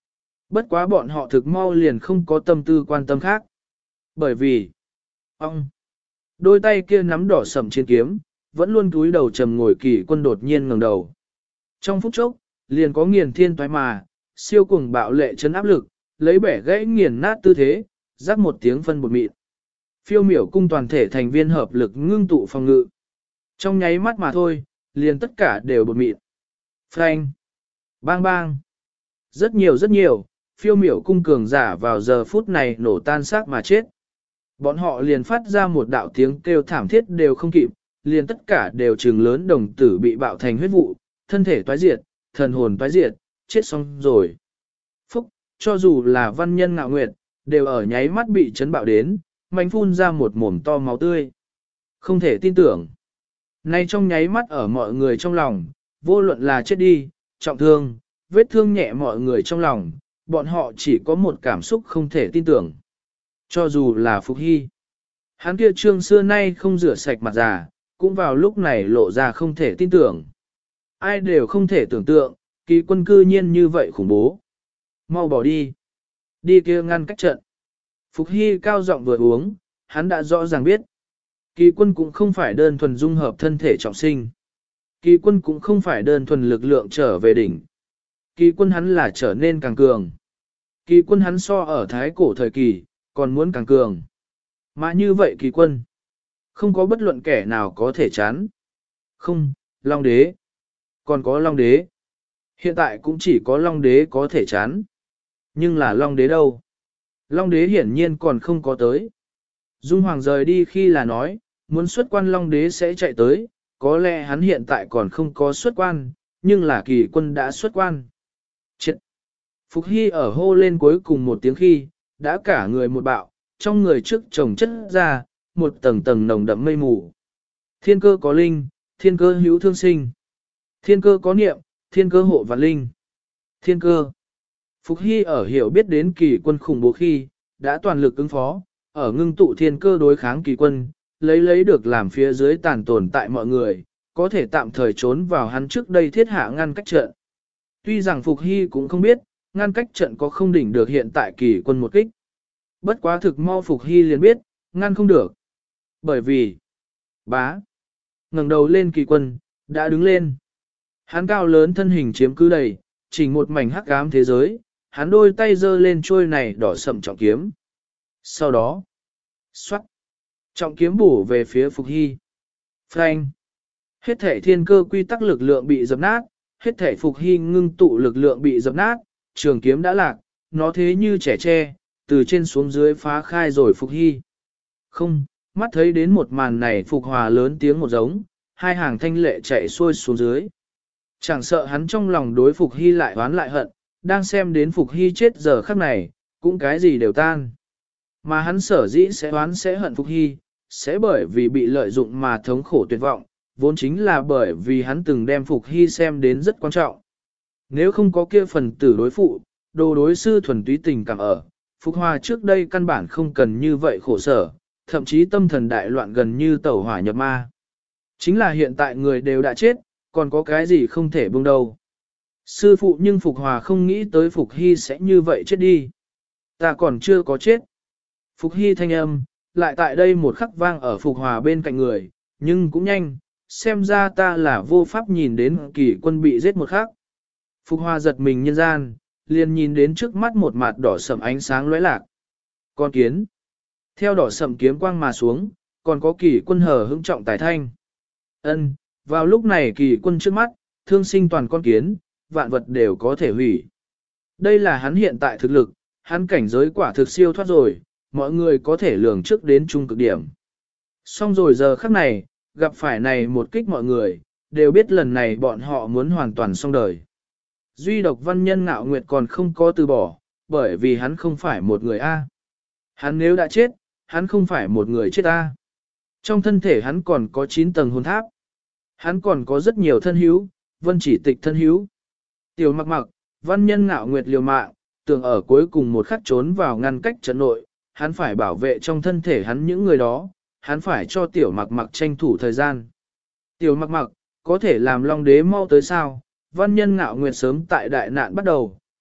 Bất quá bọn họ thực mau liền không có tâm tư quan tâm khác. Bởi vì, ông, đôi tay kia nắm đỏ sầm trên kiếm, vẫn luôn cúi đầu trầm ngồi Kỳ Quân đột nhiên ngẩng đầu. Trong phút chốc, liền có nghiền thiên toái mà, siêu cuồng bạo lệ chấn áp lực, lấy bẻ gãy nghiền nát tư thế, rắc một tiếng phân bột mịn. Phiêu miểu cung toàn thể thành viên hợp lực ngưng tụ phòng ngự. Trong nháy mắt mà thôi, liền tất cả đều bột mịn. Phanh! Bang bang! Rất nhiều, phiêu miểu cung cường giả vào giờ phút này nổ tan xác mà chết. Bọn họ liền phát ra một đạo tiếng kêu thảm thiết đều không kịp, liền tất cả đều trừng lớn đồng tử bị bạo thành huyết vụ, thân thể toái diệt, thần hồn toái diệt, chết xong rồi. Phúc, cho dù là văn nhân ngạo nguyệt, đều ở nháy mắt bị chấn bạo đến, mạnh phun ra một mồm to máu tươi. Không thể tin tưởng. Nay trong nháy mắt ở mọi người trong lòng, vô luận là chết đi, trọng thương, vết thương nhẹ mọi người trong lòng, bọn họ chỉ có một cảm xúc không thể tin tưởng. Cho dù là Phục Hy. Hắn kia trương xưa nay không rửa sạch mặt già, cũng vào lúc này lộ ra không thể tin tưởng. Ai đều không thể tưởng tượng, Kỳ Quân cư nhiên như vậy khủng bố. Mau bỏ đi. Đi kia ngăn cách trận. Phục Hy cao giọng vừa uống, hắn đã rõ ràng biết. Kỳ Quân cũng không phải đơn thuần dung hợp thân thể trọng sinh. Kỳ Quân cũng không phải đơn thuần lực lượng trở về đỉnh. Kỳ Quân hắn là trở nên càng cường. Kỳ Quân hắn so ở thái cổ thời kỳ, còn muốn càng cường. Mà như vậy Kỳ Quân, không có bất luận kẻ nào có thể chán. Không, Long Đế. Còn có Long Đế. Hiện tại cũng chỉ có Long Đế có thể chán. Nhưng là Long Đế đâu? Long Đế hiển nhiên còn không có tới. Dung Hoàng rời đi khi là nói, muốn xuất quan Long Đế sẽ chạy tới, có lẽ hắn hiện tại còn không có xuất quan, nhưng là Kỳ Quân đã xuất quan. Chết! Phục Hy ở hô lên cuối cùng một tiếng khi, đã cả người một bạo, trong người trước chồng chất ra, một tầng tầng nồng đậm mây mù. Thiên cơ có linh, thiên cơ hữu thương sinh. Thiên cơ có niệm, thiên cơ hộ vạn linh. Thiên cơ. Phục Hy ở hiểu biết đến Kỳ Quân khủng bố khi, đã toàn lực ứng phó, ở ngưng tụ thiên cơ đối kháng Kỳ Quân, lấy được làm phía dưới tàn tồn tại mọi người, có thể tạm thời trốn vào hắn trước đây thiết hạ ngăn cách trận. Tuy rằng Phục Hy cũng không biết, ngăn cách trận có không đỉnh được hiện tại Kỳ Quân một kích. Bất quá thực mau Phục Hy liền biết, ngăn không được. Bởi vì, bá, ngẩng đầu lên Kỳ Quân, đã đứng lên. Hắn cao lớn thân hình chiếm cứ đầy, chỉnh một mảnh hắc ám thế giới, hắn đôi tay giơ lên trôi này đỏ sậm trọng kiếm. Sau đó, xoát, trọng kiếm bổ về phía Phục Hy. Phanh. Hết thể thiên cơ quy tắc lực lượng bị dập nát, hết thể Phục Hy ngưng tụ lực lượng bị dập nát, trường kiếm đã lạc, nó thế như trẻ tre, từ trên xuống dưới phá khai rồi Phục Hy. Không, mắt thấy đến một màn này Phục Hòa lớn tiếng một giống, hai hàng thanh lệ chạy xuôi xuống dưới. Chẳng sợ hắn trong lòng đối Phục Hy lại oán lại hận, đang xem đến Phục Hy chết giờ khắc này, cũng cái gì đều tan. Mà hắn sở dĩ sẽ oán sẽ hận Phục Hy, sẽ bởi vì bị lợi dụng mà thống khổ tuyệt vọng, vốn chính là bởi vì hắn từng đem Phục Hy xem đến rất quan trọng. Nếu không có kia phần tử đối phụ, đồ đối sư thuần túy tình cảm ở, Phục Hòa trước đây căn bản không cần như vậy khổ sở, thậm chí tâm thần đại loạn gần như tẩu hỏa nhập ma. Chính là hiện tại người đều đã chết, còn có cái gì không thể buông đâu. Sư phụ nhưng Phục Hòa không nghĩ tới Phục Hy sẽ như vậy chết đi. Ta còn chưa có chết. Phục Hy thanh âm, lại tại đây một khắc vang ở Phục Hòa bên cạnh người, nhưng cũng nhanh, xem ra ta là vô pháp nhìn đến Kỳ Quân bị giết một khắc. Phục Hòa giật mình nhân gian, liền nhìn đến trước mắt một mặt đỏ sậm ánh sáng lóe lạc. Con kiến. Theo đỏ sậm kiếm quang mà xuống, còn có Kỳ Quân hờ hững trọng tài thanh. Ân, vào lúc này Kỳ Quân trước mắt, thương sinh toàn con kiến, vạn vật đều có thể hủy. Đây là hắn hiện tại thực lực, hắn cảnh giới quả thực siêu thoát rồi, mọi người có thể lường trước đến trung cực điểm. Xong rồi giờ khắc này, gặp phải này một kích mọi người, đều biết lần này bọn họ muốn hoàn toàn xong đời. Duy độc văn nhân ngạo nguyệt còn không có từ bỏ, bởi vì hắn không phải một người A. Hắn nếu đã chết, hắn không phải một người chết A. Trong thân thể hắn còn có 9 tầng hồn tháp. Hắn còn có rất nhiều thân hữu, vân chỉ tịch thân hữu. Tiểu mặc mặc, văn nhân ngạo nguyệt liều mạng, tưởng ở cuối cùng một khắc trốn vào ngăn cách trận nội, hắn phải bảo vệ trong thân thể hắn những người đó, hắn phải cho tiểu mặc mặc tranh thủ thời gian. Tiểu mặc mặc, có thể làm Long Đế mau tới sao? Văn nhân ngạo nguyệt sớm tại đại nạn bắt đầu,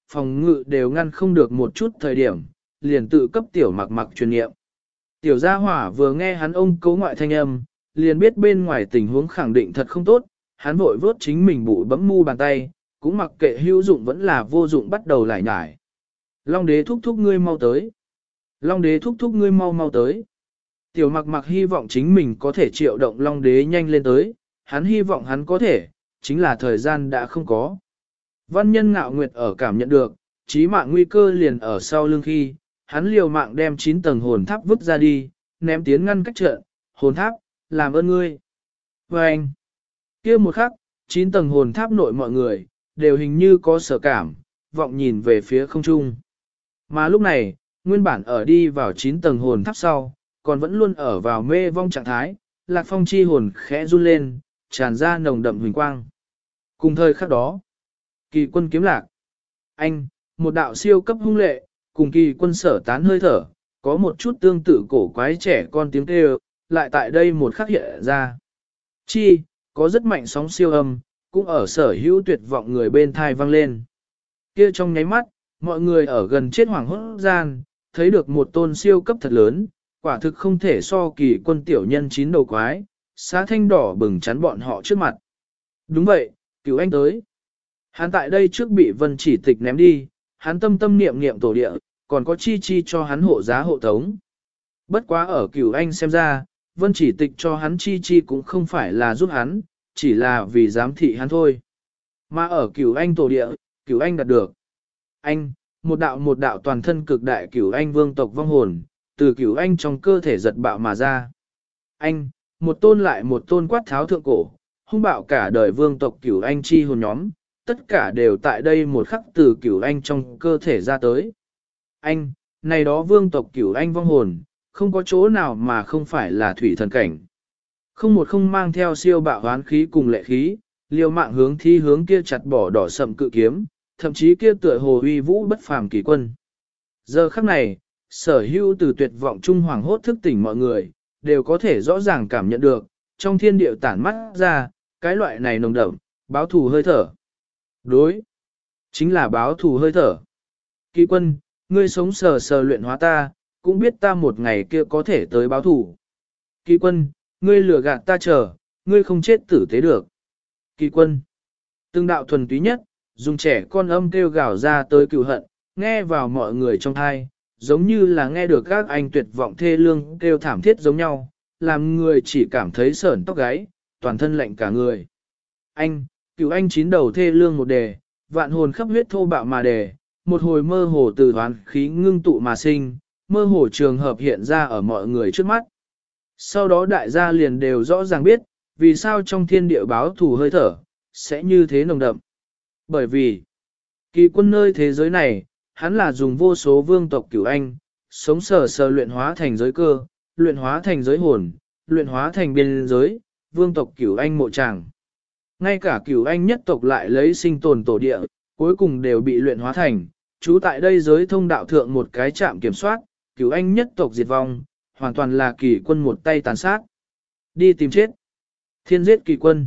phòng ngự đều ngăn không được một chút thời điểm, liền tự cấp tiểu mặc mặc truyền nghiệm. Tiểu gia hỏa vừa nghe hắn ông cấu ngoại thanh âm, liền biết bên ngoài tình huống khẳng định thật không tốt, hắn vội vớt chính mình bụi bấm mu bàn tay, cũng mặc kệ hữu dụng vẫn là vô dụng bắt đầu lải nhải. Long đế thúc thúc ngươi mau tới. Long đế thúc thúc ngươi mau mau tới. Tiểu mặc mặc hy vọng chính mình có thể triệu động long đế nhanh lên tới, hắn hy vọng hắn có thể, chính là thời gian đã không có. Văn nhân ngạo nguyệt ở cảm nhận được, chí mạng nguy cơ liền ở sau lưng khi, hắn liều mạng đem 9 tầng hồn tháp vứt ra đi, ném tiến ngăn cách trận, hồn tháp, làm ơn ngươi. Và anh, kia một khắc, 9 tầng hồn tháp nội mọi người, đều hình như có sở cảm, vọng nhìn về phía không trung. Mà lúc này, nguyên bản ở đi vào 9 tầng hồn tháp sau, còn vẫn luôn ở vào mê vong trạng thái, Lạc Phong chi hồn khẽ run lên, tràn ra nồng đậm huỳnh quang. Cùng thời khắc đó, kỳ quân kiếm lạc. Anh, một đạo siêu cấp hung lệ, cùng kỳ quân sở tán hơi thở, có một chút tương tự cổ quái trẻ con tiếng kêu, lại tại đây một khắc hiện ra. Chi, có rất mạnh sóng siêu âm, cũng ở sở hữu tuyệt vọng người bên thai vang lên. Kia trong nháy mắt, mọi người ở gần chết hoảng hốt gian, thấy được một tôn siêu cấp thật lớn, quả thực không thể so kỳ quân tiểu nhân 9 đầu quái, xá thanh đỏ bừng chắn bọn họ trước mặt. Đúng vậy, Cửu Anh tới. Hắn tại đây trước bị Vân Chỉ Tịch ném đi, hắn tâm tâm niệm niệm tổ địa, còn có chi chi cho hắn hộ giá hộ tống. Bất quá ở Cửu Anh xem ra, Vân Chỉ Tịch cho hắn chi chi cũng không phải là giúp hắn, chỉ là vì giám thị hắn thôi. Mà ở Cửu Anh tổ địa, Cửu Anh đạt được. Anh, một đạo toàn thân cực đại Cửu Anh vương tộc vong hồn, từ Cửu Anh trong cơ thể giật bạo mà ra. Anh, một tôn lại một tôn quát tháo thượng cổ, hung bạo cả đời vương tộc Cửu Anh chi hồn nhóm, tất cả đều tại đây một khắc từ Cửu Anh trong cơ thể ra tới. Anh, này đó vương tộc Cửu Anh vong hồn, không có chỗ nào mà không phải là thủy thần cảnh. Không một không mang theo siêu bạo hoán khí cùng lệ khí, liều mạng hướng thi hướng kia chặt bỏ đỏ sậm cự kiếm, thậm chí kia tựa hồ uy vũ bất phàm kỳ quân. Giờ khắc này, sở hữu từ tuyệt vọng trung hoàng hốt thức tỉnh mọi người, đều có thể rõ ràng cảm nhận được, trong thiên địa tản mắt ra, cái loại này nồng đậm, báo thù hơi thở. Đối, chính là báo thù hơi thở. Kỳ quân, ngươi sống sờ sờ luyện hóa ta, cũng biết ta một ngày kia có thể tới báo thù. Kỳ quân, ngươi lừa gạt ta chờ, ngươi không chết tử tế được. Kỳ quân, từng đạo thuần túy nhất, dùng trẻ con âm kêu gào ra tới cựu hận, nghe vào mọi người trong thai, giống như là nghe được các anh tuyệt vọng thê lương kêu thảm thiết giống nhau, làm người chỉ cảm thấy sởn tóc gáy, toàn thân lạnh cả người. Anh, cựu anh 9 đầu thê lương một đề, vạn hồn khắp huyết thô bạo mà đề, một hồi mơ hồ từ hoán khí ngưng tụ mà sinh, mơ hồ trường hợp hiện ra ở mọi người trước mắt. Sau đó đại gia liền đều rõ ràng biết, vì sao trong thiên địa báo thù hơi thở, sẽ như thế nồng đậm. Bởi vì, kỳ quân nơi thế giới này, hắn là dùng vô số vương tộc cửu anh, sống sờ sờ luyện hóa thành giới cơ, luyện hóa thành giới hồn, luyện hóa thành biên giới, vương tộc cửu anh mộ tràng. Ngay cả cửu anh nhất tộc lại lấy sinh tồn tổ địa, cuối cùng đều bị luyện hóa thành, trú tại đây giới thông đạo thượng một cái trạm kiểm soát, cửu anh nhất tộc diệt vong, hoàn toàn là kỳ quân một tay tàn sát. Đi tìm chết. Thiên giết kỳ quân.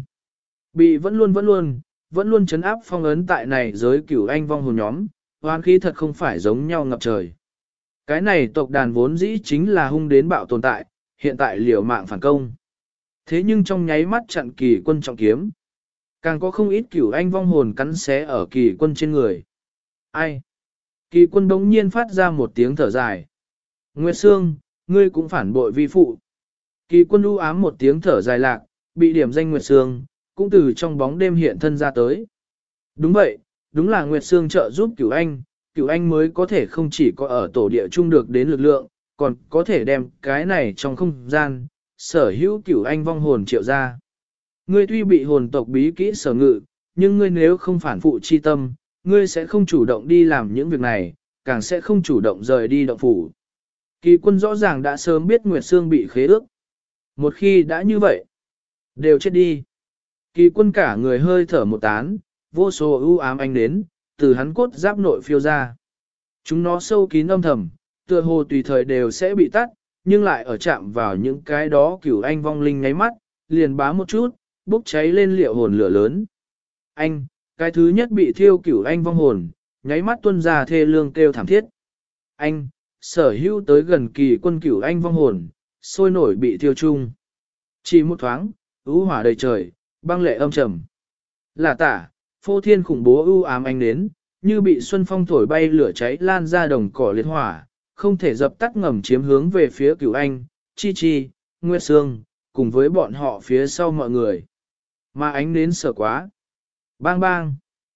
Bị vẫn luôn chấn áp phong ấn tại này giới cửu anh vong hồn nhóm, hoán khí thật không phải giống nhau ngập trời. Cái này tộc đàn vốn dĩ chính là hung đến bạo tồn tại, hiện tại liều mạng phản công. Thế nhưng trong nháy mắt chặn kỳ quân trọng kiếm, càng có không ít cửu anh vong hồn cắn xé ở kỳ quân trên người. Ai? Kỳ quân đống nhiên phát ra một tiếng thở dài. Nguyệt Sương, ngươi cũng phản bội vi phụ. Kỳ quân u ám một tiếng thở dài lạc, bị điểm danh Nguyệt Sương, cũng từ trong bóng đêm hiện thân ra tới. Đúng vậy, đúng là Nguyệt Sương trợ giúp Cửu Anh mới có thể không chỉ có ở tổ địa chung được đến lực lượng, còn có thể đem cái này trong không gian, sở hữu Cửu Anh vong hồn triệu ra. Ngươi tuy bị hồn tộc bí kỹ sở ngự, nhưng ngươi nếu không phản phụ chi tâm, ngươi sẽ không chủ động đi làm những việc này, càng sẽ không chủ động rời đi động phủ. Kỳ quân rõ ràng đã sớm biết Nguyệt Sương bị khế ước. Một khi đã như vậy, đều chết đi. Kỳ quân cả người hơi thở một tán, vô số ưu ám ánh đến, từ hắn cốt giáp nội phiêu ra. Chúng nó sâu kín âm thầm, tựa hồ tùy thời đều sẽ bị tắt, nhưng lại ở chạm vào những cái đó cửu anh vong linh nháy mắt, liền bá một chút, bốc cháy lên liệu hồn lửa lớn. Anh, cái thứ nhất bị thiêu cửu anh vong hồn, nháy mắt tuôn ra thê lương kêu thảm thiết. Anh, sở hữu tới gần kỳ quân cửu anh vong hồn, sôi nổi bị thiêu chung. Chỉ một thoáng, ưu hỏa đầy trời, băng lệ âm trầm. Là tả, phô thiên khủng bố ưu ám ánh đến, như bị xuân phong thổi bay lửa cháy lan ra đồng cỏ liệt hỏa, không thể dập tắt ngầm chiếm hướng về phía cửu anh, Chi Chi, Nguyệt Sương, cùng với bọn họ phía sau mọi người. Mà ánh đến sợ quá. Bang bang.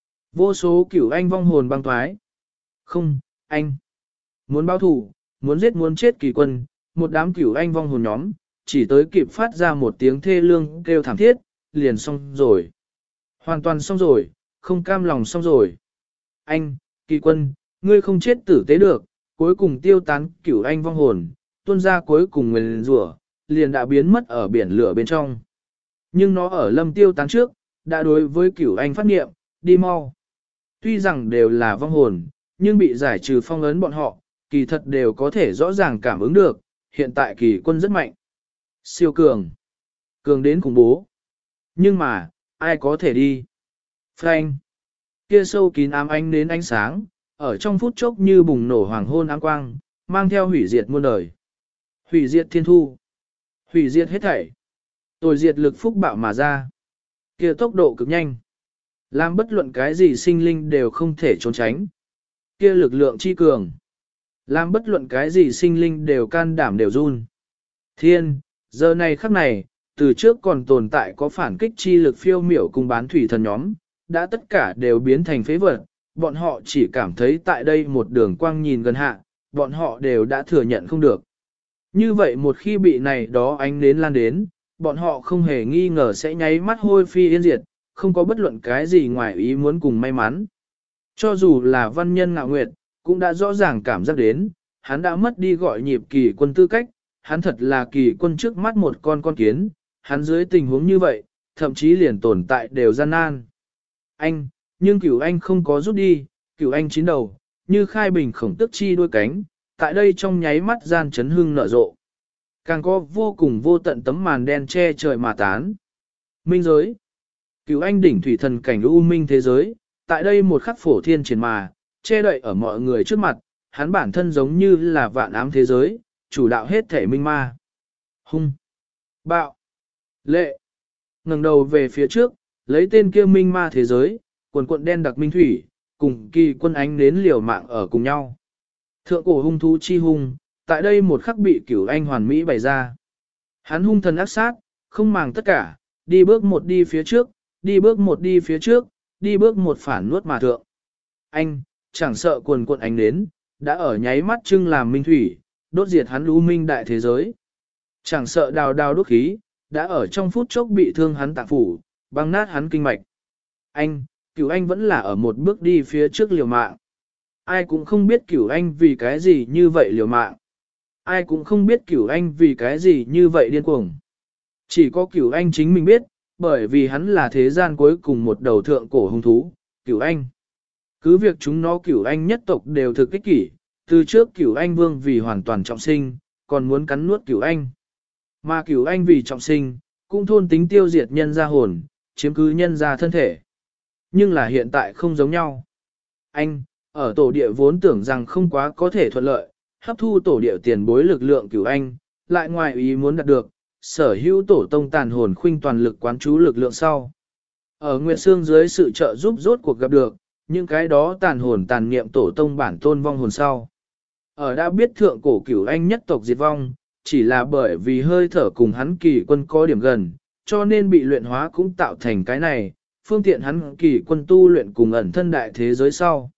Vô số cửu anh vong hồn băng thoái. Không, anh. Muốn báo thủ, muốn giết muốn chết kỳ quân, một đám cửu anh vong hồn nhóm, chỉ tới kịp phát ra một tiếng thê lương kêu thảm thiết, liền xong rồi. Hoàn toàn xong rồi, không cam lòng xong rồi. Anh, kỳ quân, ngươi không chết tử tế được, cuối cùng tiêu tán cửu anh vong hồn, tuôn ra cuối cùng nguyền rủa, liền đã biến mất ở biển lửa bên trong. Nhưng nó ở lâm tiêu tán trước, đã đối với cửu anh phát nghiệm, đi mau. Tuy rằng đều là vong hồn, nhưng bị giải trừ phong ấn bọn họ, kỳ thật đều có thể rõ ràng cảm ứng được, hiện tại kỳ quân rất mạnh. Siêu cường. Cường đến khủng bố. Nhưng mà, ai có thể đi? Frank. Kia sâu kín ám ánh đến ánh sáng, ở trong phút chốc như bùng nổ hoàng hôn ám quang, mang theo hủy diệt muôn đời. Hủy diệt thiên thu. Hủy diệt hết thảy. Tồi diệt lực phúc bạo mà ra. Kia tốc độ cực nhanh. Làm bất luận cái gì sinh linh đều không thể trốn tránh. Kia lực lượng chi cường. Làm bất luận cái gì sinh linh đều can đảm đều run. Thiên, giờ này khắc này, từ trước còn tồn tại có phản kích chi lực phiêu miểu cùng bán thủy thần nhóm, đã tất cả đều biến thành phế vật, bọn họ chỉ cảm thấy tại đây một đường quang nhìn gần hạ, bọn họ đều đã thừa nhận không được. Như vậy một khi bị này đó ánh nến lan đến, bọn họ không hề nghi ngờ sẽ nháy mắt hôi phi yên diệt, không có bất luận cái gì ngoài ý muốn cùng may mắn. Cho dù là văn nhân ngạo nguyệt, cũng đã rõ ràng cảm giác đến, hắn đã mất đi gọi nhịp kỳ quân tư cách, hắn thật là kỳ quân trước mắt một con kiến, hắn dưới tình huống như vậy, thậm chí liền tồn tại đều gian nan. Anh, nhưng cửu anh không có rút đi, cửu anh chín đầu, như khai bình khổng tức chi đôi cánh, tại đây trong nháy mắt gian chấn hưng nở rộ. Càng có vô cùng vô tận tấm màn đen che trời mà tán. Minh giới. Cửu anh đỉnh thủy thần cảnh u minh thế giới, tại đây một khắc phổ thiên triển mà, che đậy ở mọi người trước mặt, hắn bản thân giống như là vạn ám thế giới, chủ đạo hết thể minh ma. Hung. Bạo. Lệ. Ngẩng đầu về phía trước, lấy tên kia minh ma thế giới, quần quận đen đặc minh thủy, cùng kỳ quân ánh đến liều mạng ở cùng nhau. Thượng cổ hung thú chi hung, tại đây một khắc bị cửu anh hoàn mỹ bày ra. Hắn hung thần ác sát, không màng tất cả, đi bước một đi phía trước, đi bước một đi phía trước, đi bước một phản nuốt mà thượng. Anh, chẳng sợ quần quận ánh đến, đã ở nháy mắt trưng làm minh thủy, đốt diệt hắn u minh đại thế giới. Chẳng sợ đào đào đốt khí, đã ở trong phút chốc bị thương hắn tạng phủ, băng nát hắn kinh mạch. Anh, cửu anh vẫn là ở một bước đi phía trước liều mạng. Ai cũng không biết cửu anh vì cái gì như vậy liều mạng. Ai cũng không biết cửu anh vì cái gì như vậy điên cuồng. Chỉ có cửu anh chính mình biết, bởi vì hắn là thế gian cuối cùng một đầu thượng cổ hung thú, cửu anh. Cứ việc chúng nó cửu anh nhất tộc đều thực ích kỷ, từ trước cửu anh vương vì hoàn toàn trọng sinh, còn muốn cắn nuốt cửu anh. Mà cửu anh vì trọng sinh, cũng thôn tính tiêu diệt nhân ra hồn, chiếm cứ nhân ra thân thể. Nhưng là hiện tại không giống nhau. Anh, ở tổ địa vốn tưởng rằng không quá có thể thuận lợi, hấp thu tổ địa tiền bối lực lượng cửu anh, lại ngoài ý muốn đạt được, sở hữu tổ tông tàn hồn khuynh toàn lực quán chú lực lượng sau. Ở Nguyệt Sương dưới sự trợ giúp rốt cuộc gặp được, những cái đó tàn hồn tàn niệm tổ tông bản tôn vong hồn sau. Ở đã biết thượng cổ cửu anh nhất tộc diệt vong, chỉ là bởi vì hơi thở cùng hắn kỳ quân có điểm gần, cho nên bị luyện hóa cũng tạo thành cái này, phương tiện hắn kỳ quân tu luyện cùng ẩn thân đại thế giới sau.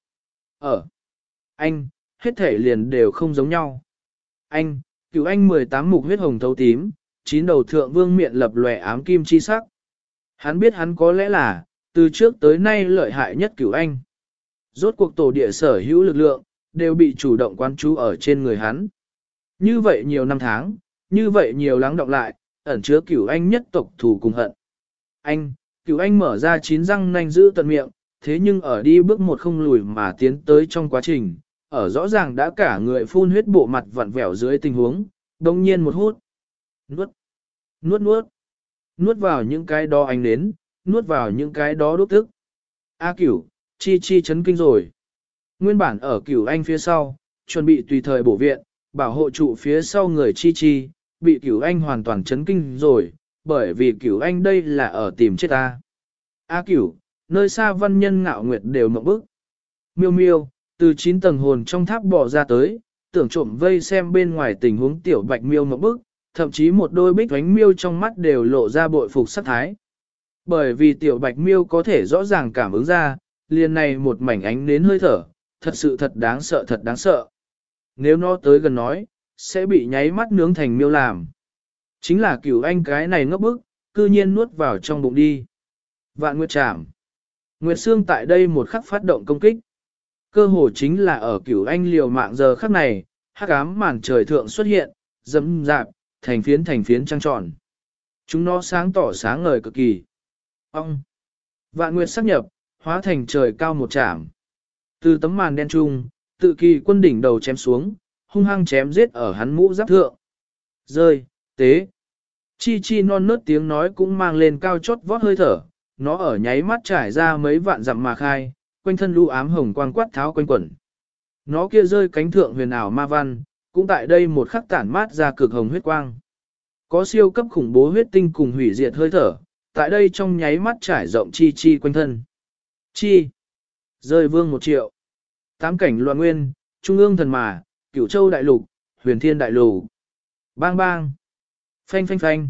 Ở anh, hết thể liền đều không giống nhau. Anh, cửu anh 18 mục huyết hồng thấu tím, 9 đầu thượng vương miệng lập lòe ám kim chi sắc. Hắn biết hắn có lẽ là, từ trước tới nay lợi hại nhất cửu anh. Rốt cuộc tổ địa sở hữu lực lượng, đều bị chủ động quán trú ở trên người hắn. Như vậy nhiều năm tháng, như vậy nhiều lắng đọng lại, ẩn chứa cửu anh nhất tộc thù cùng hận. Anh, cửu anh mở ra 9 răng nanh giữ tận miệng, thế nhưng ở đi bước một không lùi mà tiến tới trong quá trình, ở rõ ràng đã cả người phun huyết bộ mặt vặn vẹo dưới tình huống, đồng nhiên một hút. Nuốt, nuốt nuốt, nuốt vào những cái đó ánh nến, nuốt vào những cái đó đốt thức. A cửu, chi chi chấn kinh rồi. Nguyên bản ở Cửu Anh phía sau, chuẩn bị tùy thời bổ viện, bảo hộ trụ phía sau người Chi Chi, bị Cửu Anh hoàn toàn chấn kinh rồi, bởi vì Cửu Anh đây là ở tìm chết ta. A Cửu, nơi xa văn nhân ngạo nguyệt đều mộng bức. Miêu miêu, từ 9 tầng hồn trong tháp bỏ ra tới, tưởng trộm vây xem bên ngoài tình huống tiểu bạch miêu mộng bức, thậm chí một đôi bích ánh miêu trong mắt đều lộ ra bội phục sắc thái. Bởi vì tiểu bạch miêu có thể rõ ràng cảm ứng ra, liền này một mảnh ánh nến hơi thở, thật sự thật đáng sợ thật đáng sợ. Nếu nó tới gần nói, sẽ bị nháy mắt nướng thành miêu làm. Chính là Cửu Anh cái này ngốc bức, cư nhiên nuốt vào trong bụng đi. Vạn Nguyệt Trảm. Nguyệt Sương tại đây một khắc phát động công kích. Cơ hồ chính là ở Cửu Anh liều mạng giờ khắc này, hắc ám màn trời thượng xuất hiện, dẫm dạp, thành phiến trăng tròn. Chúng nó sáng tỏ sáng ngời cực kỳ. Ông. Vạn Nguyệt sắp nhập, hóa thành trời cao một trảm. Từ tấm màn đen trung, tự kỳ quân đỉnh đầu chém xuống, hung hăng chém giết ở hắn mũ giáp thượng. Rơi, tế. Chi chi non nớt tiếng nói cũng mang lên cao chót vót hơi thở, nó ở nháy mắt trải ra mấy vạn dặm mà khai, quanh thân lũ ám hồng quang quát tháo quanh quẩn. Nó kia rơi cánh thượng huyền ảo ma văn, cũng tại đây một khắc tản mát ra cực hồng huyết quang. Có siêu cấp khủng bố huyết tinh cùng hủy diệt hơi thở, tại đây trong nháy mắt trải rộng chi chi quanh thân. Chi. Rơi vương 1 triệu. 8 cảnh loạn nguyên, trung ương thần mà, Cửu Châu đại lục, huyền thiên đại lục. Bang bang. Phanh phanh phanh.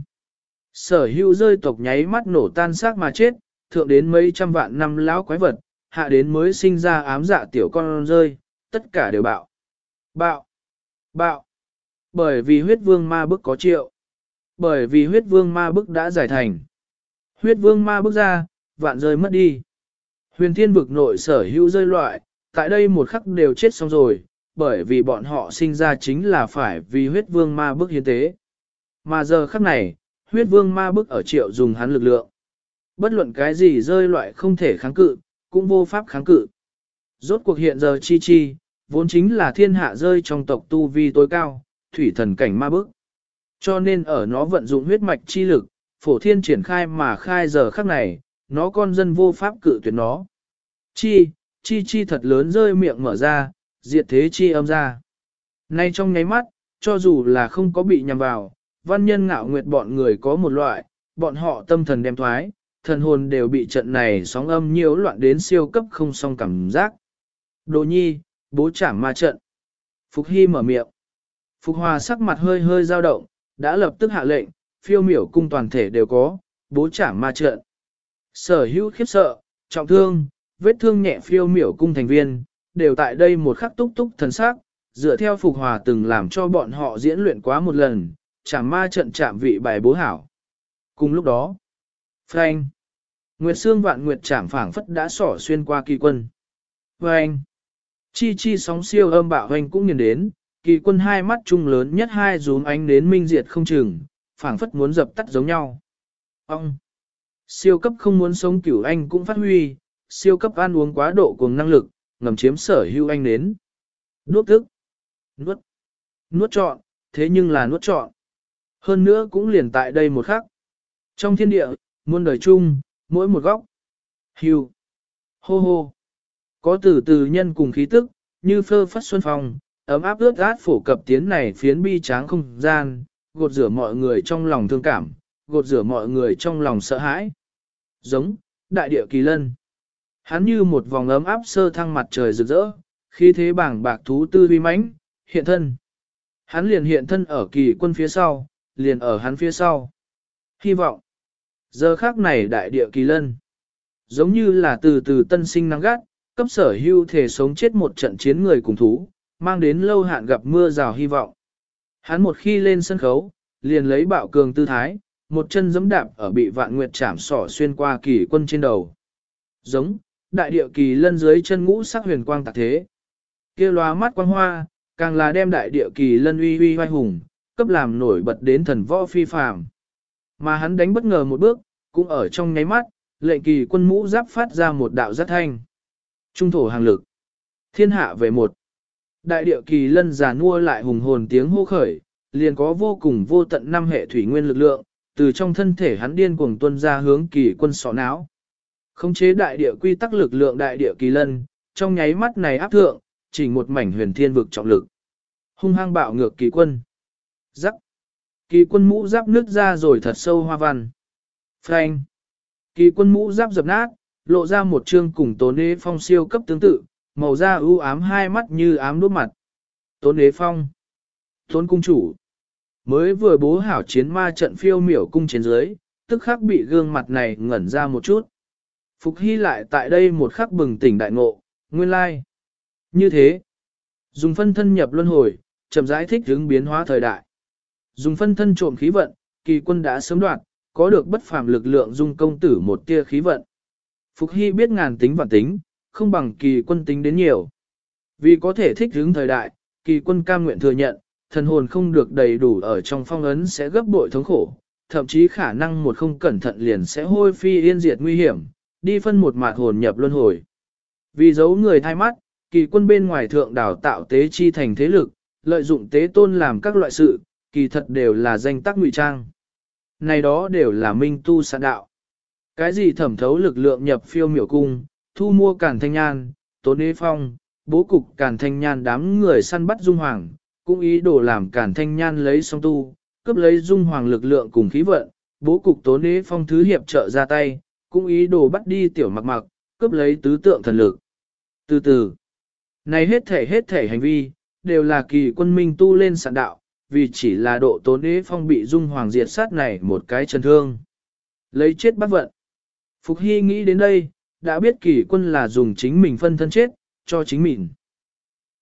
Sở hữu rơi tộc nháy mắt nổ tan xác mà chết, thượng đến mấy trăm vạn năm lão quái vật, hạ đến mới sinh ra ám dạ tiểu con rơi, tất cả đều bạo. Bạo. Bạo. Bởi vì huyết vương ma bức có triệu. Bởi vì huyết vương ma bức đã giải thành. Huyết vương ma bức ra, vạn rơi mất đi. Huyền thiên vực nội sở hữu rơi loại, tại đây một khắc đều chết xong rồi, bởi vì bọn họ sinh ra chính là phải vì huyết vương ma bức hiến tế. Mà giờ khắc này, huyết vương ma bức ở triệu dùng hắn lực lượng. Bất luận cái gì rơi loại không thể kháng cự, cũng vô pháp kháng cự. Rốt cuộc hiện giờ chi chi, vốn chính là thiên hạ rơi trong tộc tu vi tối cao, thủy thần cảnh ma bức. Cho nên ở nó vận dụng huyết mạch chi lực, phổ thiên triển khai mà khai giờ khắc này, nó con dân vô pháp cự tuyệt nó. Chi thật lớn rơi miệng mở ra, diệt thế chi âm ra. Nay trong nháy mắt, cho dù là không có bị nhằm vào, văn nhân ngạo nguyệt bọn người có một loại, bọn họ tâm thần đem thoái, thần hồn đều bị trận này sóng âm nhiễu loạn đến siêu cấp không song cảm giác. Đồ nhi, bố trảm ma trận. Phục Hy mở miệng. Phục Hòa sắc mặt hơi hơi dao động, đã lập tức hạ lệnh, phiêu miểu cung toàn thể đều có, bố trảm ma trận. Sở hữu khiếp sợ, trọng thương, vết thương nhẹ phiêu miểu cung thành viên, đều tại đây một khắc túc túc thần sắc, dựa theo Phục Hòa từng làm cho bọn họ diễn luyện quá một lần, trảm ma trận chạm vị bài bố hảo. Cùng lúc đó, phanh, Nguyệt Sương vạn nguyệt trảm phảng phất đã xỏ xuyên qua kỳ quân. Phanh, chi chi sóng siêu âm bạo hoành cũng nhìn đến, kỳ quân hai mắt trung lớn nhất hai rúm ánh đến minh diệt không chừng, phảng phất muốn dập tắt giống nhau. Ông, siêu cấp không muốn sống Cửu Anh cũng phát huy, siêu cấp ăn uống quá độ cùng năng lực, ngầm chiếm sở hữu anh đến. Nuốt thức, nuốt trọn, thế nhưng là nuốt trọn. Hơn nữa cũng liền tại đây một khắc. Trong thiên địa, muôn đời chung, mỗi một góc. Hưu, hô hô. Có từ từ nhân cùng khí tức, như phơ phất xuân phong, ấm áp ướt át phổ cập tiến này phiến bi tráng không gian, gột rửa mọi người trong lòng thương cảm, gột rửa mọi người trong lòng sợ hãi. Giống, đại địa kỳ lân. Hắn như một vòng ấm áp sơ thăng mặt trời rực rỡ, khí thế bảng bạc thú tư uy mãnh, hiện thân. Hắn liền hiện thân ở kỳ quân phía sau, liền ở hắn phía sau. Hy vọng. Giờ khác này đại địa kỳ lân. Giống như là từ từ tân sinh nắng gắt, cấp sở hưu thể sống chết một trận chiến người cùng thú, mang đến lâu hạn gặp mưa rào hy vọng. Hắn một khi lên sân khấu, liền lấy bạo cường tư thái, một chân giẫm đạp ở bị vạn nguyệt chảm sỏ xuyên qua kỳ quân trên đầu. Giống, đại địa kỳ lân dưới chân ngũ sắc huyền quang tạc thế. Kia lóa mắt quang hoa, càng là đem đại địa kỳ lân uy uy vai hùng, cấp làm nổi bật đến thần võ phi phàm. Mà hắn đánh bất ngờ một bước, cũng ở trong nháy mắt, lệnh kỳ quân mũ giáp phát ra một đạo giác thanh. Trung thổ hàng lực. Thiên hạ về một. Đại địa kỳ lân già nua lại hùng hồn tiếng hô khởi, liền có vô cùng vô tận năm hệ thủy nguyên lực lượng, từ trong thân thể hắn điên cuồng tuôn ra hướng kỳ quân sọ não. Khống chế đại địa quy tắc lực lượng đại địa kỳ lân, trong nháy mắt này áp thượng, chỉ một mảnh huyền thiên vực trọng lực. Hung hăng bạo ngược kỳ quân. Giắc. Kỳ quân mũ giáp nứt ra rồi thật sâu hoa văn. Phanh. Kỳ quân mũ giáp dập nát, lộ ra một trương cùng Tốn Đế Phong siêu cấp tương tự, màu da ưu ám hai mắt như ám đốt mặt. Tốn Đế Phong. Tốn cung chủ. Mới vừa bố hảo chiến ma trận phiêu miểu cung chiến dưới, tức khắc bị gương mặt này ngẩn ra một chút. Phục Hy lại tại đây một khắc bừng tỉnh đại ngộ, nguyên lai. Như thế, dùng phân thân nhập luân hồi, chậm rãi thích ứng biến hóa thời đại. Dùng phân thân trộm khí vận, kỳ quân đã sớm đoạt, có được bất phàm lực lượng dung công tử một tia khí vận. Phục Hy biết ngàn tính vạn tính, không bằng kỳ quân tính đến nhiều. Vì có thể thích ứng thời đại, kỳ quân cam nguyện thừa nhận, thần hồn không được đầy đủ ở trong phong ấn sẽ gấp bội thống khổ, thậm chí khả năng một không cẩn thận liền sẽ hôi phi yên diệt nguy hiểm, đi phân một mạt hồn nhập luân hồi. Vì giấu người thay mắt, kỳ quân bên ngoài thượng đảo tạo tế chi thành thế lực, lợi dụng tế tôn làm các loại sự, kỳ thật đều là danh tác ngụy trang. Này đó đều là minh tu sạn đạo. Cái gì thẩm thấu lực lượng nhập phiêu miểu cung, thu mua Càn Thanh Nhan, Tốn Đế Phong, bố cục Càn Thanh Nhan đám người săn bắt Dung Hoàng, cũng ý đồ làm Càn Thanh Nhan lấy song tu, cướp lấy Dung Hoàng lực lượng cùng khí vận, bố cục Tốn Đế Phong thứ hiệp trợ ra tay, cũng ý đồ bắt đi tiểu mặc mặc, cướp lấy tứ tượng thần lực. Từ từ, này hết thể hành vi, đều là kỳ quân minh tu lên sạn đạo, vì chỉ là độ Tốn Đế Phong bị Dung Hoàng diệt sát này một cái chân thương. Lấy chết bắt vận. Phục Hy nghĩ đến đây, đã biết kỳ quân là dùng chính mình phân thân chết, cho chính mình.